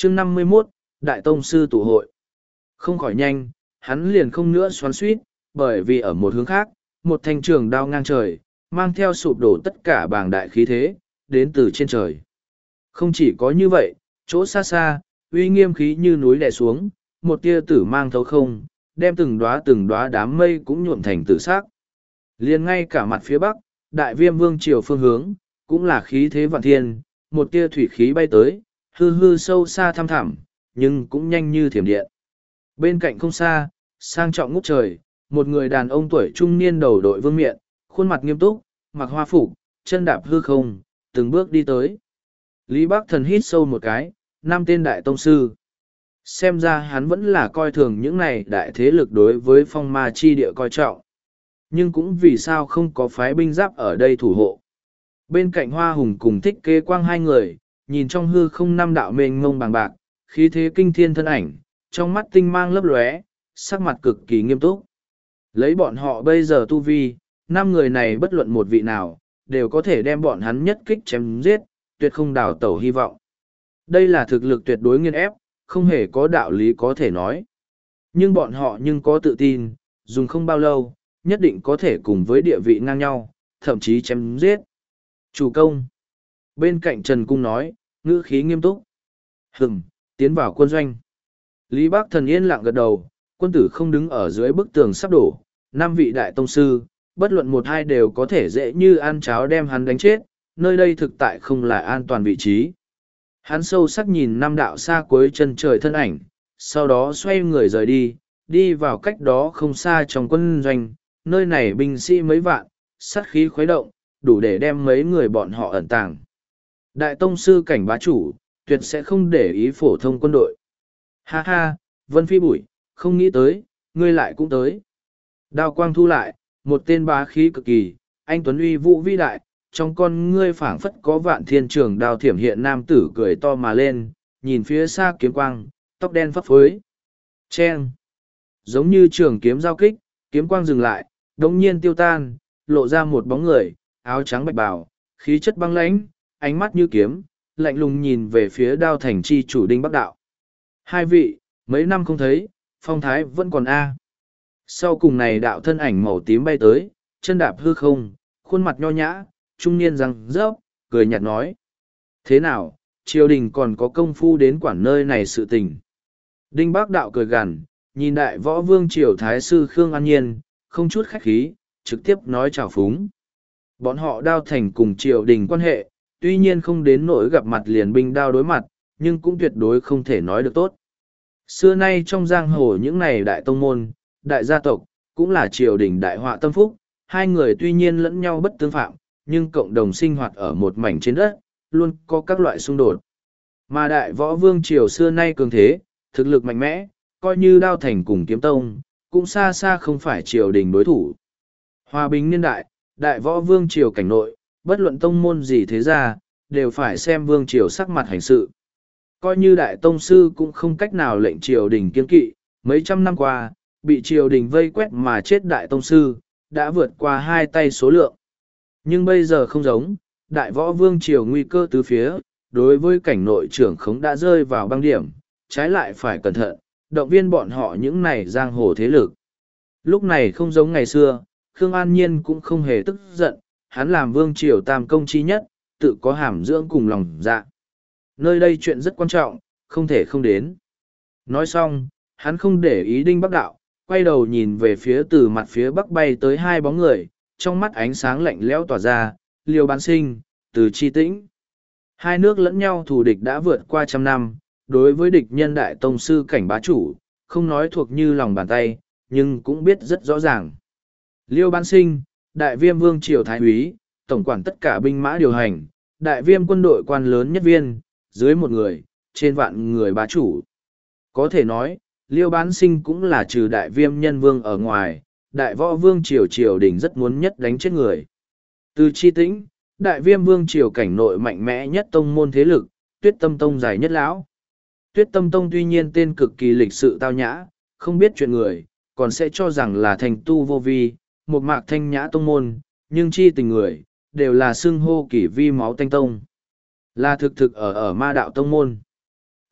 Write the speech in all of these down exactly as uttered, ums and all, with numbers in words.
chương năm mươi mốt, Đại Tông Sư tụ hội. Không khỏi nhanh, hắn liền không nữa xoắn suýt, bởi vì ở một hướng khác, một thanh trường đao ngang trời, mang theo sụp đổ tất cả bàng đại khí thế, đến từ trên trời. Không chỉ có như vậy, chỗ xa xa, uy nghiêm khí như núi đè xuống, một tia tử mang thấu không, đem từng đóa từng đóa đám mây cũng nhuộm thành tử sắc. Liền ngay cả mặt phía bắc, đại viêm vương triều phương hướng, cũng là khí thế vạn thiên, một tia thủy khí bay tới, hư hư sâu xa thăm thẳm, nhưng cũng nhanh như thiểm điện. Bên cạnh không xa, sang trọng ngút trời, một người đàn ông tuổi trung niên đầu đội vương miện, khuôn mặt nghiêm túc, mặc hoa phục, chân đạp hư không, từng bước đi tới. Lý Bắc Thần hít sâu một cái, năm tên đại tông sư. Xem ra hắn vẫn là coi thường những này đại thế lực đối với phong ma chi địa coi trọng. Nhưng cũng vì sao không có phái binh giáp ở đây thủ hộ. Bên cạnh Hoa Hùng cùng Thích Kế Quang hai người, nhìn trong hư không năm đạo mênh mông bằng bạc, khí thế kinh thiên thân ảnh, trong mắt tinh mang lấp lóe, sắc mặt cực kỳ nghiêm túc. Lấy bọn họ bây giờ tu vi, năm người này bất luận một vị nào, đều có thể đem bọn hắn nhất kích chém giết, tuyệt không đào tẩu hy vọng. Đây là thực lực tuyệt đối nghiên ép, không hề có đạo lý có thể nói. Nhưng bọn họ nhưng có tự tin, dùng không bao lâu, nhất định có thể cùng với địa vị ngang nhau, thậm chí chém giết. Chủ công. Bên cạnh Trần Cung nói, ngữ khí nghiêm túc. Hừm, tiến vào quân doanh. Lý Bắc Thần yên lặng gật đầu, quân tử không đứng ở dưới bức tường sắp đổ. Năm vị đại tông sư, bất luận một hai đều có thể dễ như ăn cháo đem hắn đánh chết, nơi đây thực tại không là an toàn vị trí. Hắn sâu sắc nhìn năm đạo xa cuối chân trời thân ảnh, sau đó xoay người rời đi, đi vào cách đó không xa trong quân doanh, nơi này binh sĩ mấy vạn, sát khí khuấy động, đủ để đem mấy người bọn họ ẩn tàng. Đại tông sư cảnh bá chủ, tuyệt sẽ không để ý phổ thông quân đội. Ha ha, Vân Phi Bụi, không nghĩ tới, ngươi lại cũng tới. Đao quang thu lại, một tên bá khí cực kỳ, anh Tuấn uy vũ vĩ đại, trong con ngươi phảng phất có vạn thiên trường đao thiểm hiện nam tử cười to mà lên, nhìn phía xa kiếm quang, tóc đen phấp phới. Chen! Giống như trường kiếm giao kích, kiếm quang dừng lại, đống nhiên tiêu tan, lộ ra một bóng người, áo trắng bạch bào, khí chất băng lãnh, ánh mắt như kiếm, lạnh lùng nhìn về phía đao thành chi chủ Đinh Bắc Đạo. Hai vị, mấy năm không thấy, phong thái vẫn còn A. Sau cùng này đạo thân ảnh màu tím bay tới, chân đạp hư không, khuôn mặt nho nhã, trung niên răng rớp, cười nhạt nói. Thế nào, triều đình còn có công phu đến quản nơi này sự tình. Đinh Bắc Đạo cười gằn, nhìn đại võ vương triều thái sư Khương An Nhiên, không chút khách khí, trực tiếp nói chào phúng. Bọn họ đao thành cùng triều đình quan hệ, tuy nhiên không đến nỗi gặp mặt liền binh đao đối mặt, nhưng cũng tuyệt đối không thể nói được tốt. Xưa nay trong giang hồ những này đại tông môn, đại gia tộc, cũng là triều đình đại họa tâm phúc, hai người tuy nhiên lẫn nhau bất tương phạm, nhưng cộng đồng sinh hoạt ở một mảnh trên đất, luôn có các loại xung đột. Mà đại võ vương triều xưa nay cường thế, thực lực mạnh mẽ, coi như đao thành cùng kiếm tông, cũng xa xa không phải triều đình đối thủ. Hòa bình niên đại, đại võ vương triều cảnh nội, bất luận tông môn gì thế ra, đều phải xem vương triều sắc mặt hành sự. Coi như đại tông sư cũng không cách nào lệnh triều đình kiên kỵ, mấy trăm năm qua, bị triều đình vây quét mà chết đại tông sư, đã vượt qua hai tay số lượng. Nhưng bây giờ không giống, đại võ vương triều nguy cơ tứ phía, đối với cảnh nội trưởng khống đã rơi vào băng điểm, trái lại phải cẩn thận, động viên bọn họ những này giang hồ thế lực. Lúc này không giống ngày xưa, Khương An Nhiên cũng không hề tức giận, hắn làm vương triều tam công chi nhất, tự có hàm dưỡng cùng lòng dạ. Nơi đây chuyện rất quan trọng, không thể không đến. Nói xong, hắn không để ý Đinh Bắc Đạo, quay đầu nhìn về phía từ mặt phía bắc bay tới hai bóng người, trong mắt ánh sáng lạnh lẽo tỏa ra, Liêu Bán Sinh, Từ Chi Tĩnh. Hai nước lẫn nhau thù địch đã vượt qua trăm năm, đối với địch nhân đại tông sư cảnh bá chủ, không nói thuộc như lòng bàn tay, nhưng cũng biết rất rõ ràng. Liêu Bán Sinh, đại viêm vương triều thái úy, tổng quản tất cả binh mã điều hành, đại viêm quân đội quan lớn nhất viên, dưới một người, trên vạn người bá chủ. Có thể nói, Liêu Bán Sinh cũng là trừ đại viêm nhân vương ở ngoài, đại võ vương triều triều đình rất muốn nhất đánh chết người. Từ Chi Tĩnh, đại viêm vương triều cảnh nội mạnh mẽ nhất tông môn thế lực, Tuyết Tâm Tông dài nhất lão. Tuyết Tâm Tông tuy nhiên tên cực kỳ lịch sự tao nhã, không biết chuyện người, còn sẽ cho rằng là thành tu vô vi, một mạc thanh nhã tông môn, nhưng chi tình người, đều là xưng hô kỷ vi máu tanh tông. Là thực thực ở ở ma đạo tông môn.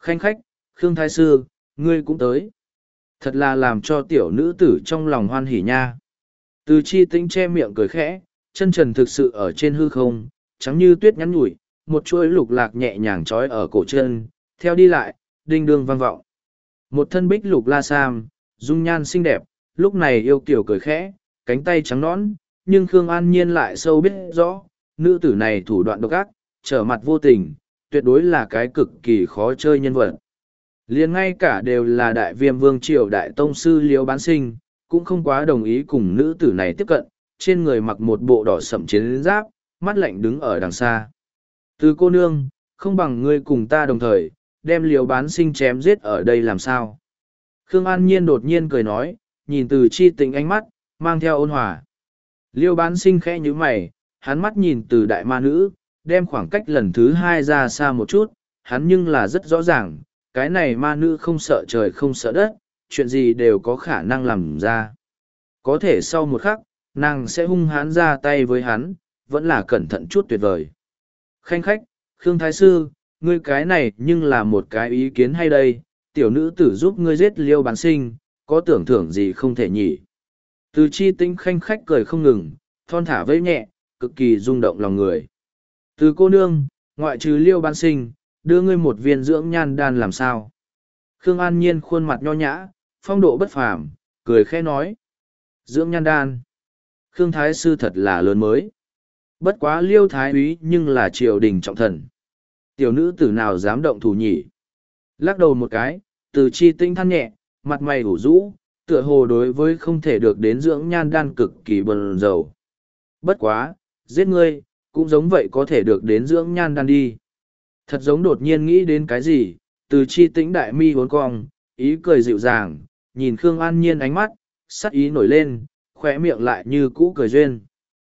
Khanh khách, Khương Thái Sư, ngươi cũng tới. Thật là làm cho tiểu nữ tử trong lòng hoan hỉ nha. Từ chi tĩnh che miệng cười khẽ, chân trần thực sự ở trên hư không, trắng như tuyết nhắn nhủi, một chuỗi lục lạc nhẹ nhàng trói ở cổ chân, theo đi lại, đinh đương vang vọng. Một thân bích lục la sam, dung nhan xinh đẹp, lúc này yêu kiểu cười khẽ, cánh tay trắng nõn, nhưng Khương An Nhiên lại sâu biết rõ, nữ tử này thủ đoạn độc ác, trở mặt vô tình, tuyệt đối là cái cực kỳ khó chơi nhân vật. Liền ngay cả đều là đại viêm vương triều đại tông sư Liễu Bán Sinh, cũng không quá đồng ý cùng nữ tử này tiếp cận, trên người mặc một bộ đỏ sậm chiến giáp, mắt lạnh đứng ở đằng xa. Từ cô nương, không bằng ngươi cùng ta đồng thời, đem Liễu Bán Sinh chém giết ở đây làm sao? Khương An Nhiên đột nhiên cười nói, nhìn từ chi tình ánh mắt, mang theo ôn hòa. Liễu Bán Sinh khẽ như mày, hắn mắt nhìn từ đại ma nữ, đem khoảng cách lần thứ hai ra xa một chút, hắn nhưng là rất rõ ràng, cái này ma nữ không sợ trời không sợ đất, chuyện gì đều có khả năng làm ra. Có thể sau một khắc, nàng sẽ hung hãn ra tay với hắn, vẫn là cẩn thận chút tuyệt vời. Khanh khách, Khương Thái Sư, ngươi cái này nhưng là một cái ý kiến hay đây, tiểu nữ tử giúp ngươi giết Liêu Bán Sinh, có tưởng thưởng gì không thể nhỉ. Từ chi tĩnh khanh khách cười không ngừng, thon thả vẫy nhẹ, cực kỳ rung động lòng người. Từ cô nương, ngoại trừ Liêu Bán Sinh, đưa ngươi một viên dưỡng nhan đan làm sao? Khương An Nhiên khuôn mặt nho nhã, phong độ bất phàm, cười khẽ nói. Dưỡng nhan đan. Khương Thái Sư thật là lớn mới. Bất quá Liêu Thái úy nhưng là triều đình trọng thần. Tiểu nữ tử nào dám động thủ nhỉ? Lắc đầu một cái, từ chi tinh than nhẹ, mặt mày ủ rũ, tựa hồ đối với không thể được đến dưỡng nhan đan cực kỳ bần dầu. Bất quá, giết ngươi, cũng giống vậy có thể được đến dưỡng nhan đan đi. Thật giống đột nhiên nghĩ đến cái gì, từ chi tĩnh đại mi vốn cong, ý cười dịu dàng, nhìn Khương An Nhiên ánh mắt, sắc ý nổi lên, khỏe miệng lại như cũ cười duyên.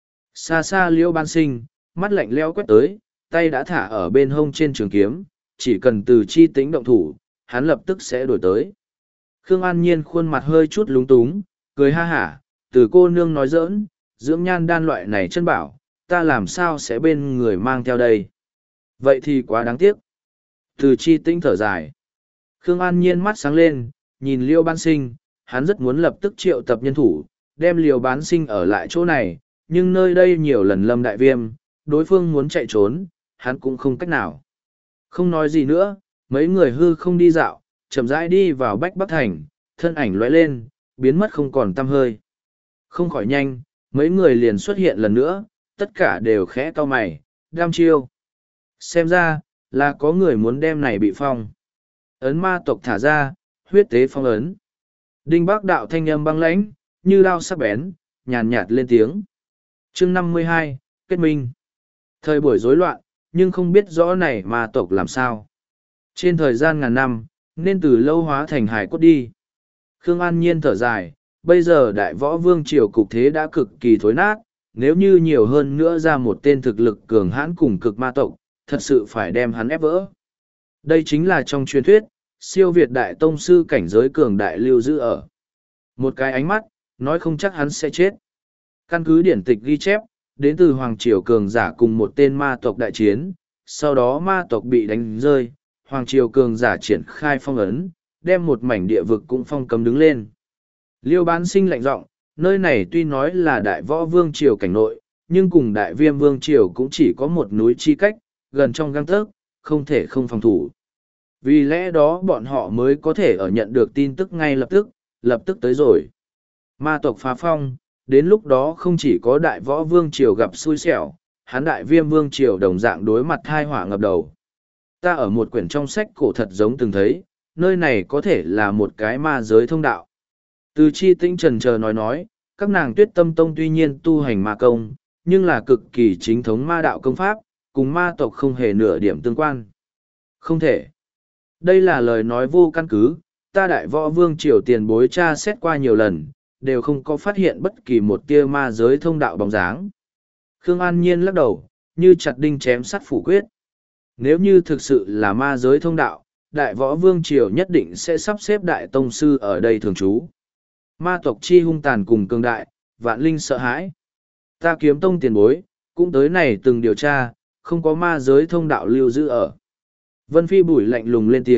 Xa xa Liễu Bán Sinh, mắt lạnh leo quét tới, tay đã thả ở bên hông trên trường kiếm, chỉ cần từ chi tĩnh động thủ, hắn lập tức sẽ đổi tới. Khương An Nhiên khuôn mặt hơi chút lúng túng, cười ha hả, từ cô nương nói giỡn, dưỡng nhan đan loại này chân bảo, ta làm sao sẽ bên người mang theo đây. Vậy thì quá đáng tiếc. Từ chi tĩnh thở dài. Khương An Nhiên mắt sáng lên, nhìn Liêu Bán Sinh, hắn rất muốn lập tức triệu tập nhân thủ, đem Liêu Bán Sinh ở lại chỗ này, nhưng nơi đây nhiều lần lâm đại viêm, đối phương muốn chạy trốn, hắn cũng không cách nào. Không nói gì nữa, mấy người hư không đi dạo, chậm rãi đi vào Bách Bắc Thành, thân ảnh lóe lên, biến mất không còn tăm hơi. Không khỏi nhanh, mấy người liền xuất hiện lần nữa, tất cả đều khẽ cau mày, đam chiêu. Xem ra, là có người muốn đem này bị phong. Ấn ma tộc thả ra, huyết tế phong ấn. Đinh Bác Đạo thanh âm băng lãnh, như đao sắc bén, nhàn nhạt lên tiếng. Chương năm mươi hai, kết minh. Thời buổi rối loạn, nhưng không biết rõ này ma tộc làm sao. Trên thời gian ngàn năm, nên từ lâu hóa thành hải cốt đi. Khương An Nhiên thở dài, bây giờ đại võ vương triều cục thế đã cực kỳ thối nát, nếu như nhiều hơn nữa ra một tên thực lực cường hãn cùng cực ma tộc, thật sự phải đem hắn ép vỡ. Đây chính là trong truyền thuyết, siêu việt đại tông sư cảnh giới cường đại lưu giữ ở. Một cái ánh mắt, nói không chắc hắn sẽ chết. Căn cứ điển tịch ghi chép, đến từ Hoàng Triều cường giả cùng một tên ma tộc đại chiến, sau đó ma tộc bị đánh rơi, Hoàng Triều cường giả triển khai phong ấn, đem một mảnh địa vực cũng phong cấm đứng lên. Liêu Bán Sinh lạnh giọng, nơi này tuy nói là đại võ vương triều cảnh nội, nhưng cùng đại viêm vương triều cũng chỉ có một núi chi cách, gần trong găng tấc, không thể không phòng thủ. Vì lẽ đó bọn họ mới có thể ở nhận được tin tức ngay lập tức, lập tức tới rồi. Ma tộc phá phong, đến lúc đó không chỉ có đại võ vương triều gặp xui xẻo, hán đại viêm vương triều đồng dạng đối mặt thai họa ngập đầu. Ta ở một quyển trong sách cổ thật giống từng thấy, nơi này có thể là một cái ma giới thông đạo. Từ chi tĩnh trần chờ nói nói, các nàng tuyết tâm tông tuy nhiên tu hành ma công, nhưng là cực kỳ chính thống ma đạo công pháp, cùng ma tộc không hề nửa điểm tương quan. Không thể. Đây là lời nói vô căn cứ, ta đại võ vương triều tiền bối tra xét qua nhiều lần, đều không có phát hiện bất kỳ một tia ma giới thông đạo bóng dáng. Khương An Nhiên lắc đầu, như chặt đinh chém sắt phủ quyết. Nếu như thực sự là ma giới thông đạo, đại võ vương triều nhất định sẽ sắp xếp đại tông sư ở đây thường trú. Ma tộc chi hung tàn cùng cường đại, vạn linh sợ hãi. Ta kiếm tông tiền bối, cũng tới này từng điều tra, không có ma giới thông đạo lưu giữ ở. Vân Phi bủi lạnh lùng lên tiếng,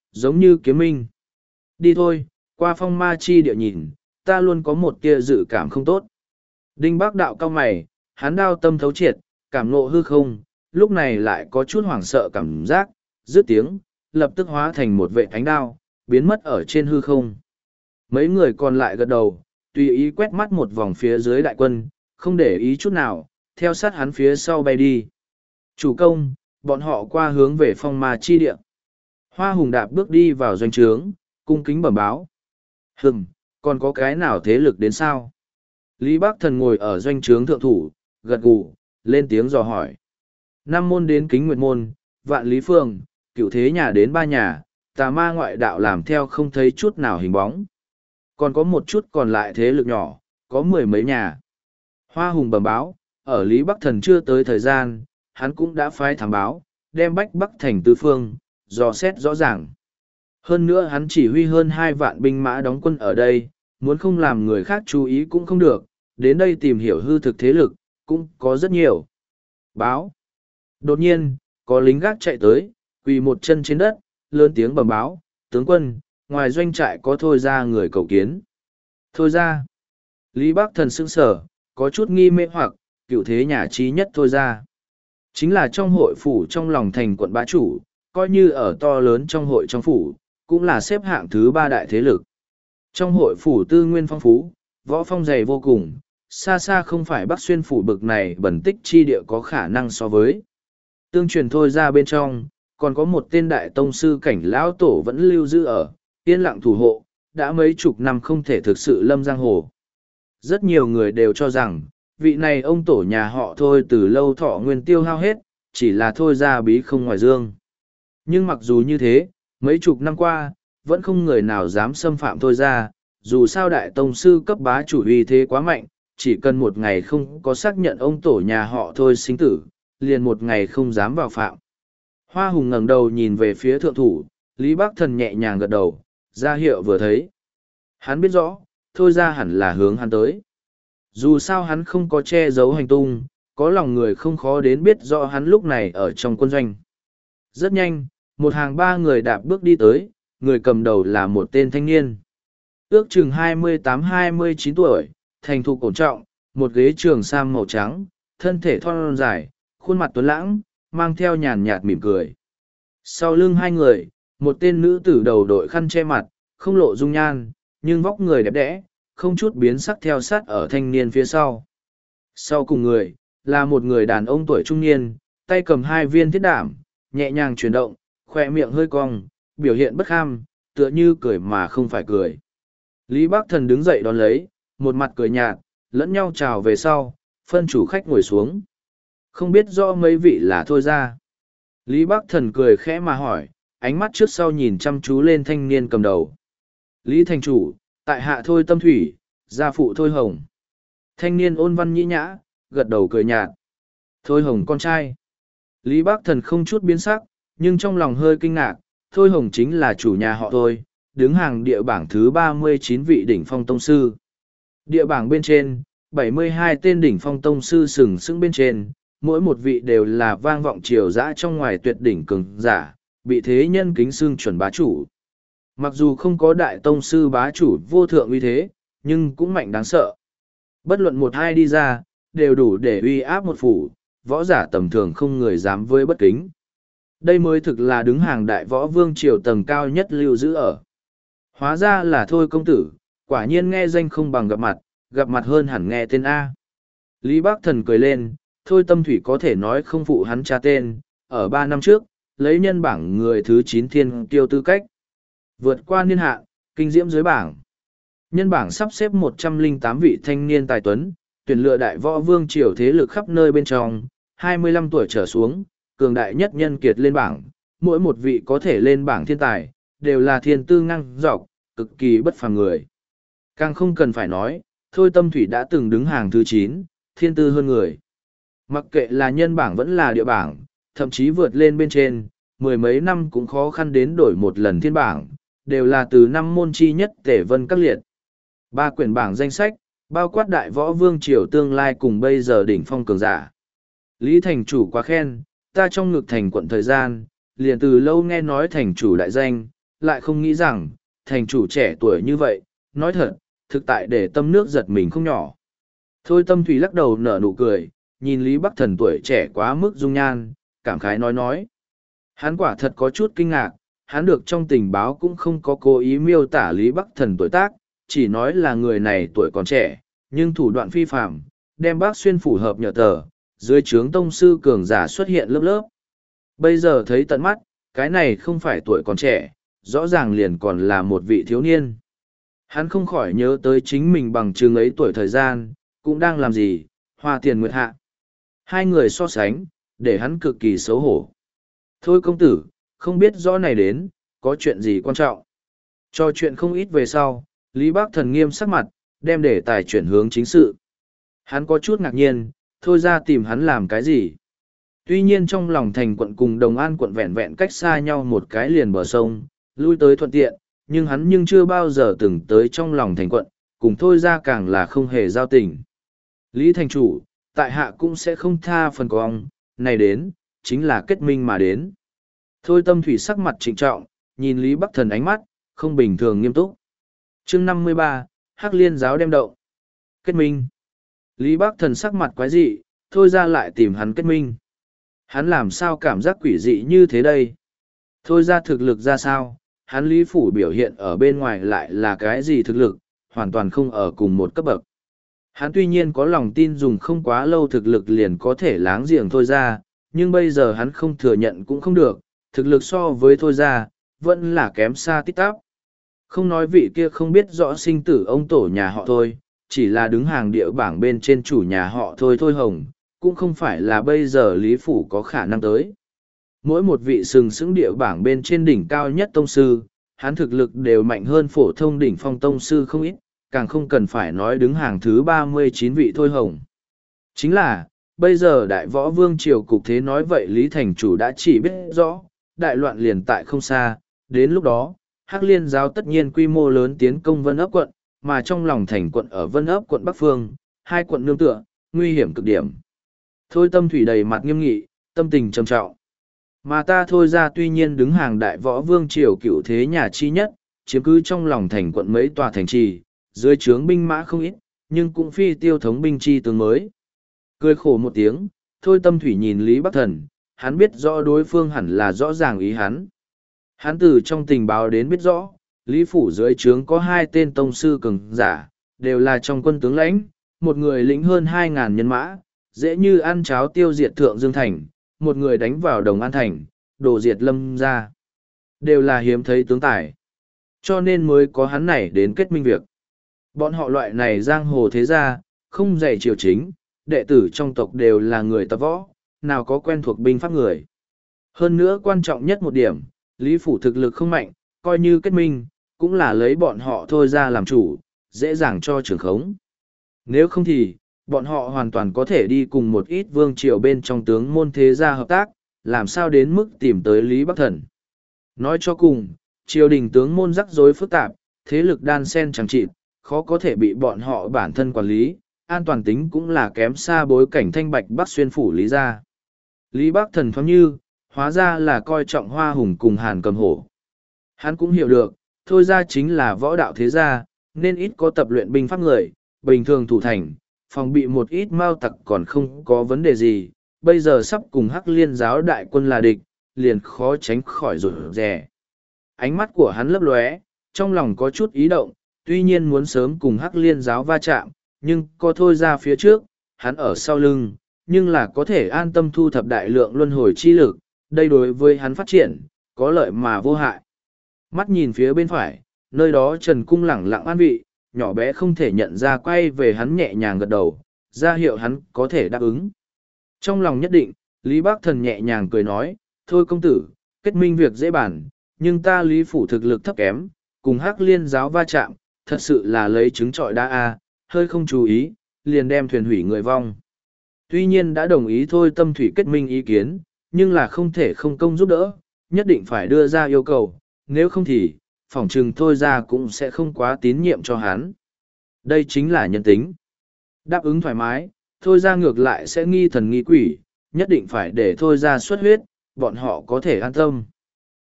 giống như kiếm minh. Đi thôi, qua phong ma chi địa nhìn, ta luôn có một tia dự cảm không tốt. Đinh Bác Đạo cao mày, hắn đao tâm thấu triệt, cảm ngộ hư không, lúc này lại có chút hoảng sợ cảm giác, dứt tiếng, lập tức hóa thành một vệ ánh đao, biến mất ở trên hư không. Mấy người còn lại gật đầu, tùy ý quét mắt một vòng phía dưới đại quân, không để ý chút nào, theo sát hắn phía sau bay đi. Chủ công, bọn họ qua hướng về phong ma chi địa. Hoa Hùng đạp bước đi vào doanh trướng, cung kính bẩm báo. Hừm, còn có cái nào thế lực đến sao? Lý Bác Thần ngồi ở doanh trướng thượng thủ, gật gù, lên tiếng dò hỏi. Năm môn đến Kính Nguyệt Môn, Vạn Lý Phương, Cựu Thế Nhà đến ba nhà, Tà Ma ngoại đạo làm theo không thấy chút nào hình bóng. Còn có một chút còn lại thế lực nhỏ, có mười mấy nhà. Hoa Hùng bẩm báo, ở Lý Bắc Thần chưa tới thời gian, hắn cũng đã phái thám báo, đem Bách Bắc thành tứ phương, dò xét rõ ràng. Hơn nữa hắn chỉ huy hơn hai vạn binh mã đóng quân ở đây, muốn không làm người khác chú ý cũng không được, đến đây tìm hiểu hư thực thế lực, cũng có rất nhiều. Báo. Đột nhiên, có lính gác chạy tới, quỳ một chân trên đất, lớn tiếng bẩm báo, tướng quân, ngoài doanh trại có Thôi Ra người cầu kiến. Thôi Ra. Lý Bắc Thần sững sở, có chút nghi mê hoặc, Cựu Thế Nhà trí nhất Thôi Ra. Chính là trong hội phủ trong lòng thành quận bá chủ, coi như ở to lớn trong hội trong phủ, cũng là xếp hạng thứ ba đại thế lực. Trong hội phủ tư nguyên phong phú, võ phong dày vô cùng, xa xa không phải Bắc Xuyên phủ bực này bẩn tích chi địa có khả năng so với. Tương truyền Thôi Ra bên trong, còn có một tên đại tông sư cảnh lão tổ vẫn lưu giữ ở, yên lặng thủ hộ, đã mấy chục năm không thể thực sự lâm giang hồ. Rất nhiều người đều cho rằng, vị này ông tổ nhà họ Thôi từ lâu thọ nguyên tiêu hao hết, chỉ là Thôi Ra bí không ngoài dương. Nhưng mặc dù như thế, mấy chục năm qua, vẫn không người nào dám xâm phạm Thôi Ra, dù sao đại tông sư cấp bá chủ uy thế quá mạnh, chỉ cần một ngày không có xác nhận ông tổ nhà họ Thôi sinh tử, liền một ngày không dám vào phạm. Hoa Hùng ngẩng đầu nhìn về phía thượng thủ, Lý Bắc Thần nhẹ nhàng gật đầu, ra hiệu vừa thấy. Hắn biết rõ, Thôi Ra hẳn là hướng hắn tới. Dù sao hắn không có che giấu hành tung, có lòng người không khó đến biết rõ hắn lúc này ở trong quân doanh. Rất nhanh, một hàng ba người đạp bước đi tới, người cầm đầu là một tên thanh niên. Ước chừng hai mươi tám hai mươi chín tuổi, thành thục cổ trọng, một ghế trường sam màu trắng, thân thể thon dài, khuôn mặt tuấn lãng, mang theo nhàn nhạt mỉm cười. Sau lưng hai người, một tên nữ tử đầu đội khăn che mặt, không lộ dung nhan, nhưng vóc người đẹp đẽ, không chút biến sắc theo sát ở thanh niên phía sau. Sau cùng người, là một người đàn ông tuổi trung niên, tay cầm hai viên thiết đảm, nhẹ nhàng chuyển động, khoe miệng hơi cong, biểu hiện bất kham, tựa như cười mà không phải cười. Lý Bắc Thần đứng dậy đón lấy, một mặt cười nhạt, lẫn nhau chào về sau, phân chủ khách ngồi xuống. Không biết rõ mấy vị là Thôi Ra. Lý Bắc Thần cười khẽ mà hỏi, ánh mắt trước sau nhìn chăm chú lên thanh niên cầm đầu. Lý thành chủ, tại hạ Thôi Tâm Thủy, gia phụ Thôi Hồng. Thanh niên ôn văn nhĩ nhã, gật đầu cười nhạt. Thôi Hồng con trai. Lý Bắc Thần không chút biến sắc, nhưng trong lòng hơi kinh ngạc, Thôi Hồng chính là chủ nhà họ Thôi, đứng hàng địa bảng thứ ba mươi chín vị đỉnh phong tông sư. Địa bảng bên trên, bảy mươi hai tên đỉnh phong tông sư sừng sững bên trên, mỗi một vị đều là vang vọng triều dã trong ngoài tuyệt đỉnh cường giả, bị thế nhân kính xưng chuẩn bá chủ. Mặc dù không có đại tông sư bá chủ vô thượng uy thế, nhưng cũng mạnh đáng sợ. Bất luận một hai đi ra, đều đủ để uy áp một phủ, võ giả tầm thường không người dám với bất kính. Đây mới thực là đứng hàng đại võ vương triều tầng cao nhất lưu giữ ở. Hóa ra là Thôi công tử, quả nhiên nghe danh không bằng gặp mặt, gặp mặt hơn hẳn nghe tên A. Lý Bắc Thần cười lên, Thôi Tâm Thủy có thể nói không phụ hắn cha tên, ở ba năm trước, lấy nhân bảng người thứ chín thiên tiêu tư cách. Vượt qua niên hạn, kinh diễm dưới bảng. Nhân bảng sắp xếp một trăm lẻ tám vị thanh niên tài tuấn, tuyển lựa đại võ vương triều thế lực khắp nơi bên trong, hai mươi lăm tuổi trở xuống, cường đại nhất nhân kiệt lên bảng, mỗi một vị có thể lên bảng thiên tài, đều là thiên tư ngang dọc, cực kỳ bất phàm người. Càng không cần phải nói, Thôi Tâm Thủy đã từng đứng hàng thứ chín, thiên tư hơn người. Mặc kệ là nhân bảng vẫn là địa bảng, thậm chí vượt lên bên trên, mười mấy năm cũng khó khăn đến đổi một lần thiên bảng, đều là từ năm môn chi nhất tể vân các liệt. Ba quyển bảng danh sách, bao quát đại võ vương triều tương lai cùng bây giờ đỉnh phong cường giả. Lý thành chủ quá khen, ta trong ngực thành quận thời gian, liền từ lâu nghe nói thành chủ đại danh, lại không nghĩ rằng, thành chủ trẻ tuổi như vậy, nói thật, thực tại để tâm nước giật mình không nhỏ. Thôi Tâm Thủy lắc đầu nở nụ cười, nhìn Lý Bắc Thần tuổi trẻ quá mức dung nhan, cảm khái nói nói. Hắn quả thật có chút kinh ngạc, hắn được trong tình báo cũng không có cố ý miêu tả Lý Bắc Thần tuổi tác, chỉ nói là người này tuổi còn trẻ, nhưng thủ đoạn phi phạm, đem bác xuyên phủ hợp nhờ tờ, dưới trướng tông sư cường giả xuất hiện lớp lớp. Bây giờ thấy tận mắt, cái này không phải tuổi còn trẻ, rõ ràng liền còn là một vị thiếu niên. Hắn không khỏi nhớ tới chính mình bằng chừng ấy tuổi thời gian, cũng đang làm gì, hoa tiền nguyệt hạ. Hai người so sánh, để hắn cực kỳ xấu hổ. Thôi công tử, không biết rõ này đến, có chuyện gì quan trọng. Cho chuyện không ít về sau, Lý Bác Thần nghiêm sắc mặt, đem đề tài chuyển hướng chính sự. Hắn có chút ngạc nhiên, thôi ra tìm hắn làm cái gì. Tuy nhiên trong lòng thành quận cùng Đồng An quận vẹn vẹn cách xa nhau một cái liền bờ sông, lui tới thuận tiện, nhưng hắn nhưng chưa bao giờ từng tới trong lòng thành quận, cùng thôi ra càng là không hề giao tình. Lý thành chủ, tại hạ cũng sẽ không tha phần cong, này đến, chính là kết minh mà đến. Thôi Tâm Thủy sắc mặt trịnh trọng, nhìn Lý Bắc Thần ánh mắt, không bình thường nghiêm túc. chương năm mươi ba, Hắc Liên giáo đem động. Kết minh. Lý Bắc Thần sắc mặt quái dị, thôi ra lại tìm hắn kết minh. Hắn làm sao cảm giác quỷ dị như thế đây? Thôi ra thực lực ra sao? Hắn Lý Phủ biểu hiện ở bên ngoài lại là cái gì thực lực, hoàn toàn không ở cùng một cấp bậc. Hắn tuy nhiên có lòng tin dùng không quá lâu thực lực liền có thể láng giềng thôi ra, nhưng bây giờ hắn không thừa nhận cũng không được, thực lực so với thôi ra, vẫn là kém xa tít tắp. Không nói vị kia không biết rõ sinh tử ông tổ nhà họ thôi, chỉ là đứng hàng địa bảng bên trên chủ nhà họ thôi thôi hồng, cũng không phải là bây giờ Lý Phủ có khả năng tới. Mỗi một vị sừng sững địa bảng bên trên đỉnh cao nhất tông sư, hắn thực lực đều mạnh hơn phổ thông đỉnh phong tông sư không ít, càng không cần phải nói đứng hàng thứ ba mươi chín vị thôi hồng. Chính là, bây giờ đại võ vương triều cục thế nói vậy Lý Thành Chủ đã chỉ biết rõ, đại loạn liền tại không xa, đến lúc đó, Hắc Liên giáo tất nhiên quy mô lớn tiến công Vân Ấp quận, mà trong lòng thành quận ở Vân Ấp quận Bắc Phương, hai quận nương tựa, nguy hiểm cực điểm. Thôi Tâm Thủy đầy mặt nghiêm nghị, tâm tình trầm trọng. Mà ta thôi ra tuy nhiên đứng hàng đại võ vương triều cựu thế nhà chi nhất, chiếm cứ trong lòng thành quận mấy tòa thành trì, dưới trướng binh mã không ít, nhưng cũng phi tiêu thống binh chi tướng mới. Cười khổ một tiếng, Thôi Tâm Thủy nhìn Lý Bắc Thần, hắn biết rõ đối phương hẳn là rõ ràng ý hắn. Hắn từ trong tình báo đến biết rõ, Lý Phủ dưới trướng có hai tên tông sư cường giả, đều là trong quân tướng lãnh, một người lĩnh hơn hai ngàn nhân mã, dễ như ăn cháo tiêu diệt Thượng Dương Thành, một người đánh vào Đồng An Thành, đổ diệt Lâm ra. Đều là hiếm thấy tướng tài. Cho nên mới có hắn này đến kết minh việc. Bọn họ loại này giang hồ thế gia, không dạy triều chính, đệ tử trong tộc đều là người tập võ, nào có quen thuộc binh pháp người. Hơn nữa quan trọng nhất một điểm, Lý Phủ thực lực không mạnh, coi như kết minh, cũng là lấy bọn họ thôi ra làm chủ, dễ dàng cho trường khống. Nếu không thì, bọn họ hoàn toàn có thể đi cùng một ít vương triều bên trong tướng môn thế gia hợp tác, làm sao đến mức tìm tới Lý Bắc Thần. Nói cho cùng, triều đình tướng môn rắc rối phức tạp, thế lực đan sen chẳng chịt, khó có thể bị bọn họ bản thân quản lý, an toàn tính cũng là kém xa bối cảnh thanh bạch Bắc xuyên phủ Lý gia. Lý Bắc Thần thoáng như, hóa ra là coi trọng Hoa Hùng cùng Hàn Cầm Hổ. Hắn cũng hiểu được, thôi ra chính là võ đạo thế gia, nên ít có tập luyện binh pháp người, bình thường thủ thành, phòng bị một ít mao tặc còn không có vấn đề gì, bây giờ sắp cùng Hắc Liên giáo đại quân là địch, liền khó tránh khỏi rụt rè. Ánh mắt của hắn lấp lóe, trong lòng có chút ý động, tuy nhiên muốn sớm cùng Hắc Liên giáo va chạm, nhưng có thôi ra phía trước, hắn ở sau lưng, nhưng là có thể an tâm thu thập đại lượng luân hồi chi lực, đây đối với hắn phát triển, có lợi mà vô hại. Mắt nhìn phía bên phải, nơi đó Trần Cung lẳng lặng an vị, nhỏ bé không thể nhận ra quay về hắn nhẹ nhàng gật đầu, ra hiệu hắn có thể đáp ứng. Trong lòng nhất định, Lý Bắc Thần nhẹ nhàng cười nói, thôi công tử, kết minh việc dễ bản, nhưng ta Lý Phủ thực lực thấp kém, cùng Hắc Liên giáo va chạm, thật sự là lấy trứng trọi đa a, hơi không chú ý, liền đem thuyền hủy người vong. Tuy nhiên đã đồng ý thôi Tâm Thủy kết minh ý kiến, nhưng là không thể không công giúp đỡ, nhất định phải đưa ra yêu cầu, nếu không thì, phỏng chừng thôi ra cũng sẽ không quá tín nhiệm cho hắn. Đây chính là nhân tính. Đáp ứng thoải mái, thôi ra ngược lại sẽ nghi thần nghi quỷ, nhất định phải để thôi ra xuất huyết, bọn họ có thể an tâm.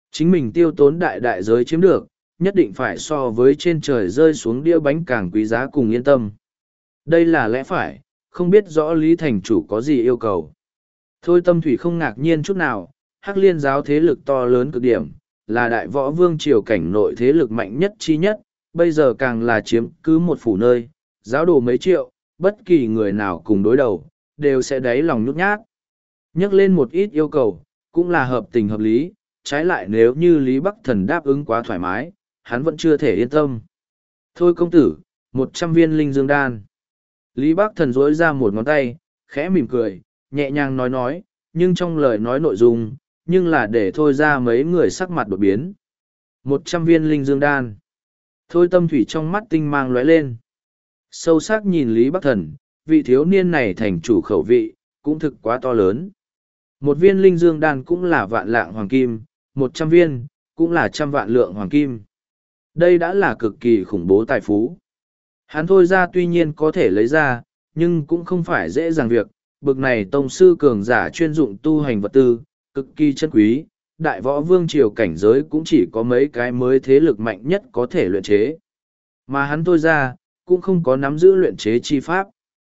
Chính mình tiêu tốn đại đại giới chiếm được, nhất định phải so với trên trời rơi xuống đĩa bánh càng quý giá cùng yên tâm. Đây là lẽ phải, không biết rõ Lý Thành Chủ có gì yêu cầu. Thôi Tâm Thủy không ngạc nhiên chút nào, Hắc Liên giáo thế lực to lớn cực điểm, là đại võ vương triều cảnh nội thế lực mạnh nhất chi nhất, bây giờ càng là chiếm cứ một phủ nơi, giáo đồ mấy triệu, bất kỳ người nào cùng đối đầu, đều sẽ đáy lòng nhút nhát. Nhắc lên một ít yêu cầu, cũng là hợp tình hợp lý, trái lại nếu như Lý Bắc Thần đáp ứng quá thoải mái, hắn vẫn chưa thể yên tâm. Thôi công tử, một trăm viên linh dương đan. Lý Bắc Thần dối ra một ngón tay, khẽ mỉm cười, nhẹ nhàng nói nói, nhưng trong lời nói nội dung, nhưng là để thôi ra mấy người sắc mặt đột biến. Một trăm viên linh dương đan. Thôi Tâm Thủy trong mắt tinh mang lóe lên. Sâu sắc nhìn Lý Bắc Thần, vị thiếu niên này thành chủ khẩu vị, cũng thực quá to lớn. Một viên linh dương đan cũng là vạn lạng hoàng kim, một trăm viên, cũng là trăm vạn lượng hoàng kim. Đây đã là cực kỳ khủng bố tài phú. Hắn thôi ra tuy nhiên có thể lấy ra, nhưng cũng không phải dễ dàng việc. Bực này tông sư cường giả chuyên dụng tu hành vật tư, cực kỳ chân quý, đại võ vương triều cảnh giới cũng chỉ có mấy cái mới thế lực mạnh nhất có thể luyện chế. Mà hắn thôi ra, cũng không có nắm giữ luyện chế chi pháp.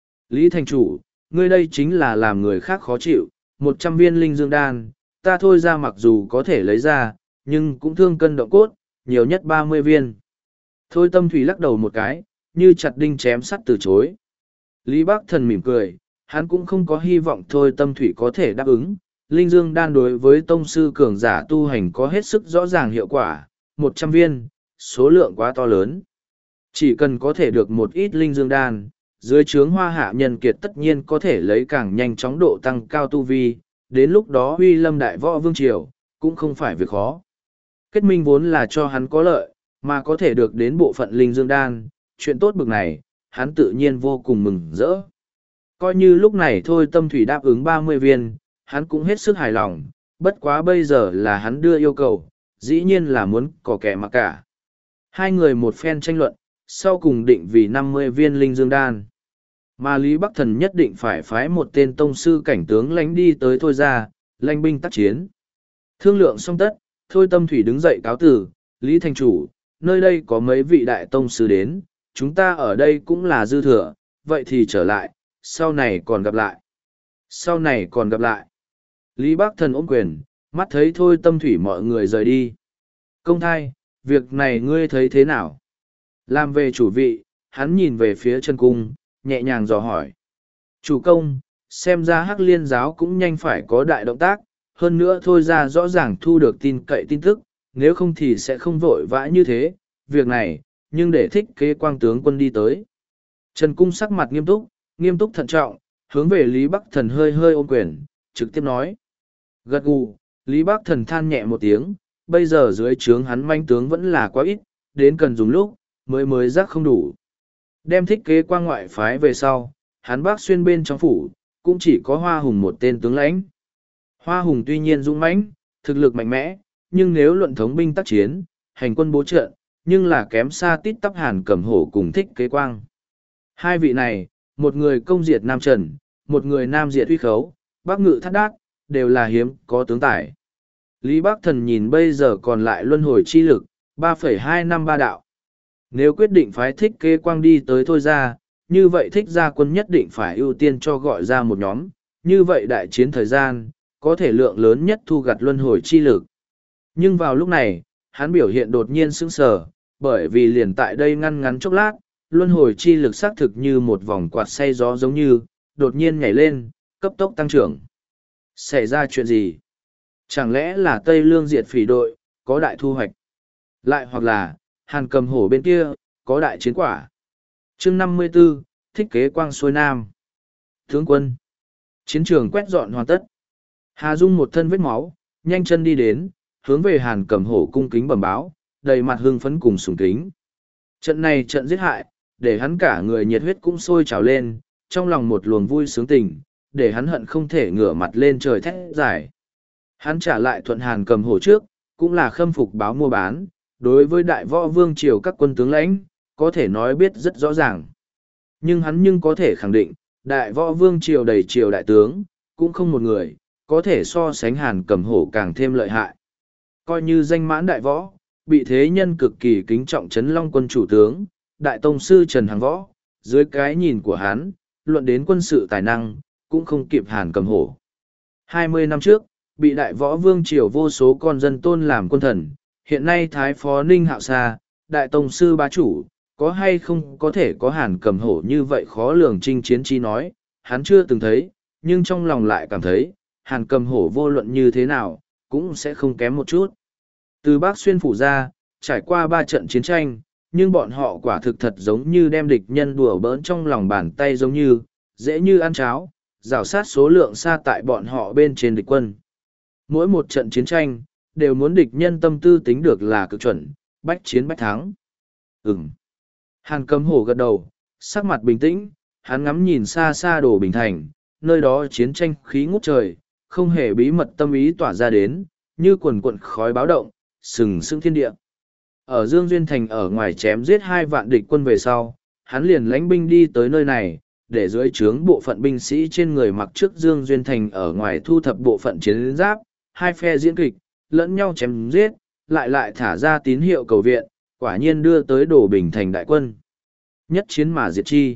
Lý Thành Chủ, ngươi đây chính là làm người khác khó chịu, một trăm viên linh dương đan, ta thôi ra mặc dù có thể lấy ra, nhưng cũng thương cân động cốt, nhiều nhất ba mươi viên. Thôi Tâm Thủy lắc đầu một cái, như chặt đinh chém sắt từ chối. Lý Bắc Thần mỉm cười, hắn cũng không có hy vọng Thôi Tâm Thủy có thể đáp ứng. Linh Dương đan đối với tông sư cường giả tu hành có hết sức rõ ràng hiệu quả, một trăm viên, số lượng quá to lớn. Chỉ cần có thể được một ít linh dương đan, dưới trướng Hoa Hạ nhân kiệt tất nhiên có thể lấy càng nhanh chóng độ tăng cao tu vi, đến lúc đó huy lâm đại võ vương triều, cũng không phải việc khó. Kết minh vốn là cho hắn có lợi, mà có thể được đến bộ phận linh dương đan, chuyện tốt bực này, hắn tự nhiên vô cùng mừng rỡ. Coi như lúc này thôi Tâm Thủy đáp ứng ba mươi viên, hắn cũng hết sức hài lòng, bất quá bây giờ là hắn đưa yêu cầu, dĩ nhiên là muốn có kẻ mà cả. Hai người một phen tranh luận, sau cùng định vì năm mươi viên linh dương đan. Mà Lý Bắc Thần nhất định phải phái một tên tông sư cảnh tướng lánh đi tới thôi ra, lãnh binh tác chiến. Thương lượng xong tất, thôi Tâm Thủy đứng dậy cáo tử, Lý Thành Chủ, nơi đây có mấy vị đại tông sư đến, chúng ta ở đây cũng là dư thừa, vậy thì trở lại, sau này còn gặp lại. Sau này còn gặp lại. Lý Bắc Thần ôm quyền, mắt thấy thôi Tâm Thủy mọi người rời đi. Công thai, việc này ngươi thấy thế nào? Làm về chủ vị, hắn nhìn về phía chân cung, nhẹ nhàng dò hỏi. Chủ công, xem ra Hắc Liên giáo cũng nhanh phải có đại động tác, hơn nữa thôi ra rõ ràng thu được tin cậy tin tức, nếu không thì sẽ không vội vã như thế, việc này, nhưng để thích kế quang tướng quân đi tới. Trần cung sắc mặt nghiêm túc, nghiêm túc thận trọng, hướng về Lý Bắc Thần hơi hơi ôm quyền, trực tiếp nói. Gật gù, Lý Bắc Thần than nhẹ một tiếng, bây giờ dưới trướng hắn manh tướng vẫn là quá ít, đến cần dùng lúc, mới mới rắc không đủ. Đem thích kế quang ngoại phái về sau, hắn bác xuyên bên trong phủ, cũng chỉ có Hoa Hùng một tên tướng lãnh. Hoa Hùng tuy nhiên dũng mãnh, thực lực mạnh mẽ, nhưng nếu luận thống binh tác chiến, hành quân bố trận, nhưng là kém xa tít tắp Hàn Cẩm Hổ cùng thích kế quang. Hai vị này, một người công diệt Nam Trần, một người Nam diệt Uy Khấu, Bắc ngự Thát Đát, đều là hiếm có tướng tài. Lý Bắc Thần nhìn bây giờ còn lại luân hồi chi lực, ba phẩy hai năm ba đạo. Nếu quyết định phái thích kế quang đi tới thôi ra, như vậy thích gia quân nhất định phải ưu tiên cho gọi ra một nhóm, như vậy đại chiến thời gian, có thể lượng lớn nhất thu gặt luân hồi chi lực. Nhưng vào lúc này, hắn biểu hiện đột nhiên sững sờ, bởi vì liền tại đây ngăn ngắn chốc lát, luân hồi chi lực xác thực như một vòng quạt xay gió giống như, đột nhiên nhảy lên, cấp tốc tăng trưởng. Xảy ra chuyện gì? Chẳng lẽ là Tây Lương diệt phỉ đội, có đại thu hoạch? Lại hoặc là, Hàn Cầm Hổ bên kia, có đại chiến quả? chương năm mươi 54, thích kế quang xuôi nam. Tướng quân. Chiến trường quét dọn hoàn tất. Hà Dung một thân vết máu, nhanh chân đi đến, hướng về Hàn Cầm Hổ cung kính bẩm báo, đầy mặt hưng phấn cùng sùng kính. Trận này trận giết hại, để hắn cả người nhiệt huyết cũng sôi trào lên, trong lòng một luồng vui sướng tình, để hắn hận không thể ngửa mặt lên trời thét giải. Hắn trả lại thuận Hàn Cầm Hổ trước, cũng là khâm phục báo mua bán, đối với đại võ vương triều các quân tướng lãnh, có thể nói biết rất rõ ràng. Nhưng hắn nhưng có thể khẳng định, đại võ vương triều đầy triều đại tướng, cũng không một người, có thể so sánh Hàn Cầm Hổ càng thêm lợi hại. coi như danh mãn đại võ, bị thế nhân cực kỳ kính trọng Trấn Long quân chủ tướng, đại tông sư Trần Hằng Võ, dưới cái nhìn của hắn, luận đến quân sự tài năng, cũng không kịp Hàn Cầm Hổ. Hai mươi năm trước, bị đại võ vương triều vô số con dân tôn làm quân thần, hiện nay Thái Phó Ninh Hạo Sa, đại tông sư bá chủ, có hay không có thể có Hàn Cầm Hổ như vậy khó lường chinh chiến chi nói, hắn chưa từng thấy, nhưng trong lòng lại cảm thấy, Hàn Cầm Hổ vô luận như thế nào, cũng sẽ không kém một chút. Từ Bắc Xuyên phủ ra, trải qua ba trận chiến tranh, nhưng bọn họ quả thực thật giống như đem địch nhân đùa bỡn trong lòng bàn tay giống như, dễ như ăn cháo, rào sát số lượng xa tại bọn họ bên trên địch quân. Mỗi một trận chiến tranh, đều muốn địch nhân tâm tư tính được là cực chuẩn, bách chiến bách thắng. Ừm. Hàn Cầm Hổ gật đầu, sắc mặt bình tĩnh, hắn ngắm nhìn xa xa Đồ Bình Thành, nơi đó chiến tranh khí ngút trời, không hề bí mật tâm ý tỏa ra đến, như quần quận khói báo động, sừng sững thiên địa. Ở Dương Duyên Thành ở ngoài chém giết hai vạn địch quân về sau, hắn liền lãnh binh đi tới nơi này, để dưới trướng bộ phận binh sĩ trên người mặc trước Dương Duyên Thành ở ngoài thu thập bộ phận chiến giáp, hai phe diễn kịch, lẫn nhau chém giết, lại lại thả ra tín hiệu cầu viện, quả nhiên đưa tới Đồ Bình Thành đại quân. Nhất chiến mà diệt chi.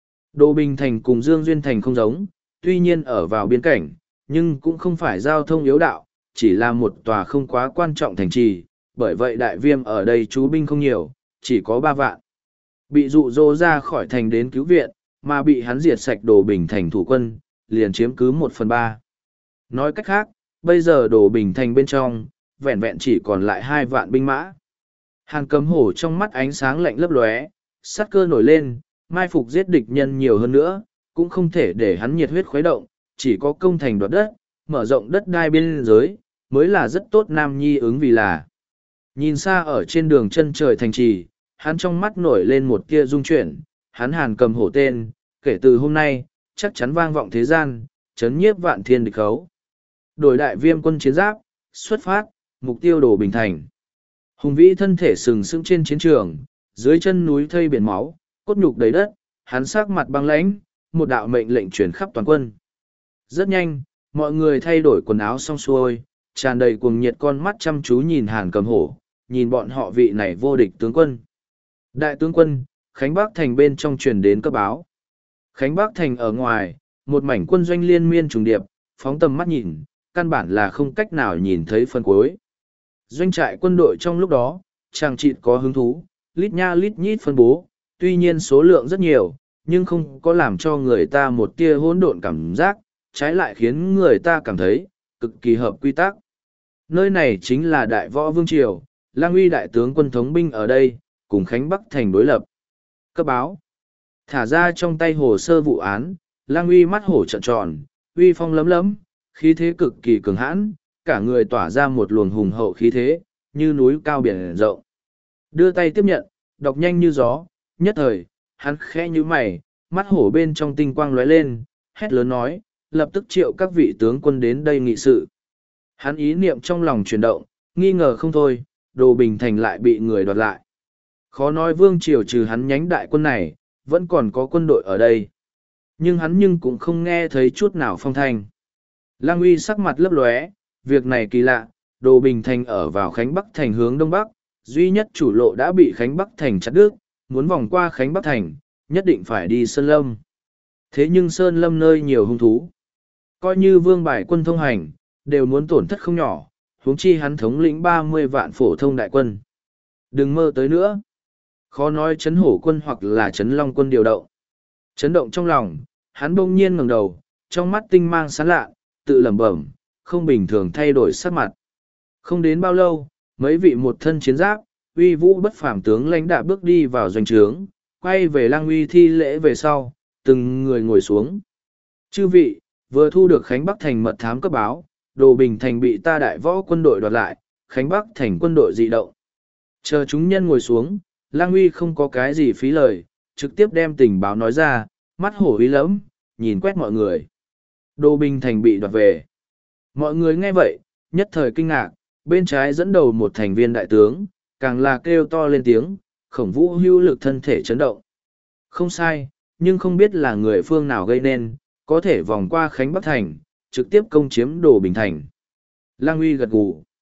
Đồ Bình Thành cùng Dương Duyên Thành không giống, tuy nhiên ở vào biên cảnh, nhưng cũng không phải giao thông yếu đạo, chỉ là một tòa không quá quan trọng thành trì, bởi vậy đại viêm ở đây trú binh không nhiều, chỉ có ba vạn. Bị dụ dỗ ra khỏi thành đến cứu viện, mà bị hắn diệt sạch Đồ Bình Thành thủ quân, liền chiếm cứ một phần ba. Nói cách khác, bây giờ Đồ Bình Thành bên trong, vẹn vẹn chỉ còn lại hai vạn binh mã. Hàn Cầm Hổ trong mắt ánh sáng lạnh lấp lóe, sát cơ nổi lên, mai phục giết địch nhân nhiều hơn nữa, cũng không thể để hắn nhiệt huyết khuấy động, chỉ có công thành đoạt đất, mở rộng đất đai biên giới, mới là rất tốt nam nhi ứng vì là. Nhìn xa ở trên đường chân trời thành trì, hắn trong mắt nổi lên một tia rung chuyển, hắn Hàn Cầm Hổ tên, kể từ hôm nay, chắc chắn vang vọng thế gian, chấn nhiếp vạn thiên địch khấu. Đổi đại viêm quân chiến giáp, xuất phát, mục tiêu Đồ Bình Thành. Hùng vĩ thân thể sừng sững trên chiến trường, dưới chân núi thây biển máu, cốt nhục đầy đất, hắn sắc mặt băng lãnh, một đạo mệnh lệnh truyền khắp toàn quân. Rất nhanh, mọi người thay đổi quần áo xong xuôi, tràn đầy cuồng nhiệt con mắt chăm chú nhìn Hàn Cầm Hổ, nhìn bọn họ vị này vô địch tướng quân. Đại tướng quân, Khánh Bắc Thành bên trong truyền đến cấp báo. Khánh Bắc Thành ở ngoài, một mảnh quân doanh liên miên trùng điệp, phóng tầm mắt nhìn, căn bản là không cách nào nhìn thấy phân cuối. Doanh trại quân đội trong lúc đó, chàng chịt có hứng thú, lít nha lít nhít phân bố, tuy nhiên số lượng rất nhiều, nhưng không có làm cho người ta một tia hỗn độn cảm giác, trái lại khiến người ta cảm thấy, cực kỳ hợp quy tắc. Nơi này chính là Đại Võ Vương Triều, Lang Uy đại tướng quân thống binh ở đây, cùng Khánh Bắc Thành đối lập. Cấp báo. Thả ra trong tay hồ sơ vụ án, Lang Uy mắt hổ trợn tròn, uy phong lấm lấm, khí thế cực kỳ cường hãn, cả người tỏa ra một luồng hùng hậu khí thế, như núi cao biển rộng. Đưa tay tiếp nhận, đọc nhanh như gió, nhất thời, hắn khẽ như mày, mắt hổ bên trong tinh quang lóe lên, hét lớn nói, lập tức triệu các vị tướng quân đến đây nghị sự. Hắn ý niệm trong lòng chuyển động, nghi ngờ không thôi, Đồ Bình Thành lại bị người đoạt lại. Khó nói Vương Triều trừ hắn nhánh đại quân này, vẫn còn có quân đội ở đây. Nhưng hắn nhưng cũng không nghe thấy chút nào phong thanh. Lang Uy sắc mặt lấp lóe, việc này kỳ lạ, Đồ Bình Thành ở vào Khánh Bắc Thành hướng đông bắc, duy nhất chủ lộ đã bị Khánh Bắc Thành chặt đứt, muốn vòng qua Khánh Bắc Thành, nhất định phải đi Sơn Lâm. Thế nhưng Sơn Lâm nơi nhiều hung thú. Coi như vương bài quân thông hành, đều muốn tổn thất không nhỏ, huống chi hắn thống lĩnh ba mươi vạn phổ thông đại quân. Đừng mơ tới nữa. Khó nói chấn hổ quân hoặc là chấn long quân điều động. Chấn động trong lòng, hắn bỗng nhiên ngẩng đầu, trong mắt tinh mang sáng lạ, tự lẩm bẩm, không bình thường thay đổi sắc mặt. Không đến bao lâu, mấy vị một thân chiến giáp, uy vũ bất phàm tướng lãnh đạo bước đi vào doanh trướng, quay về Lang Uy thi lễ về sau, từng người ngồi xuống. Chư vị, vừa thu được Khánh Bắc Thành mật thám cấp báo, Đồ Bình Thành bị ta đại võ quân đội đoạt lại, Khánh Bắc Thành quân đội dị động. Chờ chúng nhân ngồi xuống, Lang Uy không có cái gì phí lời, trực tiếp đem tình báo nói ra, mắt hổ uy lẫm, nhìn quét mọi người. Đồ Bình Thành bị đoạt về. Mọi người nghe vậy, nhất thời kinh ngạc, bên trái dẫn đầu một thành viên đại tướng, càng là kêu to lên tiếng, Khổng Vũ hữu lực thân thể chấn động. Không sai, nhưng không biết là người phương nào gây nên, có thể vòng qua Khánh Bắc Thành, trực tiếp công chiếm Đồ Bình Thành. Lang Uy gật gù.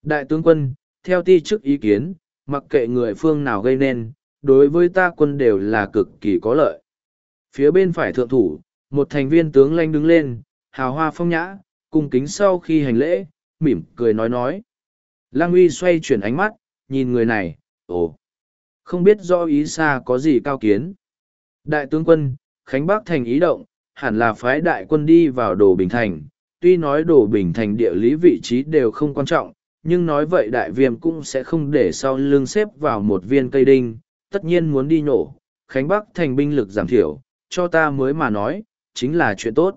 Đại tướng quân, theo ti chức ý kiến, mặc kệ người phương nào gây nên, đối với ta quân đều là cực kỳ có lợi. Phía bên phải thượng thủ, một thành viên tướng lãnh đứng lên, hào hoa phong nhã, cung kính sau khi hành lễ, mỉm cười nói nói. Lang Uy xoay chuyển ánh mắt, nhìn người này, ồ, không biết do ý xa có gì cao kiến. Đại tướng quân, Khánh Bắc thành ý động, hẳn là phái đại quân đi vào Đồ Bình Thành. Tuy nói Đồ Bình Thành địa lý vị trí đều không quan trọng, nhưng nói vậy đại viêm cũng sẽ không để sau lưng xếp vào một viên cây đinh, tất nhiên muốn đi nổ. Khánh Bắc thành binh lực giảm thiểu, cho ta mới mà nói, chính là chuyện tốt.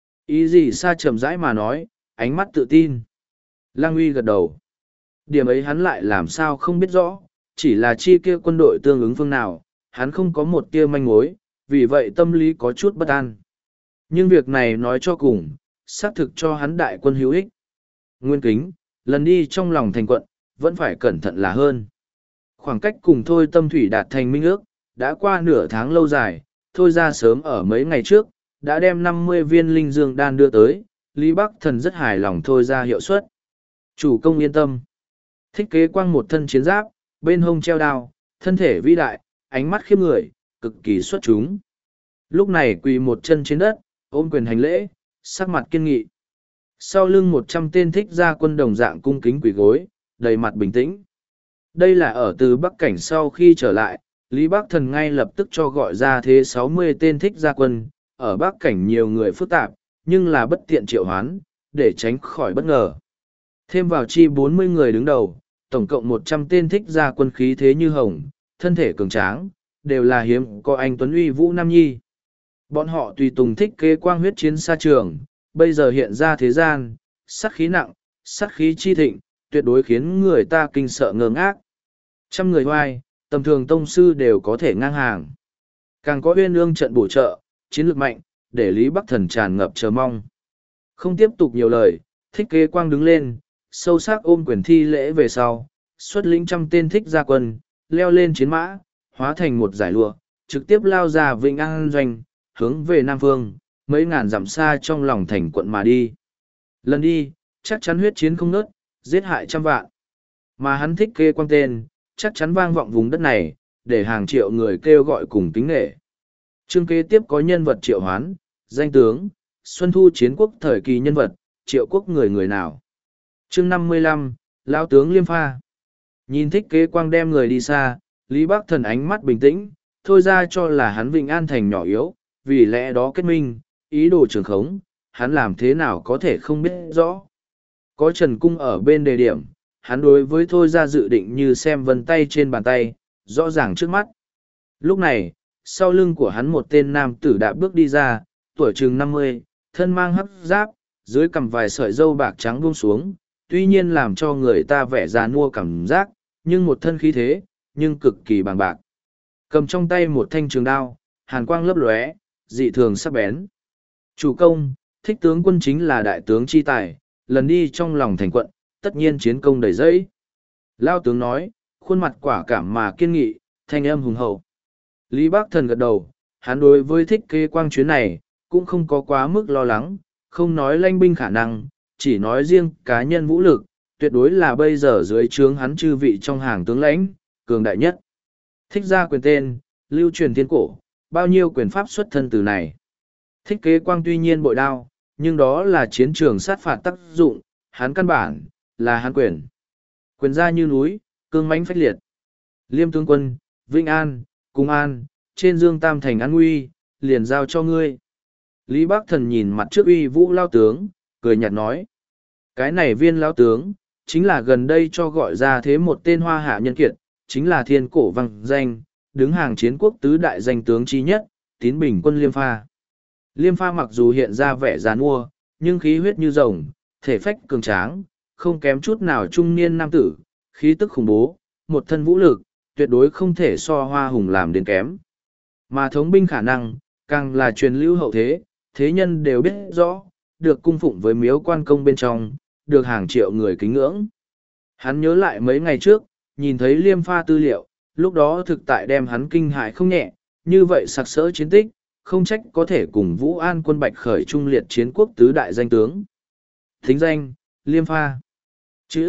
Ý gì xa chậm rãi mà nói, ánh mắt tự tin. Lang Uy gật đầu. Điểm ấy hắn lại làm sao không biết rõ, chỉ là chi kia quân đội tương ứng phương nào, hắn không có một tia manh mối, vì vậy tâm lý có chút bất an. Nhưng việc này nói cho cùng, xác thực cho hắn đại quân hữu ích. Nguyên kính, lần đi trong lòng thành quận, vẫn phải cẩn thận là hơn. Khoảng cách cùng Thôi Tâm Thủy đạt thành minh ước, đã qua nửa tháng lâu dài, Thôi ra sớm ở mấy ngày trước, đã đem năm mươi viên linh dương đan đưa tới, Lý Bắc Thần rất hài lòng Thôi ra hiệu suất. Chủ công yên tâm. Thích Kế Quang một thân chiến giáp, bên hông treo đao, thân thể vĩ đại, ánh mắt khiếp người, cực kỳ xuất chúng. Lúc này quỳ một chân trên đất, ôm quyền hành lễ, sắc mặt kiên nghị. Sau lưng một trăm tên thích gia quân đồng dạng cung kính quỳ gối, đầy mặt bình tĩnh. Đây là ở từ Bắc Cảnh sau khi trở lại, Lý Bắc Thần ngay lập tức cho gọi ra thế sáu mươi tên thích gia quân, ở Bắc Cảnh nhiều người phức tạp, nhưng là bất tiện triệu hoán, để tránh khỏi bất ngờ. Thêm vào chi bốn mươi người đứng đầu, tổng cộng một trăm tên thích gia quân khí thế như hồng, thân thể cường tráng, đều là hiếm có anh Tuấn Uy Vũ Nam Nhi. Bọn họ tùy tùng Thích Kế Quang huyết chiến xa trường, bây giờ hiện ra thế gian, sát khí nặng, sát khí chi thịnh, tuyệt đối khiến người ta kinh sợ ngơ ngác. Trăm người hoài, tầm thường tông sư đều có thể ngang hàng. Càng có uyên ương trận bổ trợ, chiến lược mạnh, để Lý Bắc Thần tràn ngập chờ mong. Không tiếp tục nhiều lời, Thích Kế Quang đứng lên, sâu sắc ôm quyền thi lễ về sau, xuất lĩnh trăm tên thích gia quân, leo lên chiến mã, hóa thành một giải lụa, trực tiếp lao ra Vĩnh An Doanh, hướng về Nam Phương, mấy ngàn dặm xa trong lòng thành quận mà đi. Lần đi, chắc chắn huyết chiến không nớt, giết hại trăm vạn. Mà hắn Thích Kế Quang tên, chắc chắn vang vọng vùng đất này, để hàng triệu người kêu gọi cùng kính nghệ. Chương kế tiếp có nhân vật triệu hoán, danh tướng, Xuân Thu chiến quốc thời kỳ nhân vật, triệu quốc người người nào. Chương năm mươi lăm, Lão tướng Liêm Pha. Nhìn Thích Kế Quang đem người đi xa, Lý Bắc Thần ánh mắt bình tĩnh, thôi ra cho là hắn Vĩnh An thành nhỏ yếu, vì lẽ đó kết minh, ý đồ trường khống, hắn làm thế nào có thể không biết rõ. Có Trần Cung ở bên đề điểm, hắn đối với thôi ra dự định như xem vân tay trên bàn tay, rõ ràng trước mắt. Lúc này, sau lưng của hắn một tên nam tử đã bước đi ra, tuổi chừng năm mươi, thân mang hấp giáp, dưới cằm vài sợi râu bạc trắng buông xuống, tuy nhiên làm cho người ta vẻ già nua cảm giác, nhưng một thân khí thế, nhưng cực kỳ bằng bạc. Cầm trong tay một thanh trường đao, hàn quang lấp lóe, dị thường sắc bén. Chủ công, Thích tướng quân chính là đại tướng chi tài, lần đi trong lòng thành quận, tất nhiên chiến công đầy dẫy. Lao tướng nói, khuôn mặt quả cảm mà kiên nghị, thanh âm hùng hậu. Lý Bắc Thần gật đầu, hắn đối với Thích Kế Quang chuyến này, cũng không có quá mức lo lắng, không nói lãnh binh khả năng, chỉ nói riêng cá nhân vũ lực, tuyệt đối là bây giờ dưới trướng hắn chư vị trong hàng tướng lãnh, cường đại nhất. Thích ra quyền tên, lưu truyền thiên cổ, bao nhiêu quyền pháp xuất thân từ này. Thích Kế Quang tuy nhiên bội đao, nhưng đó là chiến trường sát phạt tác dụng, hắn căn bản, là hắn quyền. Quyền ra như núi, cương mãnh phách liệt. Liêm tướng quân, Vĩnh An, Cung An, trên dương tam thành an nguy, liền giao cho ngươi. Lý Bắc Thần nhìn mặt trước uy vũ lao tướng, cười nhạt nói. Cái này viên lao tướng, chính là gần đây cho gọi ra thế một tên hoa hạ nhân kiệt, chính là thiên cổ văng danh, đứng hàng chiến quốc tứ đại danh tướng chi nhất, tín bình quân Liêm Pha. Liêm Pha mặc dù hiện ra vẻ giàn mua, nhưng khí huyết như rồng, thể phách cường tráng, không kém chút nào trung niên nam tử, khí tức khủng bố, một thân vũ lực, tuyệt đối không thể so hoa hùng làm đến kém. Mà thống binh khả năng, càng là truyền lưu hậu thế, thế nhân đều biết rõ, được cung phụng với miếu quan công bên trong, được hàng triệu người kính ngưỡng. Hắn nhớ lại mấy ngày trước, nhìn thấy Liêm Pha tư liệu, lúc đó thực tại đem hắn kinh hại không nhẹ, như vậy sặc sỡ chiến tích, không trách có thể cùng Vũ An quân Bạch khởi trung liệt chiến quốc tứ đại danh tướng. Thính danh, Liêm Pha. Chữ,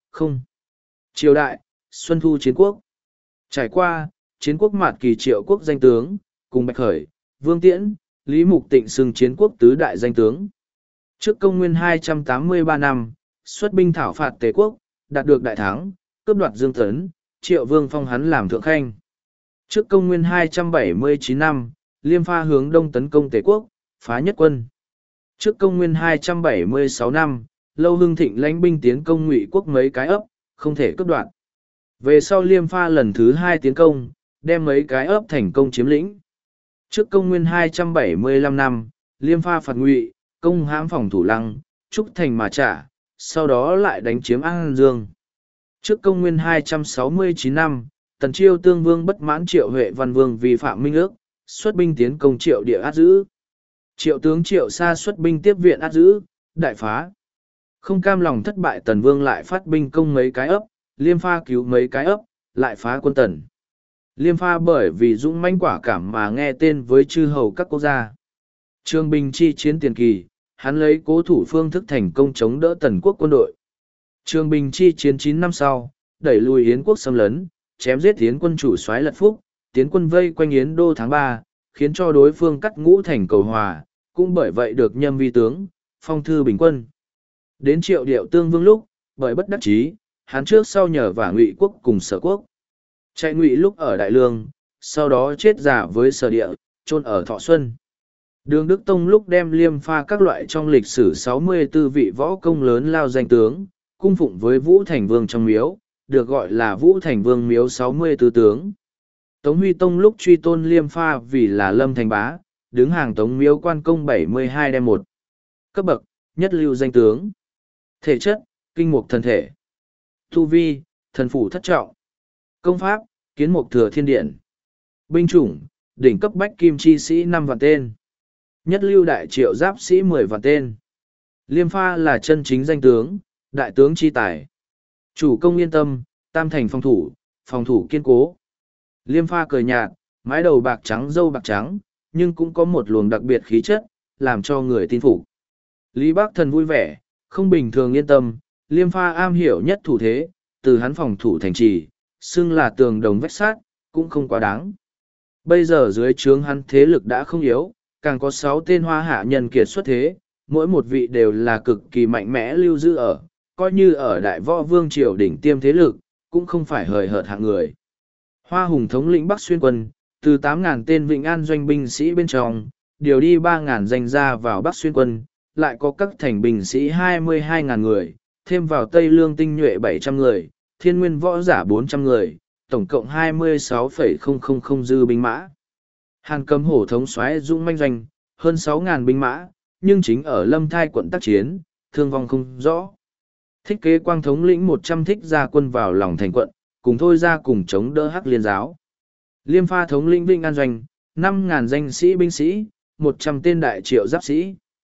không. Triều đại, Xuân Thu chiến quốc. Trải qua, chiến quốc mạt kỳ triệu quốc danh tướng, cùng Bạch Khởi, Vương Tiễn, Lý Mục Tịnh xưng chiến quốc tứ đại danh tướng. Trước công nguyên hai trăm tám mươi ba năm, xuất binh thảo phạt Tề quốc, đạt được đại thắng, cướp đoạt Dương Tấn, Triệu Vương phong hắn làm thượng khanh. Trước công nguyên hai trăm bảy mươi chín năm, Liêm Pha hướng đông tấn công Tề quốc, phá nhất quân. Trước công nguyên hai trăm bảy mươi sáu năm, Lâu Hưng Thịnh lãnh binh tiến công Ngụy quốc mấy cái ấp, không thể cướp đoạt. Về sau Liêm Pha lần thứ hai tiến công, đem mấy cái ấp thành công chiếm lĩnh. Trước công nguyên hai trăm bảy mươi lăm năm, Liêm Pha phạt Ngụy, công hãm phòng thủ Lăng, Trúc Thành mà trả, sau đó lại đánh chiếm An Dương. Trước công nguyên hai trăm sáu mươi chín năm, Tần Chiêu Tương Vương bất mãn Triệu Huệ Văn Vương vi phạm minh ước, xuất binh tiến công Triệu địa át giữ. Triệu tướng Triệu Sa xuất binh tiếp viện át giữ, đại phá. Không cam lòng thất bại, Tần Vương lại phát binh công mấy cái ấp, Liêm Pha cứu mấy cái ấp, lại phá quân Tần. Liêm Pha bởi vì dũng mãnh quả cảm mà nghe tên với chư hầu các quốc gia. Trương Bình chi chiến tiền kỳ, hắn lấy cố thủ phương thức thành công chống đỡ Tần quốc quân đội. Trương Bình chi chiến chín năm sau, đẩy lùi Yến quốc xâm lấn, chém giết Yến quân chủ soái Lật Phúc, tiến quân vây quanh Yến đô tháng ba, khiến cho đối phương cắt ngũ thành cầu hòa, cũng bởi vậy được nhâm vi tướng, phong thư bình quân. Đến Triệu Điệu Tương Vương lúc, bởi bất đắc chí, hắn trước sau nhờ vả Ngụy quốc cùng Sở quốc. Chạy Ngụy lúc ở Đại Lương, sau đó chết giả với Sở địa, chôn ở Thọ Xuân. Đường Đức Tông lúc đem Liêm Pha các loại trong lịch sử sáu mươi tư vị võ công lớn lao danh tướng, cung phụng với Vũ Thành Vương trong miếu, được gọi là Vũ Thành Vương miếu sáu mươi tư tướng. Tống Huy Tông lúc truy tôn Liêm Pha vì là Lâm Thành Bá, đứng hàng Tống miếu quan công bảy mươi hai đem một. Cấp bậc, nhất lưu danh tướng. Thể chất, kinh mục thần thể. Tu vi, thần phủ thất trọng. Công pháp, kiến mục thừa thiên điện. Binh chủng, đỉnh cấp bách kim chi sĩ năm vạn tên. Nhất lưu đại triệu giáp sĩ mười vạn tên. Liêm Pha là chân chính danh tướng, đại tướng chi tài. Chủ công yên tâm, tam thành phòng thủ, phòng thủ kiên cố. Liêm Pha cười nhạt, mái đầu bạc trắng râu bạc trắng, nhưng cũng có một luồng đặc biệt khí chất, làm cho người tin phục. Lý Bác Thần vui vẻ, không bình thường yên tâm, Liêm Pha am hiểu nhất thủ thế, từ hắn phòng thủ thành trì, xưng là tường đồng vách sát, cũng không quá đáng. Bây giờ dưới trướng hắn thế lực đã không yếu, càng có sáu tên hoa hạ nhân kiệt xuất thế, mỗi một vị đều là cực kỳ mạnh mẽ lưu giữ ở, coi như ở đại võ vương triều đỉnh tiêm thế lực, cũng không phải hời hợt hạng người. Hoa Hùng thống lĩnh Bắc Xuyên quân, từ tám ngàn tên Vĩnh An doanh binh sĩ bên trong, điều đi ba ngàn danh ra vào Bắc Xuyên quân, lại có các thành binh sĩ hai mươi hai ngàn người, thêm vào Tây Lương tinh nhuệ bảy trăm người, Thiên Nguyên võ giả bốn trăm người, tổng cộng hai mươi sáu phẩy không không không dư binh mã. Hàn Cầm Hổ thống soái Dũng manh doanh, hơn sáu ngàn binh mã, nhưng chính ở Lâm Thai quận tác chiến, thương vong không rõ. Thích Kế Quang thống lĩnh một trăm thích gia quân vào lòng thành quận, cùng thôi ra cùng chống đỡ Hắc Liên giáo. Liêm Pha thống lĩnh Vĩnh An doanh, năm ngàn danh sĩ binh sĩ, một trăm tên đại triệu giáp sĩ.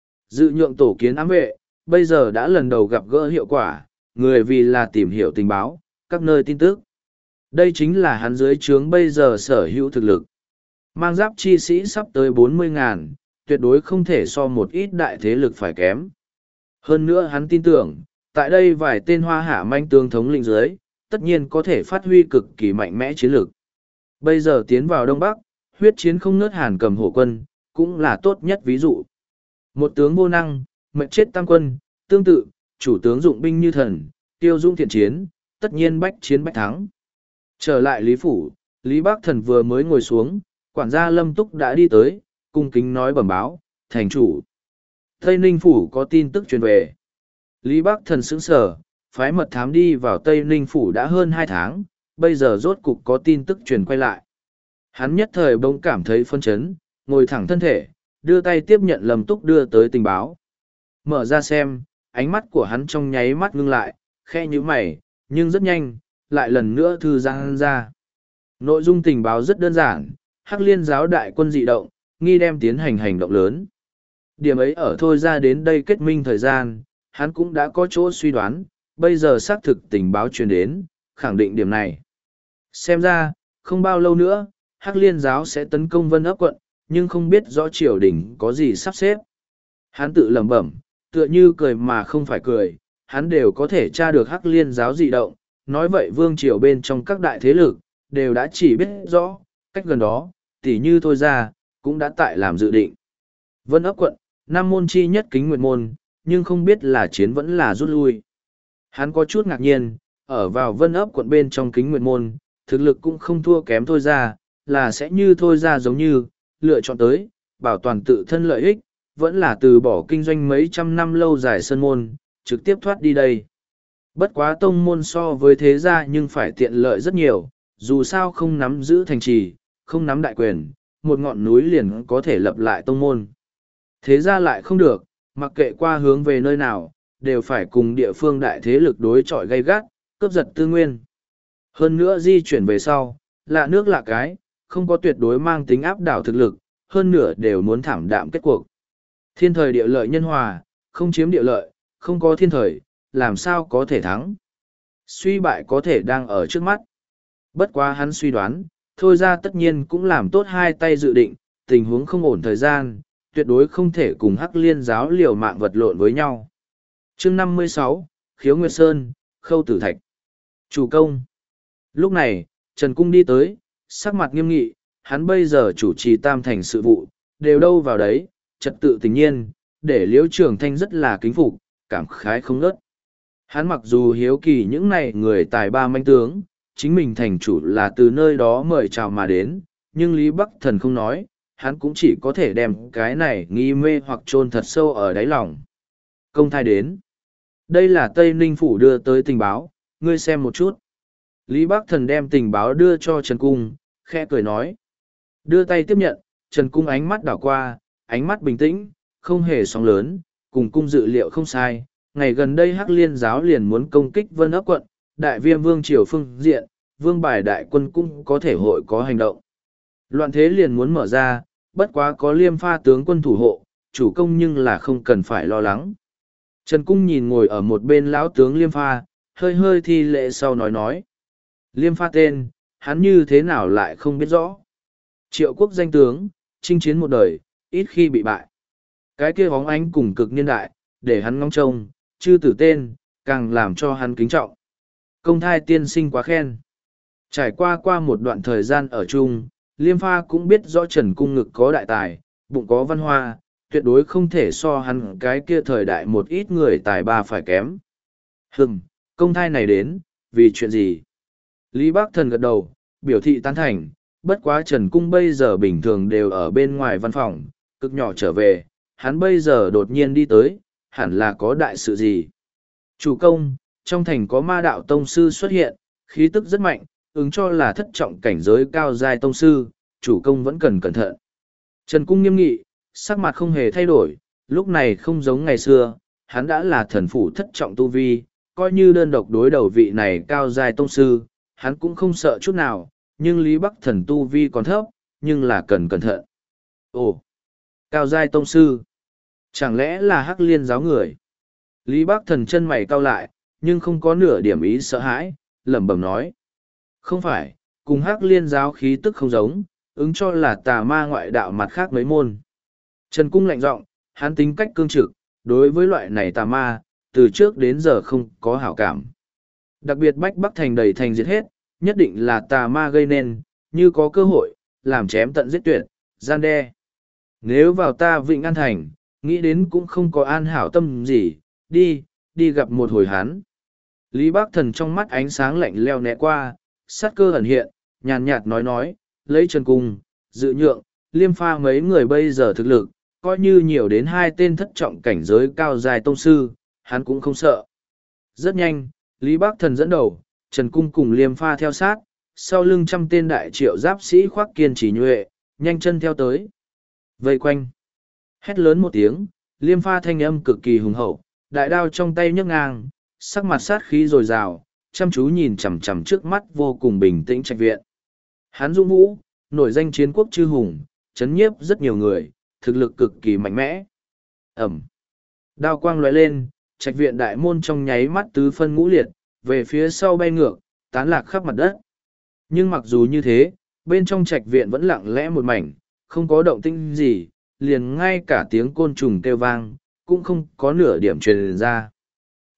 Dự nhượng tổ kiến ám vệ, bây giờ đã lần đầu gặp gỡ hiệu quả, người vì là tìm hiểu tình báo, các nơi tin tức. Đây chính là hắn dưới trướng bây giờ sở hữu thực lực. Mang giáp chi sĩ sắp tới bốn mươi ngàn, tuyệt đối không thể so một ít đại thế lực phải kém. Hơn nữa hắn tin tưởng, tại đây vài tên hoa hạ manh tướng thống lĩnh dưới, tất nhiên có thể phát huy cực kỳ mạnh mẽ chiến lược. Bây giờ tiến vào Đông Bắc, huyết chiến không ngớt Hàn Cầm Hổ quân, cũng là tốt nhất ví dụ. Một tướng vô năng, mệnh chết tam quân, tương tự, chủ tướng dụng binh như thần, tiêu dung thiện chiến, tất nhiên bách chiến bách thắng. Trở lại Lý Phủ, Lý Bác Thần vừa mới ngồi xuống, quản gia Lâm Túc đã đi tới, cung kính nói bẩm báo, thành chủ. Tây Ninh Phủ có tin tức truyền về. Lý Bác Thần sững sờ, phái mật thám đi vào Tây Ninh Phủ đã hơn hai tháng, bây giờ rốt cục có tin tức truyền quay lại. Hắn nhất thời bỗng cảm thấy phân chấn, ngồi thẳng thân thể, đưa tay tiếp nhận Lâm Túc đưa tới tình báo. Mở ra xem, ánh mắt của hắn trong nháy mắt ngưng lại, khe như mày, nhưng rất nhanh, lại lần nữa thư giãn ra. Nội dung tình báo rất đơn giản, Hắc Liên giáo đại quân dị động, nghi đem tiến hành hành động lớn. Điểm ấy ở thôi ra đến đây kết minh thời gian, hắn cũng đã có chỗ suy đoán, bây giờ xác thực tình báo truyền đến, khẳng định điểm này. Xem ra, không bao lâu nữa, Hắc Liên giáo sẽ tấn công Vân Ấp quận, nhưng không biết rõ triều đình có gì sắp xếp. Hắn tự lẩm bẩm, tựa như cười mà không phải cười, hắn đều có thể tra được Hắc Liên giáo dị động, nói vậy vương triều bên trong các đại thế lực, đều đã chỉ biết rõ, cách gần đó, tỉ như thôi ra, cũng đã tại làm dự định. Vân ấp quận, năm môn chi nhất kính nguyệt môn, nhưng không biết là chiến vẫn là rút lui. Hắn có chút ngạc nhiên, ở vào vân ấp quận bên trong kính nguyệt môn, thực lực cũng không thua kém thôi ra, là sẽ như thôi ra giống như, lựa chọn tới, bảo toàn tự thân lợi ích, vẫn là từ bỏ kinh doanh mấy trăm năm lâu dài sơn môn, trực tiếp thoát đi đây. Bất quá tông môn so với thế gia nhưng phải tiện lợi rất nhiều, dù sao không nắm giữ thành trì, không nắm đại quyền, một ngọn núi liền có thể lập lại tông môn. Thế gia lại không được, mặc kệ qua hướng về nơi nào, đều phải cùng địa phương đại thế lực đối chọi gay gắt, cướp giật tư nguyên. Hơn nữa di chuyển về sau, lạ nước lạ cái, không có tuyệt đối mang tính áp đảo thực lực, hơn nửa đều muốn thảm đạm kết cuộc. Thiên thời địa lợi nhân hòa, không chiếm địa lợi, không có thiên thời, làm sao có thể thắng. Suy bại có thể đang ở trước mắt. Bất quá hắn suy đoán, thôi ra tất nhiên cũng làm tốt hai tay dự định, tình huống không ổn thời gian, tuyệt đối không thể cùng Hắc Liên giáo liều mạng vật lộn với nhau. Chương năm mươi sáu, Khiếu Nguyệt Sơn, Khâu Tử Thạch. Chủ công. Lúc này, Trần Cung đi tới, sắc mặt nghiêm nghị, hắn bây giờ chủ trì tam thành sự vụ, đều đâu vào đấy, trật tự tình nhiên, để Liễu Trường Thanh rất là kính phục, cảm khái không ngớt. Hắn mặc dù hiếu kỳ những này người tài ba manh tướng, chính mình thành chủ là từ nơi đó mời chào mà đến, nhưng Lý Bắc Thần không nói, hắn cũng chỉ có thể đem cái này nghi mê hoặc chôn thật sâu ở đáy lòng. Công thai đến. Đây là Tây Ninh Phủ đưa tới tình báo, ngươi xem một chút. Lý Bắc Thần đem tình báo đưa cho Trần Cung, khẽ cười nói. Đưa tay tiếp nhận, Trần Cung ánh mắt đảo qua, ánh mắt bình tĩnh, không hề sóng lớn, cùng cung dự liệu không sai. Ngày gần đây Hắc Liên giáo liền muốn công kích Vân ấp quận, đại viêm vương triều phương diện, vương bài đại quân cũng có thể hội có hành động. Loạn thế liền muốn mở ra, bất quá có Liêm Pha tướng quân thủ hộ, chủ công nhưng là không cần phải lo lắng. Trần Cung nhìn ngồi ở một bên lão tướng Liêm Pha, hơi hơi thi lễ sau nói nói. Liêm Pha tên, hắn như thế nào lại không biết rõ. Triệu quốc danh tướng, chinh chiến một đời, ít khi bị bại. Cái kia bóng ánh cùng cực niên đại, để hắn ngóng trông, chư tử tên, càng làm cho hắn kính trọng. Công thai tiên sinh quá khen. Trải qua qua một đoạn thời gian ở chung, Liêm Pha cũng biết rõ Trần Cung ngực có đại tài, bụng có văn hoa, tuyệt đối không thể so hắn cái kia thời đại một ít người tài ba phải kém. Hừm, công thai này đến, vì chuyện gì? Lý Bắc Thần gật đầu, biểu thị tán thành, bất quá Trần Cung bây giờ bình thường đều ở bên ngoài văn phòng, cực nhỏ trở về, hắn bây giờ đột nhiên đi tới, hẳn là có đại sự gì. Chủ công, trong thành có ma đạo tông sư xuất hiện, khí tức rất mạnh, ứng cho là thất trọng cảnh giới cao giai tông sư, chủ công vẫn cần cẩn thận. Trần Cung nghiêm nghị, sắc mặt không hề thay đổi, lúc này không giống ngày xưa, hắn đã là thần phủ thất trọng tu vi, coi như đơn độc đối đầu vị này cao giai tông sư, hắn cũng không sợ chút nào, nhưng Lý Bắc Thần tu vi còn thấp, nhưng là cần cẩn thận. Ồ, cao giai tông sư, chẳng lẽ là Hắc Liên giáo người? Lý Bắc Thần chân mày cau lại, nhưng không có nửa điểm ý sợ hãi, lẩm bẩm nói. Không phải, cùng Hắc Liên giáo khí tức không giống, ứng cho là tà ma ngoại đạo mặt khác mấy môn. Trần Cung lạnh giọng, hắn tính cách cương trực, đối với loại này tà ma, từ trước đến giờ không có hảo cảm. Đặc biệt Bách Bắc Thành đầy thành diệt hết, nhất định là tà ma gây nên, như có cơ hội, làm chém tận giết tuyệt, gian đe. Nếu vào ta Vịnh An Thành, nghĩ đến cũng không có an hảo tâm gì, đi, đi gặp một hồi hắn. Lý Bắc Thần trong mắt ánh sáng lạnh leo né qua, sát cơ ẩn hiện, nhàn nhạt nói nói, lấy Trần Cung, dự nhượng, Liêm Pha mấy người bây giờ thực lực, coi như nhiều đến hai tên thất trọng cảnh giới cao dài tông sư, hắn cũng không sợ. Rất nhanh, Lý Bắc Thần dẫn đầu, Trần Cung cùng Liêm Pha theo sát, sau lưng trăm tên đại triệu giáp sĩ khoác kiên trì nhuệ, nhanh chân theo tới. Vây quanh. Hét lớn một tiếng, Liêm Pha thanh âm cực kỳ hùng hậu, đại đao trong tay nhấc ngang, sắc mặt sát khí dồi dào, chăm chú nhìn chằm chằm trước mắt vô cùng bình tĩnh trạch viện. Hán Dũng Vũ, nổi danh chiến quốc chư hùng, chấn nhiếp rất nhiều người, thực lực cực kỳ mạnh mẽ. Ẩm. Đao quang lóe lên, trạch viện đại môn trong nháy mắt tứ phân ngũ liệt, về phía sau bay ngược, tán lạc khắp mặt đất. Nhưng mặc dù như thế, bên trong trạch viện vẫn lặng lẽ một mảnh, không có động tĩnh gì, liền ngay cả tiếng côn trùng kêu vang, cũng không có nửa điểm truyền ra.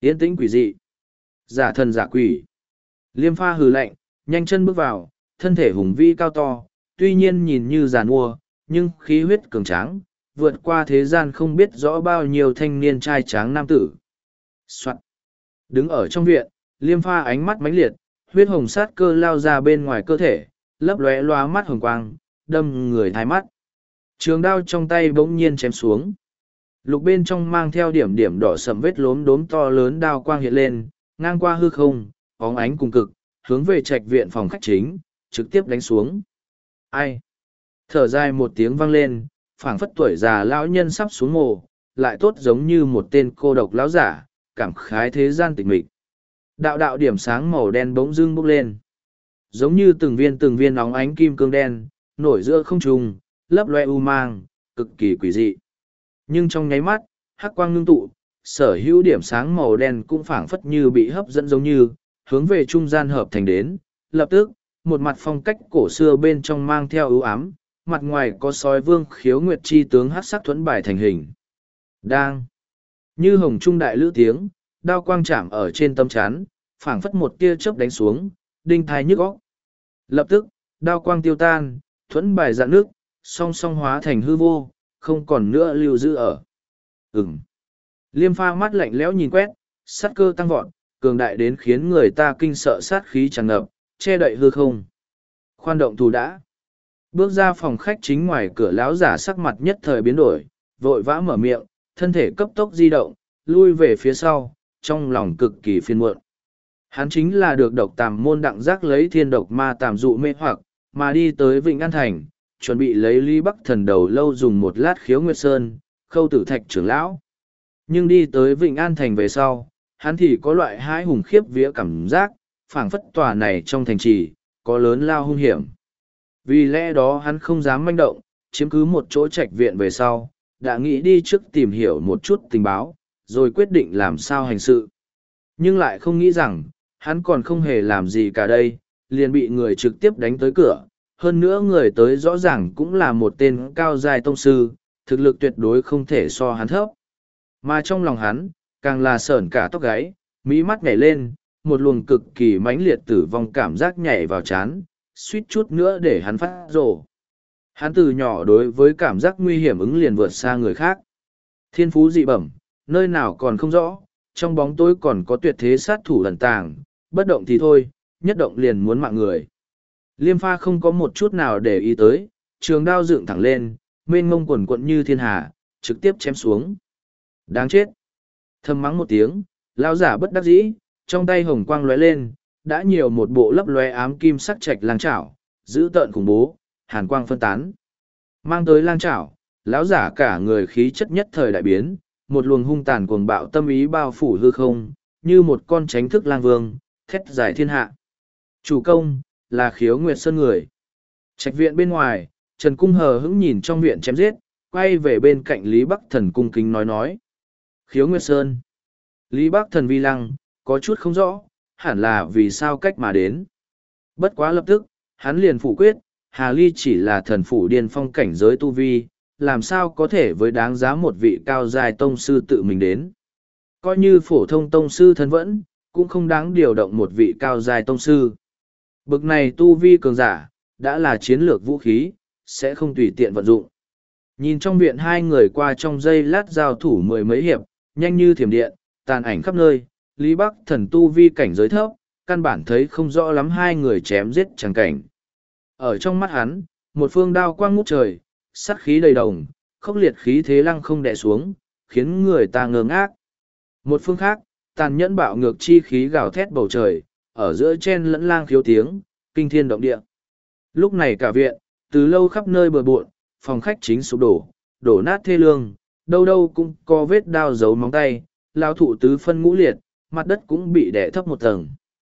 Yên tĩnh quỷ dị. Giả thần giả quỷ. Liêm Pha hừ lạnh, nhanh chân bước vào, thân thể hùng vĩ cao to, tuy nhiên nhìn như giàn mua, nhưng khí huyết cường tráng, vượt qua thế gian không biết rõ bao nhiêu thanh niên trai tráng nam tử. Soạn. Đứng ở trong viện, Liêm Pha ánh mắt mãnh liệt, huyết hồng sát cơ lao ra bên ngoài cơ thể, lấp lóe loá mắt hồng quang, đâm người thái mắt. Trường đao trong tay bỗng nhiên chém xuống. Lục bên trong mang theo điểm điểm đỏ sầm vết lốm đốm to lớn, đao quang hiện lên, ngang qua hư không, óng ánh cùng cực, hướng về trạch viện phòng khách chính, trực tiếp đánh xuống. Ai? Thở dài một tiếng vang lên, phảng phất tuổi già lão nhân sắp xuống mồ, lại tốt giống như một tên cô độc lão giả, cảm khái thế gian tịch mịch. Đạo đạo điểm sáng màu đen bỗng dưng bốc lên. Giống như từng viên từng viên óng ánh kim cương đen, nổi giữa không trung, lấp loe u mang, cực kỳ quỷ dị. Nhưng trong nháy mắt, hắc quang ngưng tụ, sở hữu điểm sáng màu đen cũng phảng phất như bị hấp dẫn giống như, hướng về trung gian hợp thành đến. Lập tức, một mặt phong cách cổ xưa bên trong mang theo ưu ám, mặt ngoài có sói vương khiếu nguyệt chi tướng hắc sắc thuẫn bài thành hình. Đang, như hồng trung đại lữ tiếng, đao quang chạm ở trên tâm chán, phảng phất một tia chớp đánh xuống, đinh thai nhức óc. Lập tức, đao quang tiêu tan, thuẫn bài dạn nước, song song hóa thành hư vô, không còn nữa lưu giữ ở. Ừm. Liêm Pha mắt lạnh lẽo nhìn quét, sát cơ tăng vọt, cường đại đến khiến người ta kinh sợ, sát khí tràn ngập, che đậy hư không. Khoan động thủ đã. Bước ra phòng khách chính, ngoài cửa lão giả sắc mặt nhất thời biến đổi, vội vã mở miệng, thân thể cấp tốc di động, lui về phía sau, trong lòng cực kỳ phiền muộn. Hắn chính là được độc tàm môn đặng giác lấy thiên độc ma tàm dụ mê hoặc, mà đi tới Vịnh An Thành, chuẩn bị lấy Lý Bắc Thần đầu lâu dùng một lát khiếu nguyệt sơn, khâu tử thạch trưởng lão. Nhưng đi tới Vịnh An Thành về sau, hắn thì có loại hãi hùng khiếp vía cảm giác, phảng phất tòa này trong thành trì, có lớn lao hung hiểm. Vì lẽ đó hắn không dám manh động, chiếm cứ một chỗ trạch viện về sau, đã nghĩ đi trước tìm hiểu một chút tình báo, rồi quyết định làm sao hành sự. Nhưng lại không nghĩ rằng, hắn còn không hề làm gì cả đây, liền bị người trực tiếp đánh tới cửa. Hơn nữa người tới rõ ràng cũng là một tên cao giai tông sư, thực lực tuyệt đối không thể so hắn thấp. Mà trong lòng hắn, càng là sởn cả tóc gáy, mí mắt nhảy lên, một luồng cực kỳ mãnh liệt tử vong cảm giác nhảy vào trán, suýt chút nữa để hắn phát rồ. Hắn từ nhỏ đối với cảm giác nguy hiểm ứng liền vượt xa người khác. Thiên phú dị bẩm, nơi nào còn không rõ, trong bóng tối còn có tuyệt thế sát thủ ẩn tàng, bất động thì thôi, nhất động liền muốn mạng người. Liêm Pha không có một chút nào để ý tới, trường đao dựng thẳng lên, mênh ngông quần quận như thiên hà, trực tiếp chém xuống. Đáng chết! Thầm mắng một tiếng, lão giả bất đắc dĩ, trong tay hồng quang lóe lên, đã nhiều một bộ lấp lóe ám kim sắc trạch lang chảo, giữ tợn khủng bố, hàn quang phân tán. Mang tới lang chảo, lão giả cả người khí chất nhất thời đại biến, một luồng hung tàn cuồng bạo tâm ý bao phủ hư không, như một con tránh thức lang vương, thét dài thiên hạ. Chủ công, là khiếu nguyệt sơn người. Trạch viện bên ngoài, Trần Cung hờ hững nhìn trong viện chém giết, quay về bên cạnh Lý Bắc Thần cung kính nói nói. Khiếu nguyệt sơn. Lý Bắc Thần vi lăng, có chút không rõ, hẳn là vì sao cách mà đến. Bất quá lập tức, hắn liền phủ quyết, Hà Ly chỉ là thần phủ điên phong cảnh giới tu vi, làm sao có thể với đáng giá một vị cao dài tông sư tự mình đến. Coi như phổ thông tông sư thân vẫn, cũng không đáng điều động một vị cao dài tông sư. Bực này tu vi cường giả, đã là chiến lược vũ khí, sẽ không tùy tiện vận dụng. Nhìn trong viện hai người qua trong giây lát giao thủ mười mấy hiệp, nhanh như thiểm điện, tàn ảnh khắp nơi, Lý Bắc Thần tu vi cảnh giới thấp, căn bản thấy không rõ lắm hai người chém giết chẳng cảnh. Ở trong mắt hắn, một phương đao quang ngút trời, sát khí đầy đồng, khốc liệt khí thế lăng không đè xuống, khiến người ta ngơ ngác. Một phương khác, tàn nhẫn bạo ngược chi khí gào thét bầu trời, ở giữa chen lẫn lang khiếu tiếng, kinh thiên động địa. Lúc này cả viện, từ lâu khắp nơi bừa bộn, phòng khách chính sụp đổ, đổ nát thê lương, đâu đâu cũng có vết đao dấu móng tay, lao thụ tứ phân ngũ liệt, mặt đất cũng bị đè thấp một tầng.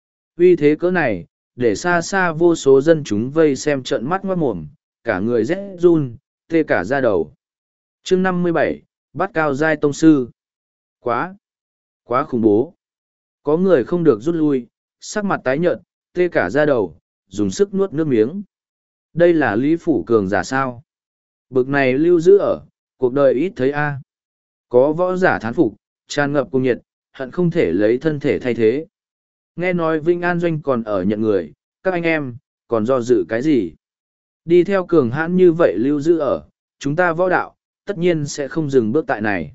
Uy thế cỡ này, để xa xa vô số dân chúng vây xem trận mắt ngoát mồm, cả người rét run, tê cả da đầu. Chương năm mươi bảy, bắt cao giai tông sư. Quá, quá khủng bố. Có người không được rút lui, sắc mặt tái nhợt, tê cả da đầu, dùng sức nuốt nước miếng. Đây là Lý Phủ Cường giả sao? Bực này lưu giữ ở, cuộc đời ít thấy a. Có võ giả thán phục, tràn ngập cùng nhiệt, hận không thể lấy thân thể thay thế. Nghe nói Vinh An Doanh còn ở nhận người, các anh em, còn do dự cái gì? Đi theo cường hãn như vậy lưu giữ ở, chúng ta võ đạo, tất nhiên sẽ không dừng bước tại này.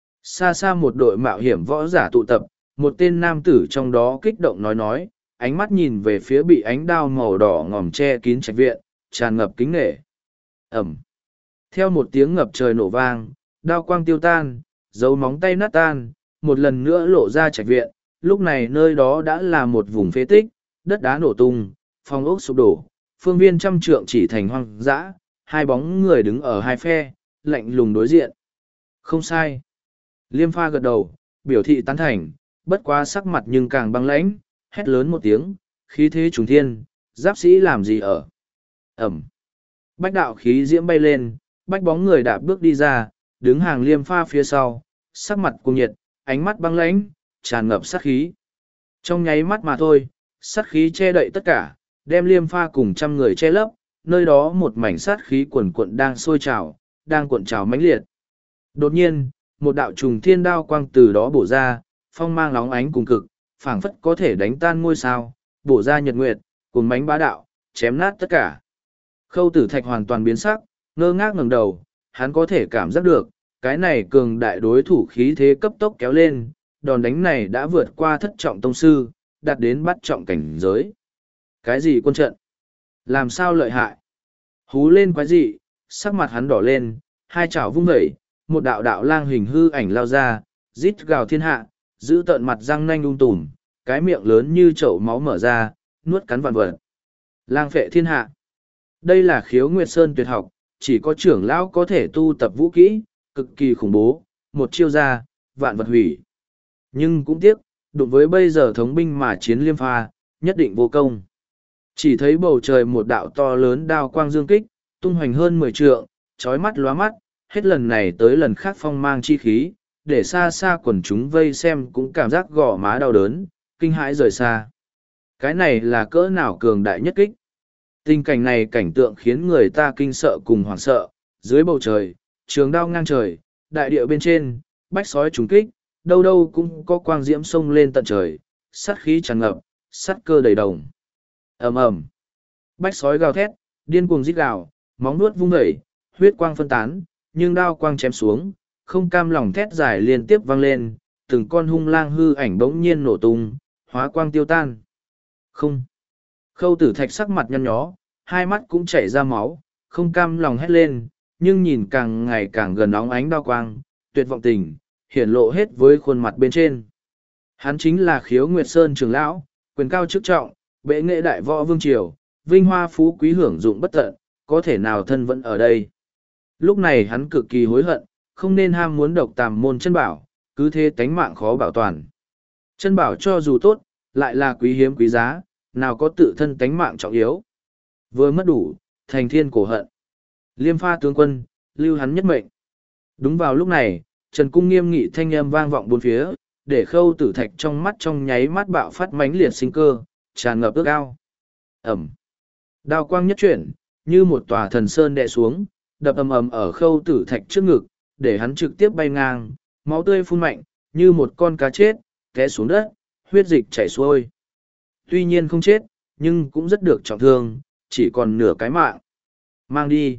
Xa xa một đội mạo hiểm võ giả tụ tập, một tên nam tử trong đó kích động nói nói, ánh mắt nhìn về phía bị ánh đao màu đỏ ngòm che kín trạch viện, tràn ngập kính nghệ. Ẩm. Theo một tiếng ngập trời nổ vang, đao quang tiêu tan, dấu móng tay nát tan, một lần nữa lộ ra trạch viện, lúc này nơi đó đã là một vùng phế tích, đất đá nổ tung, phong ốc sụp đổ, phương viên trăm trượng chỉ thành hoang dã, hai bóng người đứng ở hai phe, lạnh lùng đối diện. Không sai. Liêm Pha gật đầu, biểu thị tán thành, bất quá sắc mặt nhưng càng băng lãnh, hét lớn một tiếng, khí thế trùng thiên, giáp sĩ làm gì ở. Ẩm. Bách đạo khí diễm bay lên, bách bóng người đạp bước đi ra, đứng hàng Liêm Pha phía sau, sắc mặt cuồng nhiệt, ánh mắt băng lãnh, tràn ngập sát khí. Trong nháy mắt mà thôi, sát khí che đậy tất cả, đem Liêm Pha cùng trăm người che lấp, nơi đó một mảnh sát khí cuồn cuộn đang sôi trào, đang cuộn trào mãnh liệt. Đột nhiên, một đạo trùng thiên đao quang từ đó bổ ra, phong mang nóng ánh cùng cực, phảng phất có thể đánh tan ngôi sao, bổ ra nhật nguyệt, cùng mánh bá đạo, chém nát tất cả. Khâu Tử Thạch hoàn toàn biến sắc, ngơ ngác ngẩng đầu, hắn có thể cảm giác được, cái này cường đại đối thủ khí thế cấp tốc kéo lên, đòn đánh này đã vượt qua thất trọng tông sư, đạt đến bắt trọng cảnh giới. Cái gì quân trận? Làm sao lợi hại? Hú lên quái dị, sắc mặt hắn đỏ lên, hai chảo vung vẩy, một đạo đạo lang hình hư ảnh lao ra, rít gào thiên hạ, giữ tợn mặt răng nanh ung tùm, cái miệng lớn như chậu máu mở ra, nuốt cắn vạn vật. Lang phệ thiên hạ. Đây là Khiếu Nguyệt Sơn tuyệt học, chỉ có trưởng lão có thể tu tập vũ kỹ, cực kỳ khủng bố, một chiêu ra, vạn vật hủy. Nhưng cũng tiếc, đụng với bây giờ thống binh mà chiến Liêm Pha, nhất định vô công. Chỉ thấy bầu trời một đạo to lớn đao quang dương kích, tung hoành hơn mười trượng, chói mắt lóa mắt, hết lần này tới lần khác phong mang chi khí, để xa xa quần chúng vây xem cũng cảm giác gò má đau đớn, kinh hãi rời xa. Cái này là cỡ nào cường đại nhất kích. Tình cảnh này cảnh tượng khiến người ta kinh sợ cùng hoảng sợ, dưới bầu trời, trường đao ngang trời, đại địa bên trên, bách sói trùng kích, đâu đâu cũng có quang diễm sông lên tận trời, sát khí tràn ngập, sát cơ đầy đồng. Ầm ầm, bách sói gào thét, điên cuồng rít gào, móng nuốt vung vẩy, huyết quang phân tán, nhưng đao quang chém xuống, không cam lòng thét dài liên tiếp vang lên, từng con hung lang hư ảnh bỗng nhiên nổ tung, hóa quang tiêu tan. Không. Khâu Tử Thạch sắc mặt nhăn nhó, hai mắt cũng chảy ra máu, không cam lòng hét lên, nhưng nhìn càng ngày càng gần óng ánh đao quang, tuyệt vọng tình, hiển lộ hết với khuôn mặt bên trên. Hắn chính là Khiếu Nguyệt Sơn trưởng lão, quyền cao chức trọng, bệ nghệ đại võ vương triều, vinh hoa phú quý hưởng dụng bất tận, có thể nào thân vẫn ở đây. Lúc này hắn cực kỳ hối hận, không nên ham muốn độc tàm môn chân bảo, cứ thế tánh mạng khó bảo toàn. Chân bảo cho dù tốt, lại là quý hiếm quý giá, nào có tự thân tánh mạng trọng yếu. Vừa mất đủ, thành thiên cổ hận. Liêm Pha tướng quân, lưu hắn nhất mệnh. Đúng vào lúc này, Trần Cung nghiêm nghị thanh âm vang vọng bốn phía, để Khâu Tử Thạch trong mắt trong nháy mắt bạo phát mãnh liệt sinh cơ, tràn ngập ước ao. Ẩm. Đao quang nhất chuyển, như một tòa thần sơn đè xuống, đập ầm ầm ở Khâu Tử Thạch trước ngực, để hắn trực tiếp bay ngang, máu tươi phun mạnh, như một con cá chết, té xuống đất, huyết dịch chảy xuôi. Tuy nhiên không chết, nhưng cũng rất được trọng thương, chỉ còn nửa cái mạng. Mang đi.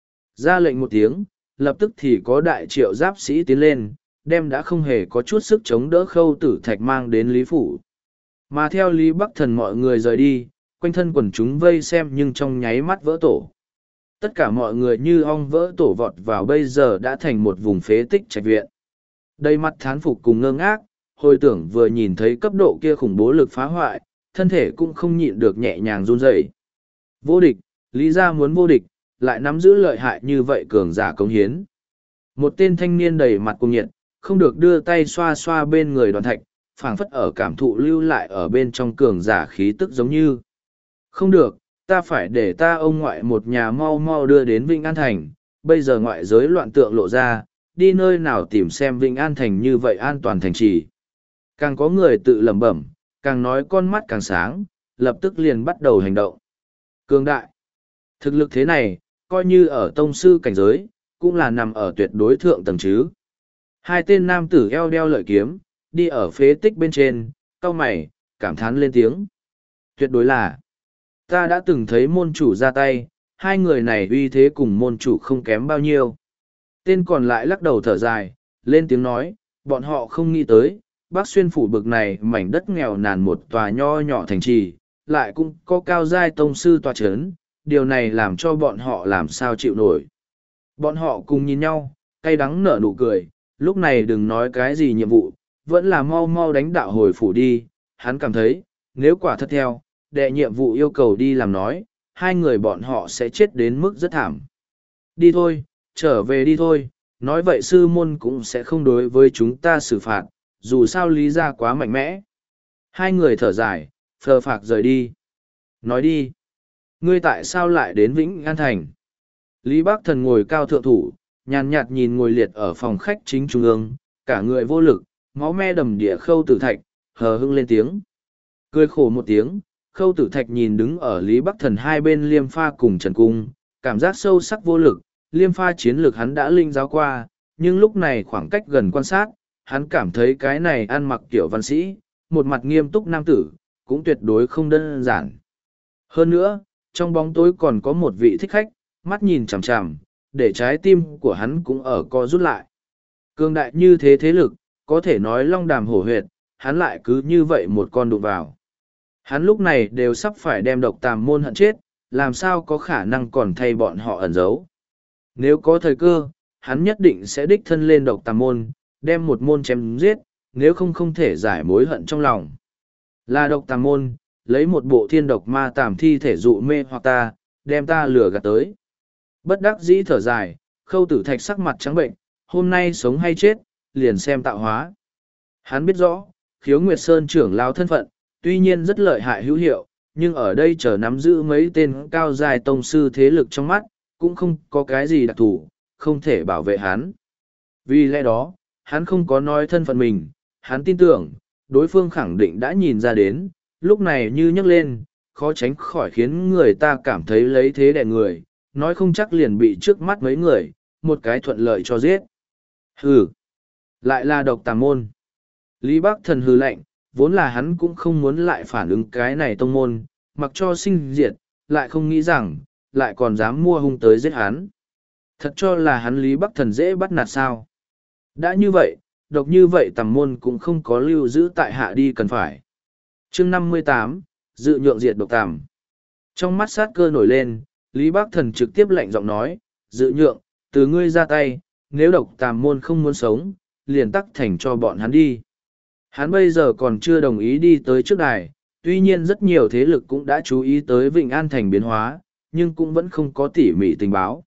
Ra lệnh một tiếng, lập tức thì có đại triệu giáp sĩ tiến lên, đem đã không hề có chút sức chống đỡ Khâu Tử Thạch mang đến Lý Phủ. Mà theo Lý Bắc Thần mọi người rời đi, quanh thân quần chúng vây xem nhưng trong nháy mắt vỡ tổ. Tất cả mọi người như ong vỡ tổ vọt vào bây giờ đã thành một vùng phế tích trạch viện. Đầy mặt thán phục cùng ngơ ngác, hồi tưởng vừa nhìn thấy cấp độ kia khủng bố lực phá hoại, thân thể cũng không nhịn được nhẹ nhàng run rẩy. Vô địch, Lý gia muốn vô địch, lại nắm giữ lợi hại như vậy cường giả công hiến. Một tên thanh niên đầy mặt cuồng nhiệt, không được đưa tay xoa xoa bên người Đoàn Thạch, phảng phất ở cảm thụ lưu lại ở bên trong cường giả khí tức giống như. Không được, ta phải để ta ông ngoại một nhà mau mau đưa đến Vĩnh An Thành, bây giờ ngoại giới loạn tượng lộ ra, đi nơi nào tìm xem Vĩnh An Thành như vậy an toàn thành trì. Càng có người tự lẩm bẩm, càng nói con mắt càng sáng, lập tức liền bắt đầu hành động. Cường đại. Thực lực thế này, coi như ở tông sư cảnh giới, cũng là nằm ở tuyệt đối thượng tầng chứ. Hai tên nam tử eo đeo lợi kiếm, đi ở phế tích bên trên, cau mày, cảm thán lên tiếng. Tuyệt đối là, ta đã từng thấy môn chủ ra tay, hai người này uy thế cùng môn chủ không kém bao nhiêu. Tên còn lại lắc đầu thở dài, lên tiếng nói, bọn họ không nghĩ tới, Bắc Xuyên phủ bực này mảnh đất nghèo nàn một tòa nho nhỏ thành trì, lại cũng có cao giai tông sư tòa chấn, điều này làm cho bọn họ làm sao chịu nổi. Bọn họ cùng nhìn nhau, cay đắng nở nụ cười, lúc này đừng nói cái gì nhiệm vụ, vẫn là mau mau đánh đạo hồi phủ đi, hắn cảm thấy, nếu quả thật theo, đệ nhiệm vụ yêu cầu đi làm nói, hai người bọn họ sẽ chết đến mức rất thảm. Đi thôi, trở về đi thôi, nói vậy sư môn cũng sẽ không đối với chúng ta xử phạt, dù sao lý ra quá mạnh mẽ. Hai người thở dài, phờ phạc rời đi. Nói đi, ngươi tại sao lại đến Vĩnh An Thành? Lý Bắc Thần ngồi cao thượng thủ, nhàn nhạt nhìn ngồi liệt ở phòng khách chính trung ương, cả người vô lực, máu me đầm địa Khâu Tử Thạch, hờ hững lên tiếng. Cười khổ một tiếng, Khâu Tử Thạch nhìn đứng ở Lý Bắc Thần hai bên Liêm Pha cùng Trần Cung, cảm giác sâu sắc vô lực, Liêm Pha chiến lược hắn đã linh giáo qua, nhưng lúc này khoảng cách gần quan sát, hắn cảm thấy cái này ăn mặc kiểu văn sĩ, một mặt nghiêm túc nam tử, cũng tuyệt đối không đơn giản. Hơn nữa, trong bóng tối còn có một vị thích khách, mắt nhìn chằm chằm, để trái tim của hắn cũng ở co rút lại. Cương đại như thế thế lực, có thể nói long đàm hổ huyệt, hắn lại cứ như vậy một con đụng vào. Hắn lúc này đều sắp phải đem độc tàm môn hận chết, làm sao có khả năng còn thay bọn họ ẩn giấu. Nếu có thời cơ, hắn nhất định sẽ đích thân lên độc tàm môn, đem một môn chém giết, nếu không không thể giải mối hận trong lòng. Là độc tàm môn, lấy một bộ thiên độc ma tàm thi thể dụ mê hoặc ta, đem ta lừa gạt tới. Bất đắc dĩ thở dài, Khâu Tử Thạch sắc mặt trắng bệnh, hôm nay sống hay chết, liền xem tạo hóa. Hắn biết rõ, Khiếu Nguyệt Sơn trưởng lao thân phận, tuy nhiên rất lợi hại hữu hiệu, nhưng ở đây chờ nắm giữ mấy tên cao dài tông sư thế lực trong mắt, cũng không có cái gì đặc thù, không thể bảo vệ hắn. Vì lẽ đó, hắn không có nói thân phận mình, hắn tin tưởng, đối phương khẳng định đã nhìn ra đến, lúc này như nhấc lên, khó tránh khỏi khiến người ta cảm thấy lấy thế đè người, nói không chắc liền bị trước mắt mấy người, một cái thuận lợi cho giết. Hừ, lại là độc tà môn. Lý Bắc Thần hừ lạnh, vốn là hắn cũng không muốn lại phản ứng cái này tông môn, mặc cho sinh diệt, lại không nghĩ rằng, lại còn dám mua hung tới giết hắn. Thật cho là hắn Lý Bắc Thần dễ bắt nạt sao. Đã như vậy, độc như vậy tầm môn cũng không có lưu giữ tại hạ đi cần phải. chương năm mươi tám, dự nhượng diệt độc tàm. Trong mắt sát cơ nổi lên, Lý Bắc Thần trực tiếp lạnh giọng nói, dự nhượng, từ ngươi ra tay, nếu độc tàm môn không muốn sống, liền tắc thành cho bọn hắn đi. Hắn bây giờ còn chưa đồng ý đi tới trước đài, tuy nhiên rất nhiều thế lực cũng đã chú ý tới Vịnh An Thành biến hóa, nhưng cũng vẫn không có tỉ mỉ tình báo.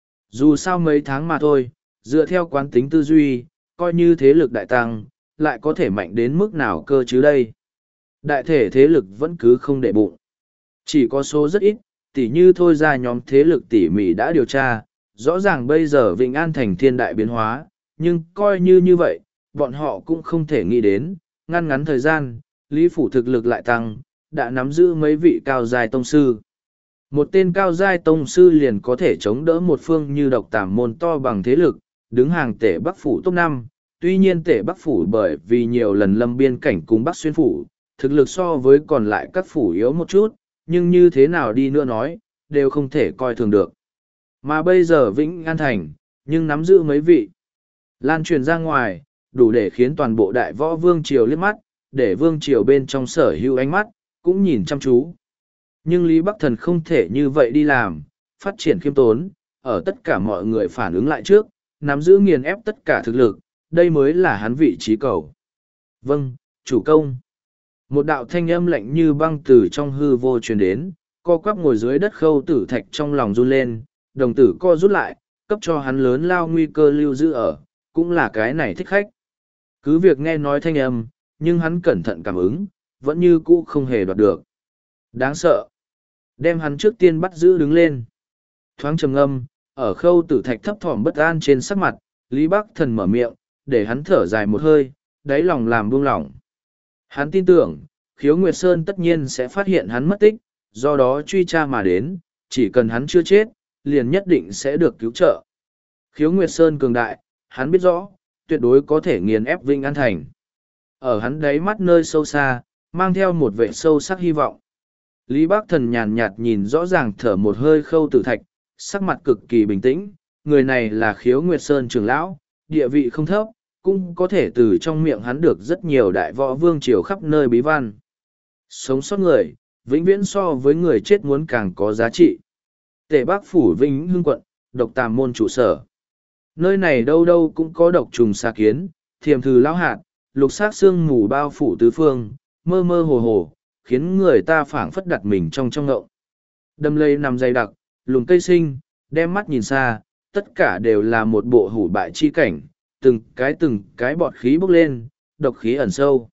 Dù sao mấy tháng mà thôi, dựa theo quán tính tư duy, coi như thế lực đại tăng, lại có thể mạnh đến mức nào cơ chứ đây. Đại thể thế lực vẫn cứ không để bụng. Chỉ có số rất ít, tỉ như thôi ra nhóm thế lực tỉ mỉ đã điều tra, rõ ràng bây giờ Vịnh An Thành thiên đại biến hóa, nhưng coi như như vậy, bọn họ cũng không thể nghĩ đến, ngăn ngắn thời gian, Lý Phủ thực lực lại tăng, đã nắm giữ mấy vị cao giai tông sư. Một tên cao giai tông sư liền có thể chống đỡ một phương như độc tàm môn to bằng thế lực, đứng hàng tể Bắc Phủ top năm. Tuy nhiên tể Bắc Phủ bởi vì nhiều lần lâm biên cảnh cùng Bắc Xuyên Phủ, thực lực so với còn lại các phủ yếu một chút, nhưng như thế nào đi nữa nói, đều không thể coi thường được. Mà bây giờ Vĩnh An Thành, nhưng nắm giữ mấy vị. Lan truyền ra ngoài, đủ để khiến toàn bộ đại võ vương triều liếc mắt, để vương triều bên trong sở hữu ánh mắt, cũng nhìn chăm chú. Nhưng Lý Bắc Thần không thể như vậy đi làm, phát triển khiêm tốn, ở tất cả mọi người phản ứng lại trước, nắm giữ nghiền ép tất cả thực lực, đây mới là hắn vị trí cầu. Vâng, chủ công. Một đạo thanh âm lạnh như băng từ trong hư vô truyền đến, co quắp ngồi dưới đất Khâu Tử Thạch trong lòng run lên, đồng tử co rút lại, cấp cho hắn lớn lao nguy cơ lưu giữ ở, cũng là cái này thích khách. Cứ việc nghe nói thanh âm, nhưng hắn cẩn thận cảm ứng, vẫn như cũ không hề đoạt được. Đáng sợ. Đem hắn trước tiên bắt giữ đứng lên. Thoáng trầm ngâm, ở Khâu Tử Thạch thấp thỏm bất an trên sắc mặt, Lý Bắc Thần mở miệng, để hắn thở dài một hơi, đáy lòng làm buông lỏng. Hắn tin tưởng, Khiếu Nguyệt Sơn tất nhiên sẽ phát hiện hắn mất tích, do đó truy tra mà đến, chỉ cần hắn chưa chết, liền nhất định sẽ được cứu trợ. Khiếu Nguyệt Sơn cường đại, hắn biết rõ, tuyệt đối có thể nghiền ép Vĩnh An Thành. Ở hắn đáy mắt nơi sâu xa, mang theo một vẻ sâu sắc hy vọng. Lý Bác Thần nhàn nhạt nhìn rõ ràng thở một hơi Khâu Tử Thạch, sắc mặt cực kỳ bình tĩnh, người này là Khiếu Nguyệt Sơn trưởng lão, địa vị không thấp, cũng có thể từ trong miệng hắn được rất nhiều đại võ vương triều khắp nơi bí văn. Sống sót người, vĩnh viễn so với người chết muốn càng có giá trị. Tề Bắc Phủ Vĩnh Hưng quận, Độc Tàm môn trụ sở. Nơi này đâu đâu cũng có độc trùng xà kiến, thiềm thử lão hạt, lục xác xương mù bao phủ tứ phương, mơ mơ hồ hồ, khiến người ta phảng phất đặt mình trong trong ngộng. Đầm lầy nằm dày đặc, lùm cây sinh, đem mắt nhìn xa, tất cả đều là một bộ hủ bại chi cảnh, từng cái từng cái bọt khí bốc lên, độc khí ẩn sâu.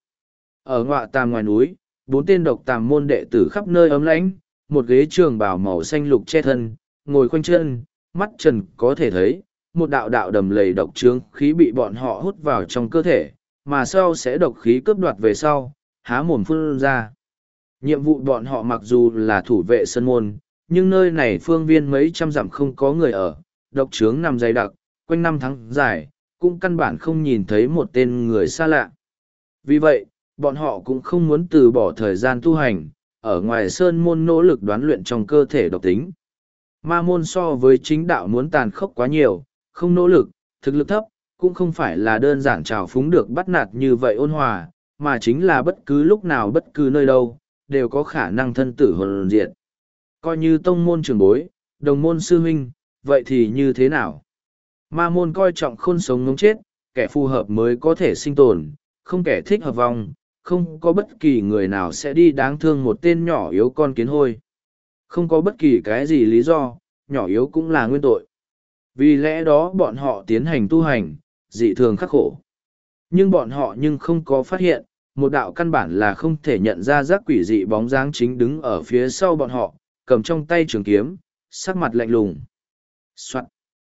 Ở ngọa tàm ngoài núi, bốn tên độc tàm môn đệ tử khắp nơi ấm lãnh, một ghế trường bào màu xanh lục che thân, ngồi khoanh chân, mắt trần có thể thấy, một đạo đạo đầm lầy độc trướng khí bị bọn họ hút vào trong cơ thể, mà sau sẽ độc khí cướp đoạt về sau, há mồm phun ra. Nhiệm vụ bọn họ mặc dù là thủ vệ sân môn, nhưng nơi này phương viên mấy trăm dặm không có người ở, độc trướng nằm dày đặc, quanh năm tháng dài, cũng căn bản không nhìn thấy một tên người xa lạ. Vì vậy, bọn họ cũng không muốn từ bỏ thời gian tu hành, ở ngoài sơn môn nỗ lực đoán luyện trong cơ thể độc tính. Ma môn so với chính đạo muốn tàn khốc quá nhiều, không nỗ lực, thực lực thấp, cũng không phải là đơn giản trào phúng được bắt nạt như vậy ôn hòa, mà chính là bất cứ lúc nào bất cứ nơi đâu, đều có khả năng thân tử hồn diệt. Coi như tông môn trưởng bối, đồng môn sư huynh, vậy thì như thế nào? Ma môn coi trọng khôn sống ngống chết, kẻ phù hợp mới có thể sinh tồn, không kẻ thích hợp vong, không có bất kỳ người nào sẽ đi đáng thương một tên nhỏ yếu con kiến hôi. Không có bất kỳ cái gì lý do, nhỏ yếu cũng là nguyên tội. Vì lẽ đó bọn họ tiến hành tu hành, dị thường khắc khổ. Nhưng bọn họ nhưng không có phát hiện, một đạo căn bản là không thể nhận ra giác quỷ dị bóng dáng chính đứng ở phía sau bọn họ, cầm trong tay trường kiếm, sắc mặt lạnh lùng. Soạn.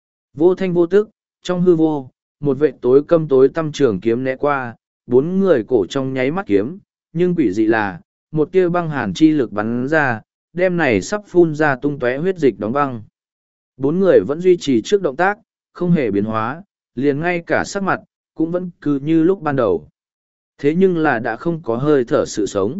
Vô thanh vô tức, trong hư vô, một vệ tối câm tối tăm trường kiếm né qua, bốn người cổ trong nháy mắt kiếm, nhưng quỷ dị là, một tia băng hàn chi lực bắn ra, đem này sắp phun ra tung tóe huyết dịch đóng băng. Bốn người vẫn duy trì trước động tác, không hề biến hóa, liền ngay cả sắc mặt, cũng vẫn cứ như lúc ban đầu. Thế nhưng là đã không có hơi thở sự sống.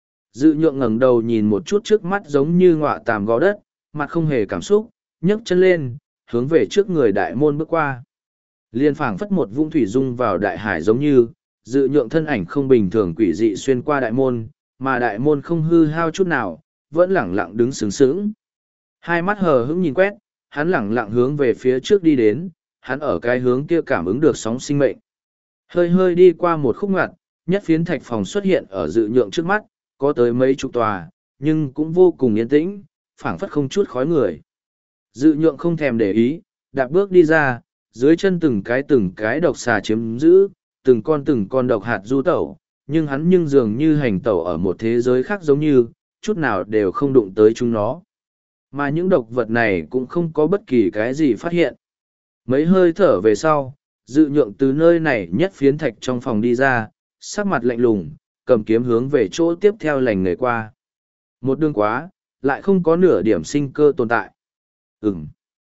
Dự nhượng ngẩng đầu nhìn một chút trước mắt giống như ngọa tàm gò đất, mặt không hề cảm xúc, nhấc chân lên, hướng về trước người đại môn bước qua. Liên phảng phất một vũng thủy dung vào đại hải giống như, dự nhượng thân ảnh không bình thường quỷ dị xuyên qua đại môn, mà đại môn không hư hao chút nào, vẫn lẳng lặng đứng sướng sướng. Hai mắt hờ hững nhìn quét, hắn lẳng lặng hướng về phía trước đi đến, hắn ở cái hướng kia cảm ứng được sóng sinh mệnh. Hơi hơi đi qua một khúc ngoặt, nhất phiến thạch phòng xuất hiện ở dự nhượng trước mắt, có tới mấy chục tòa, nhưng cũng vô cùng yên tĩnh, phảng phất không chút khói người. Dự nhượng không thèm để ý, đạp bước đi ra, dưới chân từng cái từng cái độc xà chiếm giữ, từng con từng con độc hạt du tẩu, nhưng hắn nhưng dường như hành tẩu ở một thế giới khác giống như, chút nào đều không đụng tới chúng nó. Mà những độc vật này cũng không có bất kỳ cái gì phát hiện. Mấy hơi thở về sau, dự nhượng từ nơi này nhất phiến thạch trong phòng đi ra, sắc mặt lạnh lùng, cầm kiếm hướng về chỗ tiếp theo lành người qua. Một đường quá, lại không có nửa điểm sinh cơ tồn tại. Ừm.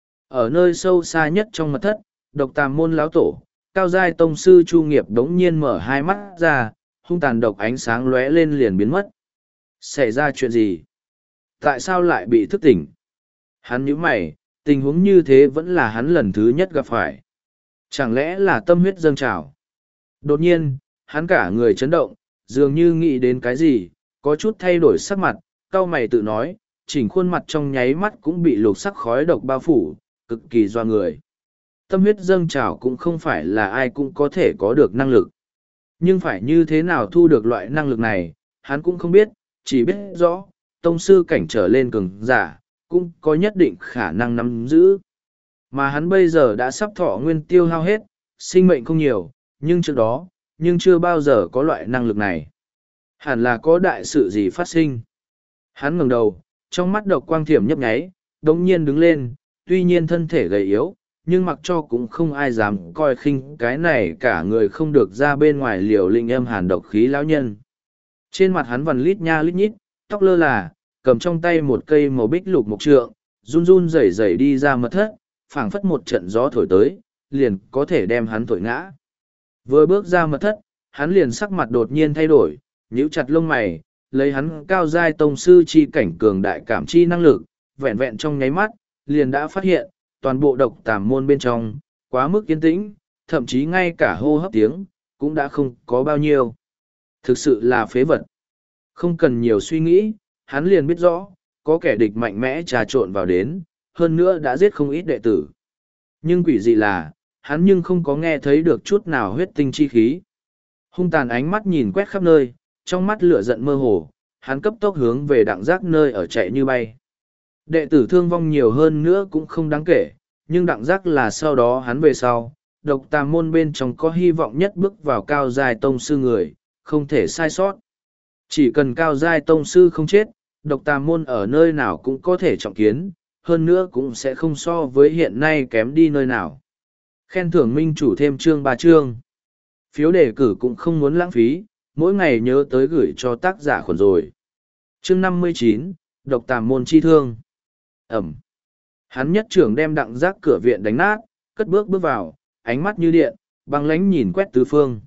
Ở nơi sâu xa nhất trong mật thất, độc tàm môn lão tổ, cao giai tông sư Chu Nghiệp đống nhiên mở hai mắt ra, hung tàn độc ánh sáng lóe lên liền biến mất. Xảy ra chuyện gì? Tại sao lại bị thức tỉnh? Hắn nhíu mày, tình huống như thế vẫn là hắn lần thứ nhất gặp phải. Chẳng lẽ là tâm huyết dâng trào? Đột nhiên, hắn cả người chấn động, dường như nghĩ đến cái gì, có chút thay đổi sắc mặt, cau mày tự nói, chỉnh khuôn mặt trong nháy mắt cũng bị lục sắc khói độc bao phủ, cực kỳ doa người. Tâm huyết dâng trào cũng không phải là ai cũng có thể có được năng lực. Nhưng phải như thế nào thu được loại năng lực này, hắn cũng không biết, chỉ biết rõ, tông sư cảnh trở lên cường giả, cũng có nhất định khả năng nắm giữ. Mà hắn bây giờ đã sắp thọ nguyên tiêu hao hết, sinh mệnh không nhiều, nhưng trước đó, nhưng chưa bao giờ có loại năng lực này. Hẳn là có đại sự gì phát sinh. Hắn ngẩng đầu, trong mắt độc quang thiểm nhấp nháy, đống nhiên đứng lên, tuy nhiên thân thể gầy yếu, nhưng mặc cho cũng không ai dám coi khinh cái này cả người không được ra bên ngoài liều linh âm hàn độc khí lão nhân. Trên mặt hắn vằn lít nha lít nhít, tóc lơ là, cầm trong tay một cây màu bích lục mộc trượng, run run rẩy rẩy đi ra mật thất, phảng phất một trận gió thổi tới, liền có thể đem hắn thổi ngã. Vừa bước ra mật thất, hắn liền sắc mặt đột nhiên thay đổi, nhíu chặt lông mày, lấy hắn cao giai tông sư chi cảnh cường đại cảm chi năng lực, vẹn vẹn trong nháy mắt, liền đã phát hiện, toàn bộ độc tàm môn bên trong, quá mức yên tĩnh, thậm chí ngay cả hô hấp tiếng, cũng đã không có bao nhiêu. Thực sự là phế vật. Không cần nhiều suy nghĩ, hắn liền biết rõ, có kẻ địch mạnh mẽ trà trộn vào đến, hơn nữa đã giết không ít đệ tử. Nhưng quỷ dị là, hắn nhưng không có nghe thấy được chút nào huyết tinh chi khí. Hung tàn ánh mắt nhìn quét khắp nơi, trong mắt lửa giận mơ hồ, hắn cấp tốc hướng về đặng giác nơi ở chạy như bay. Đệ tử thương vong nhiều hơn nữa cũng không đáng kể, nhưng đặng giác là sau đó hắn về sau, độc tàm môn bên trong có hy vọng nhất bước vào cao giai tông sư người, không thể sai sót. Chỉ cần cao giai tông sư không chết, độc tàm môn ở nơi nào cũng có thể trọng kiến, hơn nữa cũng sẽ không so với hiện nay kém đi nơi nào. Khen thưởng minh chủ thêm chương ba chương. Phiếu đề cử cũng không muốn lãng phí, mỗi ngày nhớ tới gửi cho tác giả khuẩn rồi. Chương năm mươi chín, độc tàm môn chi thương. Ẩm. Hắn nhất trưởng đem đặng giác cửa viện đánh nát, cất bước bước vào, ánh mắt như điện, băng lánh nhìn quét tứ phương.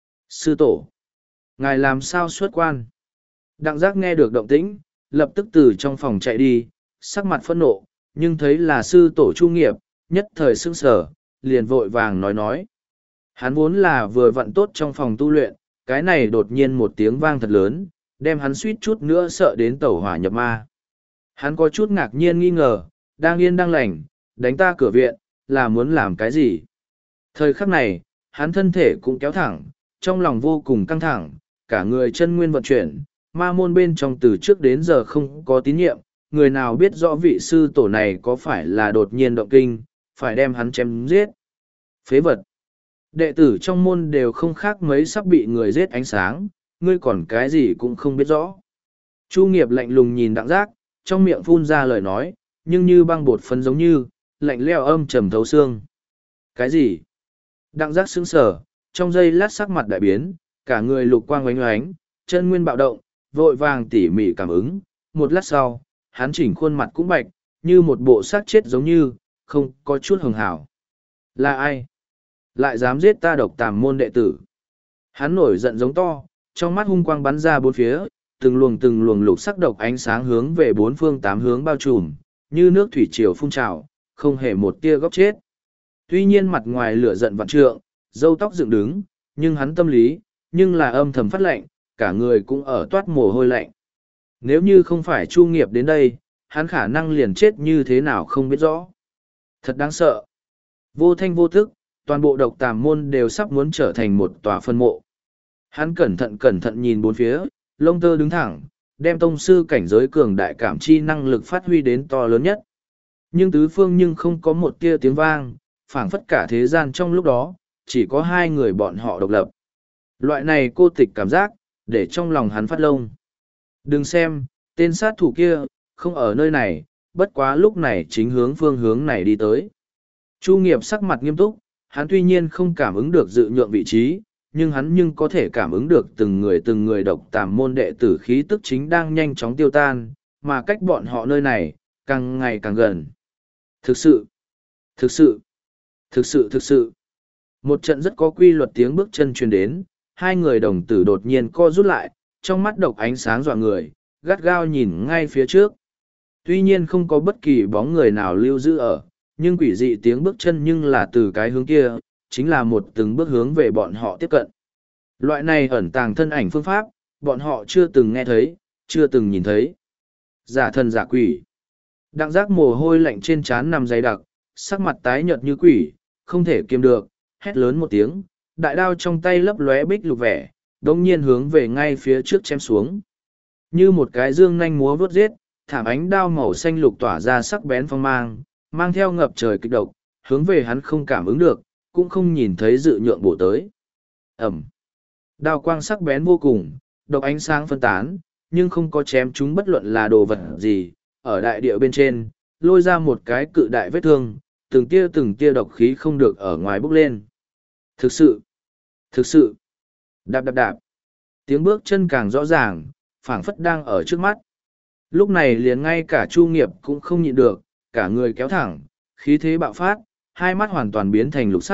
Sư tổ. Ngài làm sao xuất quan? Đặng giác nghe được động tĩnh, lập tức từ trong phòng chạy đi, sắc mặt phẫn nộ, nhưng thấy là sư tổ Chu Nghiệp, nhất thời sững sờ, liền vội vàng nói nói. Hắn vốn là vừa vặn tốt trong phòng tu luyện, cái này đột nhiên một tiếng vang thật lớn, đem hắn suýt chút nữa sợ đến tẩu hỏa nhập ma. Hắn có chút ngạc nhiên nghi ngờ, đang yên đang lành, đánh ta cửa viện, là muốn làm cái gì? Thời khắc này, hắn thân thể cũng kéo thẳng, trong lòng vô cùng căng thẳng, cả người chân nguyên vận chuyển, ma môn bên trong từ trước đến giờ không có tín nhiệm, người nào biết rõ vị sư tổ này có phải là đột nhiên động kinh, phải đem hắn chém giết. Phế vật. Đệ tử trong môn đều không khác mấy sắp bị người giết ánh sáng, ngươi còn cái gì cũng không biết rõ. Chu Nghiệp lạnh lùng nhìn đặng giác, trong miệng phun ra lời nói, nhưng như băng bột phấn giống như, lạnh leo âm trầm thấu xương. Cái gì? Đặng giác sững sờ, trong giây lát sắc mặt đại biến, cả người lục quang oánh oánh, chân nguyên bạo động, vội vàng tỉ mỉ cảm ứng. Một lát sau, hắn chỉnh khuôn mặt cũng bạch, như một bộ xác chết giống như, không có chút hường hảo. Là ai? Lại dám giết ta độc tàm môn đệ tử. Hắn nổi giận giống to, trong mắt hung quang bắn ra bốn phía, từng luồng từng luồng lục sắc độc ánh sáng hướng về bốn phương tám hướng bao trùm, như nước thủy triều phun trào, không hề một tia góc chết. Tuy nhiên mặt ngoài lửa giận vạn trượng, râu tóc dựng đứng, nhưng hắn tâm lý, nhưng là âm thầm phát lạnh, cả người cũng ở toát mồ hôi lạnh. Nếu như không phải Chu Nghiệp đến đây, hắn khả năng liền chết như thế nào không biết rõ. Thật đáng sợ. Vô thanh vô thức, toàn bộ độc tàm môn đều sắp muốn trở thành một tòa phân mộ. Hắn cẩn thận cẩn thận nhìn bốn phía, lông tơ đứng thẳng, đem tông sư cảnh giới cường đại cảm chi năng lực phát huy đến to lớn nhất. Nhưng tứ phương nhưng không có một tia tiếng vang, phảng phất cả thế gian trong lúc đó, chỉ có hai người bọn họ độc lập. Loại này cô tịch cảm giác, để trong lòng hắn phát lông. Đừng xem, tên sát thủ kia, không ở nơi này, bất quá lúc này chính hướng phương hướng này đi tới. Chu Nghiệp sắc mặt nghiêm túc, hắn tuy nhiên không cảm ứng được dự nhượng vị trí, nhưng hắn nhưng có thể cảm ứng được từng người từng người độc tàm môn đệ tử khí tức chính đang nhanh chóng tiêu tan, mà cách bọn họ nơi này, càng ngày càng gần. Thực sự, thực sự, thực sự thực sự. Một trận rất có quy luật tiếng bước chân truyền đến, hai người đồng tử đột nhiên co rút lại, trong mắt độc ánh sáng dọa người, gắt gao nhìn ngay phía trước. Tuy nhiên không có bất kỳ bóng người nào lưu giữ ở, nhưng quỷ dị tiếng bước chân nhưng là từ cái hướng kia, chính là một từng bước hướng về bọn họ tiếp cận. Loại này ẩn tàng thân ảnh phương pháp, bọn họ chưa từng nghe thấy, chưa từng nhìn thấy. Giả thần giả quỷ. Đặng giác mồ hôi lạnh trên trán nằm dày đặc, sắc mặt tái nhợt như quỷ, không thể kiềm được, hét lớn một tiếng, đại đao trong tay lấp lóe bích lục vẻ, đồng nhiên hướng về ngay phía trước chém xuống. Như một cái dương nanh múa vớt giết, thảm ánh đao màu xanh lục tỏa ra sắc bén phong mang, mang theo ngập trời kịch độc, hướng về hắn không cảm ứng được, cũng không nhìn thấy dự nhượng bổ tới. Ẩm. Đao quang sắc bén vô cùng, độc ánh sáng phân tán, nhưng không có chém chúng bất luận là đồ vật gì, ở đại địa bên trên, lôi ra một cái cự đại vết thương, từng tia từng tia độc khí không được ở ngoài bốc lên. Thực sự, thực sự, đạp đạp đạp, tiếng bước chân càng rõ ràng, phảng phất đang ở trước mắt. Lúc này liền ngay cả Chu Nghiệp cũng không nhịn được, cả người kéo thẳng, khí thế bạo phát, hai mắt hoàn toàn biến thành lục sắc,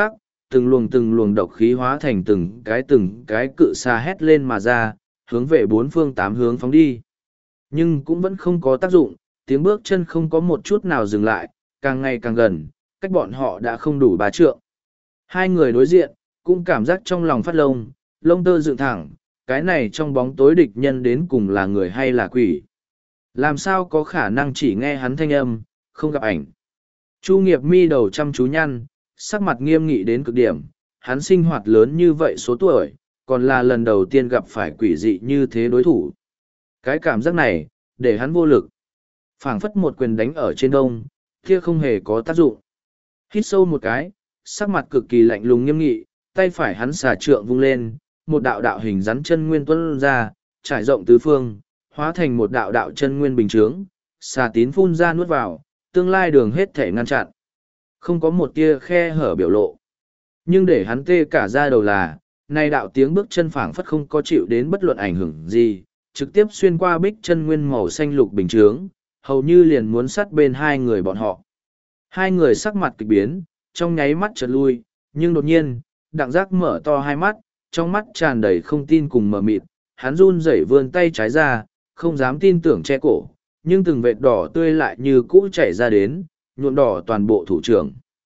từng luồng từng luồng độc khí hóa thành từng cái từng cái cự xà hét lên mà ra, hướng về bốn phương tám hướng phóng đi. Nhưng cũng vẫn không có tác dụng, tiếng bước chân không có một chút nào dừng lại, càng ngày càng gần, cách bọn họ đã không đủ ba trượng. Hai người đối diện, cũng cảm giác trong lòng phát lông, lông tơ dựng thẳng, cái này trong bóng tối địch nhân đến cùng là người hay là quỷ. Làm sao có khả năng chỉ nghe hắn thanh âm, không gặp ảnh. Chu Nghiệp mi đầu chăm chú nhăn, sắc mặt nghiêm nghị đến cực điểm, hắn sinh hoạt lớn như vậy số tuổi, còn là lần đầu tiên gặp phải quỷ dị như thế đối thủ. Cái cảm giác này, để hắn vô lực. Phảng phất một quyền đánh ở trên đông, kia không hề có tác dụng. Hít sâu một cái, sắc mặt cực kỳ lạnh lùng nghiêm nghị, tay phải hắn xà trượng vung lên, một đạo đạo hình rắn chân nguyên tuôn ra, trải rộng tứ phương, hóa thành một đạo đạo chân nguyên bình chướng, xà tín phun ra nuốt vào, tương lai đường hết thể ngăn chặn. Không có một tia khe hở biểu lộ. Nhưng để hắn tê cả da đầu là, nay đạo tiếng bước chân phảng phất không có chịu đến bất luận ảnh hưởng gì, trực tiếp xuyên qua bích chân nguyên màu xanh lục bình chướng, hầu như liền muốn sát bên hai người bọn họ. Hai người sắc mặt kịch biến, trong nháy mắt chợt lui, nhưng đột nhiên, đặng giác mở to hai mắt, trong mắt tràn đầy không tin cùng mờ mịt, hắn run rẩy vươn tay trái ra, không dám tin tưởng che cổ, nhưng từng vệt đỏ tươi lại như cũ chảy ra đến, nhuộm đỏ toàn bộ thủ trưởng.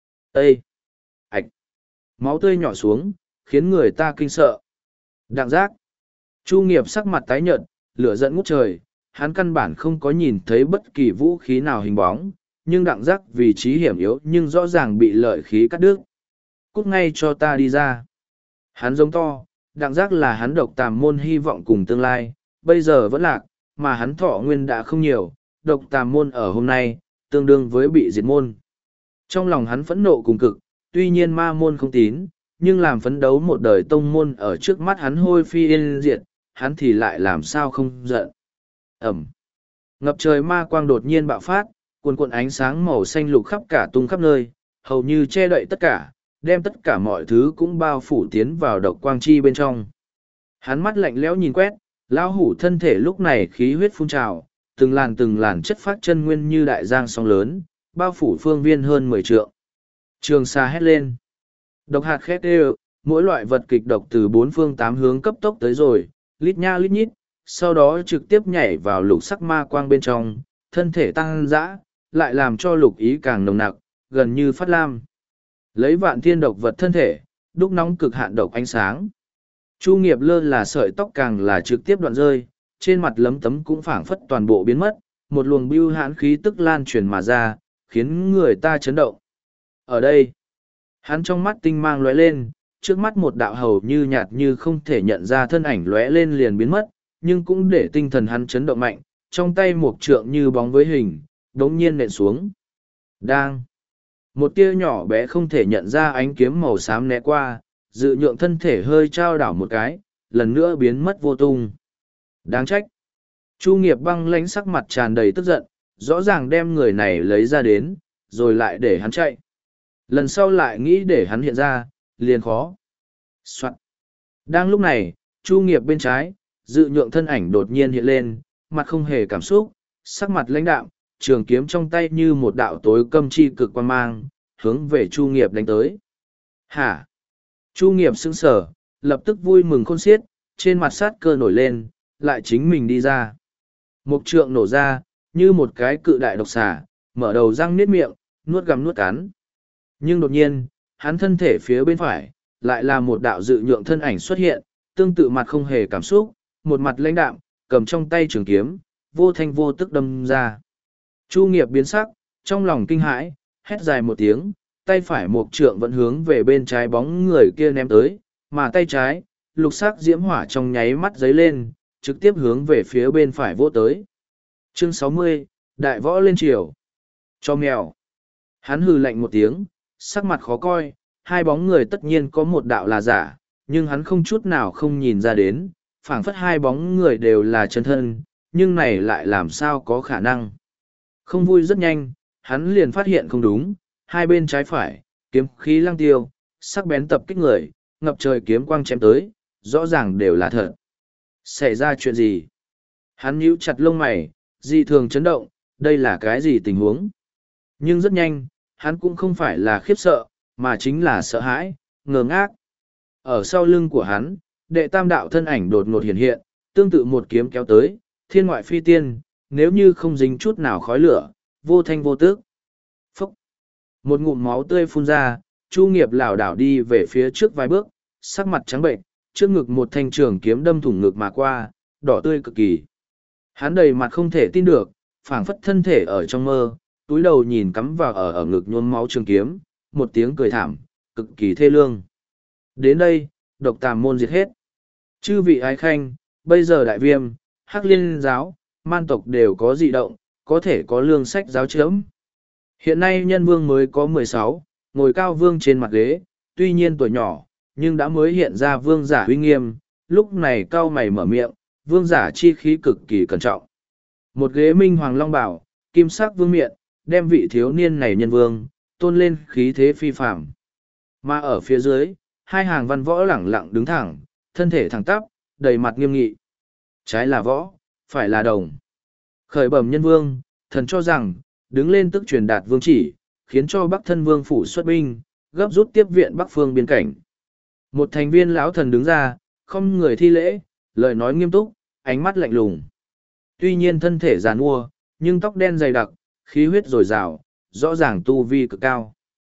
Ê! Ảch! Máu tươi nhỏ xuống, khiến người ta kinh sợ. Đặng giác! Chu Nghiệp sắc mặt tái nhợt, lửa giận ngút trời, hắn căn bản không có nhìn thấy bất kỳ vũ khí nào hình bóng, nhưng đặng giác vì trí hiểm yếu nhưng rõ ràng bị lợi khí cắt đứt. Cút ngay cho ta đi ra. Hắn giống to, đặng giác là hắn độc tàm môn hy vọng cùng tương lai, bây giờ vẫn lạc, mà hắn thọ nguyên đã không nhiều, độc tàm môn ở hôm nay, tương đương với bị diệt môn. Trong lòng hắn phẫn nộ cùng cực, tuy nhiên ma môn không tín, nhưng làm phấn đấu một đời tông môn ở trước mắt hắn hôi phi yên diệt, hắn thì lại làm sao không giận. Ẩm. Ngập trời ma quang đột nhiên bạo phát, cuồn cuộn ánh sáng màu xanh lục khắp cả tung khắp nơi, hầu như che đậy tất cả, đem tất cả mọi thứ cũng bao phủ tiến vào độc quang chi bên trong. Hắn mắt lạnh lẽo nhìn quét, lão hủ thân thể lúc này khí huyết phun trào, từng làn từng làn chất phát chân nguyên như đại giang sóng lớn, bao phủ phương viên hơn mười trượng. Trường Sa hét lên. Độc hạt khét đều, mỗi loại vật kịch độc từ bốn phương tám hướng cấp tốc tới rồi, lít nha lít nhít, sau đó trực tiếp nhảy vào lục sắc ma quang bên trong, thân thể tăng dã, lại làm cho lục ý càng nồng nặc, gần như phát lam. Lấy vạn thiên độc vật thân thể, đúc nóng cực hạn độc ánh sáng. Chu Nghiệp lơ là sợi tóc càng là trực tiếp đoạn rơi, trên mặt lấm tấm cũng phảng phất toàn bộ biến mất, một luồng bưu hãn khí tức lan truyền mà ra, khiến người ta chấn động. Ở đây, hắn trong mắt tinh mang lóe lên, trước mắt một đạo hầu như nhạt như không thể nhận ra thân ảnh lóe lên liền biến mất, nhưng cũng để tinh thần hắn chấn động mạnh, trong tay một trượng như bóng với hình, đống nhiên nện xuống. Đang. Một tia nhỏ bé không thể nhận ra ánh kiếm màu xám né qua, dự nhượng thân thể hơi trao đảo một cái, lần nữa biến mất vô tung. Đáng trách. Chu Nghiệp băng lãnh sắc mặt tràn đầy tức giận, rõ ràng đem người này lấy ra đến, rồi lại để hắn chạy. Lần sau lại nghĩ để hắn hiện ra, liền khó. Soạn. Đang lúc này, Chu Nghiệp bên trái, dự nhượng thân ảnh đột nhiên hiện lên, mặt không hề cảm xúc, sắc mặt lãnh đạm, trường kiếm trong tay như một đạo tối câm chi cực quan mang, hướng về Chu Nghiệp đánh tới. Hả? Chu Nghiệp sững sờ, lập tức vui mừng khôn xiết, trên mặt sát cơ nổi lên, lại chính mình đi ra. Một trượng nổ ra, như một cái cự đại độc xà, mở đầu răng niết miệng, nuốt gặm nuốt cắn. Nhưng đột nhiên, hắn thân thể phía bên phải, lại là một đạo dự nhượng thân ảnh xuất hiện, tương tự mặt không hề cảm xúc, một mặt lãnh đạm, cầm trong tay trường kiếm, vô thanh vô tức đâm ra. Chu Nghiệp biến sắc, trong lòng kinh hãi, hét dài một tiếng, tay phải một trượng vẫn hướng về bên trái bóng người kia ném tới, mà tay trái, lục sắc diễm hỏa trong nháy mắt giấy lên, trực tiếp hướng về phía bên phải vỗ tới. Chương sáu mươi, Đại võ lên triều. Cho mèo. Hắn hừ lạnh một tiếng, sắc mặt khó coi, hai bóng người tất nhiên có một đạo là giả, nhưng hắn không chút nào không nhìn ra đến, phảng phất hai bóng người đều là chân thân, nhưng này lại làm sao có khả năng. Không vui rất nhanh, hắn liền phát hiện không đúng, hai bên trái phải, kiếm khí lăng tiêu, sắc bén tập kích người, ngập trời kiếm quang chém tới, rõ ràng đều là thật. Xảy ra chuyện gì? Hắn nhíu chặt lông mày, dị thường chấn động, đây là cái gì tình huống? Nhưng rất nhanh, hắn cũng không phải là khiếp sợ, mà chính là sợ hãi, ngơ ngác. Ở sau lưng của hắn, đệ tam đạo thân ảnh đột ngột hiện hiện, tương tự một kiếm kéo tới, thiên ngoại phi tiên, nếu như không dính chút nào khói lửa, vô thanh vô tước. Phúc! Một ngụm máu tươi phun ra, Chu Nghiệp lảo đảo đi về phía trước vài bước, sắc mặt trắng bệnh, trước ngực một thanh trường kiếm đâm thủng ngực mà qua, đỏ tươi cực kỳ. Hắn đầy mặt không thể tin được, phảng phất thân thể ở trong mơ, túi đầu nhìn cắm vào ở ở ngực nhuốm máu trường kiếm, một tiếng cười thảm, cực kỳ thê lương. Đến đây, độc tàm môn diệt hết. Chư vị ái khanh, bây giờ đại viêm, hắc liên giáo, man tộc đều có dị động, có thể có lương sách giáo chấm. Hiện nay nhân vương mới có mười sáu, ngồi cao vương trên mặt ghế, tuy nhiên tuổi nhỏ, nhưng đã mới hiện ra vương giả uy nghiêm, lúc này cao mày mở miệng, vương giả chi khí cực kỳ cẩn trọng. Một ghế minh hoàng long bảo, kim sắc vương miện, đem vị thiếu niên này nhân vương, tôn lên khí thế phi phạm. Mà ở phía dưới, hai hàng văn võ lẳng lặng đứng thẳng, thân thể thẳng tắp, đầy mặt nghiêm nghị. Trái là võ, phải là đồng. Khởi bẩm nhân vương, thần cho rằng, đứng lên tức truyền đạt vương chỉ, khiến cho Bắc thân vương phủ xuất binh, gấp rút tiếp viện Bắc phương biên cảnh. Một thành viên lão thần đứng ra, không người thi lễ, lời nói nghiêm túc, ánh mắt lạnh lùng. Tuy nhiên thân thể giàn mua, nhưng tóc đen dày đặc, khí huyết dồi dào, rõ ràng tu vi cực cao.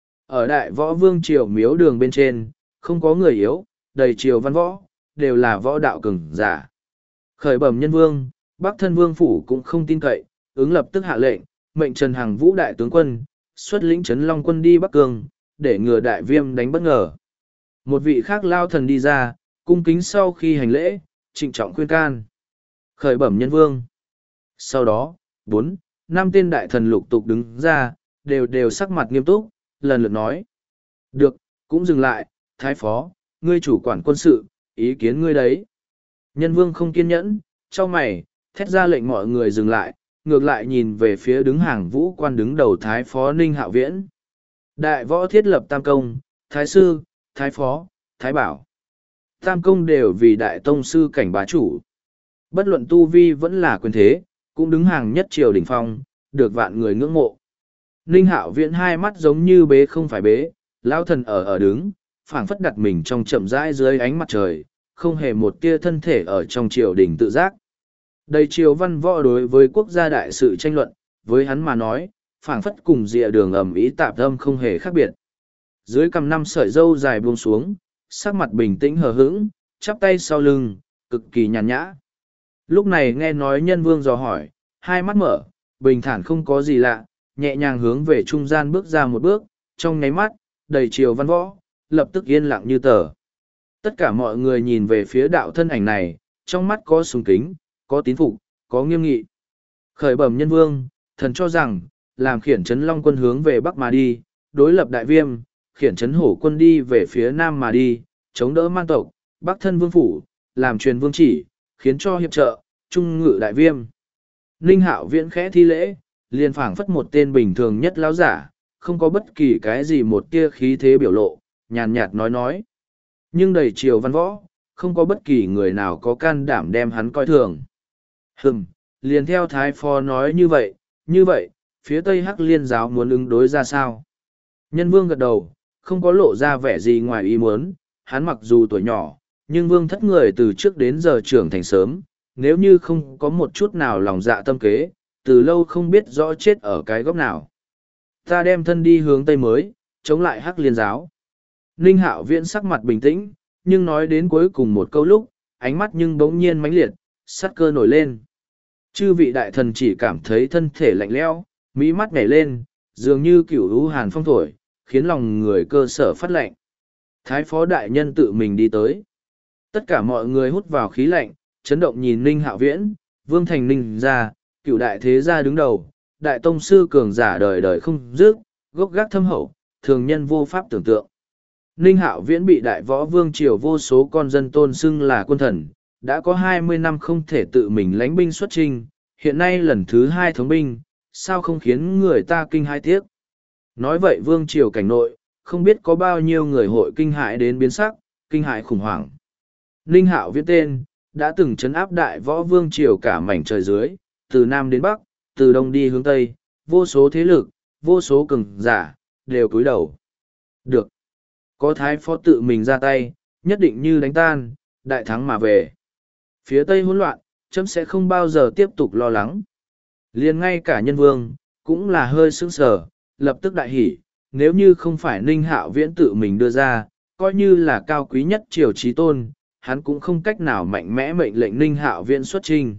Ở đại võ vương triều miếu đường bên trên, không có người yếu, đầy triều văn võ, đều là võ đạo cường giả. Khởi bẩm nhân vương, Bắc thân vương phủ cũng không tin cậy, ứng lập tức hạ lệnh, mệnh Trần Hằng Vũ đại tướng quân, xuất lĩnh Trấn Long quân đi Bắc Cương, để ngừa đại viêm đánh bất ngờ. Một vị khác lao thần đi ra, cung kính sau khi hành lễ, trịnh trọng khuyên can. Khởi bẩm nhân vương. Sau đó, bốn, năm tên đại thần lục tục đứng ra, đều đều sắc mặt nghiêm túc, lần lượt nói. Được, cũng dừng lại, thái phó, ngươi chủ quản quân sự, ý kiến ngươi đấy. Nhân vương không kiên nhẫn, cho mày, thét ra lệnh mọi người dừng lại, ngược lại nhìn về phía đứng hàng vũ quan đứng đầu thái phó Ninh Hạo Viễn. Đại võ thiết lập tam công, thái sư, thái phó, thái bảo. Tam công đều vì đại tông sư cảnh bá chủ. Bất luận tu vi vẫn là quyền thế, cũng đứng hàng nhất triều đỉnh phong, được vạn người ngưỡng mộ. Ninh Hạo Viễn hai mắt giống như bế không phải bế, lão thần ở ở đứng, phảng phất đặt mình trong chậm rãi dưới ánh mặt trời, không hề một tia thân thể ở trong triều đình tự giác. Đầy triều văn võ đối với quốc gia đại sự tranh luận, với hắn mà nói, phảng phất cùng dịa đường ẩm ý tạp âm không hề khác biệt. Dưới cằm năm sợi râu dài buông xuống, sắc mặt bình tĩnh hờ hững, chắp tay sau lưng, cực kỳ nhàn nhã. Lúc này nghe nói nhân vương dò hỏi, hai mắt mở, bình thản không có gì lạ, nhẹ nhàng hướng về trung gian bước ra một bước, trong nháy mắt, đầy triều văn võ, lập tức yên lặng như tờ. Tất cả mọi người nhìn về phía đạo thân ảnh này, trong mắt có sùng kính, có tín phục, có nghiêm nghị. Khởi bẩm nhân vương, thần cho rằng, làm khiển trấn Long quân hướng về Bắc mà đi, đối lập đại viêm, khiển trấn hổ quân đi về phía Nam mà đi, chống đỡ man tộc, Bắc thân vương phủ, làm truyền vương chỉ, khiến cho hiệp trợ, trung ngự đại viêm. Ninh Hạo Viễn khẽ thi lễ, liền phảng phất một tên bình thường nhất lão giả, không có bất kỳ cái gì một tia khí thế biểu lộ, nhàn nhạt nói nói. Nhưng đầy triều văn võ, không có bất kỳ người nào có can đảm đem hắn coi thường. Hừm, liền theo thái phó nói như vậy, như vậy, phía Tây Hắc Liên giáo muốn ứng đối ra sao? Nhân vương gật đầu, không có lộ ra vẻ gì ngoài ý muốn, hắn mặc dù tuổi nhỏ, nhưng vương thất người từ trước đến giờ trưởng thành sớm, nếu như không có một chút nào lòng dạ tâm kế, từ lâu không biết rõ chết ở cái góc nào. Ta đem thân đi hướng Tây mới, chống lại Hắc Liên giáo. Ninh Hạo Viễn sắc mặt bình tĩnh, nhưng nói đến cuối cùng một câu lúc, ánh mắt nhưng bỗng nhiên mãnh liệt, sát cơ nổi lên. Chư vị đại thần chỉ cảm thấy thân thể lạnh lẽo, mỹ mắt nhảy lên, dường như cửu lũ hàn phong thổi, khiến lòng người cơ sở phát lạnh. Thái phó đại nhân tự mình đi tới. Tất cả mọi người hút vào khí lạnh, chấn động nhìn Ninh Hạo Viễn, Vương Thành Ninh ra, cửu đại thế gia đứng đầu, đại tông sư cường giả đời đời không dứt, gốc gác thâm hậu, thường nhân vô pháp tưởng tượng. Ninh Hạo Viễn bị đại võ vương triều vô số con dân tôn xưng là quân thần, đã có hai mươi năm không thể tự mình lãnh binh xuất chinh, hiện nay lần thứ hai thống binh, sao không khiến người ta kinh hai tiếc. Nói vậy vương triều cảnh nội, không biết có bao nhiêu người hội kinh hại đến biến sắc, kinh hại khủng hoảng. Ninh Hạo Viễn tên, đã từng trấn áp đại võ vương triều cả mảnh trời dưới, từ Nam đến Bắc, từ Đông đi hướng Tây, vô số thế lực, vô số cường giả, đều cúi đầu. Được. có thái phó tự mình ra tay, nhất định như đánh tan, đại thắng mà về. Phía Tây hỗn loạn, chấm sẽ không bao giờ tiếp tục lo lắng. Liền ngay cả nhân vương, cũng là hơi sững sờ, lập tức đại hỉ, nếu như không phải Ninh Hạo Viễn tự mình đưa ra, coi như là cao quý nhất triều trí tôn, hắn cũng không cách nào mạnh mẽ mệnh lệnh Ninh Hạo Viễn xuất chinh.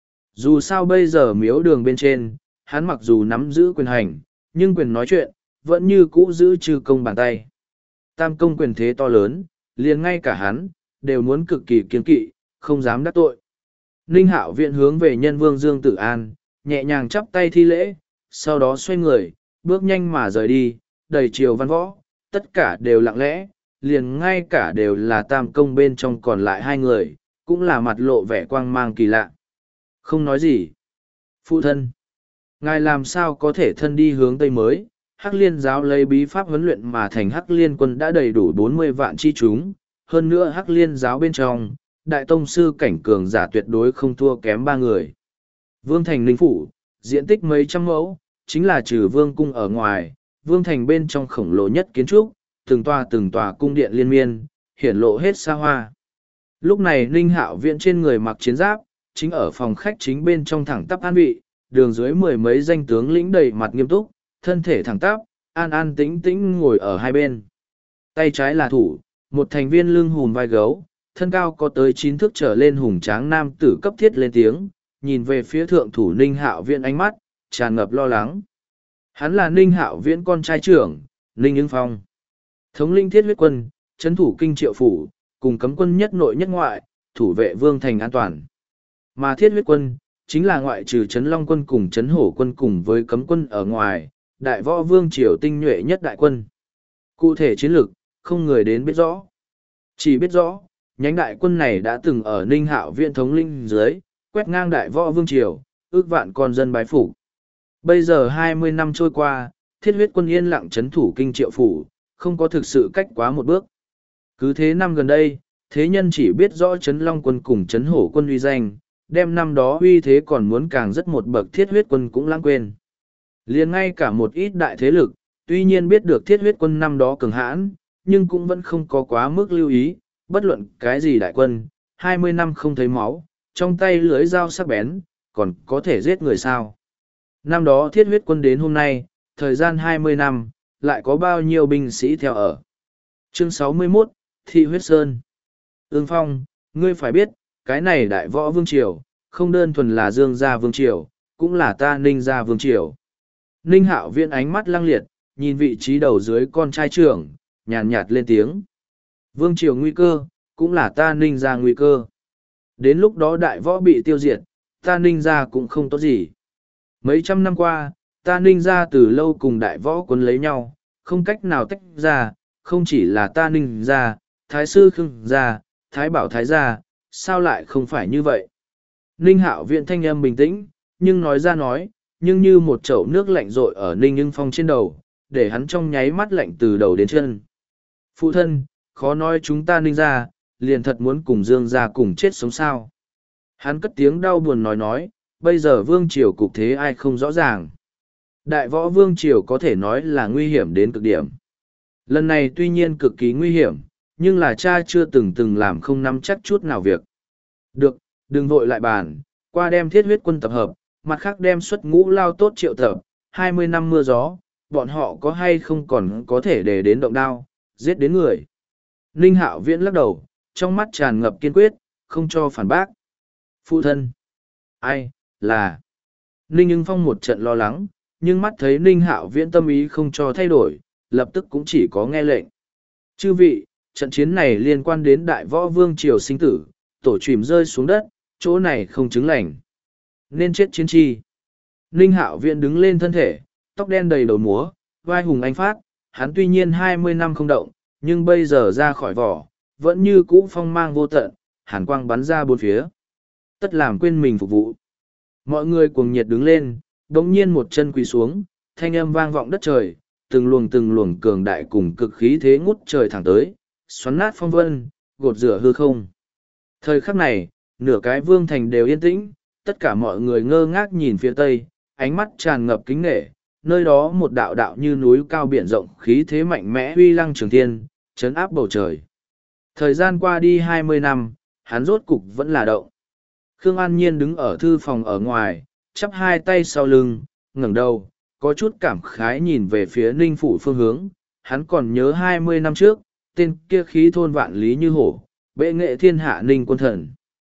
Dù sao bây giờ miếu đường bên trên, hắn mặc dù nắm giữ quyền hành, nhưng quyền nói chuyện, vẫn như cũ giữ trừ công bàn tay. Tam công quyền thế to lớn, liền ngay cả hắn, đều muốn cực kỳ kiên kỵ, không dám đắc tội. Ninh Hạo Viễn hướng về nhân vương Dương Tử An, nhẹ nhàng chắp tay thi lễ, sau đó xoay người, bước nhanh mà rời đi, đầy triều văn võ, tất cả đều lặng lẽ, liền ngay cả đều là tam công bên trong còn lại hai người, cũng là mặt lộ vẻ quang mang kỳ lạ. Không nói gì. Phụ thân. Ngài làm sao có thể thân đi hướng Tây mới, Hắc Liên giáo lấy bí pháp huấn luyện mà thành Hắc Liên quân đã đầy đủ bốn mươi vạn chi chúng, hơn nữa Hắc Liên giáo bên trong, đại tông sư cảnh cường giả tuyệt đối không thua kém ba người. Vương thành Ninh phủ, diện tích mấy trăm mẫu, chính là trừ vương cung ở ngoài, vương thành bên trong khổng lồ nhất kiến trúc, từng tòa từng tòa cung điện liên miên, hiển lộ hết xa hoa. Lúc này Ninh Hạo Viễn trên người mặc chiến giáp, chính ở phòng khách chính bên trong thẳng tắp an vị, đường dưới mười mấy danh tướng lĩnh đầy mặt nghiêm túc, thân thể thẳng tắp, an an tĩnh tĩnh ngồi ở hai bên. Tay trái là thủ, một thành viên lưng hùm vai gấu, thân cao có tới chín thước trở lên hùng tráng nam tử cấp thiết lên tiếng, nhìn về phía thượng thủ Ninh Hạo Viễn ánh mắt, tràn ngập lo lắng. Hắn là Ninh Hạo Viễn con trai trưởng, Ninh Ứng Phong. Thống linh thiết huyết quân, chấn thủ kinh triệu phủ, cùng cấm quân nhất nội nhất ngoại, thủ vệ vương thành an toàn. Mà thiết huyết quân, chính là ngoại trừ chấn long quân cùng chấn hổ quân cùng với cấm quân ở ngoài, đại võ vương triều tinh nhuệ nhất đại quân. Cụ thể chiến lược, không người đến biết rõ. Chỉ biết rõ, nhánh đại quân này đã từng ở Ninh Hạo Viễn thống linh dưới, quét ngang đại võ vương triều, ước vạn con dân bái phủ. Bây giờ hai mươi năm trôi qua, thiết huyết quân yên lặng chấn thủ kinh triệu phủ, không có thực sự cách quá một bước. Cứ thế năm gần đây, thế nhân chỉ biết rõ chấn long quân cùng chấn hổ quân uy danh, đem năm đó uy thế còn muốn càng rất một bậc thiết huyết quân cũng lãng quên. Liền ngay cả một ít đại thế lực, tuy nhiên biết được thiết huyết quân năm đó cường hãn, nhưng cũng vẫn không có quá mức lưu ý, bất luận cái gì đại quân, hai mươi năm không thấy máu, trong tay lưới dao sắc bén, còn có thể giết người sao. Năm đó thiết huyết quân đến hôm nay, thời gian hai mươi năm, lại có bao nhiêu binh sĩ theo ở. Chương sáu mươi mốt, Thị huyết sơn. Ương Phong, ngươi phải biết, cái này đại võ vương triều, không đơn thuần là Dương gia vương triều, cũng là ta Ninh gia vương triều. Ninh Hạo Viễn ánh mắt lăng liệt, nhìn vị trí đầu dưới con trai trưởng, nhàn nhạt lên tiếng. Vương triều nguy cơ, cũng là ta Ninh gia nguy cơ. Đến lúc đó đại võ bị tiêu diệt, ta Ninh gia cũng không tốt gì. Mấy trăm năm qua, ta Ninh gia từ lâu cùng đại võ quân lấy nhau, không cách nào tách ra, không chỉ là ta Ninh gia, Thái sư Khương gia, Thái bảo Thái gia, sao lại không phải như vậy? Ninh Hạo Viễn thanh âm bình tĩnh, nhưng nói ra nói, nhưng như một chậu nước lạnh rội ở Ninh Nhưng Phong trên đầu, để hắn trong nháy mắt lạnh từ đầu đến chân. Phụ thân, khó nói chúng ta Ninh gia, liền thật muốn cùng Dương gia cùng chết sống sao. Hắn cất tiếng đau buồn nói nói, bây giờ vương triều cục thế ai không rõ ràng. Đại võ vương triều có thể nói là nguy hiểm đến cực điểm. Lần này tuy nhiên cực kỳ nguy hiểm, nhưng là cha chưa từng từng làm không nắm chắc chút nào việc. Được, đừng vội lại bàn, qua đem thiết huyết quân tập hợp, mặt khác đem xuất ngũ lao tốt triệu tập, hai mươi năm mưa gió, bọn họ có hay không còn có thể để đến động đao, giết đến người. Ninh Hạo Viễn lắc đầu, trong mắt tràn ngập kiên quyết, không cho phản bác. Phụ thân. Ai, là. Ninh Nhưng Phong một trận lo lắng, nhưng mắt thấy Ninh Hạo Viễn tâm ý không cho thay đổi, lập tức cũng chỉ có nghe lệnh. Chư vị, trận chiến này liên quan đến đại võ vương triều sinh tử, tổ chìm rơi xuống đất, chỗ này không chứng lành. Nên chết chiến chi. Ninh Hạo Viễn đứng lên thân thể, tóc đen đầy đầu múa, vai hùng anh phát, hắn tuy nhiên hai mươi năm không động, nhưng bây giờ ra khỏi vỏ, vẫn như cũ phong mang vô tận, hàn quang bắn ra bốn phía. Tất làm quên mình phục vụ. Mọi người cuồng nhiệt đứng lên, đống nhiên một chân quỳ xuống, thanh âm vang vọng đất trời, từng luồng từng luồng cường đại cùng cực khí thế ngút trời thẳng tới, xoắn nát phong vân, gột rửa hư không. Thời khắc này, nửa cái vương thành đều yên tĩnh, tất cả mọi người ngơ ngác nhìn phía tây, ánh mắt tràn ngập kính nể, nơi đó một đạo đạo như núi cao biển rộng khí thế mạnh mẽ uy lăng trường thiên, trấn áp bầu trời. Thời gian qua đi hai mươi năm, hắn rốt cục vẫn là động. Khương An Nhiên đứng ở thư phòng ở ngoài, chắp hai tay sau lưng, ngẩng đầu, có chút cảm khái nhìn về phía Ninh Phủ phương hướng. Hắn còn nhớ hai mươi năm trước, tên kia khí thôn vạn lý như hổ, bệ nghệ thiên hạ Ninh Quân Thần.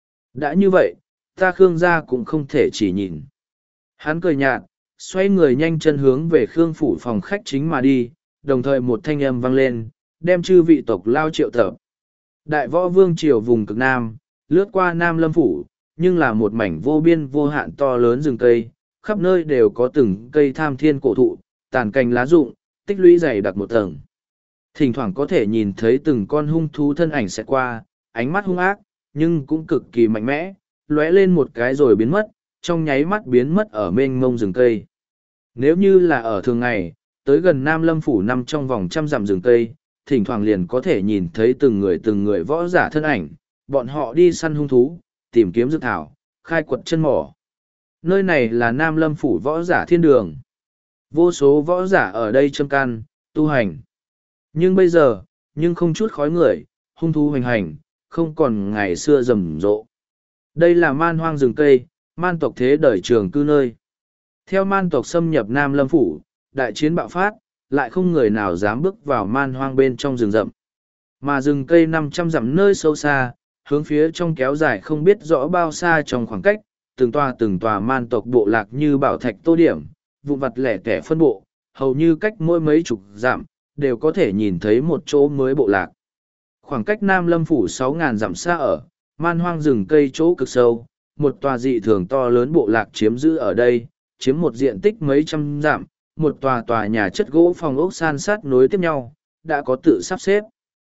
Đã như vậy, ta Khương gia cũng không thể chỉ nhìn. Hắn cười nhạt, xoay người nhanh chân hướng về Khương Phủ phòng khách chính mà đi, đồng thời một thanh âm vang lên, đem chư vị tộc lao triệu tập. Đại võ vương triều vùng cực Nam, lướt qua Nam Lâm Phủ, nhưng là một mảnh vô biên vô hạn to lớn rừng cây, khắp nơi đều có từng cây tham thiên cổ thụ, tàn cành lá rụng, tích lũy dày đặc một tầng. Thỉnh thoảng có thể nhìn thấy từng con hung thú thân ảnh sẽ qua, ánh mắt hung ác, nhưng cũng cực kỳ mạnh mẽ, lóe lên một cái rồi biến mất, trong nháy mắt biến mất ở mênh mông rừng cây. Nếu như là ở thường ngày, tới gần Nam Lâm Phủ nằm trong vòng trăm dặm rừng cây, thỉnh thoảng liền có thể nhìn thấy từng người từng người võ giả thân ảnh, bọn họ đi săn hung thú, tìm kiếm dược thảo, khai quật chân mỏ. Nơi này là Nam Lâm Phủ võ giả thiên đường. Vô số võ giả ở đây châm can, tu hành. Nhưng bây giờ, nhưng không chút khói người, hung thú hoành hành, không còn ngày xưa rầm rộ. Đây là man hoang rừng cây, man tộc thế đời trường cư nơi. Theo man tộc xâm nhập Nam Lâm Phủ, đại chiến bạo phát, lại không người nào dám bước vào man hoang bên trong rừng rậm. Mà rừng cây năm trăm dặm nơi sâu xa, hướng phía trong kéo dài không biết rõ bao xa trong khoảng cách, từng tòa từng tòa man tộc bộ lạc như bảo thạch tô điểm, vụn vặt lẻ tẻ phân bộ, hầu như cách mỗi mấy chục dặm, đều có thể nhìn thấy một chỗ mới bộ lạc. Khoảng cách Nam Lâm Phủ sáu ngàn dặm xa ở, man hoang rừng cây chỗ cực sâu, một tòa dị thường to lớn bộ lạc chiếm giữ ở đây, chiếm một diện tích mấy trăm dặm, một tòa tòa nhà chất gỗ phòng ốc san sát nối tiếp nhau, đã có tự sắp xếp.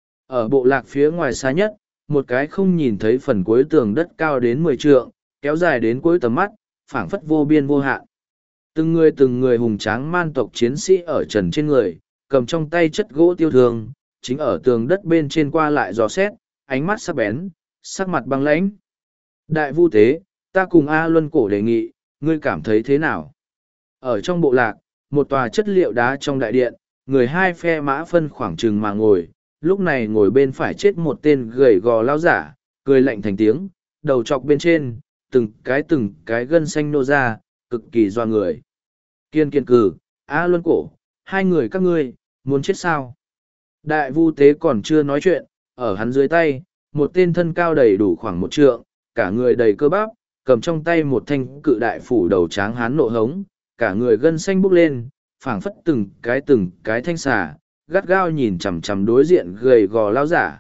Ở bộ lạc phía ngoài xa nhất, một cái không nhìn thấy phần cuối tường đất cao đến mười trượng, kéo dài đến cuối tầm mắt, phảng phất vô biên vô hạn. Từng người từng người hùng tráng man tộc chiến sĩ ở trần trên người, cầm trong tay chất gỗ tiêu thương, chính ở tường đất bên trên qua lại dò xét, ánh mắt sắc bén, sắc mặt băng lãnh. Đại vu tế, ta cùng A Luân Cổ đề nghị, ngươi cảm thấy thế nào? Ở trong bộ lạc, một tòa chất liệu đá trong đại điện, người hai phe mã phân khoảng chừng mà ngồi, lúc này ngồi bên phải chết một tên gầy gò lao giả, cười lạnh thành tiếng, đầu chọc bên trên, từng cái từng cái gân xanh nô ra, cực kỳ doa người. Kiên kiên cử, A Luân Cổ, hai người các ngươi, muốn chết sao? Đại vu tế còn chưa nói chuyện, ở hắn dưới tay, một tên thân cao đầy đủ khoảng một trượng, cả người đầy cơ bắp, cầm trong tay một thanh cự đại phủ đầu tráng hán nộ hống, cả người gân xanh bốc lên, phảng phất từng cái từng cái thanh xà, gắt gao nhìn chằm chằm đối diện gầy gò lao giả.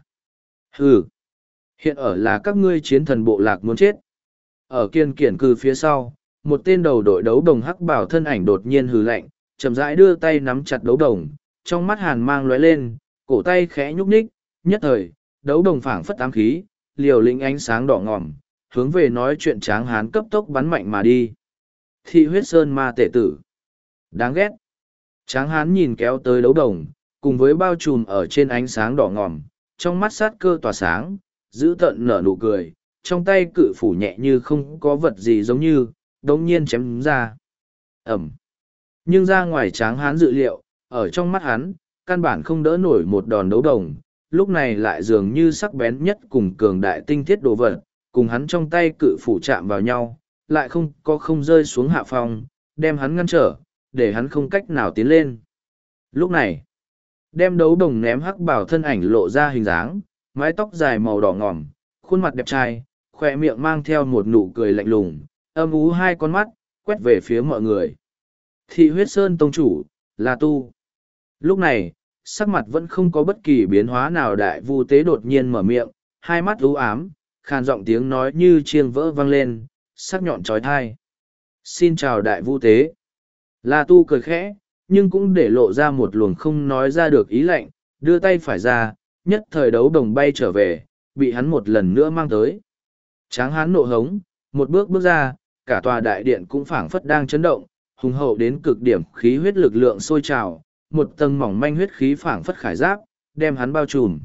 Hừ, hiện ở là các ngươi chiến thần bộ lạc muốn chết. Ở kiên kiển cư phía sau, một tên đầu đội đấu đồng hắc bảo thân ảnh đột nhiên hừ lạnh, chậm rãi đưa tay nắm chặt đấu đồng, trong mắt hàn mang lóe lên, cổ tay khẽ nhúc nhích, nhất thời, đấu đồng phảng phất ám khí, liều lĩnh ánh sáng đỏ ngòm, hướng về nói chuyện tráng hán cấp tốc bắn mạnh mà đi. Thị huyết sơn ma tể tử. Đáng ghét. Tráng hán nhìn kéo tới đấu đồng, cùng với bao trùm ở trên ánh sáng đỏ ngòm, trong mắt sát cơ tỏa sáng, giữ tận nở nụ cười, trong tay cự phủ nhẹ như không có vật gì giống như, đống nhiên chém ra. Ẩm. Nhưng ra ngoài tráng hán dự liệu, ở trong mắt hắn, căn bản không đỡ nổi một đòn đấu đồng, lúc này lại dường như sắc bén nhất cùng cường đại tinh thiết đồ vật, cùng hắn trong tay cự phủ chạm vào nhau, lại không có không rơi xuống hạ phòng, đem hắn ngăn trở, để hắn không cách nào tiến lên. Lúc này, đem đấu đồng ném hắc bảo thân ảnh lộ ra hình dáng, mái tóc dài màu đỏ ngỏm, khuôn mặt đẹp trai, khỏe miệng mang theo một nụ cười lạnh lùng, âm ú hai con mắt, quét về phía mọi người. Thị huyết sơn tông chủ, là tu. Lúc này, sắc mặt vẫn không có bất kỳ biến hóa nào, đại vu tế đột nhiên mở miệng, hai mắt u ám, khàn giọng tiếng nói như chiêng vỡ vang lên, sắc nhọn trói thai. Xin chào đại vu tế. La tu cười khẽ, nhưng cũng để lộ ra một luồng không nói ra được ý lạnh, đưa tay phải ra, nhất thời đấu đồng bay trở về, bị hắn một lần nữa mang tới. Tráng hán nộ hống, một bước bước ra, cả tòa đại điện cũng phảng phất đang chấn động, hùng hậu đến cực điểm khí huyết lực lượng sôi trào, một tầng mỏng manh huyết khí phảng phất khải giáp, đem hắn bao trùm.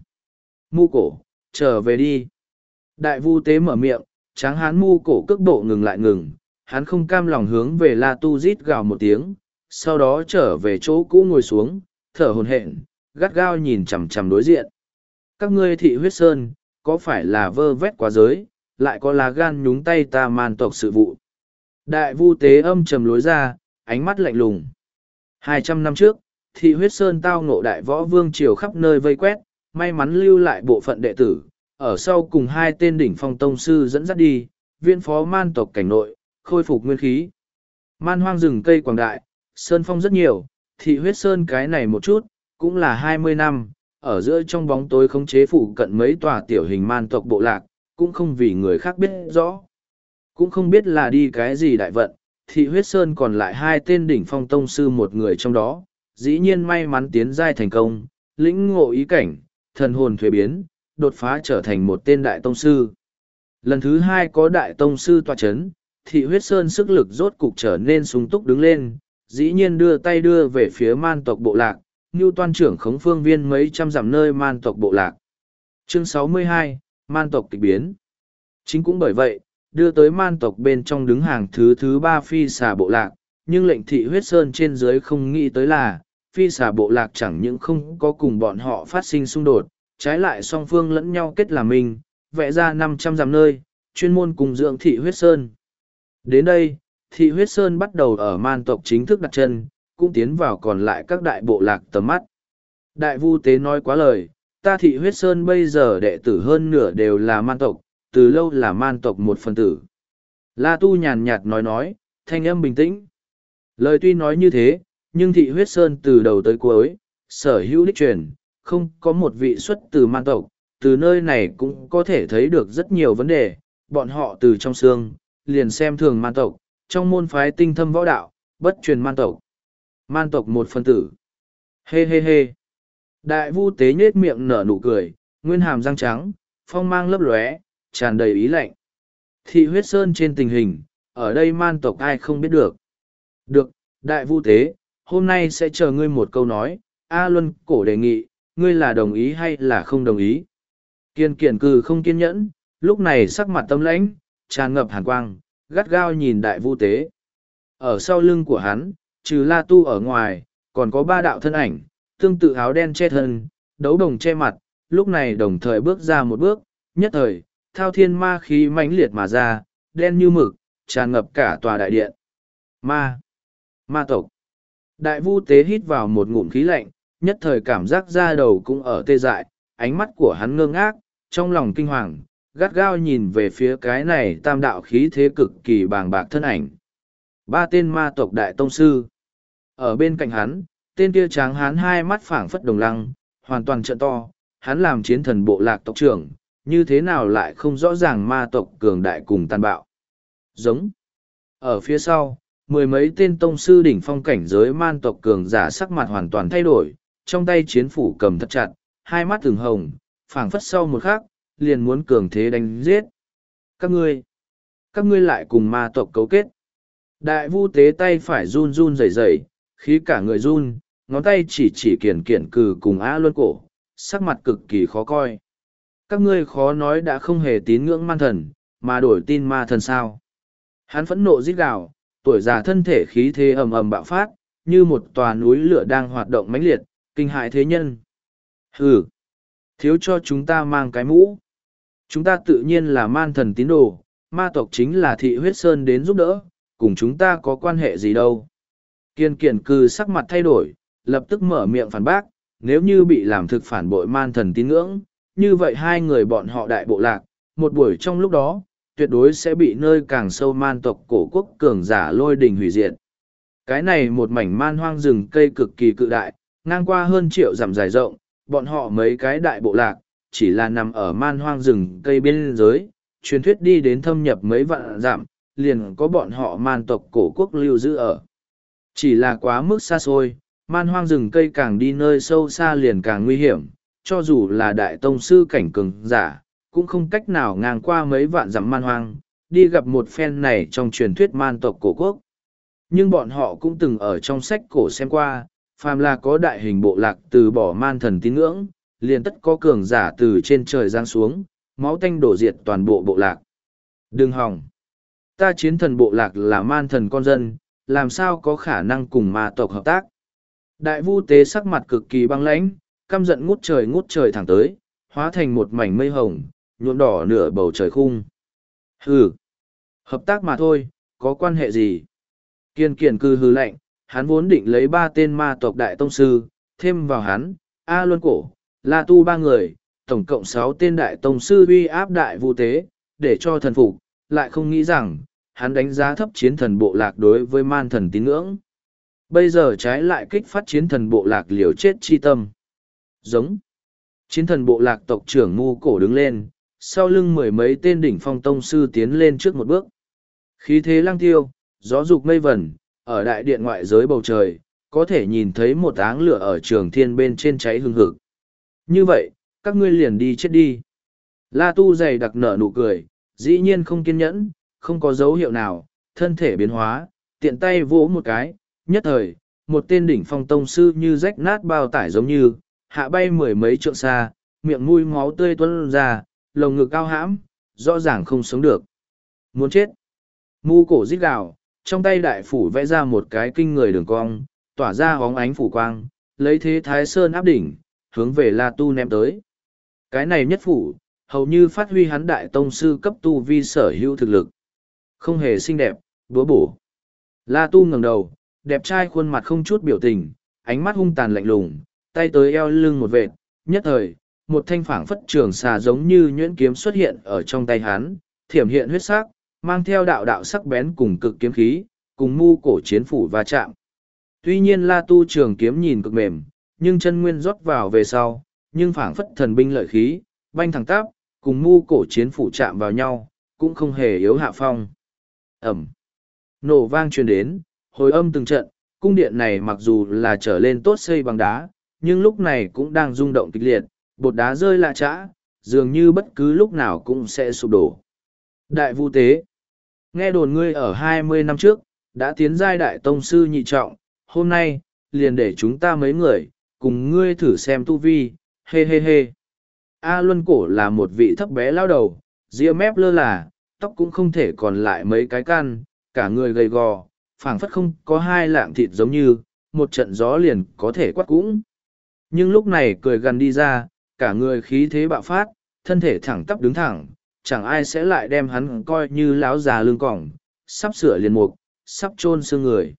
Mu cổ, trở về đi. Đại vu tế mở miệng, tráng hán mu cổ cước bộ ngừng lại ngừng, hắn không cam lòng hướng về La Tu rít gào một tiếng, sau đó trở về chỗ cũ ngồi xuống, thở hổn hển, gắt gao nhìn chằm chằm đối diện. Các ngươi thị huyết sơn, có phải là vơ vét quá giới, lại có lá gan nhúng tay ta man tộc sự vụ. Đại vu tế âm trầm lối ra, ánh mắt lạnh lùng. Hai trăm năm trước, thị huyết sơn tao ngộ đại võ vương triều khắp nơi vây quét, may mắn lưu lại bộ phận đệ tử, ở sau cùng hai tên đỉnh phong tông sư dẫn dắt đi, viên phó man tộc cảnh nội, khôi phục nguyên khí. Man hoang rừng cây quảng đại, sơn phong rất nhiều, thị huyết sơn cái này một chút, cũng là hai mươi năm, ở giữa trong bóng tối khống chế phụ cận mấy tòa tiểu hình man tộc bộ lạc, cũng không vì người khác biết rõ. Cũng không biết là đi cái gì đại vận, thị huyết sơn còn lại hai tên đỉnh phong tông sư một người trong đó, dĩ nhiên may mắn tiến giai thành công, lĩnh ngộ ý cảnh, thần hồn thuế biến, đột phá trở thành một tên đại tông sư. Lần thứ hai có đại tông sư tọa chấn, thị huyết sơn sức lực rốt cục trở nên sung túc đứng lên, dĩ nhiên đưa tay đưa về phía man tộc bộ lạc, như toan trưởng khống phương viên mấy trăm dặm nơi man tộc bộ lạc. Chương sáu mươi hai, man tộc kịch biến. Chính cũng bởi vậy, đưa tới man tộc bên trong đứng hàng thứ thứ ba phi xà bộ lạc, nhưng lệnh thị huyết sơn trên dưới không nghĩ tới là, phi xà bộ lạc chẳng những không có cùng bọn họ phát sinh xung đột, trái lại song phương lẫn nhau kết làm mình, vẽ ra năm trăm dặm nơi, chuyên môn cùng dưỡng thị huyết sơn. Đến đây, thị huyết sơn bắt đầu ở man tộc chính thức đặt chân, cũng tiến vào còn lại các đại bộ lạc tầm mắt. Đại vu tế nói quá lời, ta thị huyết sơn bây giờ đệ tử hơn nửa đều là man tộc, từ lâu là man tộc một phần tử. La Tu nhàn nhạt nói nói, thanh âm bình tĩnh. Lời tuy nói như thế, nhưng thị huyết sơn từ đầu tới cuối, sở hữu đích truyền, không có một vị xuất từ man tộc, từ nơi này cũng có thể thấy được rất nhiều vấn đề, bọn họ từ trong xương, liền xem thường man tộc, trong môn phái tinh thâm võ đạo, bất truyền man tộc. Man tộc một phân tử. Hê hê hê. Đại vu tế nhết miệng nở nụ cười, nguyên hàm răng trắng, phong mang lấp lóe, tràn đầy ý lạnh. Thị huyết sơn trên tình hình, ở đây man tộc ai không biết được. Được, đại vu tế, hôm nay sẽ chờ ngươi một câu nói, A Luân cổ đề nghị, ngươi là đồng ý hay là không đồng ý. Kiên kiển cừ không kiên nhẫn, lúc này sắc mặt tâm lãnh, tràn ngập hàn quang, gắt gao nhìn đại vu tế. Ở sau lưng của hắn, trừ La Tu ở ngoài, còn có ba đạo thân ảnh, tương tự áo đen che thân, đấu đồng che mặt, lúc này đồng thời bước ra một bước, nhất thời, thao thiên ma khí mãnh liệt mà ra, đen như mực, tràn ngập cả tòa đại điện. Ma! Ma tộc! Đại vu tế hít vào một ngụm khí lạnh, nhất thời cảm giác da đầu cũng ở tê dại, ánh mắt của hắn ngơ ngác, trong lòng kinh hoàng, gắt gao nhìn về phía cái này tam đạo khí thế cực kỳ bàng bạc thân ảnh. Ba tên ma tộc đại tông sư. Ở bên cạnh hắn, tên kia tráng hán hai mắt phảng phất đồng lăng, hoàn toàn trợn to, hắn làm chiến thần bộ lạc tộc trưởng, như thế nào lại không rõ ràng ma tộc cường đại cùng tàn bạo. Giống. Ở phía sau, mười mấy tên tông sư đỉnh phong cảnh giới man tộc cường giả sắc mặt hoàn toàn thay đổi, trong tay chiến phủ cầm thật chặt, hai mắt từng hồng, phảng phất sau một khắc, liền muốn cường thế đánh giết. Các ngươi, các ngươi lại cùng ma tộc cấu kết. Đại vu tế tay phải run run rẩy rẩy, khí cả người run, ngón tay chỉ chỉ kiển kiển cừ cùng A Luân cổ, sắc mặt cực kỳ khó coi. Các ngươi khó nói đã không hề tín ngưỡng man thần, mà đổi tin ma thần sao. Hắn phẫn nộ rít gào, tuổi già thân thể khí thế ầm ầm bạo phát, như một tòa núi lửa đang hoạt động mãnh liệt, kinh hại thế nhân. Hừ, thiếu cho chúng ta mang cái mũ. Chúng ta tự nhiên là man thần tín đồ, ma tộc chính là thị huyết sơn đến giúp đỡ, cùng chúng ta có quan hệ gì đâu. Kiên kiển cư sắc mặt thay đổi, lập tức mở miệng phản bác, nếu như bị làm thực phản bội man thần tín ngưỡng, như vậy hai người bọn họ đại bộ lạc, một buổi trong lúc đó, tuyệt đối sẽ bị nơi càng sâu man tộc cổ quốc cường giả lôi đình hủy diệt. Cái này một mảnh man hoang rừng cây cực kỳ cự đại, ngang qua hơn triệu dặm dài rộng, bọn họ mấy cái đại bộ lạc, chỉ là nằm ở man hoang rừng cây biên giới, truyền thuyết đi đến thâm nhập mấy vạn dặm, liền có bọn họ man tộc cổ quốc lưu giữ ở. Chỉ là quá mức xa xôi, man hoang rừng cây càng đi nơi sâu xa liền càng nguy hiểm, cho dù là đại tông sư cảnh cường giả, cũng không cách nào ngang qua mấy vạn dặm man hoang, đi gặp một phen này trong truyền thuyết man tộc cổ quốc. Nhưng bọn họ cũng từng ở trong sách cổ xem qua, phàm là có đại hình bộ lạc từ bỏ man thần tín ngưỡng, liền tất có cường giả từ trên trời giáng xuống, máu tanh đổ diệt toàn bộ bộ lạc. Đừng hòng! Ta chiến thần bộ lạc là man thần con dân, làm sao có khả năng cùng ma tộc hợp tác. Đại vu tế sắc mặt cực kỳ băng lãnh, căm giận ngút trời ngút trời thẳng tới, hóa thành một mảnh mây hồng, nhuộm đỏ nửa bầu trời khung. Hừ, hợp tác mà thôi, có quan hệ gì? Kiên Kiền cư hừ lạnh, hắn vốn định lấy ba tên ma tộc đại tông sư, thêm vào hắn, A Luân Cổ, La Tu ba người, tổng cộng sáu tên đại tông sư uy áp đại vu tế, để cho thần phục, lại không nghĩ rằng, hắn đánh giá thấp chiến thần bộ lạc đối với man thần tín ngưỡng. Bây giờ trái lại kích phát chiến thần bộ lạc liều chết chi tâm. Giống. Chiến thần bộ lạc tộc trưởng Ngu Cổ đứng lên, sau lưng mười mấy tên đỉnh phong tông sư tiến lên trước một bước. Khí thế lăng tiêu, gió dục mây vẩn, ở đại điện ngoại giới bầu trời, có thể nhìn thấy một áng lửa ở trường thiên bên trên cháy hừng hực. Như vậy, các ngươi liền đi chết đi. La Tu dày đặc nở nụ cười, dĩ nhiên không kiên nhẫn, không có dấu hiệu nào, thân thể biến hóa, tiện tay vỗ một cái, nhất thời, một tên đỉnh phong tông sư như rách nát bao tải giống như, hạ bay mười mấy trượng xa, miệng mũi máu tươi tuôn ra, lồng ngực cao hãm, rõ ràng không sống được. Muốn chết. Ngu Cổ rít gào, trong tay đại phủ vẽ ra một cái kinh người đường cong, tỏa ra hóng ánh phủ quang, lấy thế Thái Sơn áp đỉnh, hướng về La Tu ném tới. Cái này nhất phủ, hầu như phát huy hắn đại tông sư cấp tu vi sở hữu thực lực. Không hề xinh đẹp, búa bổ. La Tu ngẩng đầu, đẹp trai khuôn mặt không chút biểu tình, ánh mắt hung tàn lạnh lùng, tay tới eo lưng một vệt, nhất thời, một thanh phảng phất trường xà giống như nhuyễn kiếm xuất hiện ở trong tay hắn, thiểm hiện huyết sắc, mang theo đạo đạo sắc bén cùng cực kiếm khí, cùng Ngu Cổ chiến phủ va chạm. Tuy nhiên La Tu trường kiếm nhìn cực mềm, nhưng chân nguyên rót vào về sau, nhưng phảng phất thần binh lợi khí, banh thẳng tắp, cùng Ngu Cổ chiến phủ chạm vào nhau, cũng không hề yếu hạ phong. Ẩm. Nổ vang truyền đến, hồi âm từng trận, cung điện này mặc dù là trở lên tốt xây bằng đá, nhưng lúc này cũng đang rung động kịch liệt, bột đá rơi lạ trã, dường như bất cứ lúc nào cũng sẽ sụp đổ. Đại Vu Tế. Nghe đồn ngươi ở hai mươi năm trước, đã tiến giai đại tông sư nhị trọng, hôm nay, liền để chúng ta mấy người, cùng ngươi thử xem tu vi, hê hê hê. A Luân Cổ là một vị thấp bé lao đầu, ria mép lơ là, tóc cũng không thể còn lại mấy cái căn, cả người gầy gò, phảng phất không có hai lạng thịt giống như, một trận gió liền có thể quát cũng. Nhưng lúc này cười gần đi ra, cả người khí thế bạo phát, thân thể thẳng tắp đứng thẳng, chẳng ai sẽ lại đem hắn coi như láo già lưng cỏng, sắp sửa liền mục, sắp chôn xương người.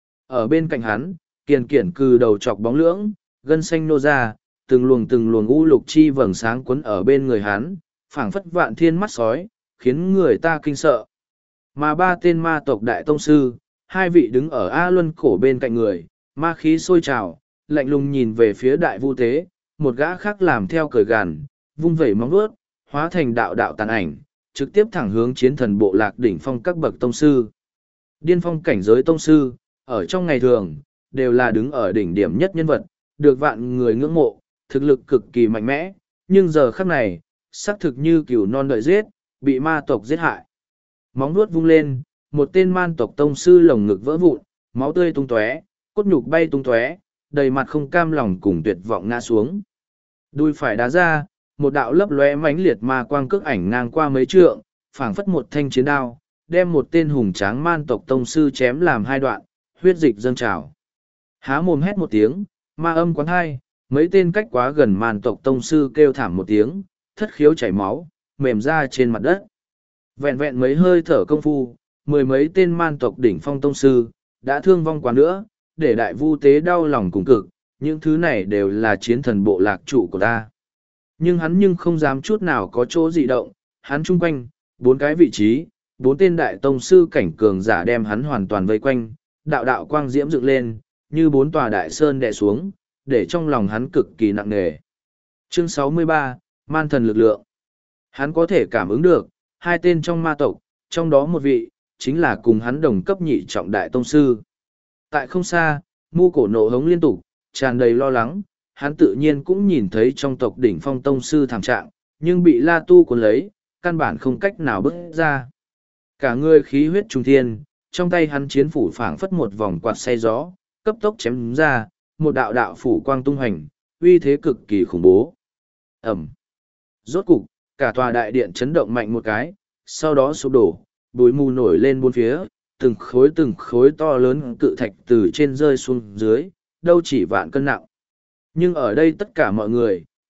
Ở bên cạnh hắn, Kiền Kiển cừ đầu chọc bóng lưỡng, gân xanh nô ra, từng luồng từng luồng u lục chi vầng sáng quấn ở bên người hắn, phảng phất vạn thiên mắt sói, khiến người ta kinh sợ. Mà ba tên ma tộc đại tông sư, hai vị đứng ở A Luân Cổ bên cạnh người, ma khí sôi trào, lạnh lùng nhìn về phía đại vu tế, một gã khác làm theo cười gằn, vung vẩy móng vuốt, hóa thành đạo đạo tàn ảnh, trực tiếp thẳng hướng chiến thần bộ lạc đỉnh phong các bậc tông sư. Điên phong cảnh giới tông sư, ở trong ngày thường, đều là đứng ở đỉnh điểm nhất nhân vật, được vạn người ngưỡng mộ, thực lực cực kỳ mạnh mẽ, nhưng giờ khắc này, xác thực như cừu non đợi giết, bị ma tộc giết hại. Móng vuốt vung lên, một tên man tộc tông sư lồng ngực vỡ vụn, máu tươi tung tóe, cốt nhục bay tung tóe, đầy mặt không cam lòng cùng tuyệt vọng ngã xuống. Đùi phải đá ra, một đạo lấp lóe mãnh liệt ma quang cước ảnh ngang qua mấy trượng, phảng phất một thanh chiến đao, đem một tên hùng tráng man tộc tông sư chém làm hai đoạn, huyết dịch dâng trào. Há mồm hét một tiếng, ma âm quán hai, mấy tên cách quá gần man tộc tông sư kêu thảm một tiếng, thất khiếu chảy máu, mềm ra trên mặt đất. Vẹn vẹn mấy hơi thở công phu, mười mấy tên man tộc đỉnh phong tông sư, đã thương vong quá nữa, để đại vu tế đau lòng cùng cực, những thứ này đều là chiến thần bộ lạc trụ của ta. Nhưng hắn nhưng không dám chút nào có chỗ dị động, hắn chung quanh, bốn cái vị trí, bốn tên đại tông sư cảnh cường giả đem hắn hoàn toàn vây quanh, đạo đạo quang diễm dựng lên, như bốn tòa đại sơn đè xuống, để trong lòng hắn cực kỳ nặng nề. Chương sáu mươi ba, Man thần lực lượng. Hắn có thể cảm ứng được, hai tên trong ma tộc, trong đó một vị, chính là cùng hắn đồng cấp nhị trọng đại tông sư. Tại không xa, Ngu Cổ nộ hống liên tục, tràn đầy lo lắng, hắn tự nhiên cũng nhìn thấy trong tộc đỉnh phong tông sư thảm trạng, nhưng bị La Tu cuốn lấy, căn bản không cách nào bước ra. Cả người khí huyết trung thiên, trong tay hắn chiến phủ phảng phất một vòng quạt xay gió, cấp tốc chém ra, một đạo đạo phủ quang tung hành, uy thế cực kỳ khủng bố. Ẩm. Rốt cục, cả tòa đại điện chấn động mạnh một cái, sau đó sụp đổ, bụi mù nổi lên bốn phía, từng khối từng khối to lớn cự thạch từ trên rơi xuống dưới, đâu chỉ vạn cân nặng. Nhưng ở đây tất cả mọi người,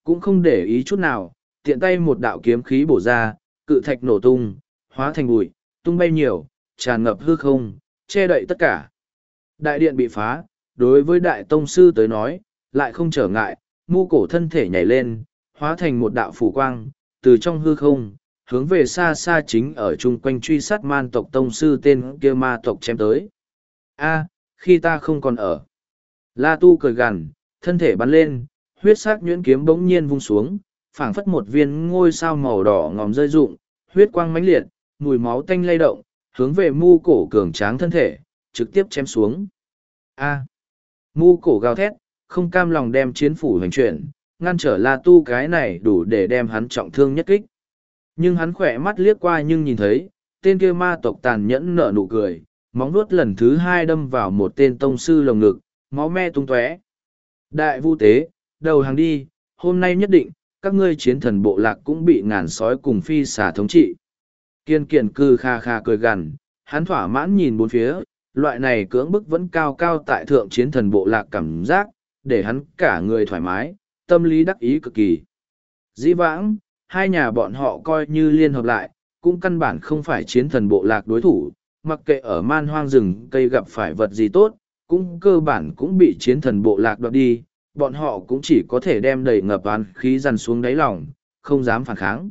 cũng không để ý chút nào, tiện tay một đạo kiếm khí bổ ra, cự thạch nổ tung, hóa thành bụi, tung bay nhiều, tràn ngập hư không, che đậy tất cả. Đại điện bị phá, đối với đại tông sư tới nói, lại không trở ngại, mu cổ thân thể nhảy lên, hóa thành một đạo phủ quang, từ trong hư không, hướng về xa xa chính ở chung quanh truy sát man tộc tông sư tên kia ma tộc chém tới. A, khi ta không còn ở. La Tu cười gằn, thân thể bắn lên, huyết sắc nhuyễn kiếm bỗng nhiên vung xuống, phảng phất một viên ngôi sao màu đỏ ngòm rơi rụng, huyết quang mãnh liệt, mùi máu tanh lay động, hướng về mu cổ cường tráng thân thể, trực tiếp chém xuống. A. Mu cổ gào thét, không cam lòng đem chiến phủ hành chuyển, ngăn trở La Tu cái này đủ để đem hắn trọng thương nhất kích. Nhưng hắn khỏe mắt liếc qua nhưng nhìn thấy, tên kia ma tộc tàn nhẫn nở nụ cười, móng vuốt lần thứ hai đâm vào một tên tông sư lồng ngực, máu me tung tóe. Đại vu tế, đầu hàng đi, hôm nay nhất định, các ngươi chiến thần bộ lạc cũng bị ngàn sói cùng phi xà thống trị. Kiên kiền cư kha kha cười gằn, hắn thỏa mãn nhìn bốn phía, loại này cưỡng bức vẫn cao cao tại thượng chiến thần bộ lạc cảm giác, để hắn cả người thoải mái, tâm lý đắc ý cực kỳ. Dĩ vãng, hai nhà bọn họ coi như liên hợp lại, cũng căn bản không phải chiến thần bộ lạc đối thủ, mặc kệ ở man hoang rừng cây gặp phải vật gì tốt, cũng cơ bản cũng bị chiến thần bộ lạc đoạt đi, bọn họ cũng chỉ có thể đem đầy ngập oán khí dằn xuống đáy lòng, không dám phản kháng.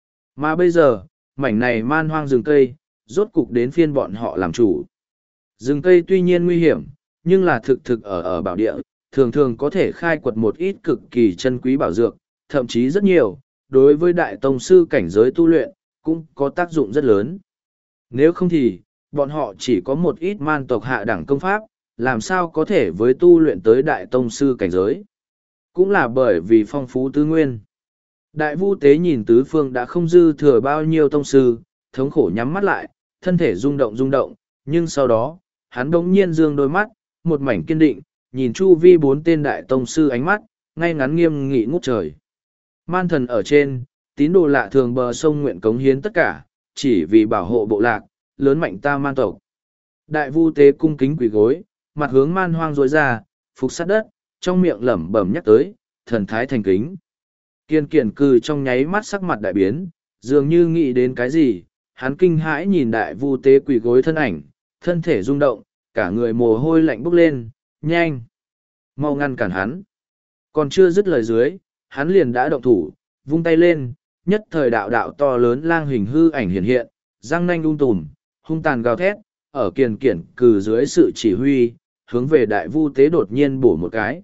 Mà bây giờ, mảnh này man hoang rừng cây, rốt cục đến phiên bọn họ làm chủ. Rừng cây tuy nhiên nguy hiểm, nhưng là thực thực ở ở bảo địa, thường thường có thể khai quật một ít cực kỳ chân quý bảo dược, thậm chí rất nhiều, đối với đại tông sư cảnh giới tu luyện, cũng có tác dụng rất lớn. Nếu không thì, bọn họ chỉ có một ít man tộc hạ đẳng công pháp, làm sao có thể với tu luyện tới đại tông sư cảnh giới. Cũng là bởi vì phong phú tư nguyên. Đại vu tế nhìn tứ phương đã không dư thừa bao nhiêu tông sư, thống khổ nhắm mắt lại, thân thể rung động rung động, nhưng sau đó, hắn đống nhiên dương đôi mắt, một mảnh kiên định, nhìn chu vi bốn tên đại tông sư ánh mắt, ngay ngắn nghiêm nghị ngút trời. Man thần ở trên, tín đồ lạ thường bờ sông nguyện cống hiến tất cả, chỉ vì bảo hộ bộ lạc, lớn mạnh ta man tộc. Đại vu tế cung kính quỳ gối, mặt hướng man hoang rối ra, phục sát đất, trong miệng lẩm bẩm nhắc tới, thần thái thành kính. Kiên kiền cư trong nháy mắt sắc mặt đại biến, dường như nghĩ đến cái gì, hắn kinh hãi nhìn đại vu tế quỳ gối thân ảnh, thân thể rung động, cả người mồ hôi lạnh bốc lên, nhanh, mau ngăn cản hắn. Còn chưa dứt lời dưới, hắn liền đã động thủ, vung tay lên, nhất thời đạo đạo to lớn lang hình hư ảnh hiện hiện, răng nanh đun tùm, hung tàn gào thét, ở kiền kiển cừ dưới sự chỉ huy, hướng về đại vu tế đột nhiên bổ một cái.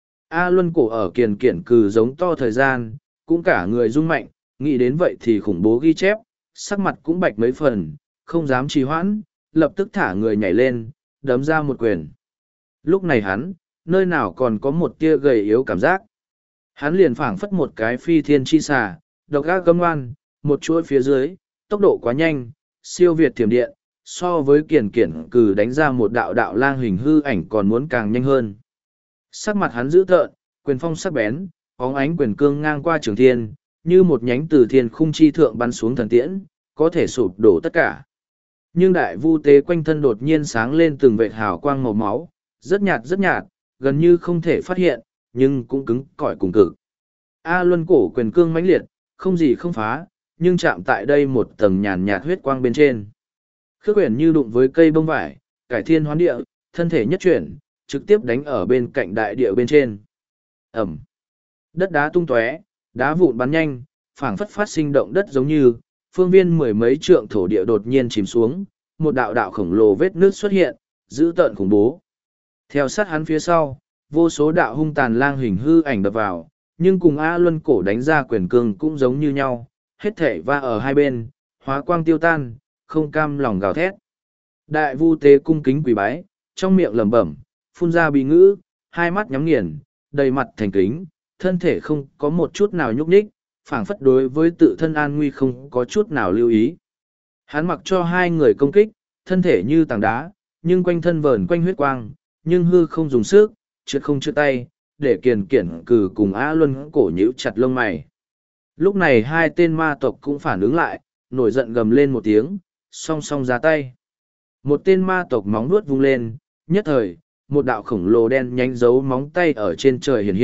A Luân cổ ở kiền kiển cừ giống to thời gian, cũng cả người rung mạnh, nghĩ đến vậy thì khủng bố ghi chép, sắc mặt cũng bạch mấy phần, không dám trì hoãn, lập tức thả người nhảy lên, đấm ra một quyền. Lúc này hắn, nơi nào còn có một tia gầy yếu cảm giác. Hắn liền phảng phất một cái phi thiên chi xà, độc ác cấm ngoan, một chuỗi phía dưới, tốc độ quá nhanh, siêu việt thiểm điện, so với kiền kiển cừ đánh ra một đạo đạo lang hình hư ảnh còn muốn càng nhanh hơn. Sắc mặt hắn dữ tợn, quyền phong sắc bén, óng ánh quyền cương ngang qua trường thiên, như một nhánh từ thiên khung chi thượng bắn xuống thần tiễn, có thể sụp đổ tất cả. Nhưng đại vu tế quanh thân đột nhiên sáng lên từng vệt hào quang màu máu, rất nhạt rất nhạt, gần như không thể phát hiện, nhưng cũng cứng cỏi cùng cực. A Luân cổ quyền cương mãnh liệt, không gì không phá, nhưng chạm tại đây một tầng nhàn nhạt huyết quang bên trên. Khước quyển như đụng với cây bông vải, cải thiên hoán địa, thân thể nhất chuyển, trực tiếp đánh ở bên cạnh đại địa bên trên. Ẩm. Đất đá tung tóe, đá vụn bắn nhanh, phảng phất phát sinh động đất giống như, phương viên mười mấy trượng thổ địa đột nhiên chìm xuống, một đạo đạo khổng lồ vết nước xuất hiện, dữ tợn khủng bố. Theo sát hắn phía sau, vô số đạo hung tàn lang hình hư ảnh đập vào, nhưng cùng A Luân cổ đánh ra quyền cương cũng giống như nhau, hết thể va ở hai bên, hóa quang tiêu tan, không cam lòng gào thét. Đại vu tế cung kính quỳ bái, trong miệng lẩm bẩm, phun ra bí ngữ, hai mắt nhắm nghiền, đầy mặt thành kính, thân thể không có một chút nào nhúc nhích, phảng phất đối với tự thân an nguy không có chút nào lưu ý. Hắn mặc cho hai người công kích, thân thể như tảng đá, nhưng quanh thân vờn quanh huyết quang, nhưng hư không dùng sức, trượt không trượt tay, để kiền kiển cừ cùng A Luân cổ nhíu chặt lông mày. Lúc này hai tên ma tộc cũng phản ứng lại, nổi giận gầm lên một tiếng, song song ra tay. Một tên ma tộc móng vuốt vung lên, nhất thời, một đạo khổng lồ đen nhánh dấu móng tay ở trên trời hiện hiện,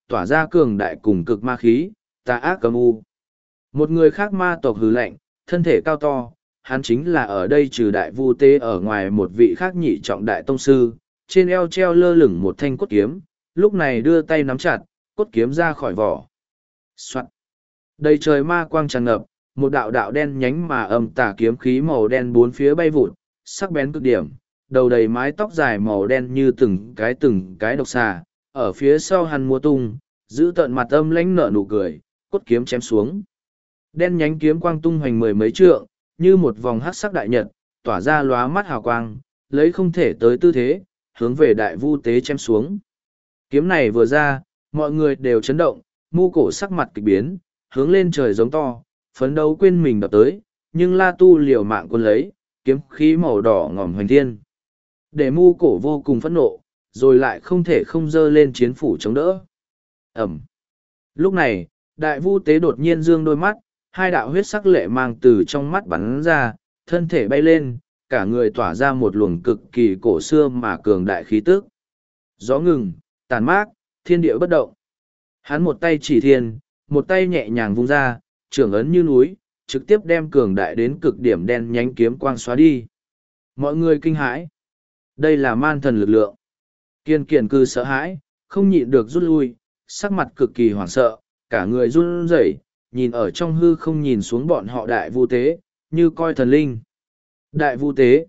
tỏa ra cường đại cùng cực ma khí, tà ác âm u. Một người khác ma tộc hừ lạnh, thân thể cao to, hắn chính là ở đây trừ đại vu tế ở ngoài một vị khác nhị trọng đại tông sư, trên eo treo lơ lửng một thanh cốt kiếm, lúc này đưa tay nắm chặt, cốt kiếm ra khỏi vỏ. Soạn. Đầy trời ma quang tràn ngập, một đạo đạo đen nhánh mà âm tà kiếm khí màu đen bốn phía bay vụt, sắc bén cực điểm, đầu đầy mái tóc dài màu đen như từng cái từng cái độc xà, ở phía sau hắn múa tung, giữ tận mặt âm lãnh nở nụ cười, cốt kiếm chém xuống. Đen nhánh kiếm quang tung hoành mười mấy trượng, như một vòng hắc sắc đại nhật, tỏa ra lóa mắt hào quang, lấy không thể tới tư thế, hướng về đại vu tế chém xuống. Kiếm này vừa ra, mọi người đều chấn động, mu cổ sắc mặt kịch biến, hướng lên trời giống to, phấn đấu quên mình đập tới, nhưng La Tu liều mạng quân lấy, kiếm khí màu đỏ ngòm hoành thiên. Để mu cổ vô cùng phẫn nộ, rồi lại không thể không dơ lên chiến phủ chống đỡ. Ẩm. Lúc này, đại vu tế đột nhiên dương đôi mắt, hai đạo huyết sắc lệ mang từ trong mắt bắn ra, thân thể bay lên, cả người tỏa ra một luồng cực kỳ cổ xưa mà cường đại khí tức. Gió ngừng, tàn mát, thiên địa bất động. Hắn một tay chỉ thiên, một tay nhẹ nhàng vung ra, trưởng ấn như núi, trực tiếp đem cường đại đến cực điểm đen nhánh kiếm quang xóa đi. Mọi người kinh hãi. Đây là man thần lực lượng. Kiên kiền cư sợ hãi, không nhịn được rút lui, sắc mặt cực kỳ hoảng sợ, cả người run rẩy, nhìn ở trong hư không nhìn xuống bọn họ đại vu tế, như coi thần linh. Đại vu tế.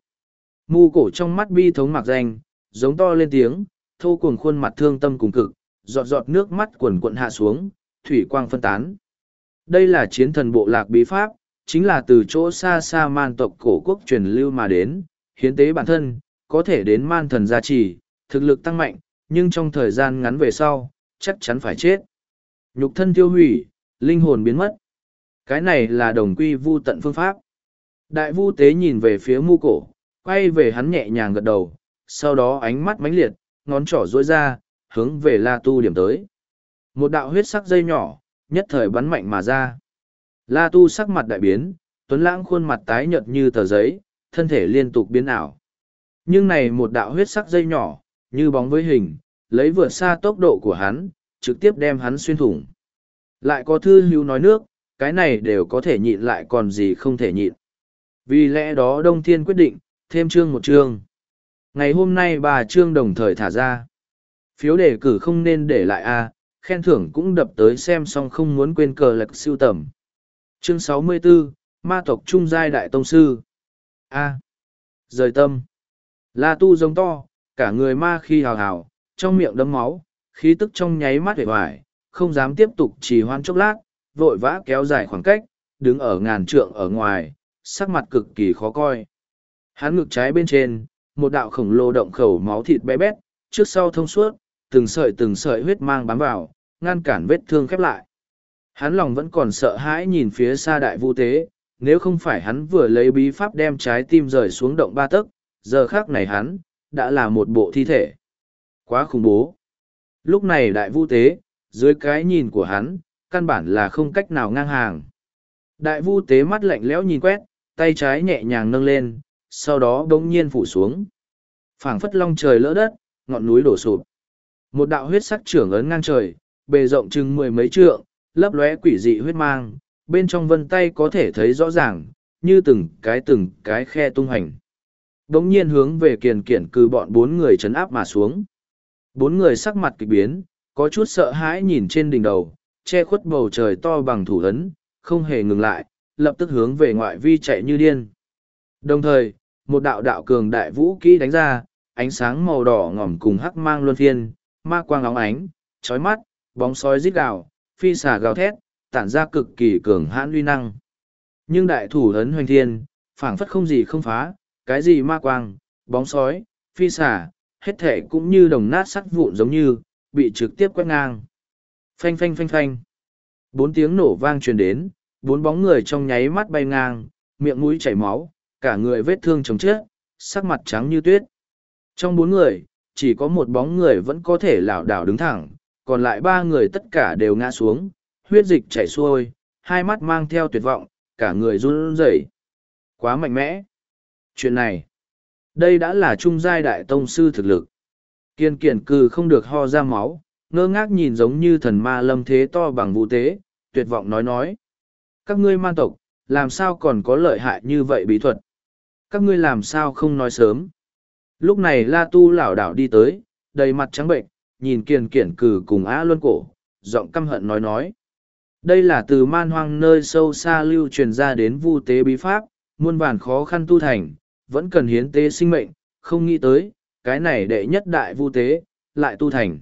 Mu cổ trong mắt bi thống mạc danh, giống to lên tiếng, thô cuồng khuôn mặt thương tâm cùng cực, giọt giọt nước mắt quần quận hạ xuống, thủy quang phân tán. Đây là chiến thần bộ lạc bí pháp, chính là từ chỗ xa xa man tộc cổ quốc truyền lưu mà đến, hiến tế bản thân, có thể đến man thần gia trì, thực lực tăng mạnh, nhưng trong thời gian ngắn về sau, chắc chắn phải chết. Nhục thân tiêu hủy, linh hồn biến mất. Cái này là đồng quy vu tận phương pháp. Đại vu tế nhìn về phía mu cổ, quay về hắn nhẹ nhàng gật đầu, sau đó ánh mắt mãnh liệt, ngón trỏ duỗi ra, hướng về La Tu điểm tới. Một đạo huyết sắc dây nhỏ, nhất thời bắn mạnh mà ra. La Tu sắc mặt đại biến, tuấn lãng khuôn mặt tái nhợt như tờ giấy, thân thể liên tục biến ảo. Nhưng này một đạo huyết sắc dây nhỏ, như bóng với hình, lấy vượt xa tốc độ của hắn, trực tiếp đem hắn xuyên thủng. Lại có thư hữu nói nước, cái này đều có thể nhịn lại còn gì không thể nhịn. Vì lẽ đó Đông Thiên quyết định, thêm chương một chương. Ngày hôm nay ba chương đồng thời thả ra. Phiếu đề cử không nên để lại A, khen thưởng cũng đập tới xem xong không muốn quên cờ lạc siêu tầm. Chương sáu mươi tư, Ma tộc Trung Giai Đại Tông Sư. A. Rời tâm. La Tu giống to, cả người ma khi hào hào, trong miệng đấm máu, khí tức trong nháy mắt hề hoài, không dám tiếp tục trì hoãn chốc lát, vội vã kéo dài khoảng cách, đứng ở ngàn trượng ở ngoài, sắc mặt cực kỳ khó coi. Hắn ngực trái bên trên, một đạo khổng lồ động khẩu máu thịt bé bét, trước sau thông suốt, từng sợi từng sợi huyết mang bám vào, ngăn cản vết thương khép lại. Hắn lòng vẫn còn sợ hãi nhìn phía xa đại vu tế, nếu không phải hắn vừa lấy bí pháp đem trái tim rời xuống động ba tấc, giờ khác này hắn, đã là một bộ thi thể. Quá khủng bố. Lúc này đại vu tế, dưới cái nhìn của hắn, căn bản là không cách nào ngang hàng. Đại vu tế mắt lạnh lẽo nhìn quét, tay trái nhẹ nhàng nâng lên, sau đó bỗng nhiên phủ xuống. Phảng phất long trời lỡ đất, ngọn núi đổ sụp. Một đạo huyết sắc trưởng ấn ngang trời, bề rộng chừng mười mấy trượng, lấp lóe quỷ dị huyết mang, bên trong vân tay có thể thấy rõ ràng, như từng cái từng cái khe tung hành. Đống nhiên hướng về kiền kiển cư bọn bốn người chấn áp mà xuống. Bốn người sắc mặt kịch biến, có chút sợ hãi nhìn trên đỉnh đầu, che khuất bầu trời to bằng thủ ấn, không hề ngừng lại, lập tức hướng về ngoại vi chạy như điên. Đồng thời, một đạo đạo cường đại vũ kỹ đánh ra, ánh sáng màu đỏ ngòm cùng hắc mang luân phiên, ma quang óng ánh, chói mắt, bóng sói rít gào, phi xà gào thét, tản ra cực kỳ cường hãn uy năng. Nhưng đại thủ ấn hoành thiên, phảng phất không gì không phá, cái gì ma quang, bóng sói, phi xà, hết thể cũng như đồng nát sắt vụn giống như, bị trực tiếp quét ngang. Phanh phanh phanh phanh. Bốn tiếng nổ vang truyền đến, bốn bóng người trong nháy mắt bay ngang, miệng mũi chảy máu, cả người vết thương chồng chết, sắc mặt trắng như tuyết. Trong bốn người, chỉ có một bóng người vẫn có thể lảo đảo đứng thẳng, còn lại ba người tất cả đều ngã xuống, huyết dịch chảy xuôi, hai mắt mang theo tuyệt vọng, cả người run rẩy. Quá mạnh mẽ. Chuyện này, đây đã là trung giai đại tông sư thực lực. Kiên kiển cừ không được ho ra máu, ngơ ngác nhìn giống như thần ma lâm thế to bằng vu tế, tuyệt vọng nói nói. Các ngươi man tộc, làm sao còn có lợi hại như vậy bí thuật? Các ngươi làm sao không nói sớm? Lúc này La Tu lảo đảo đi tới, đầy mặt trắng bệnh, nhìn kiền kiển cử cùng á luân cổ, giọng căm hận nói nói. Đây là từ man hoang nơi sâu xa lưu truyền ra đến vu tế bí pháp, muôn vàn khó khăn tu thành, vẫn cần hiến tế sinh mệnh, không nghĩ tới, cái này đệ nhất đại vu tế, lại tu thành.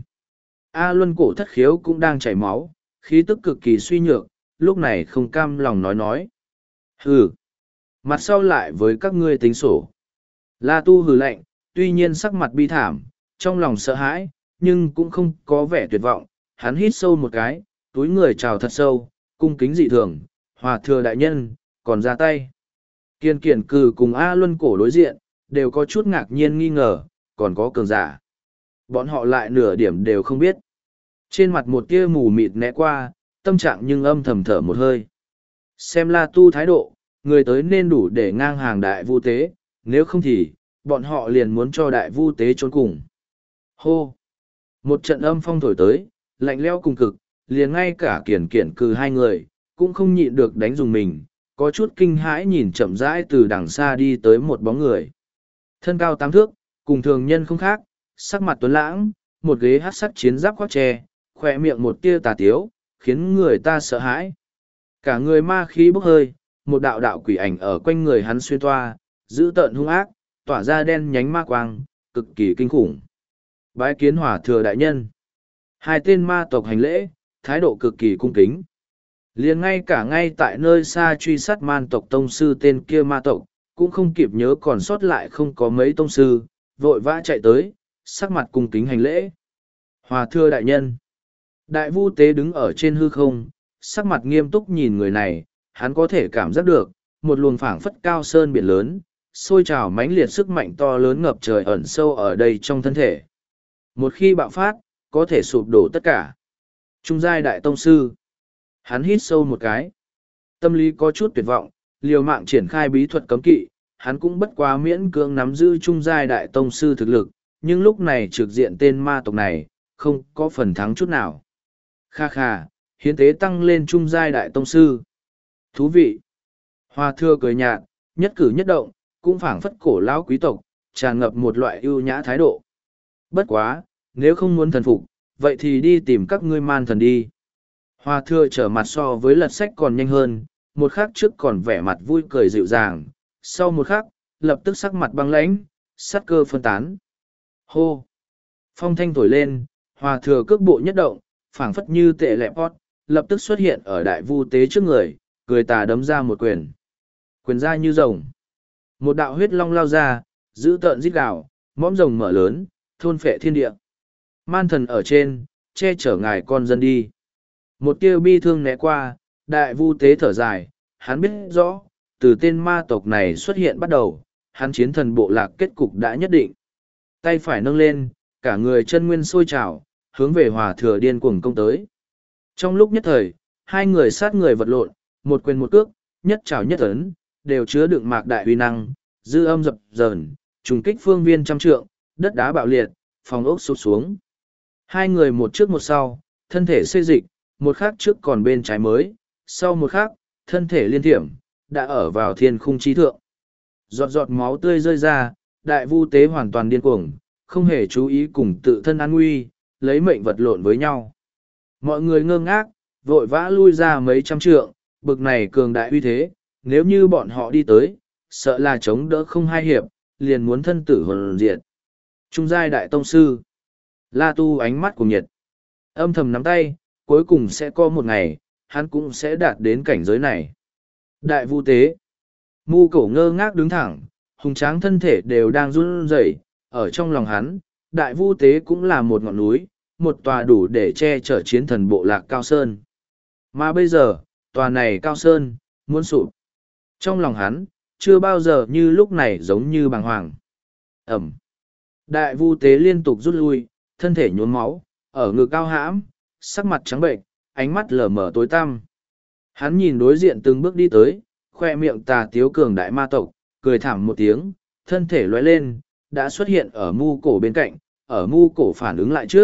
A luân cổ thất khiếu cũng đang chảy máu, khí tức cực kỳ suy nhược, lúc này không cam lòng nói nói. Hừ, mặt sau lại với các ngươi tính sổ. La Tu hừ lạnh, tuy nhiên sắc mặt bi thảm, trong lòng sợ hãi, nhưng cũng không có vẻ tuyệt vọng, hắn hít sâu một cái, túi người chào thật sâu, cung kính dị thường, hòa thừa đại nhân, còn ra tay. Kiên kiển cừ cùng A luân cổ đối diện, đều có chút ngạc nhiên nghi ngờ, còn có cường giả. Bọn họ lại nửa điểm đều không biết. Trên mặt một tia mù mịt né qua, tâm trạng nhưng âm thầm thở một hơi. Xem La Tu thái độ, người tới nên đủ để ngang hàng đại vu tế, nếu không thì, bọn họ liền muốn cho đại vu tế trốn cùng. Hô! Một trận âm phong thổi tới, lạnh lẽo cùng cực, liền ngay cả kiển kiển cừ hai người, cũng không nhịn được đánh dùng mình, có chút kinh hãi nhìn chậm rãi từ đằng xa đi tới một bóng người. Thân cao tám thước, cùng thường nhân không khác, sắc mặt tuấn lãng, một ghế hát sắc chiến giáp khoác tre, khỏe miệng một tia tà tiếu, khiến người ta sợ hãi. Cả người ma khí bốc hơi, một đạo đạo quỷ ảnh ở quanh người hắn xuyên toa, dữ tợn hung ác, tỏa ra đen nhánh ma quang, cực kỳ kinh khủng. Bái kiến hỏa thừa đại nhân. Hai tên ma tộc hành lễ, thái độ cực kỳ cung kính. Liền ngay cả ngay tại nơi xa truy sát man tộc tông sư tên kia ma tộc, cũng không kịp nhớ còn sót lại không có mấy tông sư, vội vã chạy tới, sắc mặt cung kính hành lễ. Hòa thưa đại nhân. Đại vu tế đứng ở trên hư không, sắc mặt nghiêm túc nhìn người này, hắn có thể cảm giác được, một luồng phảng phất cao sơn biển lớn, sôi trào mãnh liệt sức mạnh to lớn ngập trời ẩn sâu ở đây trong thân thể. Một khi bạo phát, có thể sụp đổ tất cả. Trung giai đại tông sư. Hắn hít sâu một cái. Tâm lý có chút tuyệt vọng, liều mạng triển khai bí thuật cấm kỵ, hắn cũng bất quá miễn cưỡng nắm giữ trung giai đại tông sư thực lực, nhưng lúc này trực diện tên ma tộc này, không có phần thắng chút nào. Kha kha, hiến tế tăng lên trung giai đại tông sư. Thú vị. Hoa thưa cười nhạt, nhất cử nhất động, cũng phảng phất cổ lão quý tộc, tràn ngập một loại ưu nhã thái độ. Bất quá, nếu không muốn thần phục, vậy thì đi tìm các ngươi man thần đi. Hoa thưa trở mặt so với lật sách còn nhanh hơn, một khắc trước còn vẻ mặt vui cười dịu dàng, sau một khắc, lập tức sắc mặt băng lãnh, sát cơ phân tán. Hô! Phong thanh thổi lên, hoa thừa cước bộ nhất động, phảng phất như tệ lẹ pot, lập tức xuất hiện ở đại vu tế trước người, cười tà đấm ra một quyền. Quyền ra như rồng. Một đạo huyết long lao ra, giữ tợn rít gào, mõm rồng mở lớn, thôn phệ thiên địa. Man thần ở trên, che chở ngài con dân đi. Một tia bi thương né qua, đại vu tế thở dài, hắn biết rõ, từ tên ma tộc này xuất hiện bắt đầu, hắn chiến thần bộ lạc kết cục đã nhất định. Tay phải nâng lên, cả người chân nguyên sôi trào, hướng về hòa thừa điên cuồng công tới. Trong lúc nhất thời, hai người sát người vật lộn, một quyền một cước, nhất trào nhất ấn, đều chứa đựng mạc đại uy năng, dư âm dập dờn, trùng kích phương viên trăm trượng, đất đá bạo liệt, phòng ốc sụp xuống. Hai người một trước một sau, thân thể xê dịch, một khắc trước còn bên trái mới, sau một khắc, thân thể liên thiểm, đã ở vào thiên khung trí thượng. Giọt giọt máu tươi rơi ra, đại vu tế hoàn toàn điên cuồng, không hề chú ý cùng tự thân an nguy, lấy mệnh vật lộn với nhau. Mọi người ngơ ngác, vội vã lui ra mấy trăm trượng, bực này cường đại uy thế, nếu như bọn họ đi tới, sợ là chống đỡ không hai hiệp, liền muốn thân tử hồn diệt. Trung giai đại tông sư, La Tu ánh mắt cùng nhiệt, âm thầm nắm tay, cuối cùng sẽ có một ngày, hắn cũng sẽ đạt đến cảnh giới này. Đại vu tế, mu cổ ngơ ngác đứng thẳng, hùng tráng thân thể đều đang run rẩy, ở trong lòng hắn, đại vu tế cũng là một ngọn núi, một tòa đủ để che chở chiến thần bộ lạc cao sơn. Mà bây giờ, tòa này cao sơn, muốn sụp. Trong lòng hắn, chưa bao giờ như lúc này giống như bàng hoàng. Ẩm. Đại vu tế liên tục rút lui, thân thể nhuốm máu, ở ngực cao hãm, sắc mặt trắng bệnh, ánh mắt lờ mờ tối tăm. Hắn nhìn đối diện từng bước đi tới, khoe miệng tà tiếu cường đại ma tộc, cười thảm một tiếng, thân thể lóe lên, đã xuất hiện ở mu cổ bên cạnh, ở mu cổ phản ứng lại trước,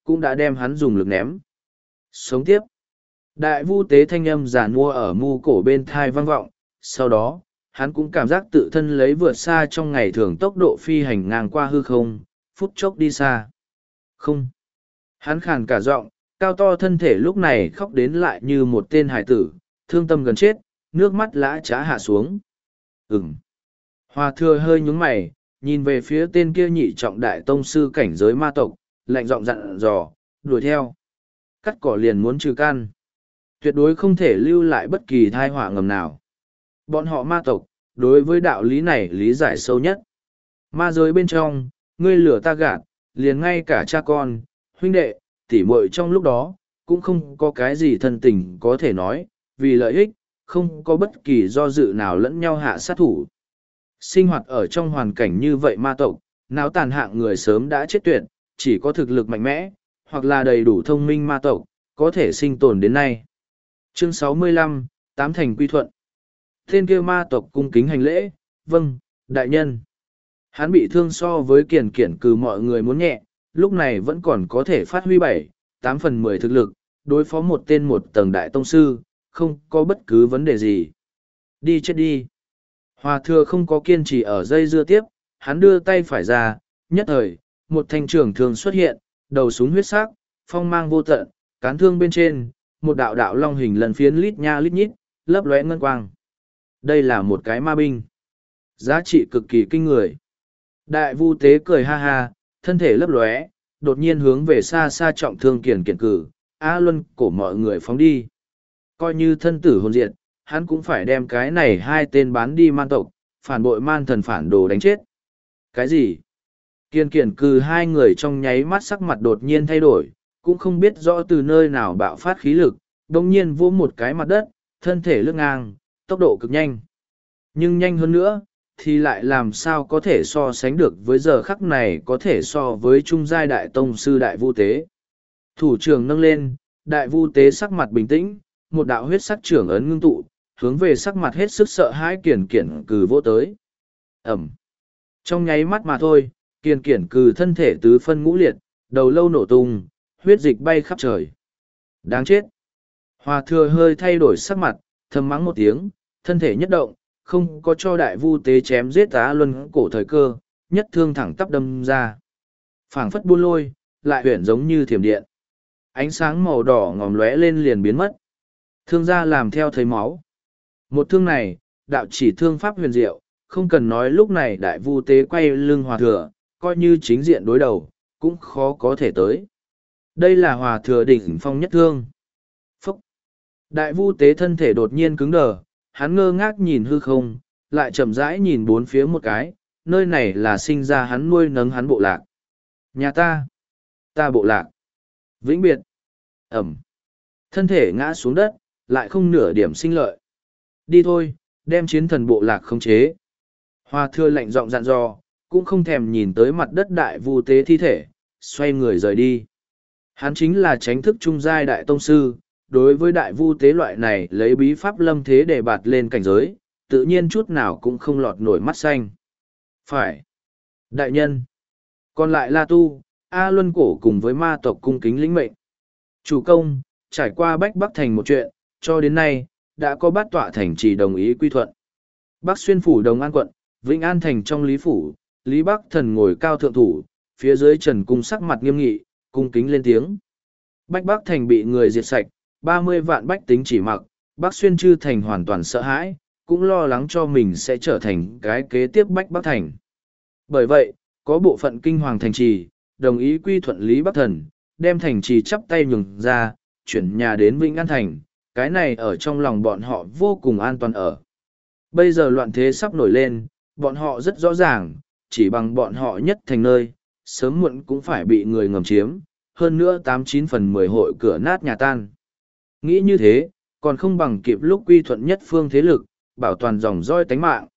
cũng đã đem hắn dùng lực ném. Sống tiếp. Đại vu tế thanh âm giản mua ở mu cổ bên thai vang vọng, sau đó, hắn cũng cảm giác tự thân lấy vượt xa trong ngày thường tốc độ phi hành ngang qua hư không, phút chốc đi xa. Không. Hắn khàn cả giọng, cao to thân thể lúc này khóc đến lại như một tên hải tử, thương tâm gần chết, nước mắt lã trá hạ xuống. Ừm. Hòa thừa hơi nhúng mày, nhìn về phía tên kia nhị trọng đại tông sư cảnh giới ma tộc, lạnh giọng dặn dò, đuổi theo. Cắt cỏ liền muốn trừ căn. Tuyệt đối không thể lưu lại bất kỳ thai họa ngầm nào. Bọn họ ma tộc, đối với đạo lý này lý giải sâu nhất. Ma giới bên trong, ngươi lửa ta gạt, liền ngay cả cha con, huynh đệ, tỉ muội trong lúc đó, cũng không có cái gì thân tình có thể nói, vì lợi ích, không có bất kỳ do dự nào lẫn nhau hạ sát thủ. Sinh hoạt ở trong hoàn cảnh như vậy ma tộc, não tàn hạng người sớm đã chết tuyệt, chỉ có thực lực mạnh mẽ, hoặc là đầy đủ thông minh ma tộc, có thể sinh tồn đến nay. Chương sáu mươi lăm, Tám thành quy thuận. Tên kia ma tộc cung kính hành lễ, vâng, đại nhân. Hắn bị thương so với kiền kiển cừ mọi người muốn nhẹ, lúc này vẫn còn có thể phát huy bảy, tám phần mười thực lực, đối phó một tên một tầng đại tông sư, không có bất cứ vấn đề gì. Đi chết đi. Hòa thừa không có kiên trì ở dây dưa tiếp, hắn đưa tay phải ra, nhất thời, một thanh trường thương xuất hiện, đầu súng huyết sắc, phong mang vô tận, cán thương bên trên, một đạo đạo long hình lần phiến lít nha lít nhít, lấp lóe ngân quang. Đây là một cái ma binh. Giá trị cực kỳ kinh người. Đại vu tế cười ha ha, thân thể lấp lóe, đột nhiên hướng về xa xa trọng thương kiển kiển cử, A Luân cổ mọi người phóng đi. Coi như thân tử hồn diệt, hắn cũng phải đem cái này hai tên bán đi man tộc, phản bội man thần phản đồ đánh chết. Cái gì? Kiên kiển cừ hai người trong nháy mắt sắc mặt đột nhiên thay đổi, cũng không biết rõ từ nơi nào bạo phát khí lực, đồng nhiên vỗ một cái mặt đất, thân thể lướt ngang, tốc độ cực nhanh. Nhưng nhanh hơn nữa, thì lại làm sao có thể so sánh được với giờ khắc này có thể so với trung giai đại tông sư đại vu tế. Thủ trưởng nâng lên, đại vu tế sắc mặt bình tĩnh, một đạo huyết sắc trưởng ấn ngưng tụ, hướng về sắc mặt hết sức sợ hãi kiển kiển cừ vỗ tới. Ẩm. Trong nháy mắt mà thôi, kiển kiển cừ thân thể tứ phân ngũ liệt, đầu lâu nổ tung, huyết dịch bay khắp trời. Đáng chết. Hòa thừa hơi thay đổi sắc mặt, thầm mắng một tiếng, thân thể nhất động, không có cho đại vu tế chém giết Á Luân cổ thời cơ, nhất thương thẳng tắp đâm ra. Phảng phất buôn lôi, lại huyển giống như thiểm điện. Ánh sáng màu đỏ ngòm lóe lên liền biến mất. Thương gia làm theo thấy máu. Một thương này, đạo chỉ thương pháp huyền diệu, không cần nói lúc này đại vu tế quay lưng hòa thừa, coi như chính diện đối đầu, cũng khó có thể tới. Đây là hòa thừa đỉnh phong nhất thương. Phúc! Đại vu tế thân thể đột nhiên cứng đờ, hắn ngơ ngác nhìn hư không, lại chậm rãi nhìn bốn phía một cái, nơi này là sinh ra hắn nuôi nấng hắn bộ lạc. Nhà ta! Ta bộ lạc! Vĩnh biệt! Ẩm! Thân thể ngã xuống đất, lại không nửa điểm sinh lợi. Đi thôi, đem chiến thần bộ lạc khống chế. Hoa thưa lạnh giọng dặn dò, cũng không thèm nhìn tới mặt đất đại vu tế thi thể, xoay người rời đi. Hắn chính là tránh thức trung giai đại tông sư, đối với đại vu tế loại này lấy bí pháp lâm thế để bạt lên cảnh giới, tự nhiên chút nào cũng không lọt nổi mắt xanh. Phải. Đại nhân. Còn lại La Tu, A Luân Cổ cùng với ma tộc cung kính lĩnh mệnh. Chủ công, trải qua Bách Bắc Thành một chuyện, cho đến nay, đã có bát tọa thành trì đồng ý quy thuận. Bắc Xuyên Phủ Đồng An Quận, Vĩnh An Thành trong Lý Phủ, Lý Bắc Thần ngồi cao thượng thủ, phía dưới Trần Cung sắc mặt nghiêm nghị, cung kính lên tiếng. Bách Bắc Thành bị người diệt sạch, ba mươi vạn bách tính chỉ mặc, Bắc Xuyên Chư Thành hoàn toàn sợ hãi, cũng lo lắng cho mình sẽ trở thành cái kế tiếp Bách Bắc Thành. Bởi vậy, có bộ phận kinh hoàng thành trì, đồng ý quy thuận Lý Bắc Thần, đem thành trì chắp tay nhường ra, chuyển nhà đến Vĩnh An Thành, cái này ở trong lòng bọn họ vô cùng an toàn ở. Bây giờ loạn thế sắp nổi lên, bọn họ rất rõ ràng, chỉ bằng bọn họ nhất thành nơi, sớm muộn cũng phải bị người ngầm chiếm, hơn nữa tám chín phần mười hội cửa nát nhà tan. Nghĩ như thế, còn không bằng kịp lúc quy thuận nhất phương thế lực, bảo toàn dòng roi tánh mạng.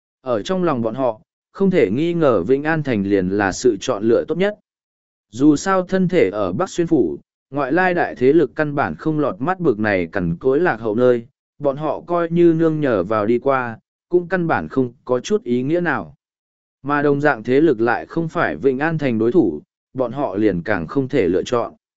Ở trong lòng bọn họ, không thể nghi ngờ Vĩnh An Thành liền là sự chọn lựa tốt nhất. Dù sao thân thể ở Bắc Xuyên Phủ, ngoại lai đại thế lực căn bản không lọt mắt bực này cằn cối lạc hậu nơi, bọn họ coi như nương nhờ vào đi qua, cũng căn bản không có chút ý nghĩa nào. Mà đồng dạng thế lực lại không phải Vĩnh An Thành đối thủ, bọn họ liền càng không thể lựa chọn.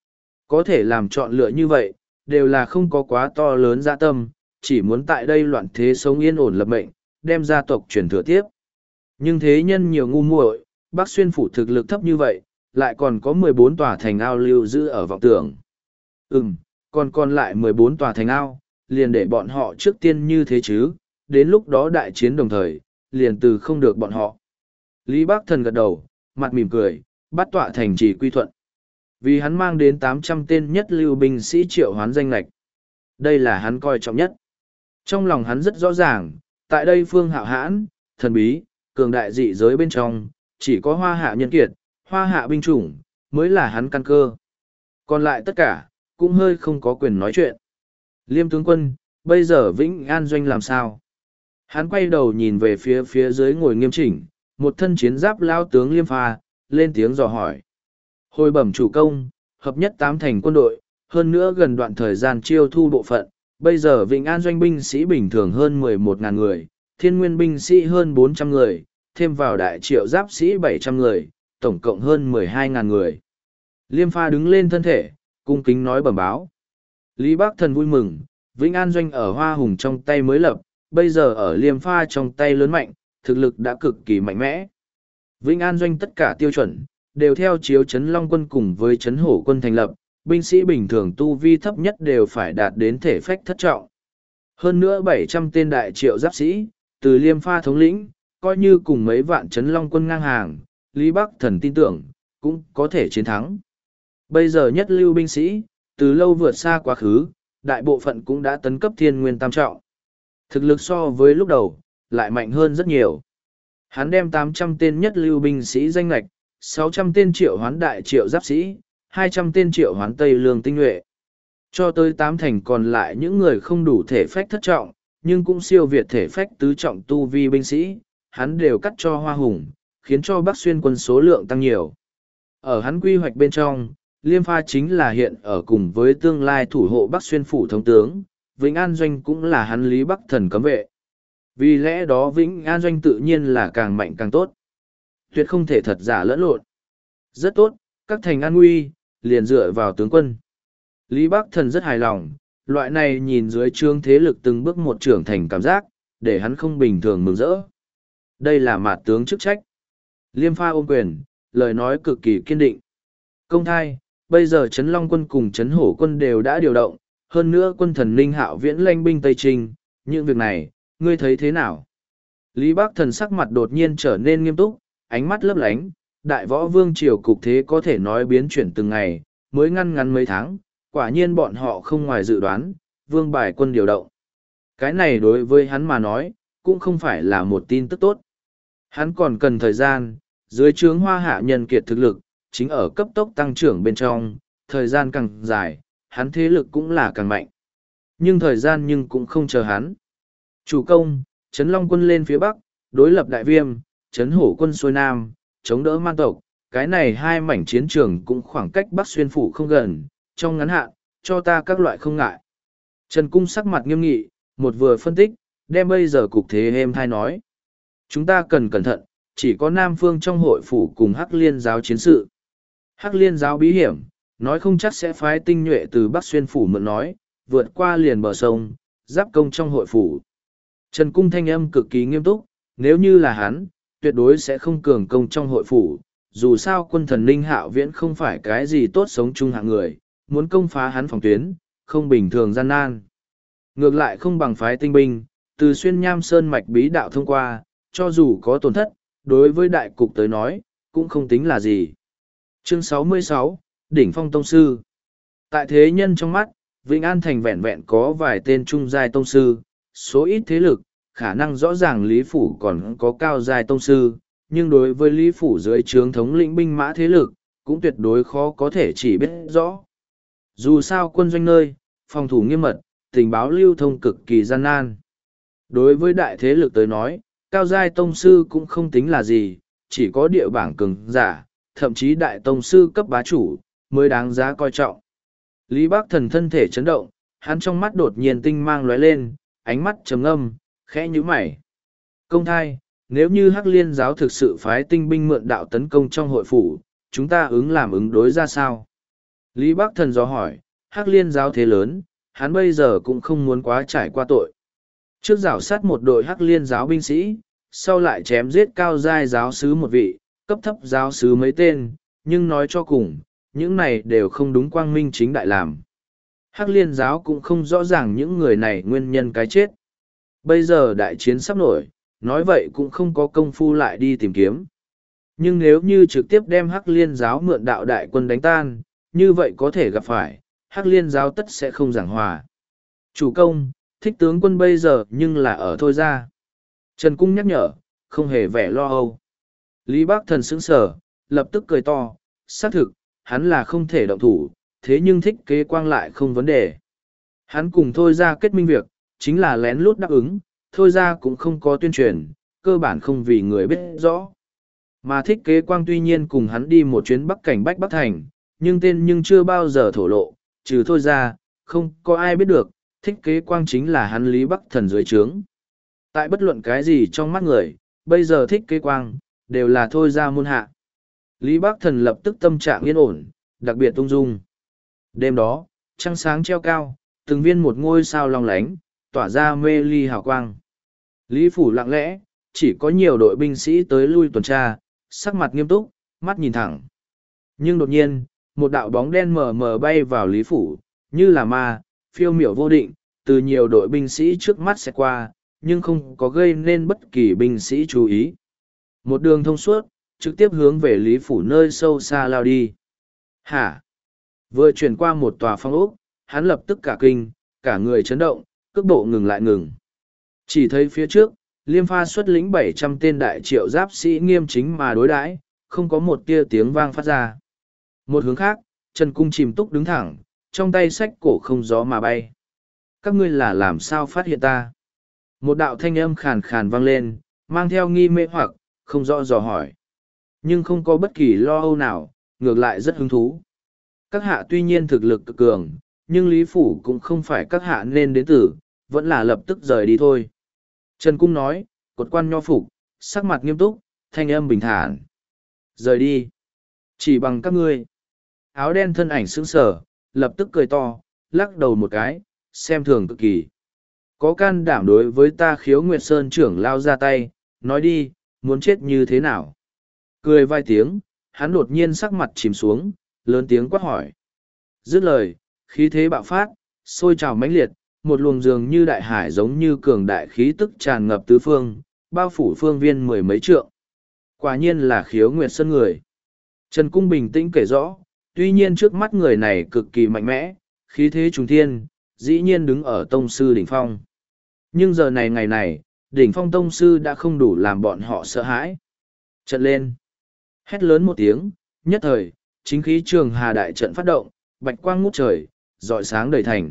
Có thể làm chọn lựa như vậy, đều là không có quá to lớn dạ tâm, chỉ muốn tại đây loạn thế sống yên ổn lập mệnh, đem gia tộc truyền thừa tiếp. Nhưng thế nhân nhiều ngu muội, Bắc Xuyên phủ thực lực thấp như vậy, lại còn có mười bốn tòa thành ao lưu giữ ở vọng tưởng. Ừm, còn còn lại mười bốn tòa thành ao, liền để bọn họ trước tiên như thế chứ, đến lúc đó đại chiến đồng thời, liền từ không được bọn họ. Lý Bắc Thần gật đầu, mặt mỉm cười, bắt tọa thành trì quy thuận. Vì hắn mang đến tám trăm tên nhất lưu binh sĩ triệu hoán danh lạch. Đây là hắn coi trọng nhất. Trong lòng hắn rất rõ ràng, tại đây phương hạo hãn, thần bí, cường đại dị giới bên trong, chỉ có hoa hạ nhân kiệt, hoa hạ binh chủng, mới là hắn căn cơ. Còn lại tất cả, cũng hơi không có quyền nói chuyện. Liêm tướng quân, bây giờ Vĩnh An Doanh làm sao? Hắn quay đầu nhìn về phía phía dưới ngồi nghiêm chỉnh, một thân chiến giáp lao tướng Liêm Pha, lên tiếng dò hỏi. Hồi bẩm chủ công, hợp nhất tám thành quân đội, hơn nữa gần đoạn thời gian chiêu thu bộ phận, bây giờ Vĩnh An Doanh binh sĩ bình thường hơn mười một ngàn người, thiên nguyên binh sĩ hơn bốn trăm người, thêm vào đại triệu giáp sĩ bảy trăm người, tổng cộng hơn mười hai ngàn người. Liêm Pha đứng lên thân thể, cung kính nói bẩm báo. Lý Bắc Thần vui mừng, Vĩnh An Doanh ở Hoa Hùng trong tay mới lập, bây giờ ở Liêm Pha trong tay lớn mạnh, thực lực đã cực kỳ mạnh mẽ. Vĩnh An Doanh tất cả tiêu chuẩn, đều theo chiếu Trấn Long quân cùng với Trấn Hổ quân thành lập, binh sĩ bình thường tu vi thấp nhất đều phải đạt đến thể phách thất trọng. Hơn nữa bảy trăm tên đại triệu giáp sĩ, từ Liêm Pha thống lĩnh, coi như cùng mấy vạn Trấn Long quân ngang hàng, Lý Bắc Thần tin tưởng, cũng có thể chiến thắng. Bây giờ nhất lưu binh sĩ, từ lâu vượt xa quá khứ, đại bộ phận cũng đã tấn cấp thiên nguyên tam trọng. Thực lực so với lúc đầu, lại mạnh hơn rất nhiều. Hắn đem tám trăm tên nhất lưu binh sĩ danh lạch, sáu trăm tên triệu hoán đại triệu giáp sĩ, hai trăm tên triệu hoán tây lương tinh nhuệ. Cho tới tám thành còn lại những người không đủ thể phách thất trọng, nhưng cũng siêu việt thể phách tứ trọng tu vi binh sĩ, hắn đều cắt cho Hoa Hùng, khiến cho Bắc Xuyên quân số lượng tăng nhiều. Ở hắn quy hoạch bên trong, Liêm Pha chính là hiện ở cùng với tương lai thủ hộ Bắc Xuyên phủ thống tướng, Vĩnh An Doanh cũng là hắn Lý Bắc Thần cấm vệ. Vì lẽ đó Vĩnh An Doanh tự nhiên là càng mạnh càng tốt. Tuyệt không thể thật giả lẫn lộn. Rất tốt, các thành an nguy, liền dựa vào tướng quân. Lý Bắc Thần rất hài lòng, loại này nhìn dưới trương thế lực từng bước một trưởng thành cảm giác, để hắn không bình thường mừng rỡ. Đây là mạt tướng chức trách. Liêm Pha ôm quyền, lời nói cực kỳ kiên định. Công thai, bây giờ Trấn Long quân cùng Trấn Hổ quân đều đã điều động, hơn nữa quân thần Ninh Hạo viễn lãnh binh Tây Trinh, những việc này, ngươi thấy thế nào? Lý Bắc Thần sắc mặt đột nhiên trở nên nghiêm túc, ánh mắt lấp lánh, đại võ vương triều cục thế có thể nói biến chuyển từng ngày, mới ngăn ngắn mấy tháng, quả nhiên bọn họ không ngoài dự đoán, vương bài quân điều động. Cái này đối với hắn mà nói, cũng không phải là một tin tức tốt. Hắn còn cần thời gian, dưới trướng hoa hạ nhân kiệt thực lực, chính ở cấp tốc tăng trưởng bên trong, thời gian càng dài, hắn thế lực cũng là càng mạnh. Nhưng thời gian nhưng cũng không chờ hắn. Chủ công, Trấn Long quân lên phía Bắc, đối lập đại viêm, Trấn Hổ quân xuôi Nam, chống đỡ man tộc, cái này hai mảnh chiến trường cũng khoảng cách Bắc Xuyên phủ không gần, trong ngắn hạn, cho ta các loại không ngại. Trần Cung sắc mặt nghiêm nghị, một vừa phân tích, đem bây giờ cục thế êm thai nói. Chúng ta cần cẩn thận, chỉ có Nam Phương trong hội phủ cùng Hắc Liên giáo chiến sự. Hắc Liên giáo bí hiểm, nói không chắc sẽ phái tinh nhuệ từ Bắc Xuyên phủ mượn nói, vượt qua liền bờ sông, giáp công trong hội phủ. Trần Cung thanh âm cực kỳ nghiêm túc, nếu như là hắn, tuyệt đối sẽ không cường công trong hội phủ, dù sao quân thần Ninh Hạo viễn không phải cái gì tốt sống chung hạng người, muốn công phá hắn phòng tuyến, không bình thường gian nan. Ngược lại không bằng phái tinh binh, từ xuyên nham sơn mạch bí đạo thông qua, cho dù có tổn thất, đối với đại cục tới nói, cũng không tính là gì. Chương sáu mươi sáu, Đỉnh Phong Tông Sư. Tại thế nhân trong mắt, Vĩnh An Thành vẹn vẹn có vài tên trung giai tông sư, số ít thế lực, khả năng rõ ràng Lý Phủ còn có cao giai tông sư, nhưng đối với Lý Phủ dưới trướng thống lĩnh binh mã thế lực, cũng tuyệt đối khó có thể chỉ biết rõ. Dù sao quân doanh nơi, phòng thủ nghiêm mật, tình báo lưu thông cực kỳ gian nan. Đối với đại thế lực tới nói, cao giai tông sư cũng không tính là gì, chỉ có địa bảng cường giả, thậm chí đại tông sư cấp bá chủ, mới đáng giá coi trọng. Lý Bắc Thần thân thể chấn động, hắn trong mắt đột nhiên tinh mang lóe lên, ánh mắt trầm ngâm, khẽ nhíu mày. Công thai, nếu như Hắc Liên giáo thực sự phái tinh binh mượn đạo tấn công trong hội phủ, chúng ta ứng làm ứng đối ra sao? Lý Bắc Thần dò hỏi, Hắc Liên giáo thế lớn, hắn bây giờ cũng không muốn quá trải qua tội. Trước rảo sát một đội Hắc Liên giáo binh sĩ, sau lại chém giết cao giai giáo sứ một vị, cấp thấp giáo sứ mấy tên, nhưng nói cho cùng, những này đều không đúng quang minh chính đại làm. Hắc Liên giáo cũng không rõ ràng những người này nguyên nhân cái chết. Bây giờ đại chiến sắp nổi, nói vậy cũng không có công phu lại đi tìm kiếm. Nhưng nếu như trực tiếp đem Hắc Liên giáo mượn đạo đại quân đánh tan, như vậy có thể gặp phải, Hắc Liên giáo tất sẽ không giảng hòa. Chủ công, thích tướng quân bây giờ nhưng là ở thôi ra. Trần Cung nhắc nhở, không hề vẻ lo âu. Lý Bắc Thần sững sờ, lập tức cười to, xác thực, hắn là không thể động thủ, thế nhưng thích kế quang lại không vấn đề. Hắn cùng thôi ra kết minh việc, chính là lén lút đáp ứng, thôi ra cũng không có tuyên truyền, cơ bản không vì người biết rõ. Mà thích kế quang tuy nhiên cùng hắn đi một chuyến bắc cảnh Bách Bắc Thành, nhưng tên nhưng chưa bao giờ thổ lộ, trừ thôi ra, không có ai biết được, thích kế quang chính là hắn Lý Bắc Thần dưới trướng. Tại bất luận cái gì trong mắt người, bây giờ thích kế quang, đều là thôi ra môn hạ. Lý Bắc Thần lập tức tâm trạng yên ổn, đặc biệt ung dung. Đêm đó, trăng sáng treo cao, từng viên một ngôi sao long lánh, tỏa ra mê ly hào quang. Lý Phủ lặng lẽ, chỉ có nhiều đội binh sĩ tới lui tuần tra, sắc mặt nghiêm túc, mắt nhìn thẳng. Nhưng đột nhiên, một đạo bóng đen mờ mờ bay vào Lý Phủ, như là ma, phiêu miểu vô định, từ nhiều đội binh sĩ trước mắt sẽ qua, nhưng không có gây nên bất kỳ binh sĩ chú ý. Một đường thông suốt, trực tiếp hướng về Lý Phủ nơi sâu xa lao đi. Hả? Vừa chuyển qua một tòa phong ốc, hắn lập tức cả kinh, cả người chấn động, cước bộ ngừng lại ngừng. Chỉ thấy phía trước, Liêm Pha xuất lĩnh bảy trăm tên đại triệu giáp sĩ nghiêm chính mà đối đãi, không có một tia tiếng vang phát ra. Một hướng khác, Trần Cung chìm túc đứng thẳng, trong tay sách cổ không gió mà bay. Các ngươi là làm sao phát hiện ta? Một đạo thanh âm khàn khàn vang lên, mang theo nghi mê hoặc, không rõ dò hỏi. Nhưng không có bất kỳ lo âu nào, ngược lại rất hứng thú. Các hạ tuy nhiên thực lực cực cường, nhưng Lý Phủ cũng không phải các hạ nên đến tử, vẫn là lập tức rời đi thôi. Trần Cung nói, cột quan nho phục, sắc mặt nghiêm túc, thanh âm bình thản. Rời đi. Chỉ bằng các ngươi. Áo đen thân ảnh sững sờ, lập tức cười to, lắc đầu một cái, xem thường cực kỳ. Có can đảm đối với ta Khiếu Nguyệt Sơn trưởng lao ra tay, nói đi, muốn chết như thế nào? Cười vài tiếng, hắn đột nhiên sắc mặt chìm xuống, lớn tiếng quát hỏi. Dứt lời, khí thế bạo phát, sôi trào mãnh liệt, một luồng dường như đại hải giống như cường đại khí tức tràn ngập tứ phương, bao phủ phương viên mười mấy trượng. Quả nhiên là Khiếu Nguyệt Sơn người. Trần Cung bình tĩnh kể rõ, tuy nhiên trước mắt người này cực kỳ mạnh mẽ, khí thế trùng thiên, dĩ nhiên đứng ở tông sư đỉnh phong. Nhưng giờ này ngày này, đỉnh phong tông sư đã không đủ làm bọn họ sợ hãi. Trận lên. Hét lớn một tiếng, nhất thời, chính khí trường hà đại trận phát động, bạch quang ngút trời, rọi sáng đầy thành.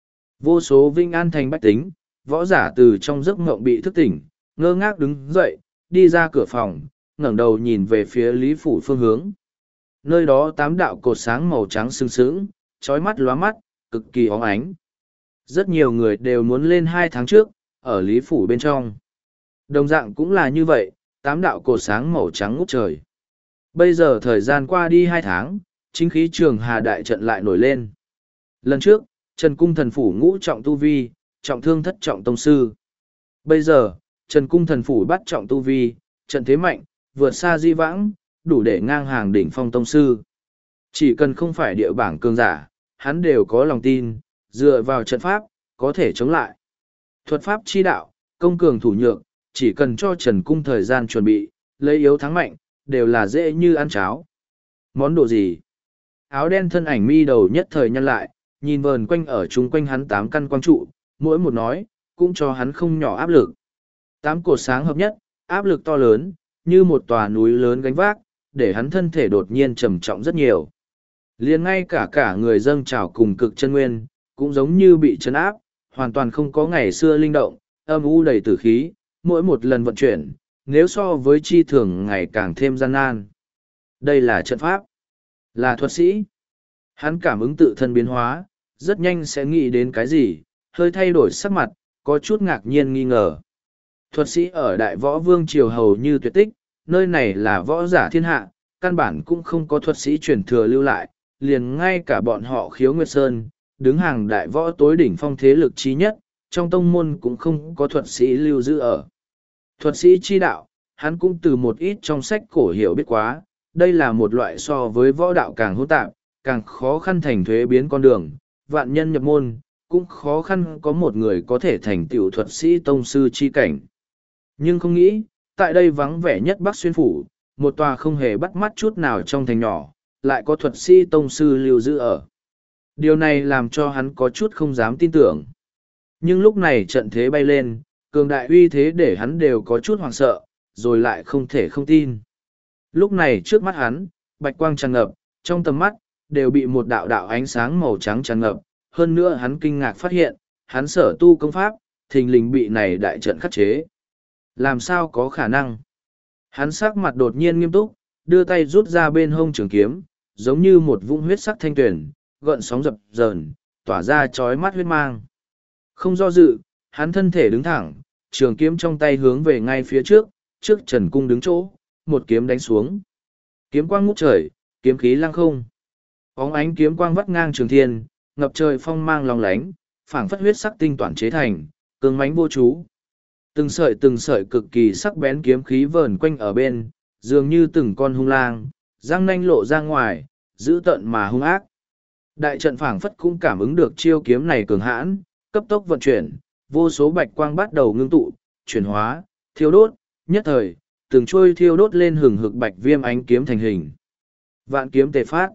Vô số vinh an thành bách tính, võ giả từ trong giấc mộng bị thức tỉnh, ngơ ngác đứng dậy, đi ra cửa phòng, ngẩng đầu nhìn về phía Lý Phủ phương hướng. Nơi đó tám đạo cột sáng màu trắng sừng sững, trói mắt lóa mắt, cực kỳ óng ánh. Rất nhiều người đều muốn lên hai tháng trước, ở Lý Phủ bên trong. Đồng dạng cũng là như vậy, tám đạo cột sáng màu trắng ngút trời. Bây giờ thời gian qua đi hai tháng, chính khí trường hà đại trận lại nổi lên. Lần trước, Trần Cung thần phủ ngũ trọng tu vi, trọng thương thất trọng tông sư. Bây giờ, Trần Cung thần phủ bắt trọng tu vi, trận thế mạnh, vượt xa di vãng, đủ để ngang hàng đỉnh phong tông sư. Chỉ cần không phải địa bảng cường giả, hắn đều có lòng tin, dựa vào trận pháp, có thể chống lại. Thuật pháp chi đạo, công cường thủ nhược, chỉ cần cho Trần Cung thời gian chuẩn bị, lấy yếu thắng mạnh, đều là dễ như ăn cháo. Món đồ gì? Áo đen thân ảnh mi đầu nhất thời nhăn lại, nhìn vờn quanh ở chung quanh hắn tám căn quang trụ, mỗi một nói, cũng cho hắn không nhỏ áp lực. Tám cột sáng hợp nhất, áp lực to lớn, như một tòa núi lớn gánh vác, để hắn thân thể đột nhiên trầm trọng rất nhiều. Liền ngay cả cả người dâng trào cùng cực chân nguyên, cũng giống như bị chấn áp, hoàn toàn không có ngày xưa linh động, âm u đầy tử khí, mỗi một lần vận chuyển, nếu so với chi thường ngày càng thêm gian nan. Đây là trận pháp, là thuật sĩ. Hắn cảm ứng tự thân biến hóa, rất nhanh sẽ nghĩ đến cái gì, hơi thay đổi sắc mặt, có chút ngạc nhiên nghi ngờ. Thuật sĩ ở Đại Võ Vương Triều hầu như tuyệt tích, nơi này là võ giả thiên hạ, căn bản cũng không có thuật sĩ truyền thừa lưu lại, liền ngay cả bọn họ Khiếu Nguyệt Sơn, đứng hàng đại võ tối đỉnh phong thế lực trí nhất, trong tông môn cũng không có thuật sĩ lưu giữ ở. Thuật sĩ chi đạo, hắn cũng từ một ít trong sách cổ hiểu biết quá, đây là một loại so với võ đạo càng hỗn tạp, càng khó khăn thành thuế biến con đường, vạn nhân nhập môn, cũng khó khăn có một người có thể thành tựu thuật sĩ tông sư chi cảnh. Nhưng không nghĩ, tại đây vắng vẻ nhất Bắc Xuyên Phủ, một tòa không hề bắt mắt chút nào trong thành nhỏ, lại có thuật sĩ tông sư lưu giữ ở. Điều này làm cho hắn có chút không dám tin tưởng. Nhưng lúc này trận thế bay lên, cường đại uy thế để hắn đều có chút hoảng sợ, rồi lại không thể không tin. Lúc này trước mắt hắn, bạch quang tràn ngập, trong tầm mắt, đều bị một đạo đạo ánh sáng màu trắng tràn ngập. Hơn nữa hắn kinh ngạc phát hiện, hắn sở tu công pháp, thình lình bị này đại trận khắc chế. Làm sao có khả năng? Hắn sắc mặt đột nhiên nghiêm túc, đưa tay rút ra bên hông trường kiếm, giống như một vũng huyết sắc thanh tuyển, gợn sóng dập dờn, tỏa ra chói mắt huyết mang. Không do dự, hắn thân thể đứng thẳng, trường kiếm trong tay hướng về ngay phía trước, trước Trần Cung đứng chỗ, một kiếm đánh xuống. Kiếm quang ngút trời, kiếm khí lăng không. Bóng ánh kiếm quang vắt ngang trường thiên, ngập trời phong mang long lánh, phảng phất huyết sắc tinh toàn chế thành, cứng mãnh vô chú. Từng sợi từng sợi cực kỳ sắc bén kiếm khí vờn quanh ở bên, dường như từng con hung lang, răng nanh lộ ra ngoài, dữ tợn mà hung ác. Đại trận phảng phất cũng cảm ứng được chiêu kiếm này cường hãn, cấp tốc vận chuyển, vô số bạch quang bắt đầu ngưng tụ, chuyển hóa, thiêu đốt, nhất thời, từng trôi thiêu đốt lên hừng hực bạch viêm ánh kiếm thành hình. Vạn kiếm tề phát.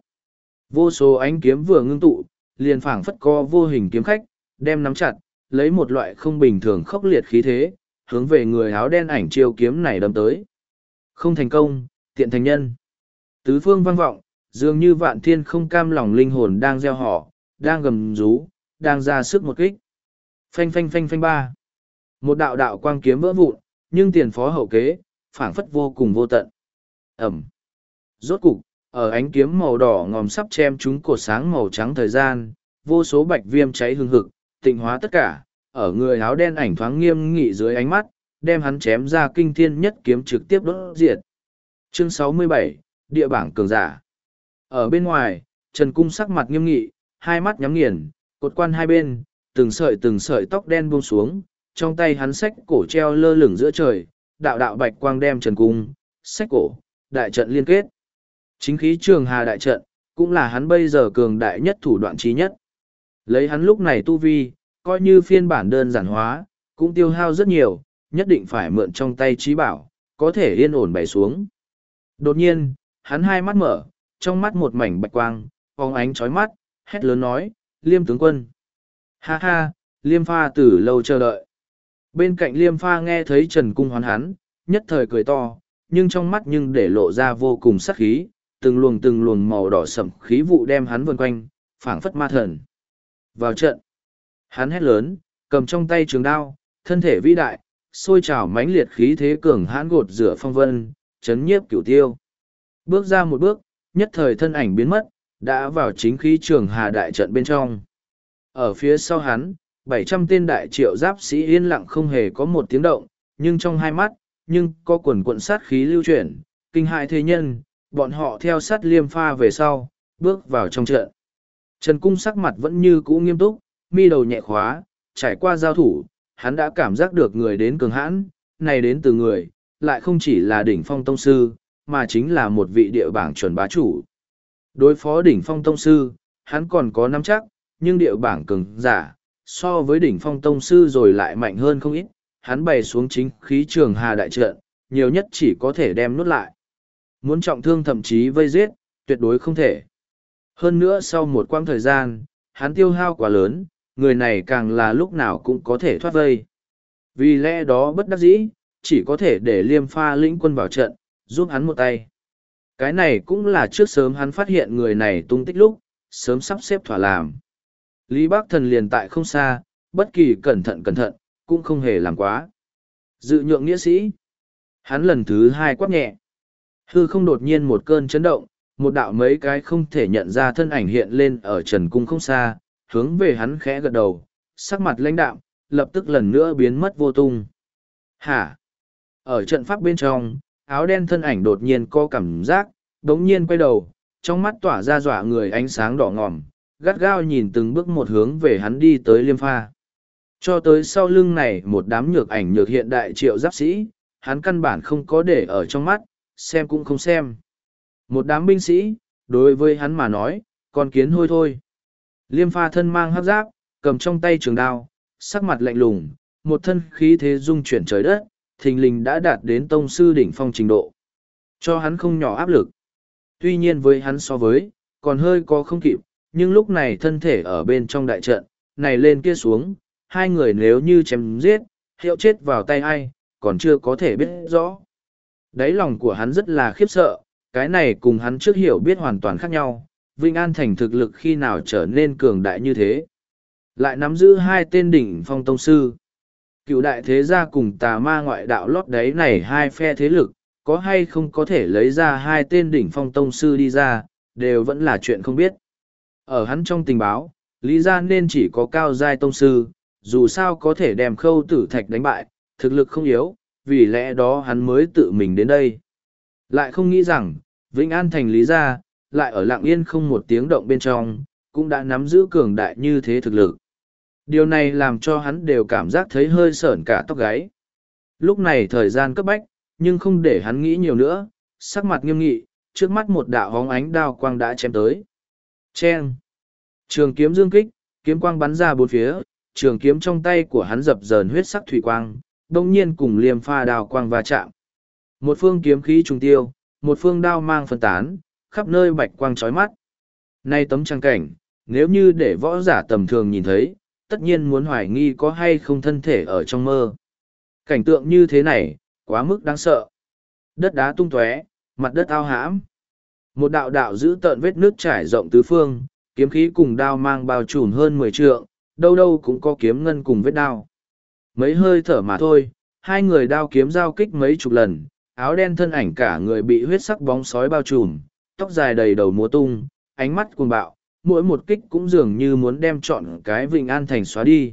Vô số ánh kiếm vừa ngưng tụ, liền phảng phất co vô hình kiếm khách, đem nắm chặt, lấy một loại không bình thường khốc liệt khí thế, hướng về người áo đen ảnh chiêu kiếm này đâm tới. Không thành công, tiện thành nhân. Tứ phương vang vọng, dường như vạn thiên không cam lòng linh hồn đang gieo họ, đang gầm rú, đang ra sức một kích. Phanh phanh phanh phanh ba. Một đạo đạo quang kiếm vỡ vụn, nhưng tiền phó hậu kế, phảng phất vô cùng vô tận. Ẩm. Rốt cục, ở ánh kiếm màu đỏ ngòm sắp chém chúng cột sáng màu trắng thời gian, vô số bạch viêm cháy hừng hực, tịnh hóa tất cả, ở người áo đen ảnh thoáng nghiêm nghị dưới ánh mắt, đem hắn chém ra kinh thiên nhất kiếm trực tiếp đốt diệt. Chương sáu mươi bảy, Địa bảng cường giả. Ở bên ngoài, Trần Cung sắc mặt nghiêm nghị, hai mắt nhắm nghiền, cột quan hai bên, từng sợi từng sợi tóc đen buông xuống, trong tay hắn xách cổ treo lơ lửng giữa trời, đạo đạo bạch quang đem Trần Cung, xách cổ, đại trận liên kết. Chính khí trường hà đại trận, cũng là hắn bây giờ cường đại nhất thủ đoạn trí nhất. Lấy hắn lúc này tu vi, coi như phiên bản đơn giản hóa, cũng tiêu hao rất nhiều, nhất định phải mượn trong tay trí bảo, có thể yên ổn bày xuống. Đột nhiên, hắn hai mắt mở, trong mắt một mảnh bạch quang, phóng ánh chói mắt, hét lớn nói, Liêm tướng quân. Ha ha, Liêm Pha từ lâu chờ đợi. Bên cạnh Liêm Pha nghe thấy Trần Cung hoán hắn, nhất thời cười to, nhưng trong mắt nhưng để lộ ra vô cùng sắc khí, từng luồng từng luồng màu đỏ sẫm khí vụ đem hắn vần quanh, phảng phất ma thần. Vào trận, hắn hét lớn, cầm trong tay trường đao, thân thể vĩ đại, sôi trào mãnh liệt khí thế cường hãn gột rửa phong vân, chấn nhiếp cửu tiêu. Bước ra một bước, nhất thời thân ảnh biến mất, đã vào chính khí trường hà đại trận bên trong. Ở phía sau hắn, bảy trăm tên đại triệu giáp sĩ yên lặng không hề có một tiếng động, nhưng trong hai mắt, nhưng có quần quận sát khí lưu chuyển, kinh hại thế nhân, bọn họ theo sát Liêm Pha về sau, bước vào trong trận. Trần Cung sắc mặt vẫn như cũ nghiêm túc, mi đầu nhẹ khóa, trải qua giao thủ, hắn đã cảm giác được người đến cường hãn, này đến từ người, lại không chỉ là đỉnh phong tông sư, mà chính là một vị địa bảng chuẩn bá chủ. Đối phó đỉnh phong tông sư, hắn còn có nắm chắc, nhưng địa bảng cường giả, so với đỉnh phong tông sư rồi lại mạnh hơn không ít, hắn bày xuống chính khí trường hà đại trận, nhiều nhất chỉ có thể đem nuốt lại. Muốn trọng thương thậm chí vây giết, tuyệt đối không thể. Hơn nữa sau một quãng thời gian, hắn tiêu hao quá lớn, người này càng là lúc nào cũng có thể thoát vây. Vì lẽ đó bất đắc dĩ, chỉ có thể để Liêm Pha lĩnh quân vào trận, giúp hắn một tay. Cái này cũng là trước sớm hắn phát hiện người này tung tích lúc, sớm sắp xếp thỏa làm. Lý Bắc Thần liền tại không xa, bất kỳ cẩn thận cẩn thận, cũng không hề làm quá. Dự nhượng nghĩa sĩ. Hắn lần thứ hai quát nhẹ. Hư không đột nhiên một cơn chấn động, một đạo mấy cái không thể nhận ra thân ảnh hiện lên ở Trần Cung không xa, hướng về hắn khẽ gật đầu, sắc mặt lãnh đạm, lập tức lần nữa biến mất vô tung. Hả? Ở trận pháp bên trong, áo đen thân ảnh đột nhiên có cảm giác, đống nhiên quay đầu, trong mắt tỏa ra dọa người ánh sáng đỏ ngòm, gắt gao nhìn từng bước một hướng về hắn đi tới Liêm Pha. Cho tới sau lưng này một đám nhược ảnh nhược hiện đại triệu giáp sĩ, hắn căn bản không có để ở trong mắt, xem cũng không xem. Một đám binh sĩ, đối với hắn mà nói, con kiến hôi thôi. Liêm Pha thân mang hắc giáp, cầm trong tay trường đao, sắc mặt lạnh lùng, một thân khí thế dung chuyển trời đất, thình lình đã đạt đến tông sư đỉnh phong trình độ. Cho hắn không nhỏ áp lực. Tuy nhiên với hắn so với, còn hơi có không kịp, nhưng lúc này thân thể ở bên trong đại trận, này lên kia xuống, hai người nếu như chém giết, hiệu chết vào tay ai, còn chưa có thể biết rõ. Đáy lòng của hắn rất là khiếp sợ, cái này cùng hắn trước hiểu biết hoàn toàn khác nhau, Vinh An Thành thực lực khi nào trở nên cường đại như thế. Lại nắm giữ hai tên đỉnh phong tông sư. Cựu đại thế gia cùng tà ma ngoại đạo lót đáy này hai phe thế lực, có hay không có thể lấy ra hai tên đỉnh phong tông sư đi ra, đều vẫn là chuyện không biết. Ở hắn trong tình báo, lý ra nên chỉ có cao giai tông sư, dù sao có thể đem khâu tử thạch đánh bại, thực lực không yếu, vì lẽ đó hắn mới tự mình đến đây. Lại không nghĩ rằng, Vĩnh An Thành lý ra, lại ở lặng yên không một tiếng động bên trong, cũng đã nắm giữ cường đại như thế thực lực. Điều này làm cho hắn đều cảm giác thấy hơi sởn cả tóc gáy. Lúc này thời gian cấp bách, nhưng không để hắn nghĩ nhiều nữa, sắc mặt nghiêm nghị, trước mắt một đạo hóng ánh đao quang đã chém tới. Chen! Trường kiếm dương kích, kiếm quang bắn ra bốn phía, trường kiếm trong tay của hắn dập dờn huyết sắc thủy quang, đông nhiên cùng Liêm Pha đao quang va chạm. Một phương kiếm khí trùng tiêu, một phương đao mang phân tán, khắp nơi bạch quang chói mắt. Nay tấm trang cảnh, nếu như để võ giả tầm thường nhìn thấy, tất nhiên muốn hoài nghi có hay không thân thể ở trong mơ. Cảnh tượng như thế này, quá mức đáng sợ. Đất đá tung tóe, mặt đất ao hãm. Một đạo đạo giữ tợn vết nước trải rộng tứ phương, kiếm khí cùng đao mang bao trùm hơn mười trượng, đâu đâu cũng có kiếm ngân cùng vết đao. Mấy hơi thở mà thôi, hai người đao kiếm giao kích mấy chục lần, áo đen thân ảnh cả người bị huyết sắc bóng sói bao trùm, tóc dài đầy đầu múa tung, ánh mắt cuồng bạo, mỗi một kích cũng dường như muốn đem trọn cái Vịnh An Thành xóa đi.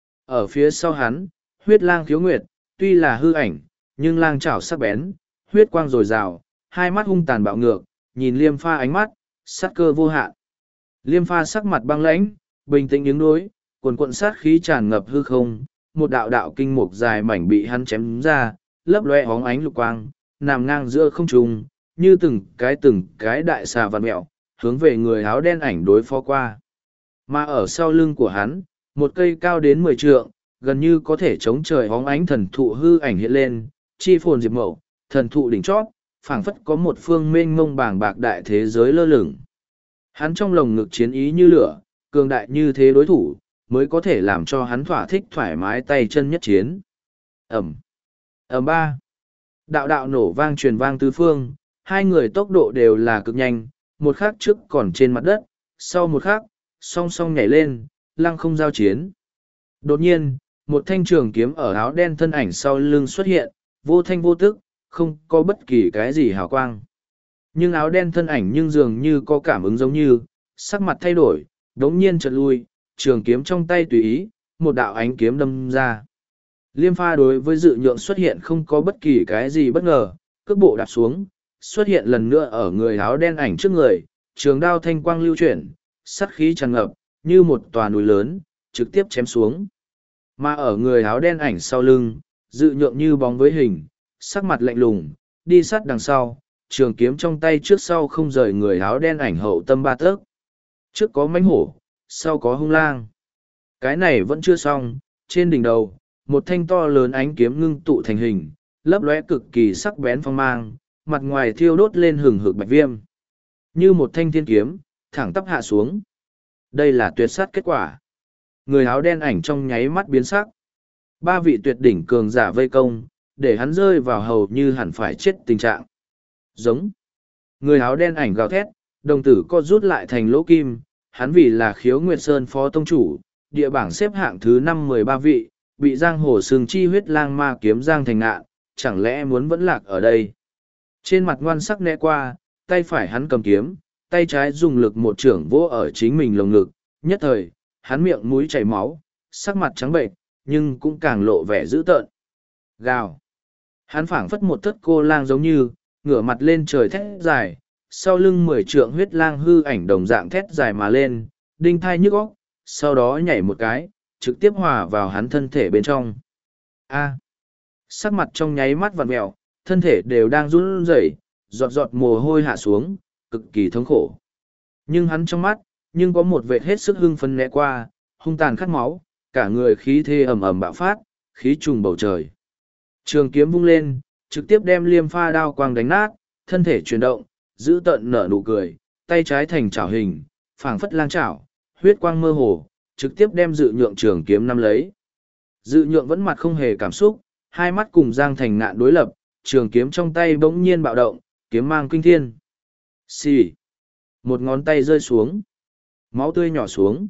Ở phía sau hắn, huyết lang khiếu nguyệt, tuy là hư ảnh, nhưng lang chảo sắc bén, huyết quang dồi dào, hai mắt hung tàn bạo ngược, nhìn Liêm Pha ánh mắt, sát cơ vô hạn. Liêm Pha sắc mặt băng lãnh, bình tĩnh đứng đối, quần quận sát khí tràn ngập hư không, một đạo đạo kinh mục dài mảnh bị hắn chém ra, lấp loe hóng ánh lục quang, nằm ngang giữa không trung, như từng cái từng cái đại xà vằn mẹo, hướng về người áo đen ảnh đối phó qua. Mà ở sau lưng của hắn, một cây cao đến mười trượng, gần như có thể chống trời hóng ánh thần thụ hư ảnh hiện lên, chi phồn diệp mậu, thần thụ đỉnh chót, phảng phất có một phương mênh mông bàng bạc đại thế giới lơ lửng. Hắn trong lồng ngực chiến ý như lửa, cường đại như thế đối thủ, mới có thể làm cho hắn thỏa thích thoải mái tay chân nhất chiến. Ẩm. Ẩm ba. Đạo đạo nổ vang truyền vang tứ phương, hai người tốc độ đều là cực nhanh, một khắc trước còn trên mặt đất, sau một khắc, song song nhảy lên, lăng không giao chiến. Đột nhiên, một thanh trường kiếm ở áo đen thân ảnh sau lưng xuất hiện, vô thanh vô tức, không có bất kỳ cái gì hào quang. Nhưng áo đen thân ảnh nhưng dường như có cảm ứng giống như, sắc mặt thay đổi, đống nhiên chợt lui, trường kiếm trong tay tùy ý, một đạo ánh kiếm đâm ra. Liêm Pha đối với dự nhượng xuất hiện không có bất kỳ cái gì bất ngờ, cước bộ đạp xuống, xuất hiện lần nữa ở người áo đen ảnh trước người, trường đao thanh quang lưu chuyển, sắt khí tràn ngập, như một tòa núi lớn, trực tiếp chém xuống. Mà ở người áo đen ảnh sau lưng, dự nhượng như bóng với hình, sắc mặt lạnh lùng, đi sát đằng sau, trường kiếm trong tay trước sau không rời người áo đen ảnh hậu tâm ba tấc. Trước có mãnh hổ, sau có hung lang. Cái này vẫn chưa xong, trên đỉnh đầu, một thanh to lớn ánh kiếm ngưng tụ thành hình, lấp lóe cực kỳ sắc bén phong mang, mặt ngoài thiêu đốt lên hừng hực bạch viêm. Như một thanh thiên kiếm, thẳng tắp hạ xuống. Đây là tuyệt sát kết quả. Người áo đen ảnh trong nháy mắt biến sắc. Ba vị tuyệt đỉnh cường giả vây công, để hắn rơi vào hầu như hẳn phải chết tình trạng. Giống. Người áo đen ảnh gào thét, đồng tử co rút lại thành lỗ kim, hắn vì là Khiếu Nguyệt Sơn phó tông chủ, địa bảng xếp hạng thứ năm mười ba vị, bị giang hồ sừng chi huyết lang ma kiếm giang thành ngạn, chẳng lẽ muốn vẫn lạc ở đây. Trên mặt ngoan sắc né qua, tay phải hắn cầm kiếm, tay trái dùng lực một trưởng vỗ ở chính mình lồng ngực, nhất thời, hắn miệng mũi chảy máu, sắc mặt trắng bệnh, nhưng cũng càng lộ vẻ dữ tợn. Gào. Hắn phảng phất một thất cô lang giống như, ngửa mặt lên trời thét dài, sau lưng mười trượng huyết lang hư ảnh đồng dạng thét dài mà lên, đinh thai nhức óc, sau đó nhảy một cái, trực tiếp hòa vào hắn thân thể bên trong. A. Sắc mặt trong nháy mắt vặn mẹo, thân thể đều đang run rẩy, giọt giọt mồ hôi hạ xuống, cực kỳ thống khổ. Nhưng hắn trong mắt, nhưng có một vệt hết sức hưng phấn né qua, hung tàn khát máu, cả người khí thế ầm ầm bạo phát, khí trùng bầu trời. Trường kiếm vung lên, trực tiếp đem liêm pha đao quang đánh nát, thân thể chuyển động, giữ tận nở nụ cười, tay trái thành chảo hình, phảng phất lang chảo, huyết quang mơ hồ, trực tiếp đem dự nhượng trường kiếm nắm lấy. Dự nhượng vẫn mặt không hề cảm xúc, hai mắt cùng Giang Thành Ngạn đối lập, trường kiếm trong tay bỗng nhiên bạo động, kiếm mang kinh thiên. Xì. Một ngón tay rơi xuống. Máu tươi nhỏ xuống.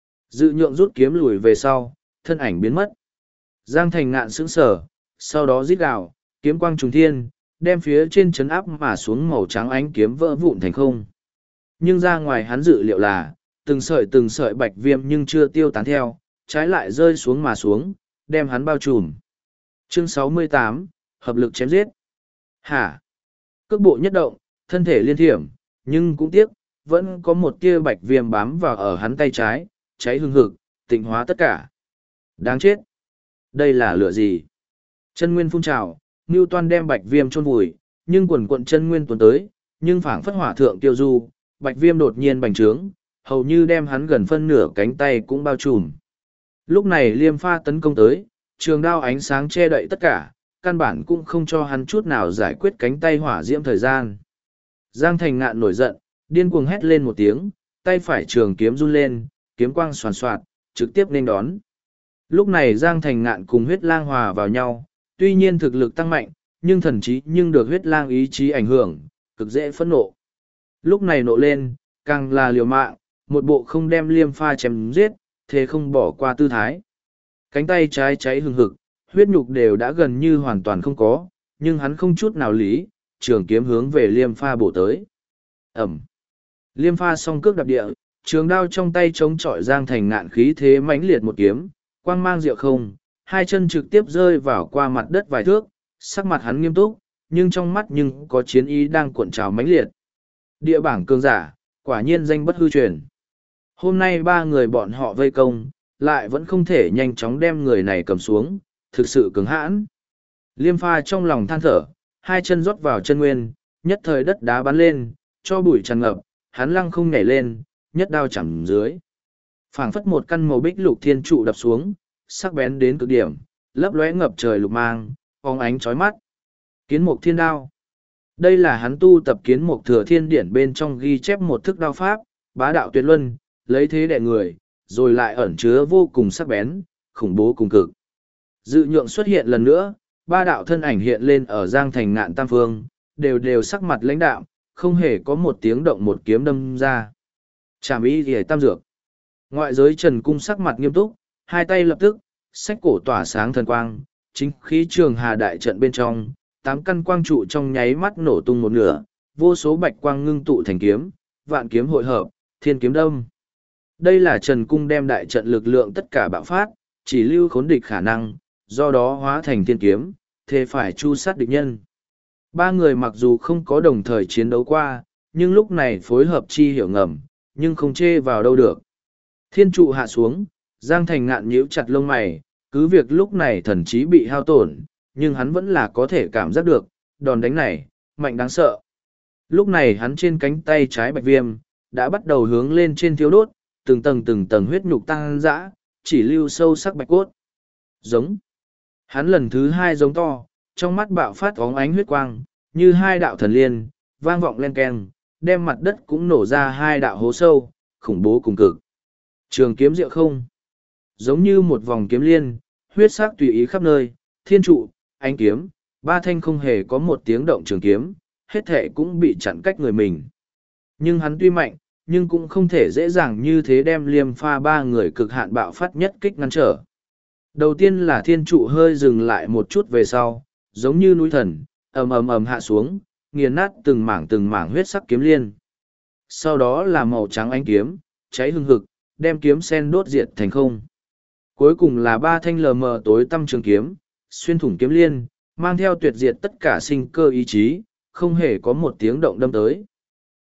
Dự nhượng rút kiếm lùi về sau, thân ảnh biến mất. Giang Thành Ngạn sững sờ, sau đó rít gào, kiếm quang trùng thiên, đem phía trên chấn áp mà xuống màu trắng ánh kiếm vỡ vụn thành không. Nhưng ra ngoài hắn dự liệu là, từng sợi từng sợi bạch viêm nhưng chưa tiêu tán theo, trái lại rơi xuống mà xuống, đem hắn bao trùm. Chương sáu mươi tám, hợp lực chém giết. Hả? Cước bộ nhất động, thân thể liên thiểm, nhưng cũng tiếc, vẫn có một tia bạch viêm bám vào ở hắn tay trái, cháy hừng hực, tịnh hóa tất cả. Đáng chết! Đây là lửa gì? Chân nguyên phun trào, Ngưu Toan đem bạch viêm chôn vùi, nhưng quần quận chân nguyên tuần tới, nhưng phảng phất hỏa thượng tiêu du, bạch viêm đột nhiên bành trướng, hầu như đem hắn gần phân nửa cánh tay cũng bao trùm. Lúc này liêm pha tấn công tới, trường đao ánh sáng che đậy tất cả, căn bản cũng không cho hắn chút nào giải quyết cánh tay hỏa diễm thời gian. Giang Thành Ngạn nổi giận, điên cuồng hét lên một tiếng, tay phải trường kiếm run lên, kiếm quang xoàn xoạt, trực tiếp nên đón. Lúc này Giang Thành Ngạn cùng huyết lang hòa vào nhau, tuy nhiên thực lực tăng mạnh, nhưng thần trí nhưng được huyết lang ý chí ảnh hưởng, cực dễ phẫn nộ. Lúc này nộ lên, càng là liều mạng, một bộ không đem liêm pha chém giết, thế không bỏ qua tư thái. Cánh tay trái cháy hừng hực, huyết nhục đều đã gần như hoàn toàn không có, nhưng hắn không chút nào lý, trường kiếm hướng về liêm pha bổ tới. Ẩm. Liêm pha song cước đạp địa, trường đao trong tay chống chọi Giang Thành Ngạn khí thế mãnh liệt một kiếm, quang mang diệu không, hai chân trực tiếp rơi vào qua mặt đất vài thước, sắc mặt hắn nghiêm túc, nhưng trong mắt nhưng có chiến ý đang cuộn trào mãnh liệt. Địa bảng cường giả, quả nhiên danh bất hư truyền. Hôm nay ba người bọn họ vây công, lại vẫn không thể nhanh chóng đem người này cầm xuống, thực sự cứng hãn. Liêm pha trong lòng than thở, hai chân rót vào chân nguyên, nhất thời đất đá bắn lên, cho bụi tràn ngập, hắn lăng không nhảy lên, nhất đao chạm dưới. Phảng phất một căn màu bích lục thiên trụ đập xuống, sắc bén đến cực điểm, lấp lóe ngập trời lục mang, phóng ánh chói mắt. Kiến mục thiên đao. Đây là hắn tu tập kiến mục thừa thiên điển bên trong ghi chép một thức đao pháp, bá đạo tuyệt luân, lấy thế đè người, rồi lại ẩn chứa vô cùng sắc bén, khủng bố cùng cực. Dự nhượng xuất hiện lần nữa, ba đạo thân ảnh hiện lên ở Giang Thành Ngạn tam phương, đều đều sắc mặt lãnh đạm, không hề có một tiếng động một kiếm đâm ra. Trảm ý thì tam dược. Ngoại giới Trần Cung sắc mặt nghiêm túc, hai tay lập tức, sách cổ tỏa sáng thần quang, chính khí trường hà đại trận bên trong, tám căn quang trụ trong nháy mắt nổ tung một nửa, vô số bạch quang ngưng tụ thành kiếm, vạn kiếm hội hợp, thiên kiếm đâm. Đây là Trần Cung đem đại trận lực lượng tất cả bạo phát, chỉ lưu khốn địch khả năng, do đó hóa thành thiên kiếm, thế phải chu sát địch nhân. Ba người mặc dù không có đồng thời chiến đấu qua, nhưng lúc này phối hợp chi hiểu ngầm, nhưng không chê vào đâu được. Thiên trụ hạ xuống, Giang Thành Ngạn nhíu chặt lông mày, cứ việc lúc này thần trí bị hao tổn, nhưng hắn vẫn là có thể cảm giác được, đòn đánh này, mạnh đáng sợ. Lúc này hắn trên cánh tay trái bạch viêm, đã bắt đầu hướng lên trên thiếu đốt, từng tầng từng tầng huyết nhục tăng dã, chỉ lưu sâu sắc bạch cốt. Giống. Hắn lần thứ hai giống to, trong mắt bạo phát óng ánh huyết quang, như hai đạo thần liên, vang vọng len keng, đem mặt đất cũng nổ ra hai đạo hố sâu, khủng bố cùng cực. Trường kiếm diệu không. Giống như một vòng kiếm liên, huyết sắc tùy ý khắp nơi, thiên trụ, ánh kiếm, ba thanh không hề có một tiếng động trường kiếm, hết thể cũng bị chặn cách người mình. Nhưng hắn tuy mạnh, nhưng cũng không thể dễ dàng như thế đem liêm pha ba người cực hạn bạo phát nhất kích ngăn trở. Đầu tiên là thiên trụ hơi dừng lại một chút về sau, giống như núi thần, ầm ầm ầm hạ xuống, nghiền nát từng mảng từng mảng huyết sắc kiếm liên. Sau đó là màu trắng ánh kiếm, cháy hừng hực, đem kiếm sen đốt diệt thành không. Cuối cùng là ba thanh lờ mờ tối tăm trường kiếm, xuyên thủng kiếm liên, mang theo tuyệt diệt tất cả sinh cơ ý chí, không hề có một tiếng động đâm tới.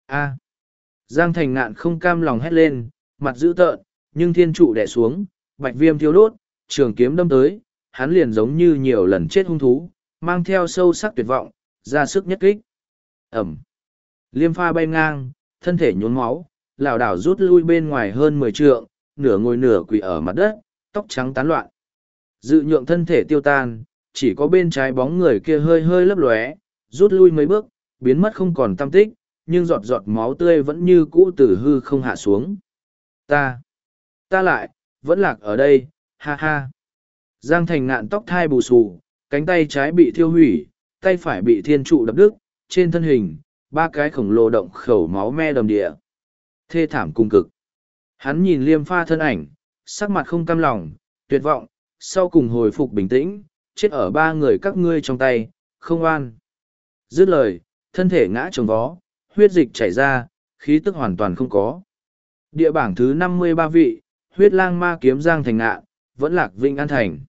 A. Giang Thành Ngạn không cam lòng hét lên, mặt dữ tợn, nhưng thiên trụ đè xuống, bạch viêm thiêu đốt, trường kiếm đâm tới, hắn liền giống như nhiều lần chết hung thú, mang theo sâu sắc tuyệt vọng, ra sức nhất kích. Ẩm. Liêm pha bay ngang, thân thể nhốn máu, lảo đảo rút lui bên ngoài hơn mười trượng, nửa ngồi nửa quỳ ở mặt đất, tóc trắng tán loạn. Dự nhượng thân thể tiêu tan, chỉ có bên trái bóng người kia hơi hơi lấp lóe, rút lui mấy bước, biến mất không còn tăm tích, nhưng giọt giọt máu tươi vẫn như cũ từ hư không hạ xuống. Ta, ta lại, vẫn lạc ở đây, ha ha. Giang Thành Ngạn tóc thai bù xù, cánh tay trái bị thiêu hủy, tay phải bị thiên trụ đập đứt, trên thân hình, ba cái khổng lồ động khẩu máu me đầm địa. Thê thảm cung cực. Hắn nhìn Liêm pha thân ảnh, sắc mặt không cam lòng, tuyệt vọng, sau cùng hồi phục bình tĩnh, chết ở ba người các ngươi trong tay, không an. Dứt lời, thân thể ngã trồng vó, huyết dịch chảy ra, khí tức hoàn toàn không có. Địa bảng thứ năm mươi ba vị, huyết lang ma kiếm Giang Thành Ngạn, vẫn lạc Vĩnh An Thành.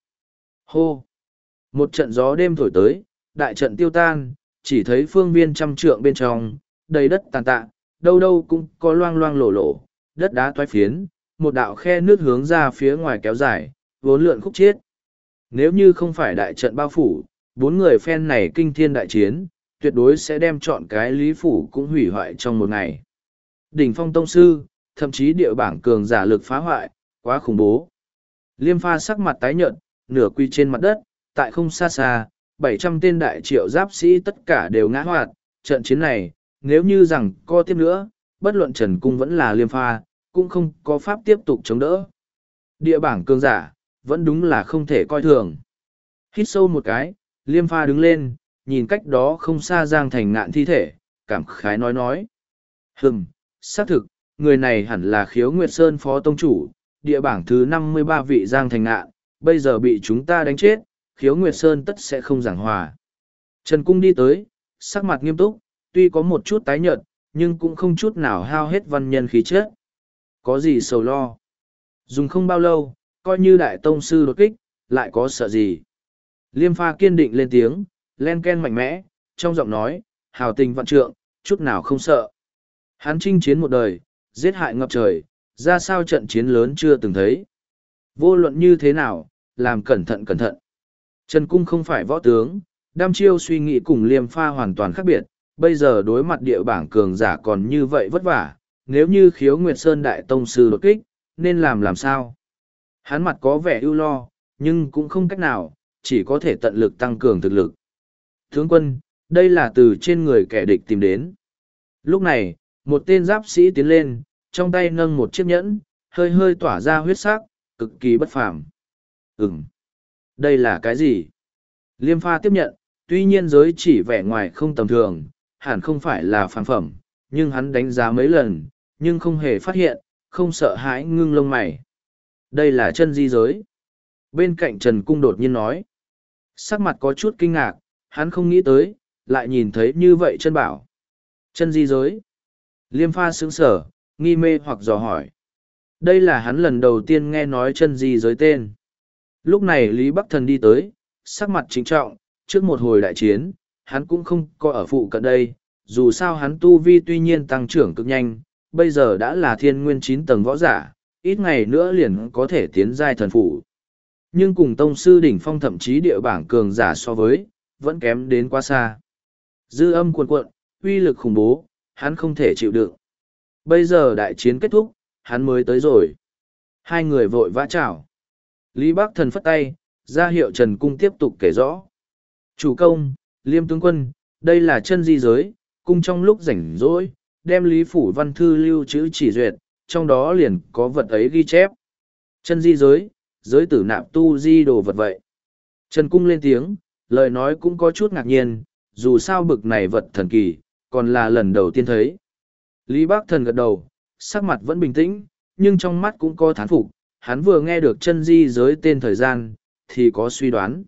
Hô! Một trận gió đêm thổi tới, đại trận tiêu tan, chỉ thấy phương viên trăm trượng bên trong, đầy đất tàn tạ, đâu đâu cũng có loang loang lổ lổ, đất đá toái phiến, một đạo khe nước hướng ra phía ngoài kéo dài, vốn lượn khúc chiết. Nếu như không phải đại trận bao phủ, bốn người phen này kinh thiên đại chiến, tuyệt đối sẽ đem chọn cái lý phủ cũng hủy hoại trong một ngày. Đỉnh phong tông sư, thậm chí địa bảng cường giả lực phá hoại, quá khủng bố. Liêm pha sắc mặt tái nhợt, nửa quy trên mặt đất, tại không xa xa, bảy trăm tên đại triệu giáp sĩ tất cả đều ngã hoạt. Trận chiến này, nếu như rằng co tiếp nữa, bất luận Trần Cung vẫn là Liêm pha, cũng không có pháp tiếp tục chống đỡ. Địa bảng cường giả, vẫn đúng là không thể coi thường. Hít sâu một cái, Liêm pha đứng lên, nhìn cách đó không xa Giang Thành Ngạn thi thể, cảm khái nói nói. Hừm, xác thực, người này hẳn là Khiếu Nguyệt Sơn phó tông chủ, địa bảng thứ năm mươi ba vị Giang Thành Ngạn, bây giờ bị chúng ta đánh chết, Khiếu Nguyệt Sơn tất sẽ không giảng hòa. Trần Cung đi tới, sắc mặt nghiêm túc, tuy có một chút tái nhợt, nhưng cũng không chút nào hao hết văn nhân khí chất. Có gì sầu lo? Dùng không bao lâu, coi như đại tông sư đột kích, lại có sợ gì? Liêm pha kiên định lên tiếng, len ken mạnh mẽ, trong giọng nói, hào tình vạn trượng, chút nào không sợ. Hắn chinh chiến một đời, giết hại ngập trời, ra sao trận chiến lớn chưa từng thấy. Vô luận như thế nào, làm cẩn thận cẩn thận. Trần Cung không phải võ tướng, đam chiêu suy nghĩ cùng Liêm pha hoàn toàn khác biệt, bây giờ đối mặt địa bảng cường giả còn như vậy vất vả, nếu như Khiếu Nguyệt Sơn đại tông sư đột kích, nên làm làm sao? Hắn mặt có vẻ ưu lo, nhưng cũng không cách nào, chỉ có thể tận lực tăng cường thực lực. Tướng quân, đây là từ trên người kẻ địch tìm đến. Lúc này, một tên giáp sĩ tiến lên, trong tay nâng một chiếc nhẫn, hơi hơi tỏa ra huyết sắc, cực kỳ bất phàm. Ừm, đây là cái gì? Liêm pha tiếp nhận, tuy nhiên giới chỉ vẻ ngoài không tầm thường, hẳn không phải là phàm phẩm, nhưng hắn đánh giá mấy lần, nhưng không hề phát hiện, không sợ hãi ngưng lông mày. Đây là chân di giới. Bên cạnh Trần Cung đột nhiên nói. Sắc mặt có chút kinh ngạc, hắn không nghĩ tới, lại nhìn thấy như vậy chân bảo. Chân di giới. Liêm pha sững sở, nghi mê hoặc dò hỏi. Đây là hắn lần đầu tiên nghe nói chân di giới tên. Lúc này Lý Bắc Thần đi tới, sắc mặt trịnh trọng, trước một hồi đại chiến, hắn cũng không có ở phụ cận đây, dù sao hắn tu vi tuy nhiên tăng trưởng cực nhanh, bây giờ đã là thiên nguyên chín tầng võ giả, ít ngày nữa liền có thể tiến giai thần phủ. Nhưng cùng tông sư đỉnh phong thậm chí địa bảng cường giả so với, vẫn kém đến quá xa. Dư âm cuồn cuộn, uy lực khủng bố, hắn không thể chịu đựng. Bây giờ đại chiến kết thúc, hắn mới tới rồi. Hai người vội vã chào. Lý Bắc Thần phất tay, ra hiệu Trần Cung tiếp tục kể rõ. Chủ công, Liêm tướng quân, đây là chân di giới, cung trong lúc rảnh rỗi, đem Lý Phủ Văn Thư lưu trữ chỉ duyệt, trong đó liền có vật ấy ghi chép. Chân di giới, giới tử nạp tu di đồ vật vậy. Trần Cung lên tiếng, lời nói cũng có chút ngạc nhiên, dù sao bực này vật thần kỳ, còn là lần đầu tiên thấy. Lý Bắc Thần gật đầu, sắc mặt vẫn bình tĩnh, nhưng trong mắt cũng có thán phục, hắn vừa nghe được chân di giới tên thời gian, thì có suy đoán.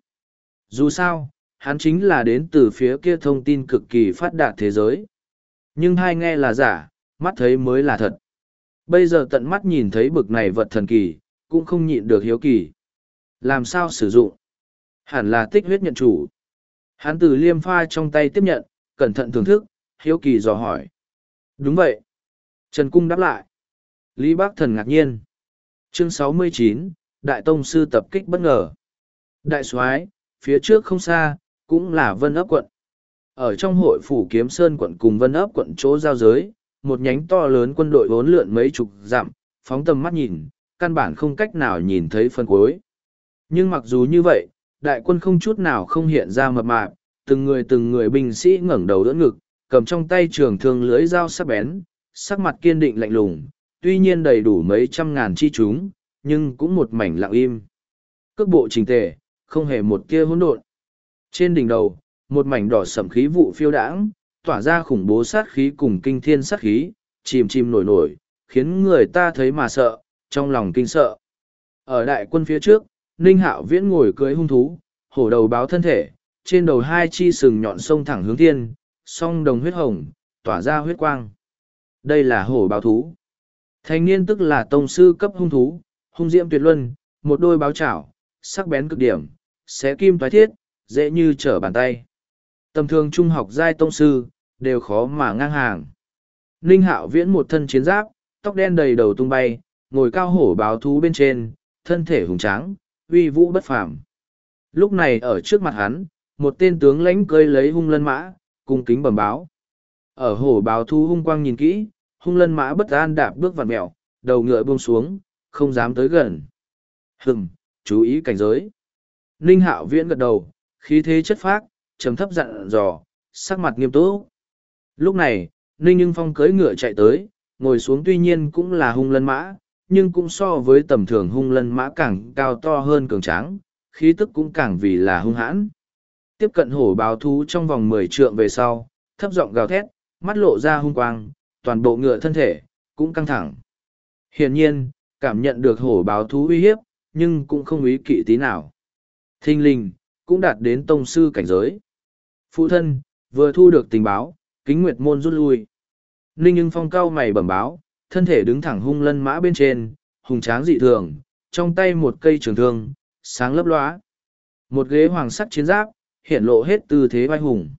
Dù sao, hắn chính là đến từ phía kia thông tin cực kỳ phát đạt thế giới. Nhưng hai nghe là giả, mắt thấy mới là thật. Bây giờ tận mắt nhìn thấy bực này vật thần kỳ, cũng không nhịn được hiếu kỳ. Làm sao sử dụng? Hẳn là tích huyết nhận chủ. Hắn từ Liêm pha trong tay tiếp nhận, cẩn thận thưởng thức, hiếu kỳ dò hỏi. Đúng vậy. Trần Cung đáp lại. Lý Bác Thần ngạc nhiên. Chương sáu mươi chín, Đại Tông Sư tập kích bất ngờ. Đại soái, phía trước không xa, cũng là Vân ấp quận. Ở trong hội phủ Kiếm Sơn quận cùng Vân ấp quận chỗ giao giới, một nhánh to lớn quân đội vốn lượn mấy chục dặm, phóng tầm mắt nhìn, căn bản không cách nào nhìn thấy phần cuối. Nhưng mặc dù như vậy, đại quân không chút nào không hiện ra mập mạp, từng người từng người binh sĩ ngẩng đầu đỡ ngực, cầm trong tay trường thương lưỡi dao sắc bén, sắc mặt kiên định lạnh lùng, tuy nhiên đầy đủ mấy trăm ngàn chi chúng, nhưng cũng một mảnh lặng im. Cước bộ chỉnh tề, không hề một tia hỗn độn. Trên đỉnh đầu, một mảnh đỏ sẫm khí vụ phiêu đãng, tỏa ra khủng bố sát khí cùng kinh thiên sát khí, chìm chìm nổi nổi, khiến người ta thấy mà sợ, trong lòng kinh sợ. Ở đại quân phía trước, Ninh Hạo Viễn ngồi cưỡi hung thú, hổ đầu báo thân thể, trên đầu hai chi sừng nhọn sông thẳng hướng thiên, song đồng huyết hồng, tỏa ra huyết quang. Đây là hổ báo thú. Thanh niên tức là tông sư cấp hung thú, hung diễm tuyệt luân, một đôi báo chảo, sắc bén cực điểm, xé kim toái thiết, dễ như trở bàn tay. Tầm thường trung học giai tông sư, đều khó mà ngang hàng. Ninh Hạo Viễn một thân chiến giáp, tóc đen đầy đầu tung bay, ngồi cao hổ báo thú bên trên, thân thể hùng tráng, uy vũ bất phàm. Lúc này ở trước mặt hắn, một tên tướng lãnh cơi lấy hung lân mã, cung kính bẩm báo. Ở hổ báo thú hung quang nhìn kỹ, hung lân mã bất an đạp bước vặn mẹo, đầu ngựa buông xuống, không dám tới gần. Hừm, chú ý cảnh giới. Ninh Hạo Viễn gật đầu, khí thế chất phác, trầm thấp dặn dò, sắc mặt nghiêm túc. Lúc này, Ninh Nhưng Phong cưỡi ngựa chạy tới, ngồi xuống tuy nhiên cũng là hung lân mã, nhưng cũng so với tầm thường hung lân mã càng cao to hơn cường tráng, khí tức cũng càng vì là hung hãn. Tiếp cận hổ báo thú trong vòng mười trượng về sau, thấp giọng gào thét, mắt lộ ra hung quang, toàn bộ ngựa thân thể, cũng căng thẳng. Hiển nhiên, cảm nhận được hổ báo thú uy hiếp, nhưng cũng không ý kỵ tí nào. Thinh linh, cũng đạt đến tông sư cảnh giới. Phụ thân, vừa thu được tình báo, Kính Nguyệt môn rút lui. Ninh Nhưng Phong cao mày bẩm báo, thân thể đứng thẳng hung lân mã bên trên, hùng tráng dị thường, trong tay một cây trường thương, sáng lấp lóa. Một ghế hoàng sắc chiến giáp, hiện lộ hết tư thế vai hùng.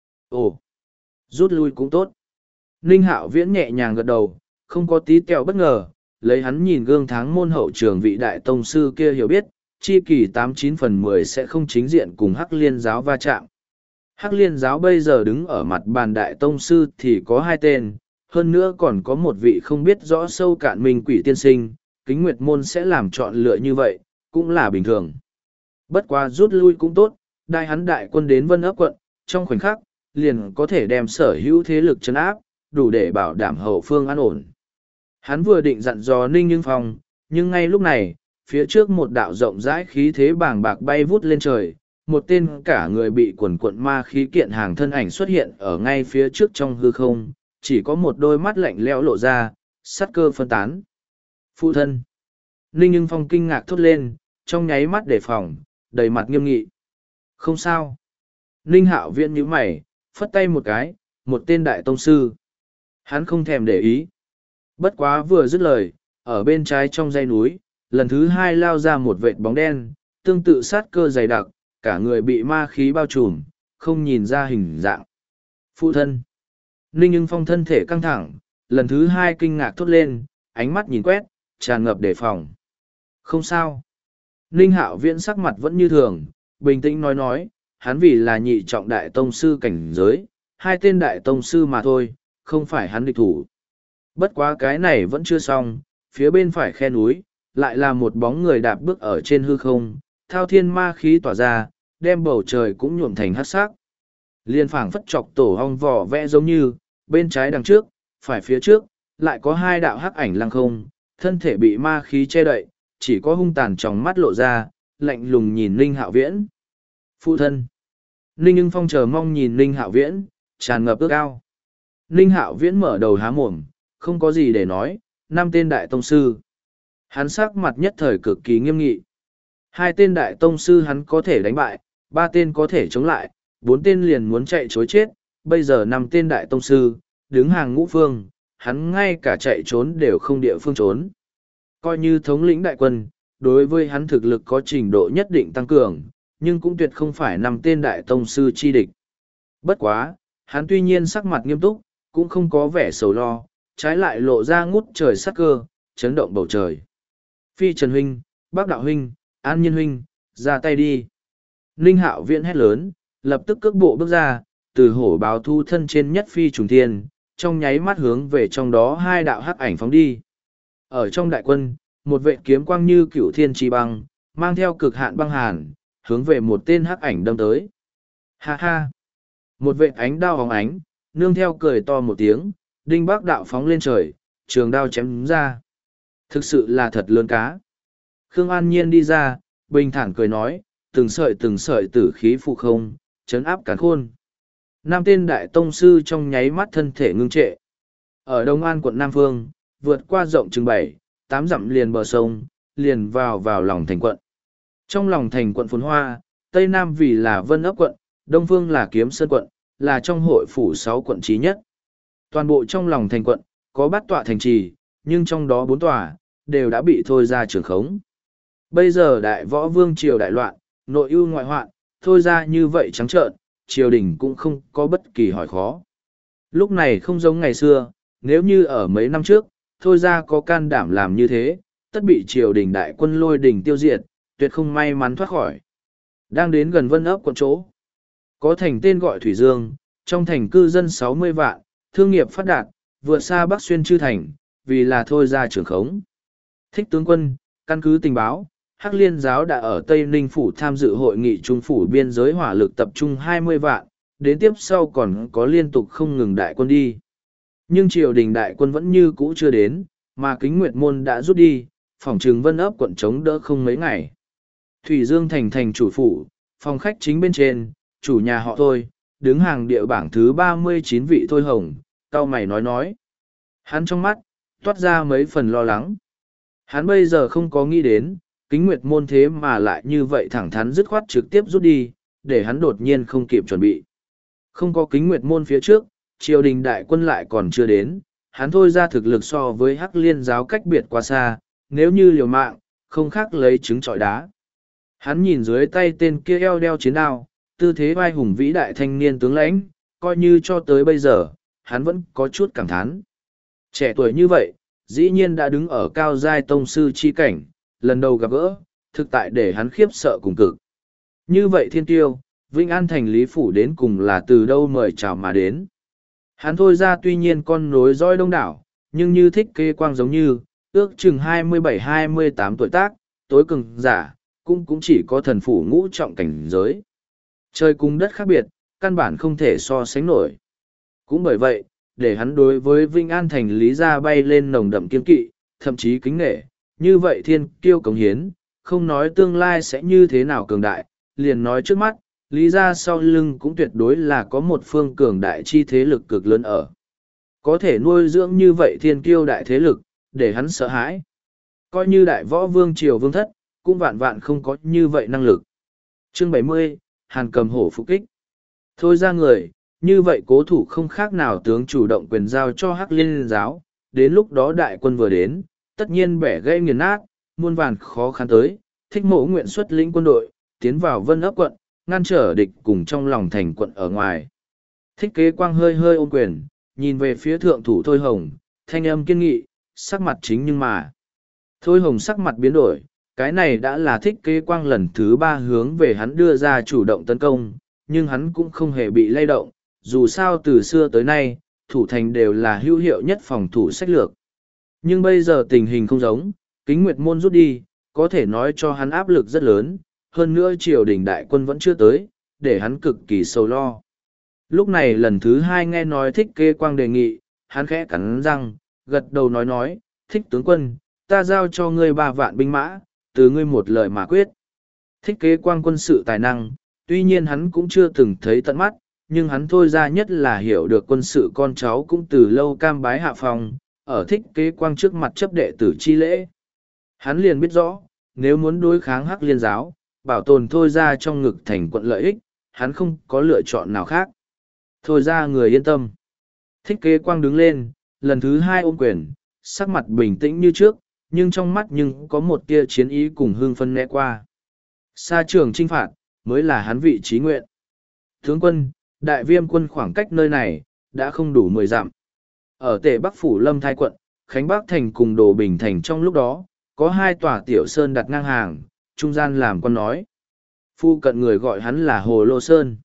Ồ, rút lui cũng tốt. Ninh Hạo Viễn nhẹ nhàng gật đầu, không có tí kẹo bất ngờ, lấy hắn nhìn gương tháng môn hậu trường vị đại tông sư kia hiểu biết, chi kỳ tám chín phần mười sẽ không chính diện cùng Hắc Liên giáo va chạm. Hắc Liên giáo bây giờ đứng ở mặt bàn đại tông sư thì có hai tên, hơn nữa còn có một vị không biết rõ sâu cạn minh quỷ tiên sinh, Kính Nguyệt môn sẽ làm chọn lựa như vậy, cũng là bình thường. Bất quá rút lui cũng tốt, đại hắn đại quân đến Vân ấp quận, trong khoảnh khắc, liền có thể đem sở hữu thế lực chấn áp, đủ để bảo đảm hậu phương an ổn. Hắn vừa định dặn dò Ninh Nhưng Phong, nhưng ngay lúc này, phía trước một đạo rộng rãi khí thế bàng bạc bay vút lên trời, một tên cả người bị quần quận ma khí kiện hàng thân ảnh xuất hiện ở ngay phía trước trong hư không, chỉ có một đôi mắt lạnh lẽo lộ ra, sát cơ phân tán. Phụ thân. Ninh Nhưng Phong kinh ngạc thốt lên, trong nháy mắt đề phòng, đầy mặt nghiêm nghị. Không sao. Ninh Hạo Viễn nhíu mày, phất tay một cái, một tên đại tông sư. Hắn không thèm để ý. Bất quá vừa dứt lời, ở bên trái trong dãy núi, lần thứ hai lao ra một vệt bóng đen, tương tự sát cơ dày đặc, cả người bị ma khí bao trùm, không nhìn ra hình dạng. Phụ thân. Ninh Nhưng Phong thân thể căng thẳng, lần thứ hai kinh ngạc thốt lên, ánh mắt nhìn quét, tràn ngập đề phòng. Không sao. Ninh Hạo Viễn sắc mặt vẫn như thường, bình tĩnh nói nói, hắn vì là nhị trọng đại tông sư cảnh giới, hai tên đại tông sư mà thôi, không phải hắn địch thủ. Bất quá cái này vẫn chưa xong, phía bên phải khe núi, lại là một bóng người đạp bước ở trên hư không, thao thiên ma khí tỏa ra, đem bầu trời cũng nhuộm thành hắc sắc. Liên phảng phất chọc tổ hong vỏ vẽ giống như, bên trái đằng trước, phải phía trước, lại có hai đạo hắc ảnh lăng không, thân thể bị ma khí che đậy, chỉ có hung tàn trong mắt lộ ra, lạnh lùng nhìn Ninh Hạo Viễn. Phụ thân. Ninh Nhưng Phong chờ mong nhìn Ninh Hạo Viễn, tràn ngập ước ao. Ninh Hạo Viễn mở đầu há mồm, không có gì để nói, năm tên đại tông sư. Hắn sắc mặt nhất thời cực kỳ nghiêm nghị. Hai tên đại tông sư hắn có thể đánh bại, ba tên có thể chống lại, bốn tên liền muốn chạy chối chết, bây giờ năm tên đại tông sư, đứng hàng ngũ phương, hắn ngay cả chạy trốn đều không địa phương trốn. Coi như thống lĩnh đại quân, đối với hắn thực lực có trình độ nhất định tăng cường, nhưng cũng tuyệt không phải năm tên đại tông sư chi địch. Bất quá, hắn tuy nhiên sắc mặt nghiêm túc, cũng không có vẻ sầu lo, trái lại lộ ra ngút trời sắc cơ, chấn động bầu trời. Phi Trần huynh, Bác Đạo huynh, An Nhiên huynh, ra tay đi. Ninh Hạo Viễn hét lớn, lập tức cước bộ bước ra, từ hổ báo thu thân trên nhất phi trùng thiên, trong nháy mắt hướng về trong đó hai đạo hắc ảnh phóng đi. Ở trong đại quân, một vệ kiếm quang như cửu thiên chi băng, mang theo cực hạn băng hàn, hướng về một tên hắc ảnh đâm tới. Ha ha! Một vệ ánh đao hóng ánh, nương theo cười to một tiếng, Đinh Bác Đạo phóng lên trời, trường đao chém ra. Thực sự là thật lớn cá. Khương An Nhiên đi ra, bình thản cười nói, từng sợi từng sợi tử khí phụ không, chấn áp càn khôn. Năm tên đại tông sư trong nháy mắt thân thể ngưng trệ. Ở Đông An quận Nam Phương, vượt qua rộng chừng bảy, tám dặm liền bờ sông, liền vào vào lòng thành quận. Trong lòng thành quận phồn hoa, Tây Nam vì là Vân Ấp quận, Đông Phương là Kiếm Sơn quận, là trong hội phủ sáu quận trí nhất. Toàn bộ trong lòng thành quận, có bát tọa thành trì, nhưng trong đó bốn tòa, đều đã bị thôi ra trưởng khống. Bây giờ đại võ vương triều đại loạn, nội ưu ngoại hoạn, thôi ra như vậy trắng trợn, triều đình cũng không có bất kỳ hỏi khó. Lúc này không giống ngày xưa, nếu như ở mấy năm trước, thôi ra có can đảm làm như thế, tất bị triều đình đại quân lôi đình tiêu diệt, tuyệt không may mắn thoát khỏi. Đang đến gần Vân Ấp quận chỗ, có thành tên gọi Thủy Dương, trong thành cư dân sáu mươi vạn, thương nghiệp phát đạt, vượt xa Bắc Xuyên chư thành, vì là thôi ra trưởng khống. Thích tướng quân, căn cứ tình báo, Hắc Liên giáo đã ở Tây Ninh Phủ tham dự hội nghị trung phủ biên giới hỏa lực tập trung hai mươi vạn, đến tiếp sau còn có liên tục không ngừng đại quân đi. Nhưng triều đình đại quân vẫn như cũ chưa đến, mà Kính Nguyệt Môn đã rút đi, phòng trừng Vân Ấp quận chống đỡ không mấy ngày. Thủy Dương thành thành chủ phủ, phòng khách chính bên trên, chủ nhà họ Thôi, đứng hàng địa bảng thứ ba mươi chín vị Thôi Hồng, cau mày nói nói. Hắn trong mắt, toát ra mấy phần lo lắng. Hắn bây giờ không có nghĩ đến, Kính Nguyệt Môn thế mà lại như vậy thẳng thắn dứt khoát trực tiếp rút đi, để hắn đột nhiên không kịp chuẩn bị. Không có Kính Nguyệt Môn phía trước, triều đình đại quân lại còn chưa đến, hắn thôi ra thực lực so với Hắc Liên giáo cách biệt quá xa, nếu như liều mạng, không khác lấy trứng trọi đá. Hắn nhìn dưới tay tên kia eo đeo chiến đao, tư thế vai hùng vĩ đại thanh niên tướng lãnh, coi như cho tới bây giờ, hắn vẫn có chút cảm thán. Trẻ tuổi như vậy, dĩ nhiên đã đứng ở cao giai tông sư chi cảnh, lần đầu gặp gỡ, thực tại để hắn khiếp sợ cùng cực. Như vậy thiên tiêu, Vĩnh An thành Lý Phủ đến cùng là từ đâu mời chào mà đến. Hắn thôi ra tuy nhiên con nối dõi đông đảo, nhưng như Thích Kế Quang giống như, ước chừng hai mươi bảy hai mươi tám tuổi tác, tối cường giả, cũng cũng chỉ có thần phủ ngũ trọng cảnh giới. Trời cùng đất khác biệt, căn bản không thể so sánh nổi. Cũng bởi vậy, để hắn đối với Vĩnh An thành Lý gia bay lên nồng đậm kiên kỵ, thậm chí kính nể, như vậy thiên kiêu cống hiến, không nói tương lai sẽ như thế nào cường đại, liền nói trước mắt, Lý gia sau lưng cũng tuyệt đối là có một phương cường đại chi thế lực cực lớn ở. Có thể nuôi dưỡng như vậy thiên kiêu đại thế lực, để hắn sợ hãi. Coi như đại võ vương triều vương thất, cũng vạn vạn không có như vậy năng lực. Chương bảy mươi, Hàn Cầm Hổ phục kích. Thôi ra người, như vậy cố thủ không khác nào tướng chủ động quyền giao cho Hắc Liên giáo, đến lúc đó đại quân vừa đến, tất nhiên bẻ gãy nghiền nát, muôn vàn khó khăn tới, Thích Mộ nguyện xuất lĩnh quân đội, tiến vào Vân Ấp quận, ngăn trở địch cùng trong lòng thành quận ở ngoài. Thích Kế Quang hơi hơi ôm quyền, nhìn về phía thượng thủ Thôi Hồng, thanh âm kiên nghị, sắc mặt chính nhưng mà. Thôi Hồng sắc mặt biến đổi, cái này đã là Thích Kế Quang lần thứ ba hướng về hắn đưa ra chủ động tấn công, nhưng hắn cũng không hề bị lay động, dù sao từ xưa tới nay, thủ thành đều là hữu hiệu nhất phòng thủ sách lược. Nhưng bây giờ tình hình không giống, Kính Nguyệt Môn rút đi, có thể nói cho hắn áp lực rất lớn, hơn nữa triều đình đại quân vẫn chưa tới, để hắn cực kỳ sầu lo. Lúc này lần thứ hai nghe nói Thích Kế Quang đề nghị, hắn khẽ cắn răng, gật đầu nói nói, Thích tướng quân, ta giao cho ngươi ba vạn binh mã, từ ngươi một lời mà quyết. Thích Kế Quang quân sự tài năng, tuy nhiên hắn cũng chưa từng thấy tận mắt, nhưng hắn thôi ra nhất là hiểu được quân sự con cháu cũng từ lâu cam bái hạ phòng, ở Thích Kế Quang trước mặt chấp đệ tử chi lễ. Hắn liền biết rõ, nếu muốn đối kháng Hắc Liên giáo, bảo tồn thôi ra trong ngực thành quận lợi ích, hắn không có lựa chọn nào khác. Thôi ra người yên tâm. Thích Kế Quang đứng lên, lần thứ hai ôm quyền, sắc mặt bình tĩnh như trước, nhưng trong mắt nhưng có một tia chiến ý cùng hương phân né qua. Xa trường chinh phạt, mới là hắn vị trí nguyện. Tướng quân, đại viêm quân khoảng cách nơi này, đã không đủ mười dặm. Ở Tề Bắc Phủ Lâm Thai quận, Khánh Bắc Thành cùng Đồ Bình Thành trong lúc đó, có hai tòa tiểu sơn đặt ngang hàng, trung gian làm con nói. Phu cận người gọi hắn là Hồ Lô Sơn.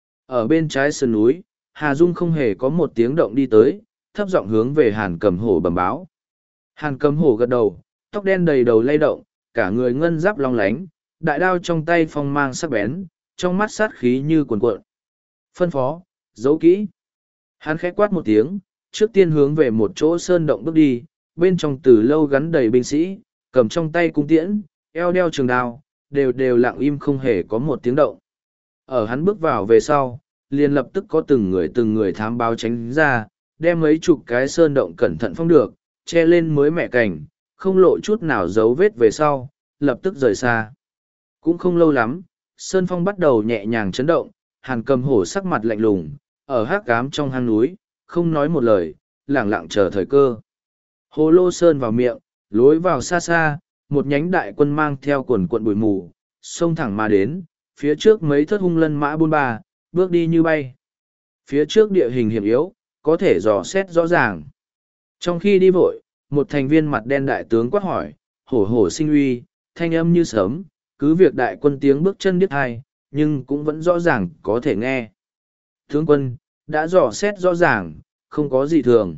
Ở bên trái sơn núi, Hà Dung không hề có một tiếng động đi tới, thấp giọng hướng về Hàn Cầm Hổ bẩm báo. Hàn Cầm Hổ gật đầu, tóc đen đầy đầu lay động, cả người ngân giáp long lánh, đại đao trong tay phong mang sắc bén, trong mắt sát khí như cuồn cuộn. Phân phó, giấu kỹ. Hắn khẽ quát một tiếng, trước tiên hướng về một chỗ sơn động bước đi, bên trong từ lâu gắn đầy binh sĩ, cầm trong tay cung tiễn, eo đeo trường đao, đều đều lặng im không hề có một tiếng động. Ở hắn bước vào về sau, liền lập tức có từng người từng người thám báo tránh ra, đem mấy chục cái sơn động cẩn thận phong được, che lên mới mẹ cảnh, không lộ chút nào dấu vết về sau, lập tức rời xa. Cũng không lâu lắm, sơn phong bắt đầu nhẹ nhàng chấn động, Hàn Cầm Hổ sắc mặt lạnh lùng, ở hắc ám trong hang núi, không nói một lời, lẳng lặng chờ thời cơ. Hồ Lô Sơn vào miệng, lối vào xa xa, một nhánh đại quân mang theo quần quận bụi mù, xông thẳng mà đến, phía trước mấy thất hung lân mã buôn ba, bước đi như bay. Phía trước địa hình hiểm yếu, có thể dò xét rõ ràng. Trong khi đi vội, một thành viên mặt đen đại tướng quát hỏi, hổ hổ sinh uy, thanh âm như sớm, cứ việc đại quân tiếng bước chân điếc hai, nhưng cũng vẫn rõ ràng có thể nghe. Tướng quân, đã dò xét rõ ràng, không có gì thường.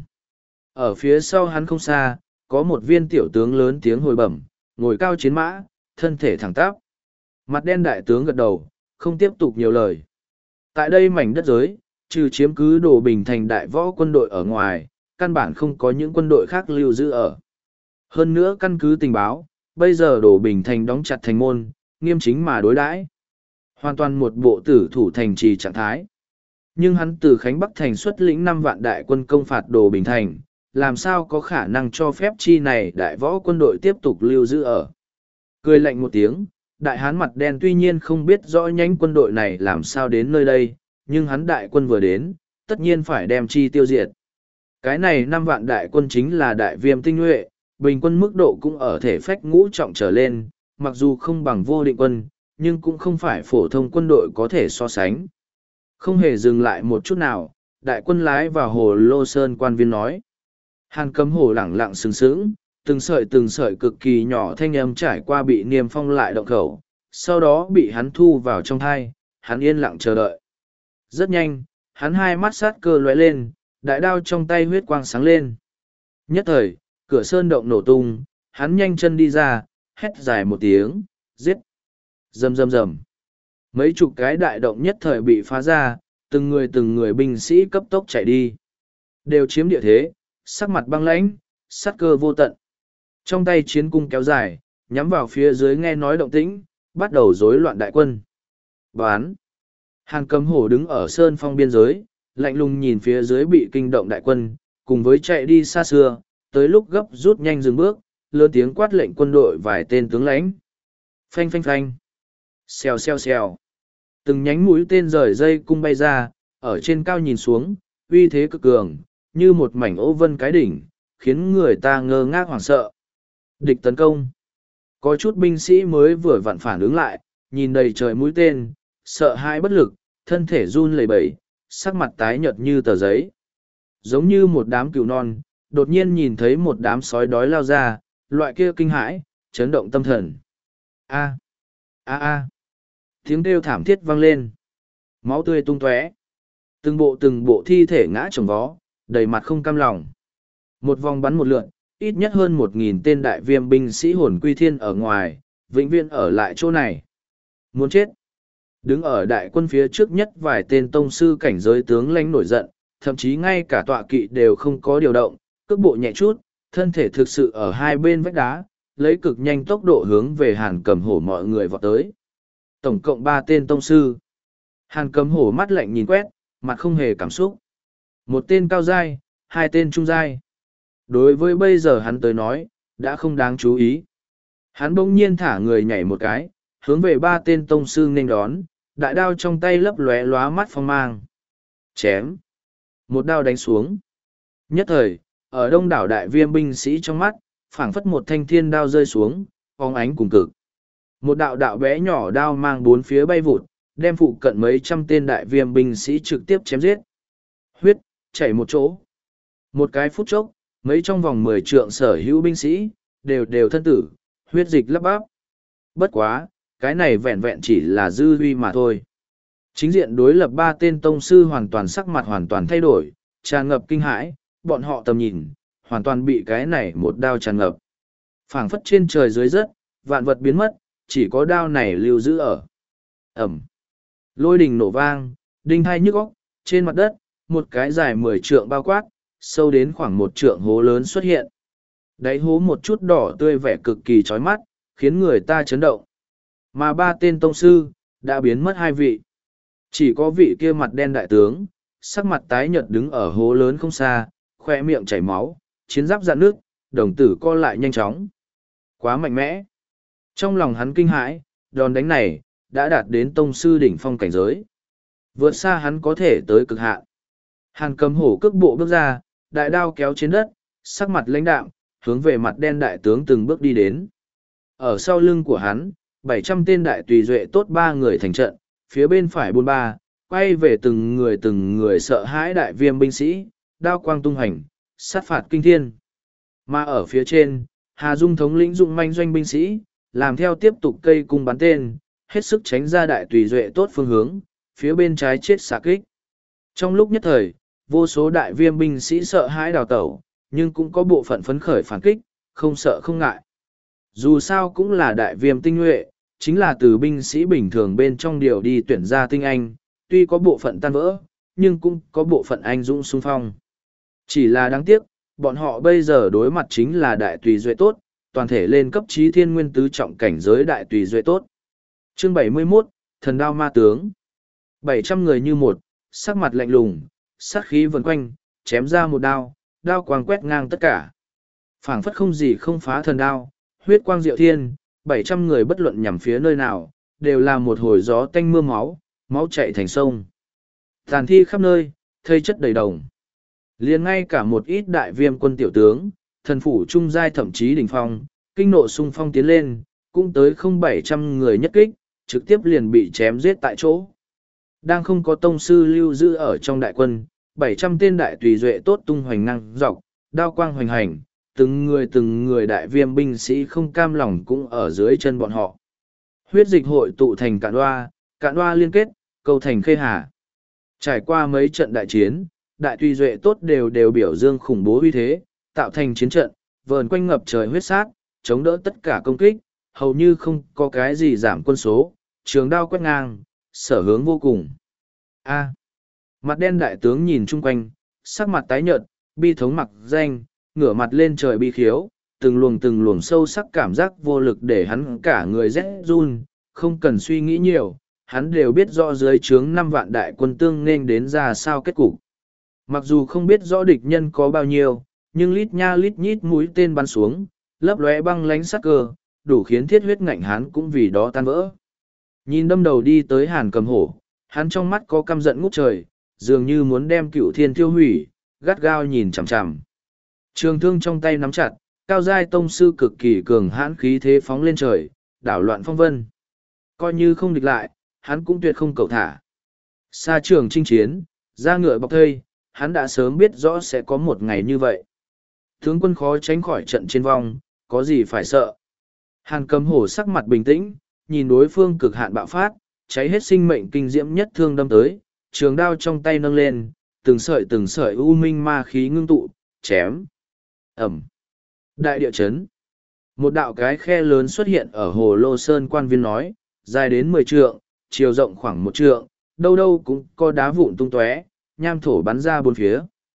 Ở phía sau hắn không xa, có một viên tiểu tướng lớn tiếng hồi bẩm, ngồi cao chiến mã, thân thể thẳng tắp. Mặt đen đại tướng gật đầu, không tiếp tục nhiều lời. Tại đây mảnh đất giới, trừ chiếm cứ Đồ Bình Thành đại võ quân đội ở ngoài, căn bản không có những quân đội khác lưu giữ ở. Hơn nữa căn cứ tình báo, bây giờ Đồ Bình Thành đóng chặt thành môn, nghiêm chính mà đối đãi, hoàn toàn một bộ tử thủ thành trì trạng thái. Nhưng hắn từ Khánh Bắc Thành xuất lĩnh năm vạn đại quân công phạt Đồ Bình Thành, làm sao có khả năng cho phép chi này đại võ quân đội tiếp tục lưu giữ ở. Cười lạnh một tiếng, đại hán mặt đen tuy nhiên không biết rõ nhánh quân đội này làm sao đến nơi đây, nhưng hắn đại quân vừa đến, tất nhiên phải đem chi tiêu diệt. Cái này năm vạn đại quân chính là đại viêm tinh nhuệ, bình quân mức độ cũng ở thể phách ngũ trọng trở lên, mặc dù không bằng vô định quân, nhưng cũng không phải phổ thông quân đội có thể so sánh. Không hề dừng lại một chút nào, đại quân lái vào Hồ Lô Sơn quan viên nói. Hàn Cầm Hổ lẳng lặng sừng sững, từng sợi từng sợi cực kỳ nhỏ thanh âm trải qua bị niêm phong lại động khẩu, sau đó bị hắn thu vào trong thai, hắn yên lặng chờ đợi. Rất nhanh, hắn hai mắt sát cơ lóe lên, đại đao trong tay huyết quang sáng lên. Nhất thời, cửa sơn động nổ tung, hắn nhanh chân đi ra, hét dài một tiếng, giết. Rầm rầm rầm. Mấy chục cái đại động nhất thời bị phá ra, từng người từng người binh sĩ cấp tốc chạy đi. Đều chiếm địa thế, sắc mặt băng lãnh, sát cơ vô tận. Trong tay chiến cung kéo dài, nhắm vào phía dưới nghe nói động tĩnh, bắt đầu rối loạn đại quân. Bán. Hàn Cầm Hổ đứng ở sơn phong biên giới, lạnh lùng nhìn phía dưới bị kinh động đại quân, cùng với chạy đi xa xưa, tới lúc gấp rút nhanh dừng bước, lớn tiếng quát lệnh quân đội vài tên tướng lãnh. Phanh phanh phanh. Xèo xèo xèo. Từng nhánh mũi tên rời dây cung bay ra, ở trên cao nhìn xuống, uy thế cực cường, như một mảnh ô vân cái đỉnh, khiến người ta ngơ ngác hoảng sợ. Địch tấn công. Có chút binh sĩ mới vừa vặn phản ứng lại, nhìn đầy trời mũi tên, sợ hãi bất lực, thân thể run lẩy bẩy, sắc mặt tái nhợt như tờ giấy. Giống như một đám cừu non, đột nhiên nhìn thấy một đám sói đói lao ra, loại kia kinh hãi, chấn động tâm thần. A. A a. Tiếng kêu thảm thiết vang lên. Máu tươi tung tóe. Từng bộ từng bộ thi thể ngã chồng vó, đầy mặt không cam lòng. Một vòng bắn một lượn, ít nhất hơn một nghìn tên đại viêm binh sĩ hồn quy thiên ở ngoài, vĩnh viễn ở lại chỗ này. Muốn chết. Đứng ở đại quân phía trước nhất vài tên tông sư cảnh giới tướng lãnh nổi giận, thậm chí ngay cả tọa kỵ đều không có điều động, cước bộ nhẹ chút, thân thể thực sự ở hai bên vách đá, lấy cực nhanh tốc độ hướng về Hàn Cầm Hổ mọi người vọt tới. Tổng cộng ba tên tông sư. Hàn Cầm Hổ mắt lạnh nhìn quét, mặt không hề cảm xúc. Một tên cao giai, hai tên trung giai. Đối với bây giờ hắn tới nói, đã không đáng chú ý. Hắn bỗng nhiên thả người nhảy một cái, hướng về ba tên tông sư nên đón, đại đao trong tay lấp lóe lóa mắt phong mang. Chém. Một đao đánh xuống. Nhất thời, ở đông đảo đại viêm binh sĩ trong mắt, phảng phất một thanh thiên đao rơi xuống, phóng ánh cùng cực. Một đạo đạo bé nhỏ đao mang bốn phía bay vụt, đem phụ cận mấy trăm tên đại viêm binh sĩ trực tiếp chém giết. Huyết, chảy một chỗ. Một cái phút chốc, mấy trong vòng mười trượng sở hữu binh sĩ, đều đều thân tử, huyết dịch lấp bắp. Bất quá, cái này vẹn vẹn chỉ là dư huy mà thôi. Chính diện đối lập ba tên tông sư hoàn toàn sắc mặt hoàn toàn thay đổi, tràn ngập kinh hãi, bọn họ tầm nhìn, hoàn toàn bị cái này một đao tràn ngập. Phảng phất trên trời dưới đất, vạn vật biến mất, chỉ có đao này lưu giữ ở. Ẩm. Lôi đình nổ vang, đinh hai nhức óc, trên mặt đất, một cái dài mười trượng bao quát, sâu đến khoảng một trượng hố lớn xuất hiện. Đáy hố một chút đỏ tươi vẻ cực kỳ chói mắt, khiến người ta chấn động. Mà ba tên tông sư, đã biến mất hai vị. Chỉ có vị kia mặt đen đại tướng, sắc mặt tái nhợt đứng ở hố lớn không xa, khoe miệng chảy máu, chiến giáp dạn nước, đồng tử co lại nhanh chóng. Quá mạnh mẽ. Trong lòng hắn kinh hãi, đòn đánh này, đã đạt đến tông sư đỉnh phong cảnh giới. Vượt xa hắn có thể tới cực hạn. Hàn Cầm Hổ cước bộ bước ra, đại đao kéo trên đất, sắc mặt lãnh đạm, hướng về mặt đen đại tướng từng bước đi đến. Ở sau lưng của hắn, bảy trăm tên đại tùy duệ tốt ba người thành trận, phía bên phải buôn ba, quay về từng người từng người sợ hãi đại viêm binh sĩ, đao quang tung hành, sát phạt kinh thiên. Mà ở phía trên, Hà Dung thống lĩnh dụng manh doanh binh sĩ, làm theo tiếp tục cây cung bắn tên, hết sức tránh ra đại tùy duệ tốt phương hướng, phía bên trái chết xạ kích. Trong lúc nhất thời, vô số đại viêm binh sĩ sợ hãi đào tẩu, nhưng cũng có bộ phận phấn khởi phản kích, không sợ không ngại. Dù sao cũng là đại viêm tinh nhuệ, chính là từ binh sĩ bình thường bên trong điều đi tuyển ra tinh anh, tuy có bộ phận tan vỡ, nhưng cũng có bộ phận anh dũng xung phong. Chỉ là đáng tiếc, bọn họ bây giờ đối mặt chính là đại tùy duệ tốt, toàn thể lên cấp trí thiên nguyên tứ trọng cảnh giới đại tùy duệ tốt. Chương bảy mươi mốt, Thần đao ma tướng. bảy trăm người như một, sắc mặt lạnh lùng, sát khí vần quanh, chém ra một đao, đao quang quét ngang tất cả. Phảng phất không gì không phá thần đao, huyết quang diệu thiên, bảy trăm người bất luận nhằm phía nơi nào, đều là một hồi gió tanh mưa máu, máu chảy thành sông. Tàn thi khắp nơi, thây chất đầy đồng. Liền ngay cả một ít đại viêm quân tiểu tướng, thần phủ trung giai thậm chí đỉnh phong, kinh nộ xung phong tiến lên, cũng tới không bảy trăm người nhất kích, trực tiếp liền bị chém giết tại chỗ. Đang không có tông sư lưu giữ ở trong đại quân, bảy trăm tên đại tùy duệ tốt tung hoành năng dọc, đao quang hoành hành, từng người từng người đại viêm binh sĩ không cam lòng cũng ở dưới chân bọn họ. Huyết dịch hội tụ thành cạn đoa, cạn đoa liên kết, cầu thành khê hà. Trải qua mấy trận đại chiến, đại tùy duệ tốt đều đều biểu dương khủng bố uy thế, tạo thành chiến trận, vờn quanh ngập trời huyết sát, chống đỡ tất cả công kích, hầu như không có cái gì giảm quân số, trường đao quét ngang, sở hướng vô cùng. A. Mặt đen đại tướng nhìn chung quanh, sắc mặt tái nhợt, bi thống mặc danh, ngửa mặt lên trời bi khiếu, từng luồng từng luồng sâu sắc cảm giác vô lực để hắn cả người rét run, không cần suy nghĩ nhiều, hắn đều biết rõ dưới trướng năm vạn đại quân tương nên đến ra sao kết cục. Mặc dù không biết rõ địch nhân có bao nhiêu, nhưng lít nha lít nhít mũi tên bắn xuống, lấp lóe băng lánh sắc cơ, đủ khiến thiết huyết ngạnh hắn cũng vì đó tan vỡ. Nhìn đâm đầu đi tới Hàn Cầm Hổ, hắn trong mắt có căm giận ngút trời, dường như muốn đem cửu thiên tiêu hủy, gắt gao nhìn chằm chằm. Trường thương trong tay nắm chặt, cao giai tông sư cực kỳ cường hãn khí thế phóng lên trời, đảo loạn phong vân. Coi như không địch lại, hắn cũng tuyệt không cầu thả. Xa trường chinh chiến, ra ngựa bọc thây, hắn đã sớm biết rõ sẽ có một ngày như vậy. Tướng quân khó tránh khỏi trận trên vong, có gì phải sợ. Hàn Cầm Hổ sắc mặt bình tĩnh, nhìn đối phương cực hạn bạo phát, cháy hết sinh mệnh kinh diễm nhất thương đâm tới, trường đao trong tay nâng lên, từng sợi từng sợi u minh ma khí ngưng tụ, chém. Ẩm. Đại địa chấn. Một đạo cái khe lớn xuất hiện ở hồ Lô Sơn quan viên nói, dài đến mười trượng, chiều rộng khoảng một trượng, đâu đâu cũng có đá vụn tung tóe, nham thổ bắn ra bốn phía.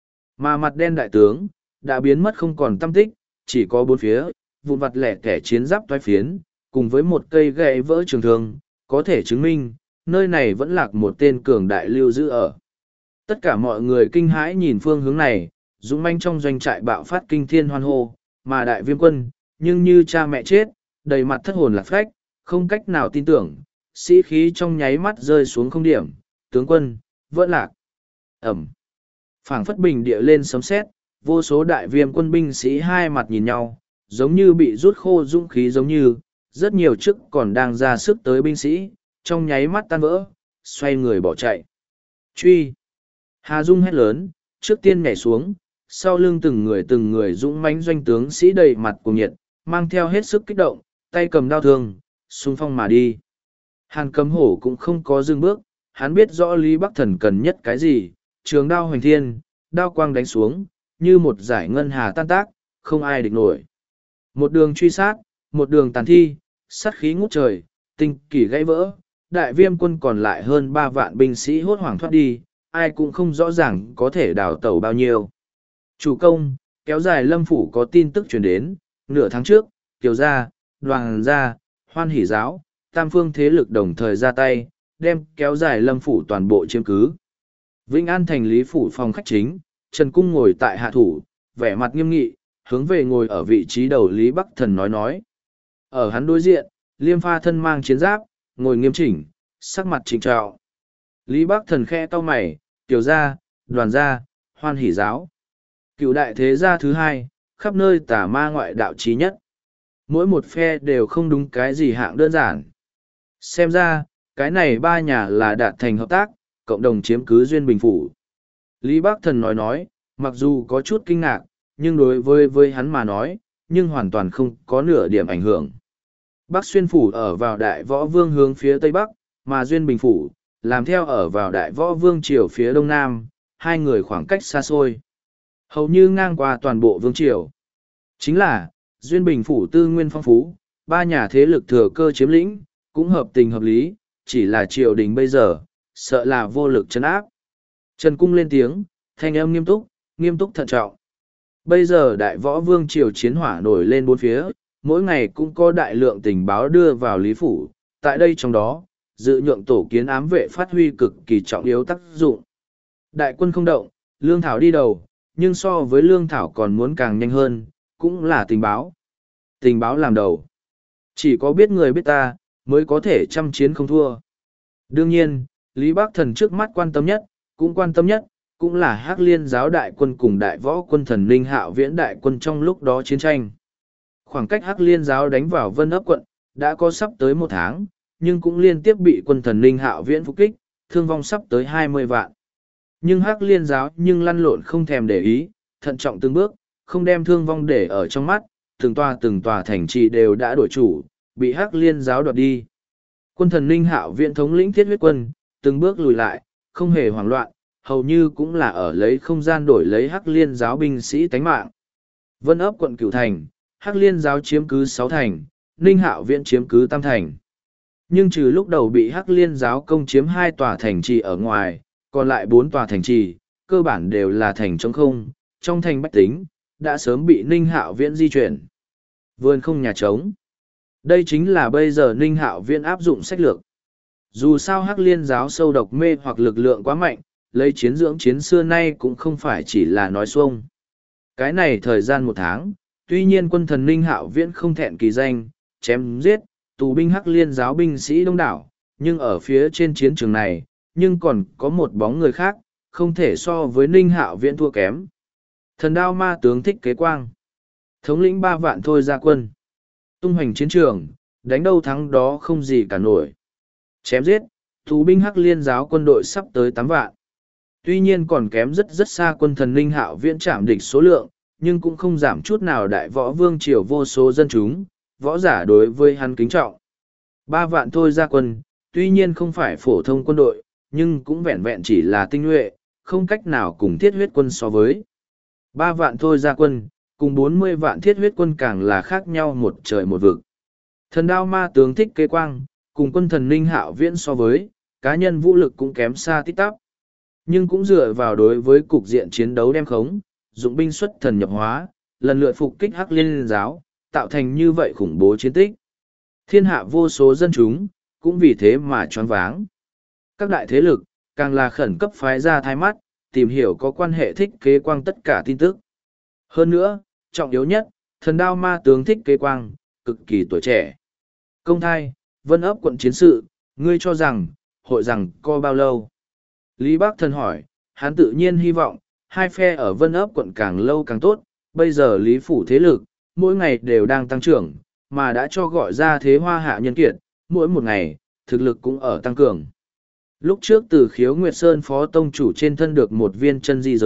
Mà mặt đen đại tướng, đã biến mất không còn tăm tích, chỉ có bốn phía, vụn vặt lẻ tẻ chiến giáp toái phiến, cùng với một cây gậy vỡ trường thương, có thể chứng minh, nơi này vẫn lạc một tên cường đại lưu giữ ở. Tất cả mọi người kinh hãi nhìn phương hướng này, dũng manh trong doanh trại bạo phát kinh thiên hoan hô, mà đại viêm quân, nhưng như cha mẹ chết, đầy mặt thất hồn lạc phách, không cách nào tin tưởng, sĩ khí trong nháy mắt rơi xuống không điểm, tướng quân, vẫn lạc. Ẩm. Phảng phất bình địa lên sấm sét, vô số đại viêm quân binh sĩ hai mặt nhìn nhau, giống như bị rút khô dũng khí giống như, rất nhiều chức còn đang ra sức tới binh sĩ, trong nháy mắt tan vỡ, xoay người bỏ chạy. Truy! Hà Dung hét lớn, trước tiên nhảy xuống, sau lưng từng người từng người dũng mãnh doanh tướng sĩ đầy mặt cuồng nhiệt, mang theo hết sức kích động, tay cầm đao thương, xung phong mà đi. Hàn Cấm Hổ cũng không có dừng bước, hắn biết rõ Lý Bắc Thần cần nhất cái gì, trường đao hoành thiên, đao quang đánh xuống, như một giải ngân hà tan tác, không ai địch nổi. Một đường truy sát, một đường tàn thi, sát khí ngút trời, tinh kỳ gãy vỡ, đại viêm quân còn lại hơn ba vạn binh sĩ hốt hoảng thoát đi, ai cũng không rõ ràng có thể đào tẩu bao nhiêu. Chủ công, kéo dài Lâm Phủ có tin tức truyền đến, nửa tháng trước, Kiều Gia, Đoàn Gia, Hoan Hỷ Giáo, tam phương thế lực đồng thời ra tay, đem kéo dài Lâm Phủ toàn bộ chiếm cứ. Vĩnh An thành Lý Phủ phòng khách chính, Trần Cung ngồi tại hạ thủ, vẻ mặt nghiêm nghị, hướng về ngồi ở vị trí đầu Lý Bắc Thần nói nói. Ở hắn đối diện, Liêm Pha thân mang chiến giáp, ngồi nghiêm chỉnh, sắc mặt trịnh trọng. Lý Bắc Thần khe cau mày, Kiều Gia, Đoàn Gia, Hoan Hỷ Giáo. Cựu đại thế gia thứ hai, khắp nơi tà ma ngoại đạo trí nhất. Mỗi một phe đều không đúng cái gì hạng đơn giản. Xem ra, cái này ba nhà là đạt thành hợp tác, cộng đồng chiếm cứ Duyên Bình Phủ. Lý Bắc Thần nói nói, mặc dù có chút kinh ngạc, nhưng đối với với hắn mà nói, nhưng hoàn toàn không có nửa điểm ảnh hưởng. Bắc Xuyên Phủ ở vào Đại Võ Vương hướng phía Tây Bắc, mà Duyên Bình Phủ, làm theo ở vào Đại Võ Vương triều phía Đông Nam, hai người khoảng cách xa xôi. Hầu như ngang qua toàn bộ Vương triều. Chính là, Duyên Bình Phủ tư nguyên phong phú, ba nhà thế lực thừa cơ chiếm lĩnh, cũng hợp tình hợp lý, chỉ là triều đình bây giờ, sợ là vô lực trấn áp. Trần Cung lên tiếng, thanh âm nghiêm túc, nghiêm túc thận trọng. Bây giờ Đại Võ Vương triều chiến hỏa nổi lên bốn phía, mỗi ngày cũng có đại lượng tình báo đưa vào Lý Phủ, tại đây trong đó, dự nhượng tổ kiến ám vệ phát huy cực kỳ trọng yếu tác dụng. Đại quân không động, Lương Thảo đi đầu, nhưng so với Lương Thảo còn muốn càng nhanh hơn, cũng là tình báo. Tình báo làm đầu. Chỉ có biết người biết ta, mới có thể trăm chiến không thua. Đương nhiên, Lý Bắc Thần trước mắt quan tâm nhất, cũng quan tâm nhất, cũng là Hắc Liên giáo đại quân cùng đại võ quân thần Linh Hạo Viễn đại quân trong lúc đó chiến tranh. Khoảng cách Hắc Liên giáo đánh vào Vân Ấp quận, đã có sắp tới một tháng, nhưng cũng liên tiếp bị quân thần Linh Hạo Viễn phục kích, thương vong sắp tới hai mươi vạn. Nhưng Hắc Liên giáo nhưng lăn lộn không thèm để ý, thận trọng từng bước, không đem thương vong để ở trong mắt, từng tòa từng tòa thành trì đều đã đổi chủ, bị Hắc Liên giáo đoạt đi. Quân thần Linh Hạo Viễn thống lĩnh Thiết Huyết quân, từng bước lùi lại, không hề hoảng loạn, hầu như cũng là ở lấy không gian đổi lấy Hắc Liên giáo binh sĩ tánh mạng. Vân Ấp quận Cửu thành, Hắc Liên giáo chiếm cứ sáu thành, Linh Hạo Viễn chiếm cứ tam thành. Nhưng trừ lúc đầu bị Hắc Liên giáo công chiếm hai tòa thành trì ở ngoài, còn lại bốn tòa thành trì, cơ bản đều là thành trống không, trong thành bách tính, đã sớm bị Ninh Hạo Viễn di chuyển. Vườn không nhà trống. Đây chính là bây giờ Ninh Hạo Viễn áp dụng sách lược. Dù sao Hắc Liên giáo sâu độc mê hoặc lực lượng quá mạnh, lấy chiến dưỡng chiến xưa nay cũng không phải chỉ là nói xuông. Cái này thời gian một tháng, tuy nhiên quân thần Ninh Hạo Viễn không thẹn kỳ danh, chém giết, tù binh Hắc Liên giáo binh sĩ đông đảo, nhưng ở phía trên chiến trường này, nhưng còn có một bóng người khác, không thể so với Ninh Hạo Viễn thua kém. Thần đao ma tướng Thích Kế Quang, thống lĩnh ba vạn thôi ra quân, tung hoành chiến trường, đánh đâu thắng đó không gì cả nổi. Chém giết, tù binh Hắc Liên giáo quân đội sắp tới tám vạn. Tuy nhiên còn kém rất rất xa quân thần Ninh Hạo Viễn chạm địch số lượng, nhưng cũng không giảm chút nào đại võ vương triều vô số dân chúng, võ giả đối với hắn kính trọng. Ba vạn thôi ra quân, tuy nhiên không phải phổ thông quân đội, nhưng cũng vẹn vẹn chỉ là tinh nhuệ, không cách nào cùng Thiết Huyết quân so với. Ba vạn thôi ra quân, cùng bốn mươi vạn Thiết Huyết quân càng là khác nhau một trời một vực. Thần đao ma tướng Thích Kế Quang, cùng quân thần Ninh Hạo Viễn so với, cá nhân vũ lực cũng kém xa tít tắp. Nhưng cũng dựa vào đối với cục diện chiến đấu đem khống, dụng binh xuất thần nhập hóa, lần lượt phục kích Hắc Liên giáo, tạo thành như vậy khủng bố chiến tích. Thiên hạ vô số dân chúng, cũng vì thế mà choáng váng. Các đại thế lực, càng là khẩn cấp phái ra thai mắt, tìm hiểu có quan hệ Thích Kế Quang tất cả tin tức. Hơn nữa, trọng yếu nhất, thần đao ma tướng Thích Kế Quang, cực kỳ tuổi trẻ. Công thai, Vân Ấp quận chiến sự, ngươi cho rằng, hội rằng co bao lâu? Lý Bắc Thần hỏi, hắn tự nhiên hy vọng, hai phe ở Vân Ấp quận càng lâu càng tốt, bây giờ Lý Phủ thế lực, mỗi ngày đều đang tăng trưởng, mà đã cho gọi ra thế hoa hạ nhân kiệt, mỗi một ngày, thực lực cũng ở tăng cường. Lúc trước từ Khiếu Nguyệt Sơn phó tông chủ trên thân được một viên chân di giới,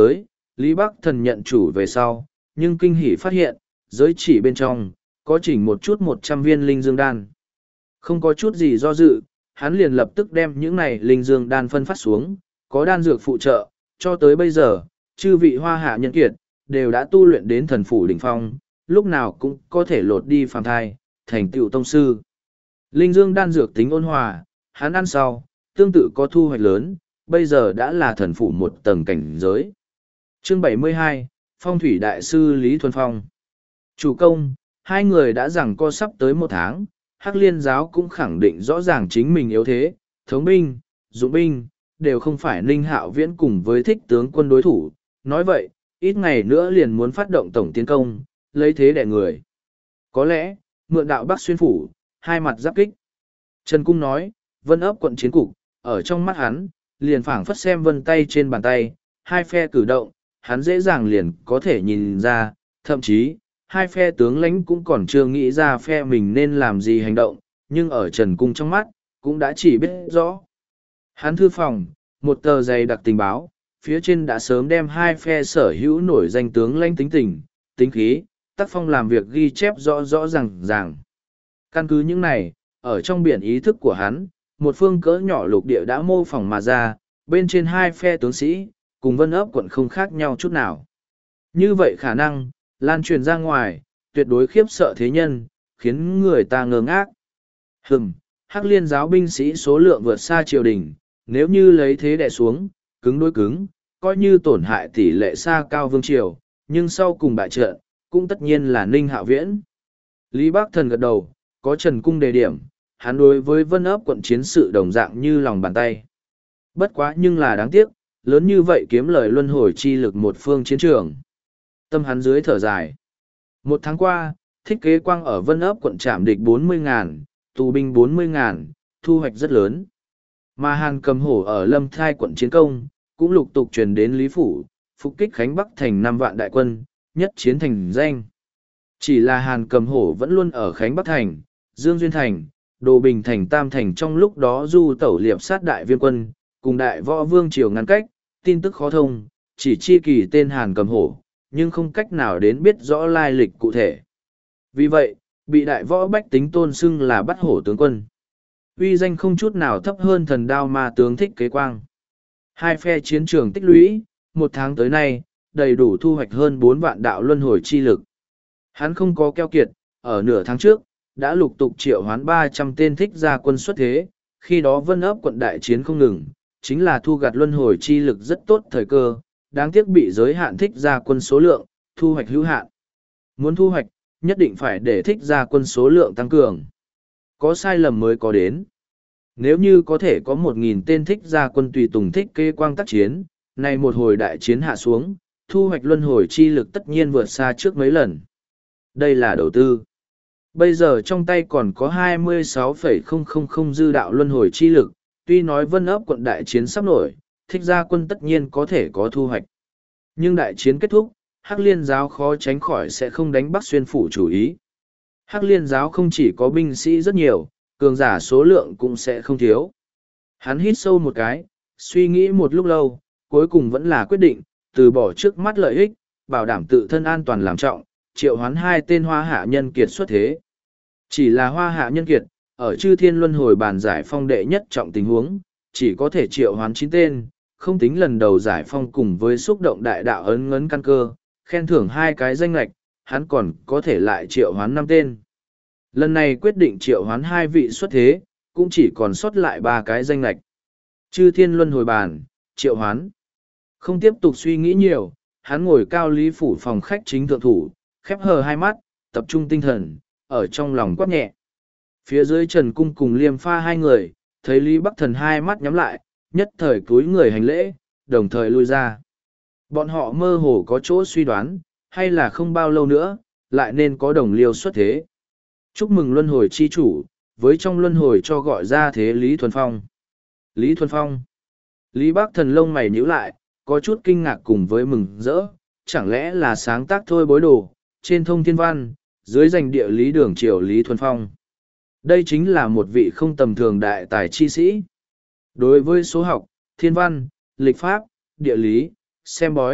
Lý Bắc Thần nhận chủ về sau, nhưng kinh hỉ phát hiện, giới chỉ bên trong, có chỉnh một chút một trăm viên linh dương đan. Không có chút gì do dự, hắn liền lập tức đem những này linh dương đan phân phát xuống, có đan dược phụ trợ, cho tới bây giờ, chư vị hoa hạ nhân kiệt, đều đã tu luyện đến thần phủ đỉnh phong, lúc nào cũng có thể lột đi phàm thai, thành tựu tông sư. Linh dương đan dược tính ôn hòa, hắn ăn sau, tương tự có thu hoạch lớn, bây giờ đã là thần phủ một tầng cảnh giới. Chương bảy mươi hai, Phong thủy đại sư Lý Thuần Phong. Chủ công, hai người đã rằng co sắp tới một tháng, Hắc Liên giáo cũng khẳng định rõ ràng chính mình yếu thế, thống binh, dụng binh, đều không phải Ninh Hạo Viễn cùng với thích tướng quân đối thủ. Nói vậy, ít ngày nữa liền muốn phát động tổng tiến công, lấy thế đẻ người. Có lẽ, mượn đạo Bắc xuyên phủ, hai mặt giáp kích. Trần Cung nói, vân ấp quận chiến cục, ở trong mắt hắn, liền phảng phất xem vân tay trên bàn tay, hai phe cử động, hắn dễ dàng liền có thể nhìn ra, thậm chí, hai phe tướng lãnh cũng còn chưa nghĩ ra phe mình nên làm gì hành động, nhưng ở Trần Cung trong mắt, cũng đã chỉ biết rõ. Hắn thư phòng, một tờ dày đặc tình báo, phía trên đã sớm đem hai phe sở hữu nổi danh tướng lãnh tính tình, tính khí, tác phong làm việc ghi chép rõ rõ ràng ràng. Căn cứ những này, ở trong biển ý thức của hắn, một phương cỡ nhỏ lục địa đã mô phỏng mà ra, bên trên hai phe tướng sĩ, cùng vân ấp quận không khác nhau chút nào. Như vậy khả năng, lan truyền ra ngoài, tuyệt đối khiếp sợ thế nhân, khiến người ta ngơ ngác. Hừm, Hắc Liên giáo binh sĩ số lượng vượt xa triều đình, nếu như lấy thế đè xuống, cứng đối cứng, coi như tổn hại tỷ lệ xa cao vương triều, nhưng sau cùng bại trận, cũng tất nhiên là Ninh Hạo Viễn. Lý Bắc Thần gật đầu, có Trần Cung đề điểm, hắn đối với vân ấp quận chiến sự đồng dạng như lòng bàn tay. Bất quá nhưng là đáng tiếc, lớn như vậy kiếm lời luân hồi chi lực một phương chiến trường. Tâm hắn dưới thở dài. Một tháng qua, thích kế quang ở vân ấp quận trảm địch bốn mươi ngàn, tù binh bốn mươi ngàn, thu hoạch rất lớn. Mà Hàn Cầm Hổ ở Lâm Thai quận chiến công, cũng lục tục truyền đến Lý Phủ, phục kích Khánh Bắc thành năm vạn đại quân, nhất chiến thành danh. Chỉ là Hàn Cầm Hổ vẫn luôn ở Khánh Bắc thành, Dương Duyên thành, Đồ Bình thành Tam thành trong lúc đó du tẩu liệp sát đại viên quân, cùng đại võ vương triều ngăn cách, tin tức khó thông, chỉ chi kỳ tên Hàn Cầm Hổ, nhưng không cách nào đến biết rõ lai lịch cụ thể. Vì vậy, bị đại võ bách tính tôn xưng là bắt hổ tướng quân. Uy danh không chút nào thấp hơn thần đao ma tướng Thích Kế Quang. Hai phe chiến trường tích lũy, một tháng tới nay, đầy đủ thu hoạch hơn bốn vạn đạo luân hồi chi lực. Hắn không có keo kiệt, ở nửa tháng trước, đã lục tục triệu hoán ba trăm tên thích gia quân xuất thế, khi đó vân ấp quận đại chiến không ngừng, chính là thu gặt luân hồi chi lực rất tốt thời cơ, đáng tiếc bị giới hạn thích gia quân số lượng, thu hoạch hữu hạn. Muốn thu hoạch, nhất định phải để thích gia quân số lượng tăng cường. Có sai lầm mới có đến. Nếu như có thể có một nghìn tên thích gia quân tùy tùng Thích Kế Quang tác chiến, nay một hồi đại chiến hạ xuống, thu hoạch luân hồi chi lực tất nhiên vượt xa trước mấy lần. Đây là đầu tư. Bây giờ trong tay còn có hai mươi sáu phẩy không không không dư đạo luân hồi chi lực, tuy nói vân ấp quận đại chiến sắp nổi, thích gia quân tất nhiên có thể có thu hoạch. Nhưng đại chiến kết thúc, Hắc Liên giáo khó tránh khỏi sẽ không đánh Bắc xuyên phủ chủ ý. Hắc Liên giáo không chỉ có binh sĩ rất nhiều, cường giả số lượng cũng sẽ không thiếu. Hắn hít sâu một cái, suy nghĩ một lúc lâu, cuối cùng vẫn là quyết định, từ bỏ trước mắt lợi ích, bảo đảm tự thân an toàn làm trọng, triệu hoán hai tên hoa hạ nhân kiệt xuất thế. Chỉ là hoa hạ nhân kiệt, ở chư thiên luân hồi bàn giải phong đệ nhất trọng tình huống, chỉ có thể triệu hoán chín tên, không tính lần đầu giải phong cùng với xúc động đại đạo ấn ngấn căn cơ, khen thưởng hai cái danh lạch, hắn còn có thể lại triệu hoán năm tên. Lần này quyết định triệu hoán hai vị xuất thế, cũng chỉ còn sót lại ba cái danh lạch. Chư thiên luân hồi bàn, triệu hoán. Không tiếp tục suy nghĩ nhiều, hắn ngồi cao lý phủ phòng khách chính thượng thủ, khép hờ hai mắt, tập trung tinh thần, ở trong lòng quát nhẹ. Phía dưới Trần Cung cùng Liêm Pha hai người, thấy Lý Bắc Thần hai mắt nhắm lại, nhất thời cúi người hành lễ, đồng thời lui ra. Bọn họ mơ hồ có chỗ suy đoán, hay là không bao lâu nữa, lại nên có đồng liêu xuất thế. Chúc mừng luân hồi chi chủ, với trong luân hồi cho gọi ra thế Lý Thuần Phong. Lý Thuần Phong. Lý Bắc Thần lông mày nhíu lại, có chút kinh ngạc cùng với mừng rỡ, chẳng lẽ là sáng tác thôi bối đồ, trên thông thiên văn, dưới danh địa lý đường triều Lý Thuần Phong. Đây chính là một vị không tầm thường đại tài chi sĩ. Đối với số học, thiên văn, lịch pháp, địa lý, xem bói,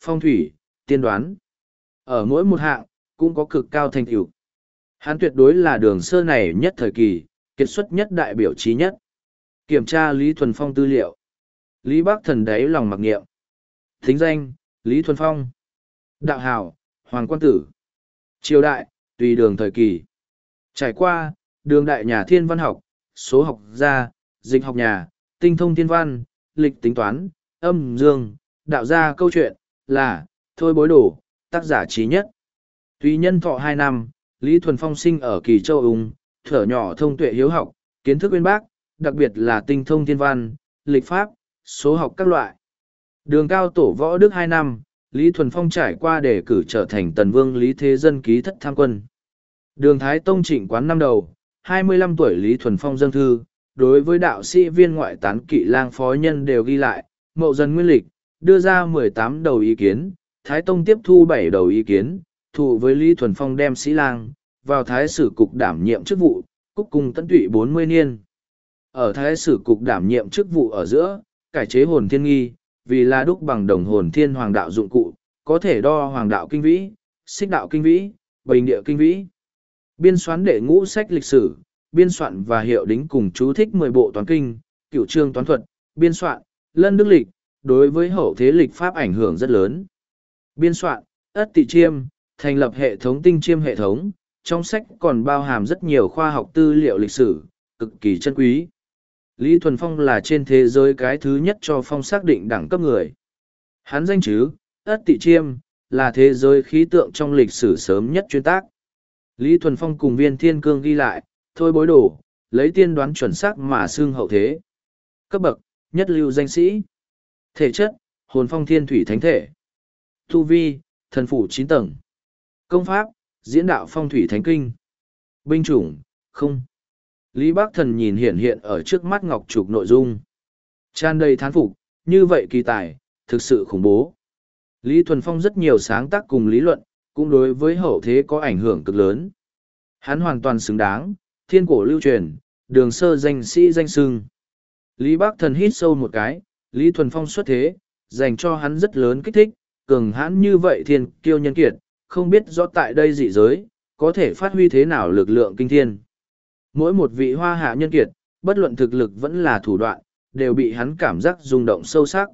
phong thủy, tiên đoán. Ở mỗi một hạng, cũng có cực cao thành tựu. Hắn tuyệt đối là đường sơ này nhất thời kỳ, kiệt xuất nhất đại biểu trí nhất. Kiểm tra Lý Thuần Phong tư liệu. Lý Bắc Thần đáy lòng mặc niệm. Thính danh, Lý Thuần Phong. Đạo hào, Hoàng Quan Tử. Triều đại, tùy đường thời kỳ. Trải qua, đường đại nhà thiên văn học, số học gia, dịch học nhà, tinh thông thiên văn, lịch tính toán, âm dương, đạo gia câu chuyện, là, thôi bối đổ, tác giả trí nhất. Tùy nhân thọ hai năm, Lý Thuần Phong sinh ở Kỳ Châu Ung, thở nhỏ thông tuệ hiếu học, kiến thức uyên bác, đặc biệt là tinh thông thiên văn, lịch pháp, số học các loại. Đường cao tổ võ đức hai năm, Lý Thuần Phong trải qua để cử trở thành tần vương Lý Thế Dân ký thất tham quân. Đường Thái Tông trịnh quán năm đầu, hai mươi lăm tuổi Lý Thuần Phong dâng thư, đối với đạo sĩ viên ngoại tán kỵ lang phó nhân đều ghi lại, mậu dần nguyên lịch, đưa ra mười tám đầu ý kiến, Thái Tông tiếp thu bảy đầu ý kiến, thụ với Lý Thuần Phong đem sĩ lang, vào Thái Sử Cục đảm nhiệm chức vụ, cúc cung tận tụy bốn mươi niên. Ở Thái Sử Cục đảm nhiệm chức vụ ở giữa, cải chế hồn thiên nghi, vì là đúc bằng đồng hồn thiên hoàng đạo dụng cụ, có thể đo hoàng đạo kinh vĩ, xích đạo kinh vĩ, bình địa kinh vĩ. Biên soán đệ ngũ sách lịch sử, biên soạn và hiệu đính cùng chú thích mười bộ toán kinh, cửu chương toán thuật, biên soạn, lân đức lịch, đối với hậu thế lịch pháp ảnh hưởng rất lớn. Biên soạn, ất tị chiêm, thành lập hệ thống tinh chiêm hệ thống, trong sách còn bao hàm rất nhiều khoa học tư liệu lịch sử, cực kỳ chân quý. Lý Thuần Phong là trên thế giới cái thứ nhất cho Phong xác định đẳng cấp người. Hắn danh chứ, ất tị chiêm, là thế giới khí tượng trong lịch sử sớm nhất chuyên tác. Lý Thuần Phong cùng Viên Thiên Cương ghi lại, thôi bối đổ, lấy tiên đoán chuẩn xác mà xưng hậu thế. Cấp bậc, nhất lưu danh sĩ. Thể chất, hồn phong thiên thủy thánh thể. Tu vi, thần phủ chín tầng. Công pháp, diễn đạo phong thủy thánh kinh. Binh chủng, không. Lý Bắc Thần nhìn hiện hiện ở trước mắt ngọc trục nội dung. Tràn đầy thán phục, như vậy kỳ tài, thực sự khủng bố. Lý Thuần Phong rất nhiều sáng tác cùng lý luận, cũng đối với hậu thế có ảnh hưởng cực lớn. Hắn hoàn toàn xứng đáng, thiên cổ lưu truyền, đường sơ danh sĩ danh sưng. Lý Bắc Thần hít sâu một cái, Lý Thuần Phong xuất thế, dành cho hắn rất lớn kích thích, cường hãn như vậy thiên kiêu nhân kiệt, không biết rõ tại đây dị giới, có thể phát huy thế nào lực lượng kinh thiên. Mỗi một vị hoa hạ nhân kiệt, bất luận thực lực vẫn là thủ đoạn, đều bị hắn cảm giác rung động sâu sắc.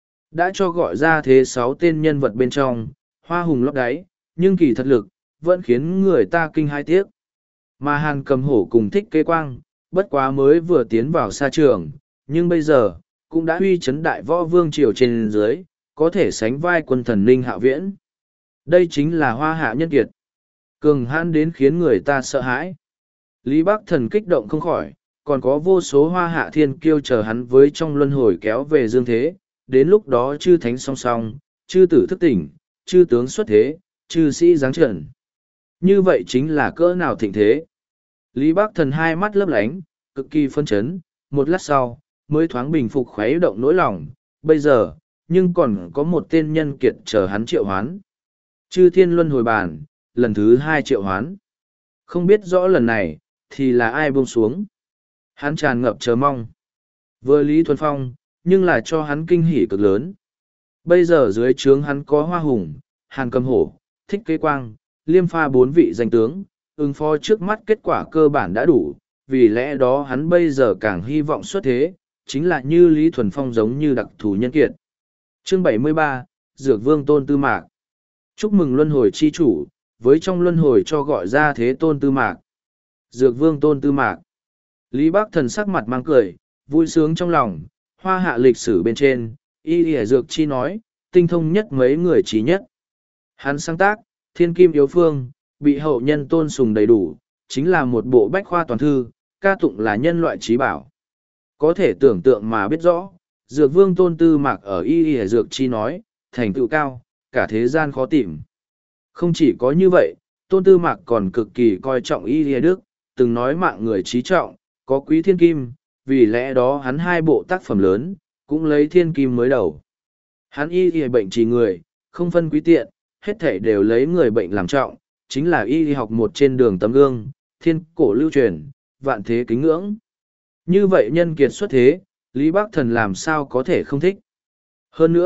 Đã cho gọi ra thế sáu tên nhân vật bên trong, hoa hùng lót đáy, nhưng kỳ thật lực, vẫn khiến người ta kinh hai tiếc. Mà Hàn Cầm Hổ cùng Thích Kế Quang, bất quá mới vừa tiến vào xa trường, nhưng bây giờ, cũng đã uy chấn đại võ vương triều trên dưới, có thể sánh vai quân thần Ninh Hạo Viễn. Đây chính là hoa hạ nhân kiệt. Cường hãn đến khiến người ta sợ hãi. Lý Bắc Thần kích động không khỏi, còn có vô số hoa hạ thiên kiêu chờ hắn với trong luân hồi kéo về dương thế, đến lúc đó chư thánh song song, chư tử thức tỉnh, chư tướng xuất thế, chư sĩ giáng trần. Như vậy chính là cỡ nào thịnh thế. Lý Bắc Thần hai mắt lấp lánh, cực kỳ phân chấn, một lát sau, mới thoáng bình phục khuấy động nỗi lòng, bây giờ, nhưng còn có một tên nhân kiệt chờ hắn triệu hoán. Chư thiên luân hồi bàn, lần thứ hai triệu hoán. Không biết rõ lần này, thì là ai buông xuống. Hắn tràn ngập chờ mong. Vừa Lý Thuần Phong, nhưng là cho hắn kinh hỉ cực lớn. Bây giờ dưới trướng hắn có Hoa Hùng, Hàn Cầm Hổ, Thích Kế Quang, Liêm Pha bốn vị danh tướng, ứng phó trước mắt kết quả cơ bản đã đủ, vì lẽ đó hắn bây giờ càng hy vọng xuất thế, chính là như Lý Thuần Phong giống như đặc thù nhân kiệt. Chương bảy mươi ba, Dược Vương Tôn Tư Mạc. Chúc mừng luân hồi chi chủ, với trong luân hồi cho gọi ra thế Tôn Tư Mạc. Dược Vương Tôn Tư Mạc. Lý Bắc Thần sắc mặt mang cười, vui sướng trong lòng, hoa hạ lịch sử bên trên, y y dược chi nói, tinh thông nhất mấy người trí nhất. Hắn sáng tác, Thiên Kim Yếu Phương, bị hậu nhân tôn sùng đầy đủ, chính là một bộ bách khoa toàn thư, ca tụng là nhân loại trí bảo. Có thể tưởng tượng mà biết rõ, Dược Vương Tôn Tư Mạc ở y y dược chi nói, thành tựu cao, cả thế gian khó tìm. Không chỉ có như vậy, Tôn Tư Mạc còn cực kỳ coi trọng y y đức, từng nói mạng người trí trọng, có quý thiên kim, vì lẽ đó hắn hai bộ tác phẩm lớn, cũng lấy thiên kim mới đầu. Hắn y y bệnh trị người, không phân quý tiện, hết thể đều lấy người bệnh làm trọng, chính là y y học một trên đường tấm gương, thiên cổ lưu truyền, vạn thế kính ngưỡng. Như vậy nhân kiệt xuất thế, Lý Bắc Thần làm sao có thể không thích. Hơn nữa,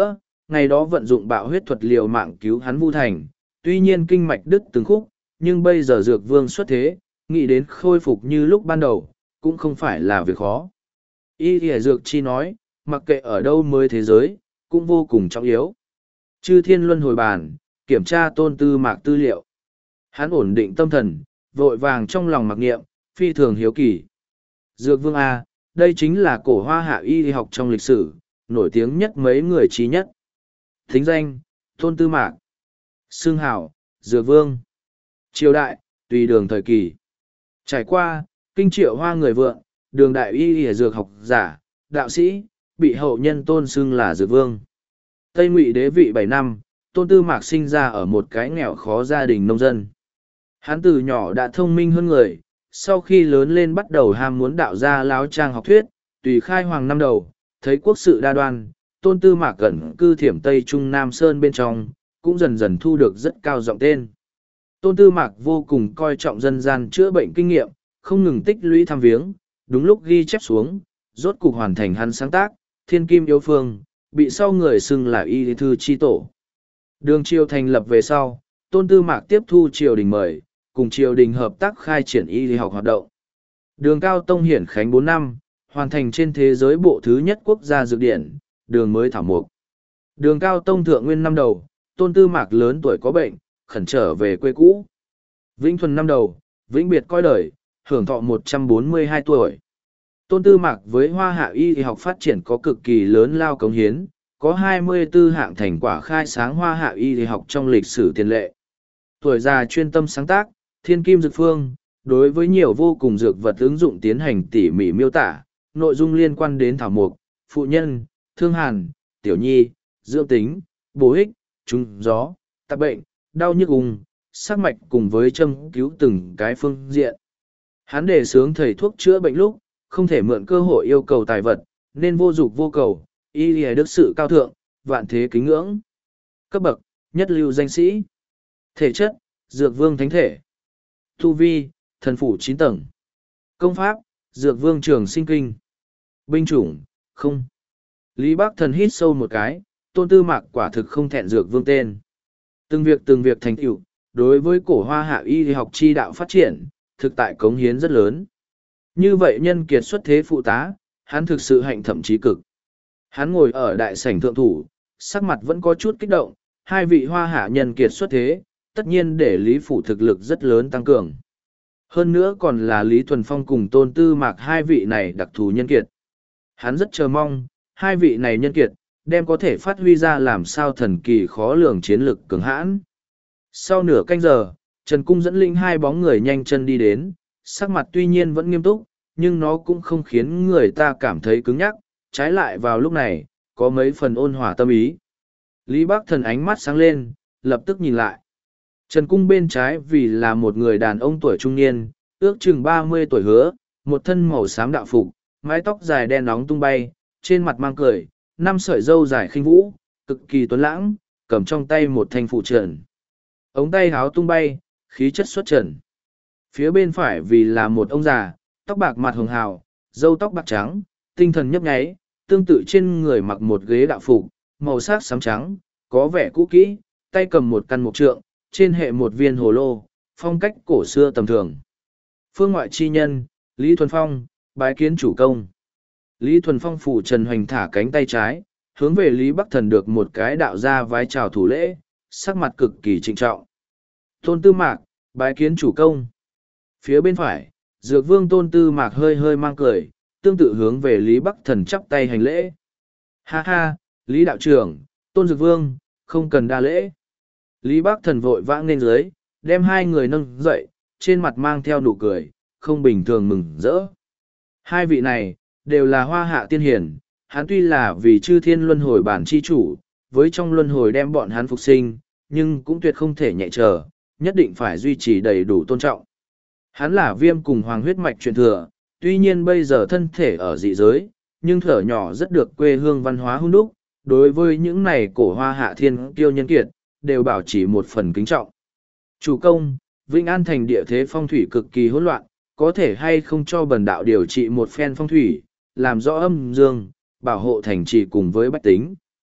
ngày đó vận dụng bạo huyết thuật liều mạng cứu hắn Vu Thành, tuy nhiên kinh mạch đứt từng khúc, nhưng bây giờ Dược Vương xuất thế, nghĩ đến khôi phục như lúc ban đầu, cũng không phải là việc khó. Y Thìa Dược Chi nói, mặc kệ ở đâu mới thế giới, cũng vô cùng trọng yếu. Chư Thiên Luân hồi bàn, kiểm tra Tôn Tư Mạc tư liệu. Hắn ổn định tâm thần, vội vàng trong lòng mặc niệm, phi thường hiếu kỳ. Dược Vương A, đây chính là cổ hoa hạ y học trong lịch sử, nổi tiếng nhất mấy người trí nhất. Thính danh, Tôn Tư Mạc. Xương hảo, Dược Vương. Triều đại, tùy đường thời kỳ. Trải qua, kinh triệu hoa người vượng, đường đại y y dược học giả, đạo sĩ, bị hậu nhân tôn xưng là Dược Vương. Tây Ngụy đế vị bảy năm, Tôn Tư Mạc sinh ra ở một cái nghèo khó gia đình nông dân. Hắn từ nhỏ đã thông minh hơn người, sau khi lớn lên bắt đầu ham muốn đạo ra láo trang học thuyết, tùy khai hoàng năm đầu, thấy quốc sự đa đoan, Tôn Tư Mạc gần cư thiểm Tây Trung Nam Sơn bên trong, cũng dần dần thu được rất cao giọng tên. Tôn Tư Mạc vô cùng coi trọng dân gian chữa bệnh kinh nghiệm, không ngừng tích lũy thăm viếng, đúng lúc ghi chép xuống, rốt cục hoàn thành hắn sáng tác, Thiên Kim Yêu Phương, bị sau người xưng là y thư chi tổ. Đường triều thành lập về sau, Tôn Tư Mạc tiếp thu triều đình mời, cùng triều đình hợp tác khai triển y học hoạt động. Đường Cao Tông hiển khánh bốn năm, hoàn thành trên thế giới bộ thứ nhất quốc gia dược điển, đường mới thảo mục. Đường Cao Tông thượng nguyên năm đầu, Tôn Tư Mạc lớn tuổi có bệnh, khẩn trở về quê cũ. Vĩnh Thuần năm đầu, vĩnh biệt coi đời, hưởng thọ một trăm bốn mươi hai tuổi. Tôn Tư Mạc với Hoa Hạ y học phát triển có cực kỳ lớn lao cống hiến, có hai mươi tư hạng thành quả khai sáng Hoa Hạ y học trong lịch sử tiền lệ. Tuổi già chuyên tâm sáng tác, Thiên Kim Dược Phương, đối với nhiều vô cùng dược vật ứng dụng tiến hành tỉ mỉ miêu tả, nội dung liên quan đến thảo mục, phụ nhân, thương hàn, tiểu nhi, dưỡng tính, bổ ích, trúng gió, tạp bệnh, đau nhức ung, sắc mạch cùng với châm cứu từng cái phương diện. Hắn đề xướng thầy thuốc chữa bệnh lúc, không thể mượn cơ hội yêu cầu tài vật, nên vô dục vô cầu, y lìa đức sự cao thượng, vạn thế kính ngưỡng. Cấp bậc, nhất lưu danh sĩ. Thể chất, Dược Vương thánh thể. Tu vi, thần phủ chín tầng. Công pháp, Dược Vương trường sinh kinh. Binh chủng, không. Lý Bắc Thần hít sâu một cái, Tôn Tư Mạc quả thực không thẹn Dược Vương tên. Từng việc từng việc thành tựu, đối với cổ hoa hạ y học chi đạo phát triển, thực tại cống hiến rất lớn. Như vậy nhân kiệt xuất thế phụ tá, hắn thực sự hạnh thậm chí cực. Hắn ngồi ở đại sảnh thượng thủ, sắc mặt vẫn có chút kích động, hai vị hoa hạ nhân kiệt xuất thế, tất nhiên để Lý Phủ thực lực rất lớn tăng cường. Hơn nữa còn là Lý Thuần Phong cùng Tôn Tư Mạc hai vị này đặc thù nhân kiệt. Hắn rất chờ mong, hai vị này nhân kiệt, đem có thể phát huy ra làm sao thần kỳ khó lường chiến lực cường hãn. Sau nửa canh giờ, Trần Cung dẫn linh hai bóng người nhanh chân đi đến, sắc mặt tuy nhiên vẫn nghiêm túc, nhưng nó cũng không khiến người ta cảm thấy cứng nhắc, trái lại vào lúc này, có mấy phần ôn hòa tâm ý. Lý Bắc Thần ánh mắt sáng lên, lập tức nhìn lại. Trần Cung bên trái vì là một người đàn ông tuổi trung niên, ước chừng ba mươi tuổi hứa, một thân màu xám đạo phục, mái tóc dài đen nóng tung bay, trên mặt mang cười, năm sợi râu dài khinh vũ, cực kỳ tuấn lãng, cầm trong tay một thanh phụ trần. Ống tay háo tung bay, khí chất xuất trần. Phía bên phải vì là một ông già, tóc bạc mặt hường hào, râu tóc bạc trắng, tinh thần nhấp nháy, tương tự trên người mặc một ghế đạo phục, màu sắc xám trắng, có vẻ cũ kỹ, tay cầm một căn mục trượng, trên hệ một viên hồ lô, phong cách cổ xưa tầm thường. Phương ngoại chi nhân, Lý Thuần Phong, bái kiến chủ công. Lý Thuần Phong phủ trần hoành thả cánh tay trái, hướng về Lý Bắc Thần được một cái đạo ra vái chào thủ lễ, sắc mặt cực kỳ trịnh trọng. Tôn Tư Mạc, bái kiến chủ công. Phía bên phải, Dược Vương Tôn Tư Mạc hơi hơi mang cười, tương tự hướng về Lý Bắc Thần chắp tay hành lễ. Ha ha, Lý đạo trưởng, Tôn Dược Vương, không cần đa lễ. Lý Bắc Thần vội vã lên dưới, đem hai người nâng dậy, trên mặt mang theo nụ cười, không bình thường mừng rỡ. Hai vị này, đều là hoa hạ tiên hiển, hắn tuy là vì chư thiên luân hồi bản chi chủ, với trong luân hồi đem bọn hắn phục sinh, nhưng cũng tuyệt không thể nhẹ trở, nhất định phải duy trì đầy đủ tôn trọng. Hắn là Viêm cùng hoàng huyết mạch truyền thừa, tuy nhiên bây giờ thân thể ở dị giới, nhưng thở nhỏ rất được quê hương văn hóa hun đúc, đối với những này cổ hoa hạ thiên kiêu nhân kiệt, đều bảo trì một phần kính trọng. Chủ công, Vĩnh An thành địa thế phong thủy cực kỳ hỗn loạn, có thể hay không cho bần đạo điều trị một phen phong thủy, làm rõ âm dương, bảo hộ thành trì cùng với bách tính.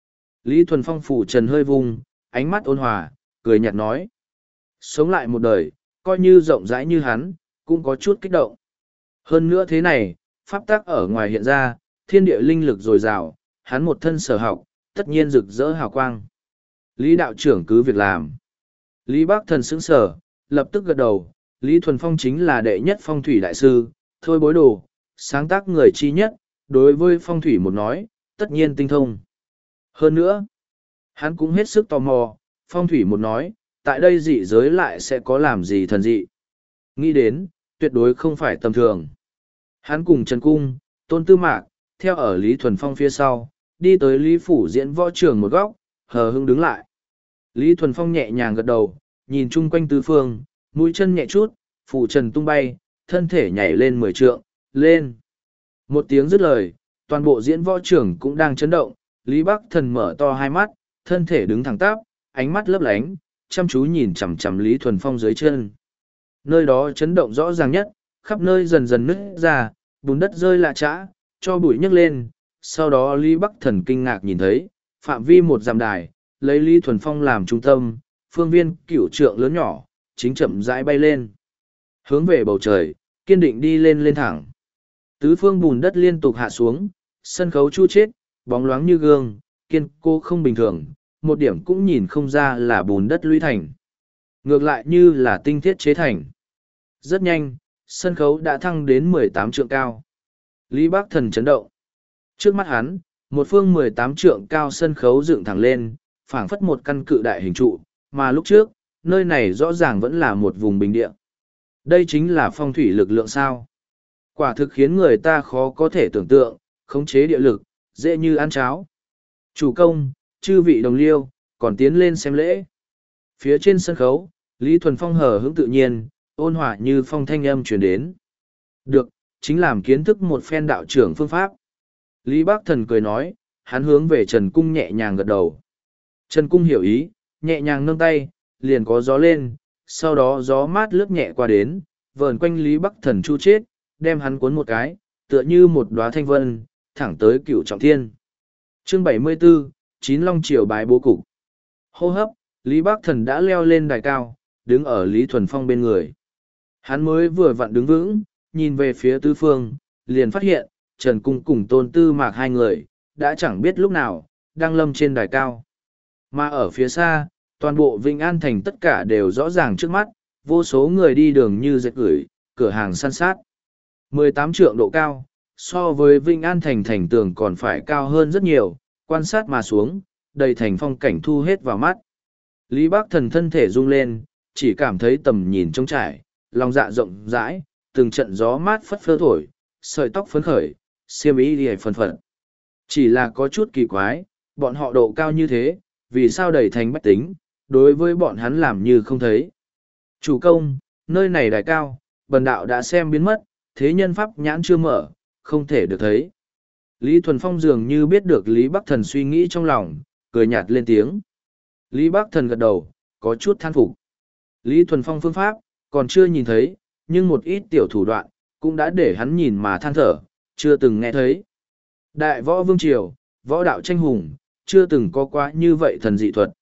Lý Thuần Phong phủ trần hơi vung, ánh mắt ôn hòa, cười nhạt nói. Sống lại một đời, coi như rộng rãi như hắn, cũng có chút kích động. Hơn nữa thế này, pháp tắc ở ngoài hiện ra, thiên địa linh lực dồi dào, hắn một thân sở học, tất nhiên rực rỡ hào quang. Lý đạo trưởng cứ việc làm. Lý Bác Thần sững sở, lập tức gật đầu, Lý Thuần Phong chính là đệ nhất phong thủy đại sư, thôi bối đồ, sáng tác người chi nhất, đối với phong thủy một nói, tất nhiên tinh thông. Hơn nữa, hắn cũng hết sức tò mò, phong thủy một nói, tại đây dị giới lại sẽ có làm gì thần dị. Nghĩ đến, tuyệt đối không phải tầm thường. Hắn cùng Trần Cung, Tôn Tư Mạc, theo ở Lý Thuần Phong phía sau, đi tới Lý Phủ diễn võ trường một góc, hờ hững đứng lại. Lý Thuần Phong nhẹ nhàng gật đầu, nhìn chung quanh tứ phương, mũi chân nhẹ chút, phủ trần tung bay, thân thể nhảy lên mười trượng, lên. Một tiếng dứt lời, toàn bộ diễn võ trường cũng đang chấn động, Lý Bắc Thần mở to hai mắt, thân thể đứng thẳng tắp, ánh mắt lấp lánh, chăm chú nhìn chằm chằm Lý Thuần Phong dưới chân. Nơi đó chấn động rõ ràng nhất, khắp nơi dần dần nứt ra, bùn đất rơi lạ trã, cho bụi nhấc lên. Sau đó Lý Bắc Thần kinh ngạc nhìn thấy, phạm vi một dặm đài, lấy Lý Thuần Phong làm trung tâm, phương viên cửu trượng lớn nhỏ, chính chậm rãi bay lên. Hướng về bầu trời, kiên định đi lên lên thẳng. Tứ phương bùn đất liên tục hạ xuống, sân khấu chu chết, bóng loáng như gương, kiên cố không bình thường, một điểm cũng nhìn không ra là bùn đất lũy thành. Ngược lại như là tinh thiết chế thành. Rất nhanh, sân khấu đã thăng đến mười tám trượng cao. Lý Bác Thần chấn động. Trước mắt hắn, một phương mười tám trượng cao sân khấu dựng thẳng lên, phảng phất một căn cự đại hình trụ, mà lúc trước, nơi này rõ ràng vẫn là một vùng bình địa. Đây chính là phong thủy lực lượng sao. Quả thực khiến người ta khó có thể tưởng tượng, khống chế địa lực, dễ như ăn cháo. Chủ công, chư vị đồng liêu, còn tiến lên xem lễ. Phía trên sân khấu, Lý Thuần Phong hờ hững tự nhiên, ôn hòa như phong thanh âm truyền đến. Được, chính làm kiến thức một phen đạo trưởng phương pháp. Lý Bác Thần cười nói, hắn hướng về Trần Cung nhẹ nhàng gật đầu. Trần Cung hiểu ý, nhẹ nhàng nâng tay, liền có gió lên, sau đó gió mát lướt nhẹ qua đến, vờn quanh Lý Bắc Thần chu chết, đem hắn cuốn một cái, tựa như một đóa thanh vân, thẳng tới cửu trọng thiên. Chương bảy mươi 74, Chín Long Triều bái bố cục. Hô hấp, Lý Bắc Thần đã leo lên đài cao, đứng ở Lý Thuần Phong bên người. Hắn mới vừa vặn đứng vững, nhìn về phía tứ phương, liền phát hiện, Trần Cung cùng Tôn Tư Mạc hai người, đã chẳng biết lúc nào, đang lâm trên đài cao. Mà ở phía xa, toàn bộ Vĩnh An Thành tất cả đều rõ ràng trước mắt, vô số người đi đường như dệt gửi, cửa hàng săn sát. mười tám trượng độ cao, so với Vĩnh An Thành thành tường còn phải cao hơn rất nhiều, quan sát mà xuống, đầy thành phong cảnh thu hết vào mắt. Lý Bác Thần thân thể rung lên, chỉ cảm thấy tầm nhìn trống trải, lòng dạ rộng rãi, từng trận gió mát phất phơ thổi, sợi tóc phấn khởi, xiêm y đi phần phận. Chỉ là có chút kỳ quái, bọn họ độ cao như thế, vì sao đầy thành bách tính, đối với bọn hắn làm như không thấy. Chủ công, nơi này đài cao, bần đạo đã xem biến mất, thế nhân pháp nhãn chưa mở, không thể được thấy. Lý Thuần Phong dường như biết được Lý Bắc Thần suy nghĩ trong lòng, cười nhạt lên tiếng. Lý Bắc Thần gật đầu, có chút than phục. Lý Thuần Phong phương pháp, còn chưa nhìn thấy, nhưng một ít tiểu thủ đoạn, cũng đã để hắn nhìn mà than thở, chưa từng nghe thấy. Đại võ vương triều, võ đạo tranh hùng, chưa từng có quá như vậy thần dị thuật.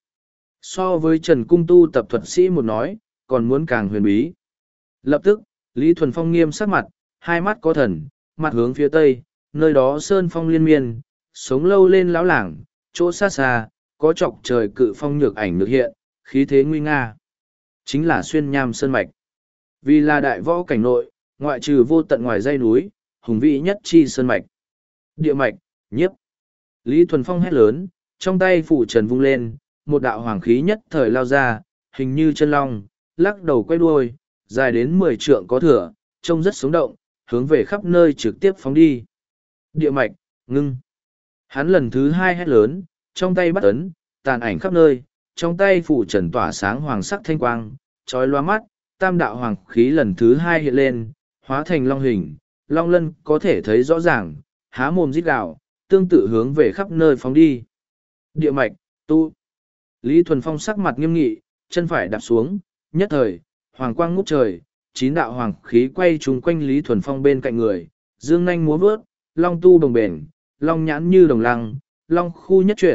So với Trần Cung tu tập thuật sĩ một nói, còn muốn càng huyền bí. Lập tức, Lý Thuần Phong nghiêm sắc mặt, hai mắt có thần, mặt hướng phía tây, nơi đó sơn phong liên miên, sống lâu lên lão lảng, chỗ xa xa, có chọc trời cự phong nhược ảnh được hiện, khí thế nguy nga. Chính là xuyên nham sơn mạch. Vì là đại võ cảnh nội, ngoại trừ vô tận ngoài dãy núi, hùng vĩ nhất chi sơn mạch. Địa mạch, nhiếp. Lý Thuần Phong hét lớn, trong tay phủ trần vung lên, một đạo hoàng khí nhất thời lao ra, hình như chân long, lắc đầu quay đuôi, dài đến mười trượng có thửa, trông rất sống động, hướng về khắp nơi trực tiếp phóng đi. Địa mạch, ngưng. Hắn lần thứ hai hét lớn, trong tay bắt ấn, tàn ảnh khắp nơi, trong tay phủ trần tỏa sáng hoàng sắc thanh quang, trói loa mắt, tam đạo hoàng khí lần thứ hai hiện lên, hóa thành long hình, long lân có thể thấy rõ ràng, há mồm rít gào, tương tự hướng về khắp nơi phóng đi. Địa mạch, tu. Lý Thuần Phong sắc mặt nghiêm nghị, chân phải đạp xuống, nhất thời, hoàng quang ngút trời, chín đạo hoàng khí quay trúng quanh Lý Thuần Phong bên cạnh người, dương nanh múa vớt, long tu đồng bền, long nhãn như đồng lăng, long khu nhất chuyển,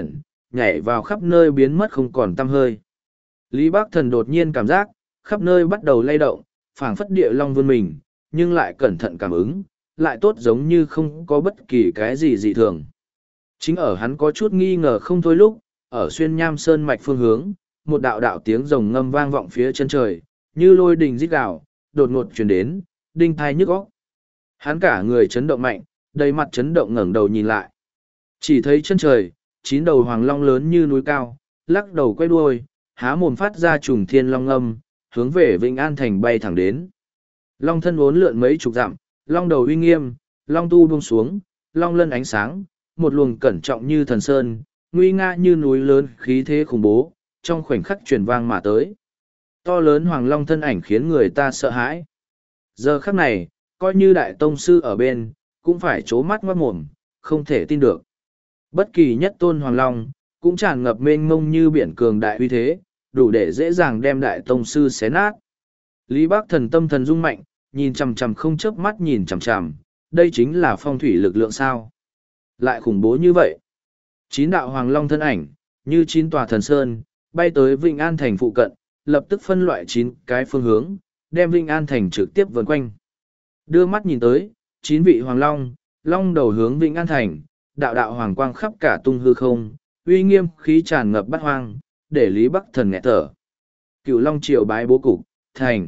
nhảy vào khắp nơi biến mất không còn tăm hơi. Lý Bắc Thần đột nhiên cảm giác, khắp nơi bắt đầu lay động, phảng phất địa long vươn mình, nhưng lại cẩn thận cảm ứng, lại tốt giống như không có bất kỳ cái gì dị thường. Chính ở hắn có chút nghi ngờ không thôi lúc, ở xuyên nham sơn mạch phương hướng, một đạo đạo tiếng rồng ngâm vang vọng phía chân trời, như lôi đình rít gào, đột ngột truyền đến, đinh thai nhức óc. Hắn cả người chấn động mạnh, đầy mặt chấn động ngẩng đầu nhìn lại. Chỉ thấy chân trời, chín đầu hoàng long lớn như núi cao, lắc đầu quay đuôi, há mồm phát ra trùng thiên long âm, hướng về Vĩnh An Thành bay thẳng đến. Long thân uốn lượn mấy chục dặm, long đầu uy nghiêm, long tu buông xuống, long lân ánh sáng, một luồng cẩn trọng như thần sơn, nguy nga như núi lớn khí thế khủng bố, trong khoảnh khắc truyền vang mà tới. To lớn hoàng long thân ảnh khiến người ta sợ hãi. Giờ khắc này, coi như đại tông sư ở bên, cũng phải trố mắt ngoát mồm, không thể tin được. Bất kỳ nhất tôn hoàng long, cũng tràn ngập mênh mông như biển cường đại uy thế, đủ để dễ dàng đem đại tông sư xé nát. Lý Bác Thần tâm thần rung mạnh, nhìn chằm chằm không chớp mắt nhìn chằm chằm, đây chính là phong thủy lực lượng sao. Lại khủng bố như vậy. Chín đạo hoàng long thân ảnh, như chín tòa thần sơn, bay tới Vĩnh An Thành phụ cận, lập tức phân loại chín cái phương hướng, đem Vĩnh An Thành trực tiếp vần quanh. Đưa mắt nhìn tới, chín vị hoàng long, long đầu hướng Vĩnh An Thành, đạo đạo hoàng quang khắp cả tung hư không, uy nghiêm khí tràn ngập bát hoang, để Lý Bắc Thần nghẹt thở. Cựu long triều bái bố cục, thành.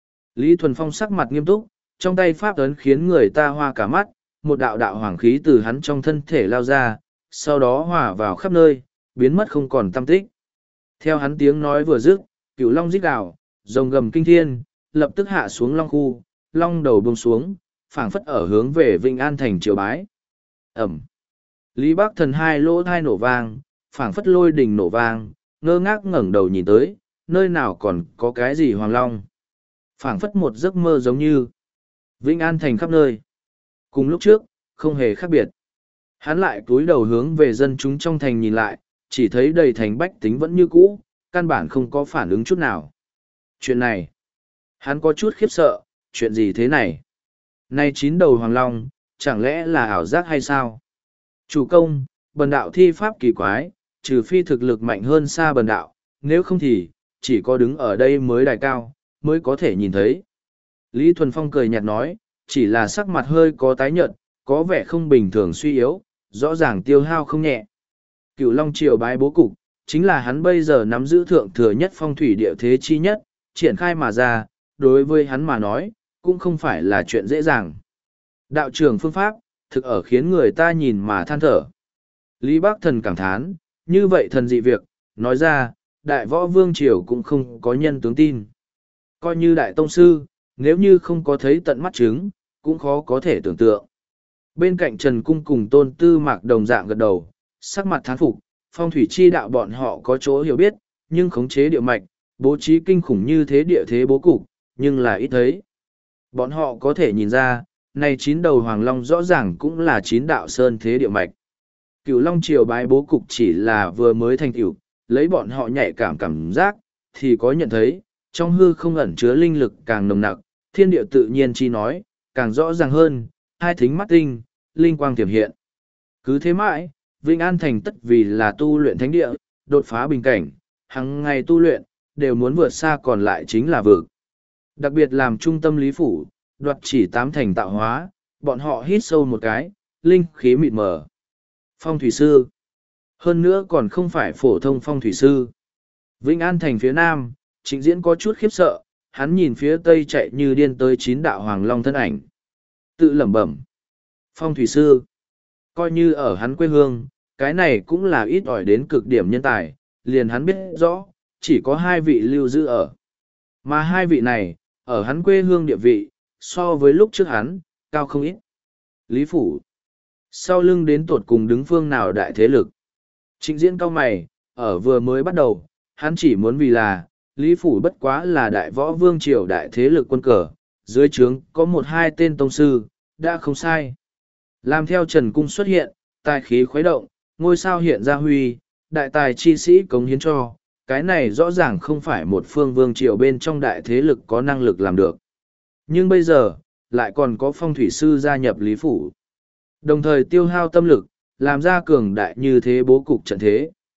Lý Thuần Phong sắc mặt nghiêm túc, trong tay pháp ấn khiến người ta hoa cả mắt, một đạo đạo hoàng khí từ hắn trong thân thể lao ra, sau đó hòa vào khắp nơi, biến mất không còn tăm tích. Theo hắn tiếng nói vừa dứt, cựu long rít gào, rồng gầm kinh thiên, lập tức hạ xuống long khu, long đầu buông xuống, phảng phất ở hướng về Vĩnh An Thành triều bái. Ẩm. Lý Bắc Thần hai lỗ thai nổ vang, phảng phất lôi đình nổ vang, ngơ ngác ngẩng đầu nhìn tới, nơi nào còn có cái gì hoàng long. Phảng phất một giấc mơ giống như Vĩnh An Thành khắp nơi. Cùng lúc trước, không hề khác biệt. Hắn lại cúi đầu hướng về dân chúng trong thành nhìn lại, chỉ thấy đầy thành bách tính vẫn như cũ, căn bản không có phản ứng chút nào. Chuyện này, hắn có chút khiếp sợ, chuyện gì thế này? Nay chín đầu hoàng long, chẳng lẽ là ảo giác hay sao? Chủ công, bần đạo thi pháp kỳ quái, trừ phi thực lực mạnh hơn xa bần đạo, nếu không thì, chỉ có đứng ở đây mới đài cao, mới có thể nhìn thấy. Lý Thuần Phong cười nhạt nói, chỉ là sắc mặt hơi có tái nhợt, có vẻ không bình thường suy yếu, rõ ràng tiêu hao không nhẹ. Cựu Long Triều bái bố cục, chính là hắn bây giờ nắm giữ thượng thừa nhất phong thủy địa thế chi nhất, triển khai mà ra, đối với hắn mà nói, cũng không phải là chuyện dễ dàng. Đạo trưởng phương pháp, thực ở khiến người ta nhìn mà than thở. Lý Bác Thần cảm thán, như vậy thần dị việc, nói ra, đại võ vương triều cũng không có nhân tướng tin. Coi như đại tông sư, nếu như không có thấy tận mắt chứng, cũng khó có thể tưởng tượng. Bên cạnh Trần Cung cùng Tôn Tư Mạc đồng dạng gật đầu, sắc mặt thán phục, phong thủy chi đạo bọn họ có chỗ hiểu biết, nhưng khống chế địa mạch, bố trí kinh khủng như thế địa thế bố cục, nhưng là ít thấy. Bọn họ có thể nhìn ra, này chín đầu hoàng long rõ ràng cũng là chín đạo sơn thế địa mạch. Cựu Long Triều bái bố cục chỉ là vừa mới thành tựu, lấy bọn họ nhạy cảm cảm giác, thì có nhận thấy, trong hư không ẩn chứa linh lực càng nồng nặc, thiên địa tự nhiên chi nói, càng rõ ràng hơn, hai thính mắt tinh, linh quang tiềm hiện. Cứ thế mãi, Vĩnh An Thành tất vì là tu luyện thánh địa, đột phá bình cảnh, hàng ngày tu luyện, đều muốn vượt xa còn lại chính là vực. Đặc biệt làm trung tâm lý phủ, đoạt chỉ tám thành tạo hóa, bọn họ hít sâu một cái, linh khí mịt mờ. Phong thủy sư. Hơn nữa còn không phải phổ thông phong thủy sư. Vĩnh An Thành phía nam, Trịnh Diễn có chút khiếp sợ, hắn nhìn phía tây chạy như điên tới chín đạo hoàng long thân ảnh. Tự lẩm bẩm. Phong thủy sư. Coi như ở hắn quê hương, cái này cũng là ít ỏi đến cực điểm nhân tài, liền hắn biết rõ, chỉ có hai vị lưu giữ ở. Mà hai vị này, ở hắn quê hương địa vị, so với lúc trước hắn, cao không ít. Lý Phủ. Sau lưng đến tột cùng đứng phương nào đại thế lực. Trịnh Diễn cao mày, ở vừa mới bắt đầu, hắn chỉ muốn vì là, Lý Phủ bất quá là đại võ vương triều đại thế lực quân cờ, dưới trướng có một hai tên tông sư, đã không sai. Làm theo Trần Cung xuất hiện, tài khí khuấy động, ngôi sao hiện ra huy, đại tài chi sĩ cống hiến cho, cái này rõ ràng không phải một phương vương triều bên trong đại thế lực có năng lực làm được. Nhưng bây giờ, lại còn có phong thủy sư gia nhập Lý Phủ. Đồng thời tiêu hao tâm lực, làm ra cường đại như thế bố cục trận thế.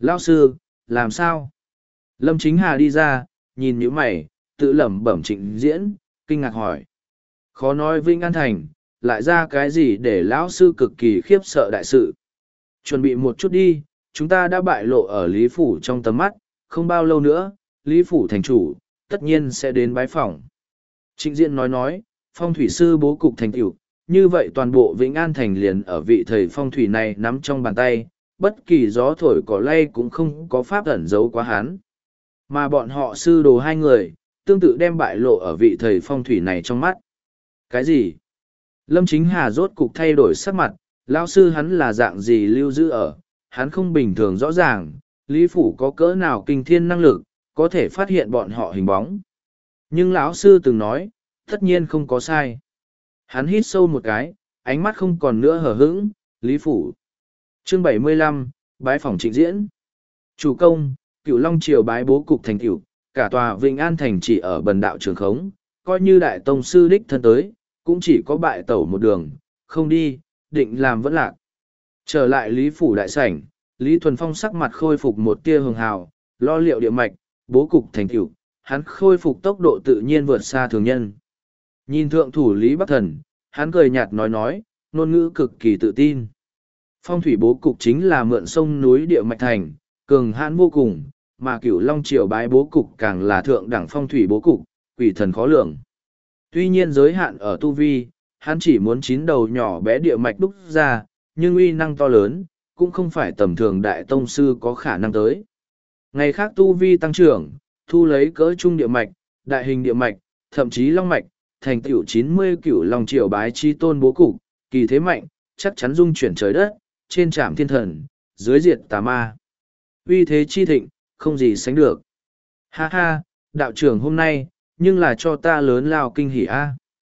Lão sư, làm sao? Lâm Chính Hà đi ra, nhìn những mày, tự lẩm bẩm Trịnh Diễn, kinh ngạc hỏi. Khó nói Vĩnh An Thành, lại ra cái gì để lão sư cực kỳ khiếp sợ đại sự. Chuẩn bị một chút đi, chúng ta đã bại lộ ở Lý Phủ trong tầm mắt, không bao lâu nữa, Lý Phủ thành chủ, tất nhiên sẽ đến bái phỏng. Trịnh Diễn nói nói, phong thủy sư bố cục thành tựu, như vậy toàn bộ Vĩnh An Thành liền ở vị thầy phong thủy này nắm trong bàn tay, bất kỳ gió thổi cỏ lay cũng không có pháp ẩn giấu quá hắn. Mà bọn họ sư đồ hai người, tương tự đem bại lộ ở vị thầy phong thủy này trong mắt. Cái gì? Lâm Chính Hà rốt cục thay đổi sắc mặt, lão sư hắn là dạng gì lưu giữ ở, hắn không bình thường rõ ràng, Lý Phủ có cỡ nào kinh thiên năng lực, có thể phát hiện bọn họ hình bóng. Nhưng lão sư từng nói, tất nhiên không có sai. Hắn hít sâu một cái, ánh mắt không còn nữa hờ hững, Lý Phủ. Chương bảy mươi lăm, bái phỏng Trịnh Diễn. Chủ công, Cửu Long Triều bái bố cục thành cửu, cả tòa Vĩnh An Thành chỉ ở bần đạo trường khống, coi như đại tông sư đích thân tới, cũng chỉ có bại tẩu một đường, không đi, định làm vẫn lạc. Trở lại Lý Phủ đại sảnh, Lý Thuần Phong sắc mặt khôi phục một tia hường hào, lo liệu địa mạch, bố cục thành cửu, hắn khôi phục tốc độ tự nhiên vượt xa thường nhân. Nhìn thượng thủ Lý Bắc Thần, hắn cười nhạt nói nói, ngôn ngữ cực kỳ tự tin. Phong thủy bố cục chính là mượn sông núi địa mạch thành, cường hãn vô cùng, mà Cửu Long Triều bái bố cục càng là thượng đẳng phong thủy bố cục, quỷ thần khó lường. Tuy nhiên giới hạn ở tu vi, hắn chỉ muốn chín đầu nhỏ bé địa mạch đúc ra, nhưng uy năng to lớn, cũng không phải tầm thường đại tông sư có khả năng tới. Ngày khác tu vi tăng trưởng, thu lấy cỡ trung địa mạch, đại hình địa mạch, thậm chí long mạch, thành tựu chín mươi Cửu Long Triều bái chi tôn bố cục, kỳ thế mạnh, chắc chắn dung chuyển trời đất, trên trạm thiên thần, dưới diệt tà ma. Uy thế chi thịnh, không gì sánh được. Ha ha, đạo trưởng hôm nay, nhưng là cho ta lớn lao kinh hỉ a.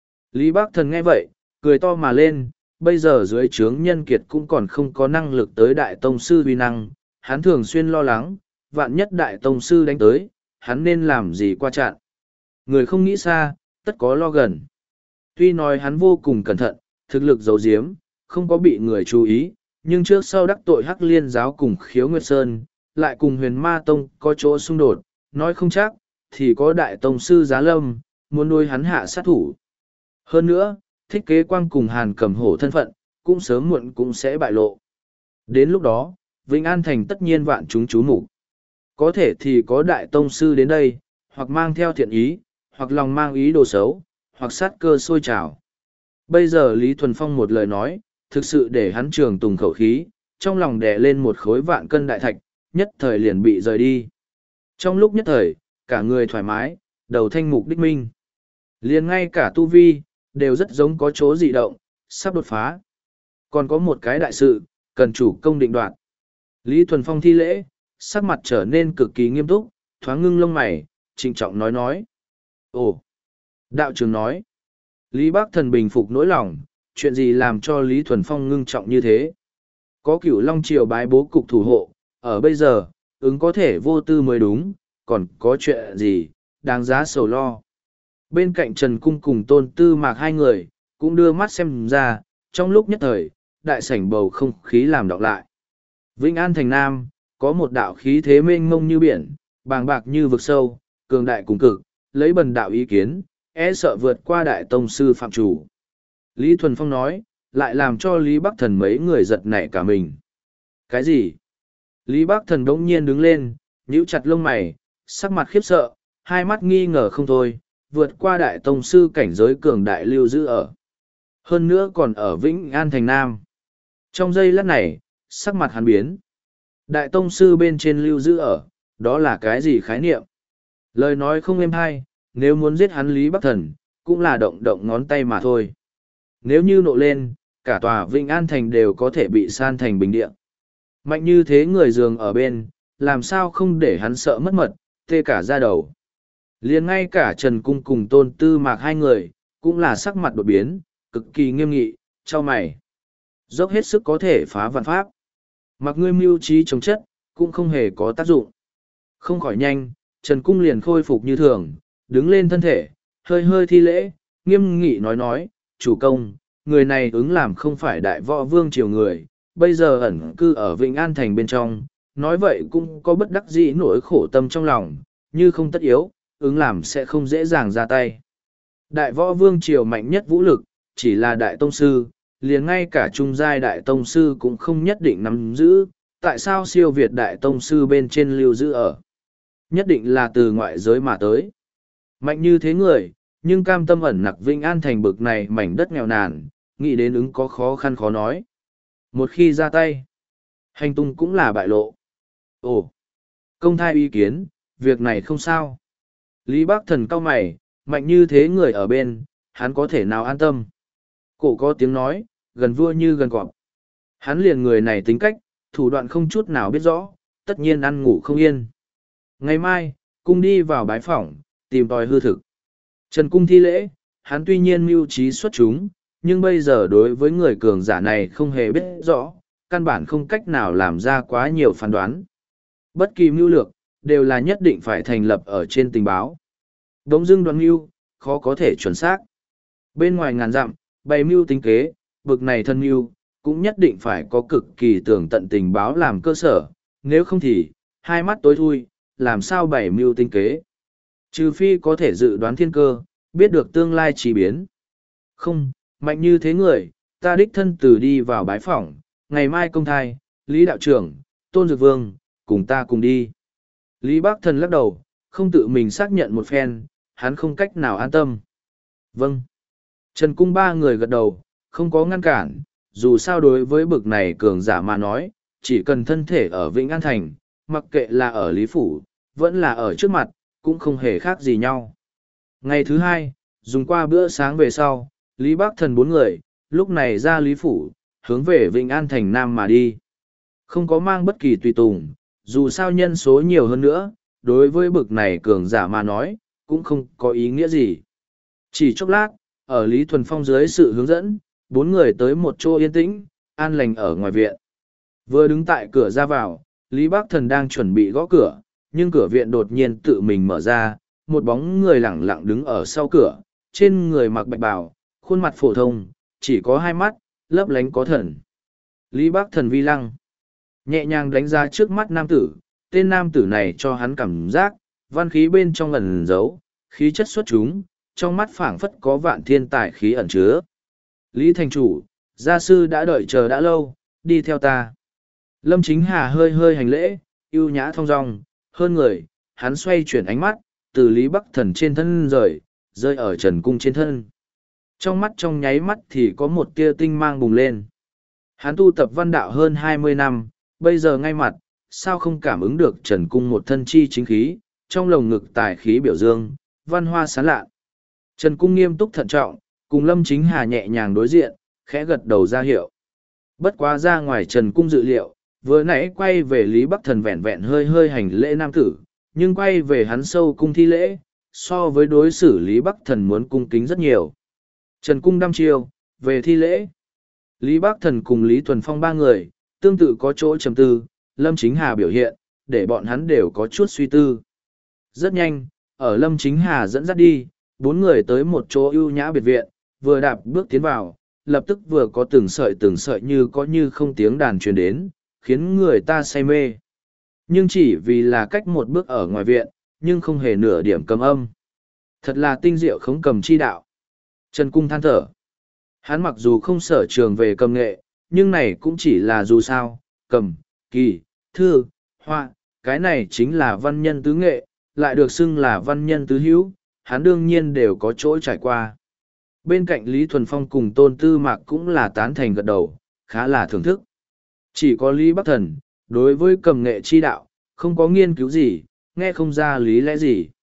Lý Bắc Thần nghe vậy, cười to mà lên, bây giờ dưới trướng nhân kiệt cũng còn không có năng lực tới đại tông sư uy năng, hắn thường xuyên lo lắng, vạn nhất đại tông sư đánh tới, hắn nên làm gì qua chặn. Người không nghĩ xa, tất có lo gần. Tuy nói hắn vô cùng cẩn thận, thực lực giấu giếm, không có bị người chú ý, nhưng trước sau đắc tội Hắc Liên giáo cùng Khiếu Nguyệt Sơn, lại cùng Huyền Ma Tông có chỗ xung đột, nói không chắc, thì có đại tông sư Giá Lâm, muốn nuôi hắn hạ sát thủ. Hơn nữa, Thích Kế Quang cùng Hàn Cầm Hổ thân phận, cũng sớm muộn cũng sẽ bại lộ. Đến lúc đó, Vĩnh An Thành tất nhiên vạn chúng chú mục. Có thể thì có đại tông sư đến đây, hoặc mang theo thiện ý, hoặc lòng mang ý đồ xấu, hoặc sát cơ sôi trào. Bây giờ Lý Thuần Phong một lời nói, thực sự để hắn trường tùng khẩu khí, trong lòng đè lên một khối vạn cân đại thạch, nhất thời liền bị rời đi. Trong lúc nhất thời, cả người thoải mái, đầu thanh mục đích minh. Liền ngay cả tu vi, đều rất giống có chỗ dị động, sắp đột phá. Còn có một cái đại sự, cần chủ công định đoạt. Lý Thuần Phong thi lễ, sắc mặt trở nên cực kỳ nghiêm túc, thoáng ngưng lông mày, trịnh trọng nói nói. Ồ! Đạo trưởng nói. Lý Bắc Thần bình phục nỗi lòng, chuyện gì làm cho Lý Thuần Phong ngưng trọng như thế? Có Cửu Long Triều bái bố cục thủ hộ, ở bây giờ, ứng có thể vô tư mới đúng, còn có chuyện gì, đáng giá sầu lo. Bên cạnh Trần Cung cùng Tôn Tư Mạc hai người, cũng đưa mắt xem ra, trong lúc nhất thời, đại sảnh bầu không khí làm đọc lại. Vĩnh An Thành Nam, có một đạo khí thế mênh mông như biển, bàng bạc như vực sâu, cường đại cùng cực, lấy bần đạo ý kiến, e sợ vượt qua đại tông sư phạm chủ. Lý Thuần Phong nói, lại làm cho Lý Bắc Thần mấy người giật nảy cả mình. Cái gì? Lý Bắc Thần đống nhiên đứng lên, nhíu chặt lông mày, sắc mặt khiếp sợ, hai mắt nghi ngờ không thôi, vượt qua đại tông sư cảnh giới cường đại lưu giữ ở. Hơn nữa còn ở Vĩnh An Thành Nam. Trong giây lát này, sắc mặt hắn biến. Đại tông sư bên trên lưu giữ ở, đó là cái gì khái niệm? Lời nói không êm hay, nếu muốn giết hắn Lý Bắc Thần, cũng là động động ngón tay mà thôi. Nếu như nộ lên, cả tòa Vĩnh An Thành đều có thể bị san thành bình địa. Mạnh như thế người giường ở bên, làm sao không để hắn sợ mất mật, tê cả da đầu. Liền ngay cả Trần Cung cùng Tôn Tư Mạc hai người, cũng là sắc mặt đột biến, cực kỳ nghiêm nghị, cho mày. Dốc hết sức có thể phá vạn pháp. Mặc ngươi mưu trí chống chất, cũng không hề có tác dụng. Không khỏi nhanh, Trần Cung liền khôi phục như thường, đứng lên thân thể, hơi hơi thi lễ, nghiêm nghị nói nói, chủ công, người này ứng làm không phải đại võ vương triều người, bây giờ ẩn cư ở Vĩnh An Thành bên trong, nói vậy cũng có bất đắc dĩ nỗi khổ tâm trong lòng, như không tất yếu, ứng làm sẽ không dễ dàng ra tay. Đại võ vương triều mạnh nhất vũ lực, chỉ là đại tông sư, liền ngay cả trung giai đại tông sư cũng không nhất định nắm giữ, tại sao siêu việt đại tông sư bên trên lưu giữ ở. Nhất định là từ ngoại giới mà tới. Mạnh như thế người, nhưng cam tâm ẩn nặc Vĩnh An thành bực này mảnh đất nghèo nàn, nghĩ đến ứng có khó khăn khó nói. Một khi ra tay, hành tung cũng là bại lộ. Ồ, công thai ý kiến, việc này không sao. Lý Bác Thần cau mày, mạnh như thế người ở bên, hắn có thể nào an tâm. Cổ có tiếng nói, gần vua như gần cọp. Hắn liền người này tính cách, thủ đoạn không chút nào biết rõ, tất nhiên ăn ngủ không yên. Ngày mai, cung đi vào bái phỏng, tìm tòi hư thực. Trần Cung thi lễ, hắn tuy nhiên mưu trí xuất chúng, nhưng bây giờ đối với người cường giả này không hề biết rõ, căn bản không cách nào làm ra quá nhiều phán đoán. Bất kỳ mưu lược, đều là nhất định phải thành lập ở trên tình báo. Đống dưng đoán mưu, khó có thể chuẩn xác. Bên ngoài ngàn dặm, bày mưu tính kế, bực này thân mưu, cũng nhất định phải có cực kỳ tường tận tình báo làm cơ sở, nếu không thì, hai mắt tối thui, làm sao bày mưu tính kế. Trừ phi có thể dự đoán thiên cơ, biết được tương lai chỉ biến. Không, mạnh như thế người, ta đích thân từ đi vào bái phỏng, ngày mai công thai, Lý Đạo trưởng, Tôn Dược Vương, cùng ta cùng đi. Lý Bác Thần lắc đầu, không tự mình xác nhận một phen, hắn không cách nào an tâm. Vâng. Trần Cung ba người gật đầu, không có ngăn cản, dù sao đối với bực này cường giả mà nói, chỉ cần thân thể ở Vĩnh An Thành, mặc kệ là ở Lý Phủ, vẫn là ở trước mặt, cũng không hề khác gì nhau. Ngày thứ hai, dùng qua bữa sáng về sau, Lý Bác Thần bốn người, lúc này ra Lý Phủ, hướng về Vĩnh An Thành Nam mà đi. Không có mang bất kỳ tùy tùng, dù sao nhân số nhiều hơn nữa, đối với bực này cường giả mà nói, cũng không có ý nghĩa gì. Chỉ chốc lát, ở Lý Thuần Phong dưới sự hướng dẫn, bốn người tới một chỗ yên tĩnh, an lành ở ngoài viện. Vừa đứng tại cửa ra vào, Lý Bác Thần đang chuẩn bị gõ cửa, nhưng cửa viện đột nhiên tự mình mở ra, một bóng người lẳng lặng đứng ở sau cửa, trên người mặc bạch bào, khuôn mặt phổ thông, chỉ có hai mắt, lấp lánh có thần. Lý Bác Thần vi lăng, nhẹ nhàng đánh ra trước mắt nam tử, tên nam tử này cho hắn cảm giác, văn khí bên trong ẩn giấu, khí chất xuất chúng, trong mắt phảng phất có vạn thiên tài khí ẩn chứa. Lý thành chủ, gia sư đã đợi chờ đã lâu, đi theo ta. Lâm Chính Hà hơi hơi hành lễ, ưu nhã thong dong, hơn người, hắn xoay chuyển ánh mắt, từ Lý Bắc Thần trên thân rời, rơi ở Trần Cung trên thân. Trong mắt trong nháy mắt thì có một tia tinh mang bùng lên. Hắn tu tập văn đạo hơn hai mươi năm, bây giờ ngay mặt, sao không cảm ứng được Trần Cung một thân chi chính khí, trong lồng ngực tài khí biểu dương, văn hoa sáng lạ. Trần Cung nghiêm túc thận trọng, cùng Lâm Chính Hà nhẹ nhàng đối diện, khẽ gật đầu ra hiệu. Bất quá ra ngoài Trần Cung dự liệu, vừa nãy quay về Lý Bắc Thần vẹn vẹn hơi hơi hành lễ nam tử, nhưng quay về hắn sâu cung thi lễ, so với đối xử Lý Bắc Thần muốn cung kính rất nhiều. Trần Cung đăm chiêu, về thi lễ. Lý Bắc Thần cùng Lý Thuần Phong ba người, tương tự có chỗ trầm tư, Lâm Chính Hà biểu hiện, để bọn hắn đều có chút suy tư. Rất nhanh, ở Lâm Chính Hà dẫn dắt đi, bốn người tới một chỗ ưu nhã biệt viện, vừa đạp bước tiến vào, lập tức vừa có từng sợi từng sợi như có như không tiếng đàn truyền đến, khiến người ta say mê. Nhưng chỉ vì là cách một bước ở ngoài viện, nhưng không hề nửa điểm cầm âm. Thật là tinh diệu khống cầm chi đạo. Trần Cung than thở. Hắn mặc dù không sở trường về cầm nghệ, nhưng này cũng chỉ là dù sao, cầm, kỳ, thư, họa, cái này chính là văn nhân tứ nghệ, lại được xưng là văn nhân tứ hữu, hắn đương nhiên đều có chỗ trải qua. Bên cạnh Lý Thuần Phong cùng Tôn Tư Mạc cũng là tán thành gật đầu, khá là thưởng thức. Chỉ có Lý Bắc Thần, đối với cầm nghệ chi đạo, không có nghiên cứu gì, nghe không ra lý lẽ gì.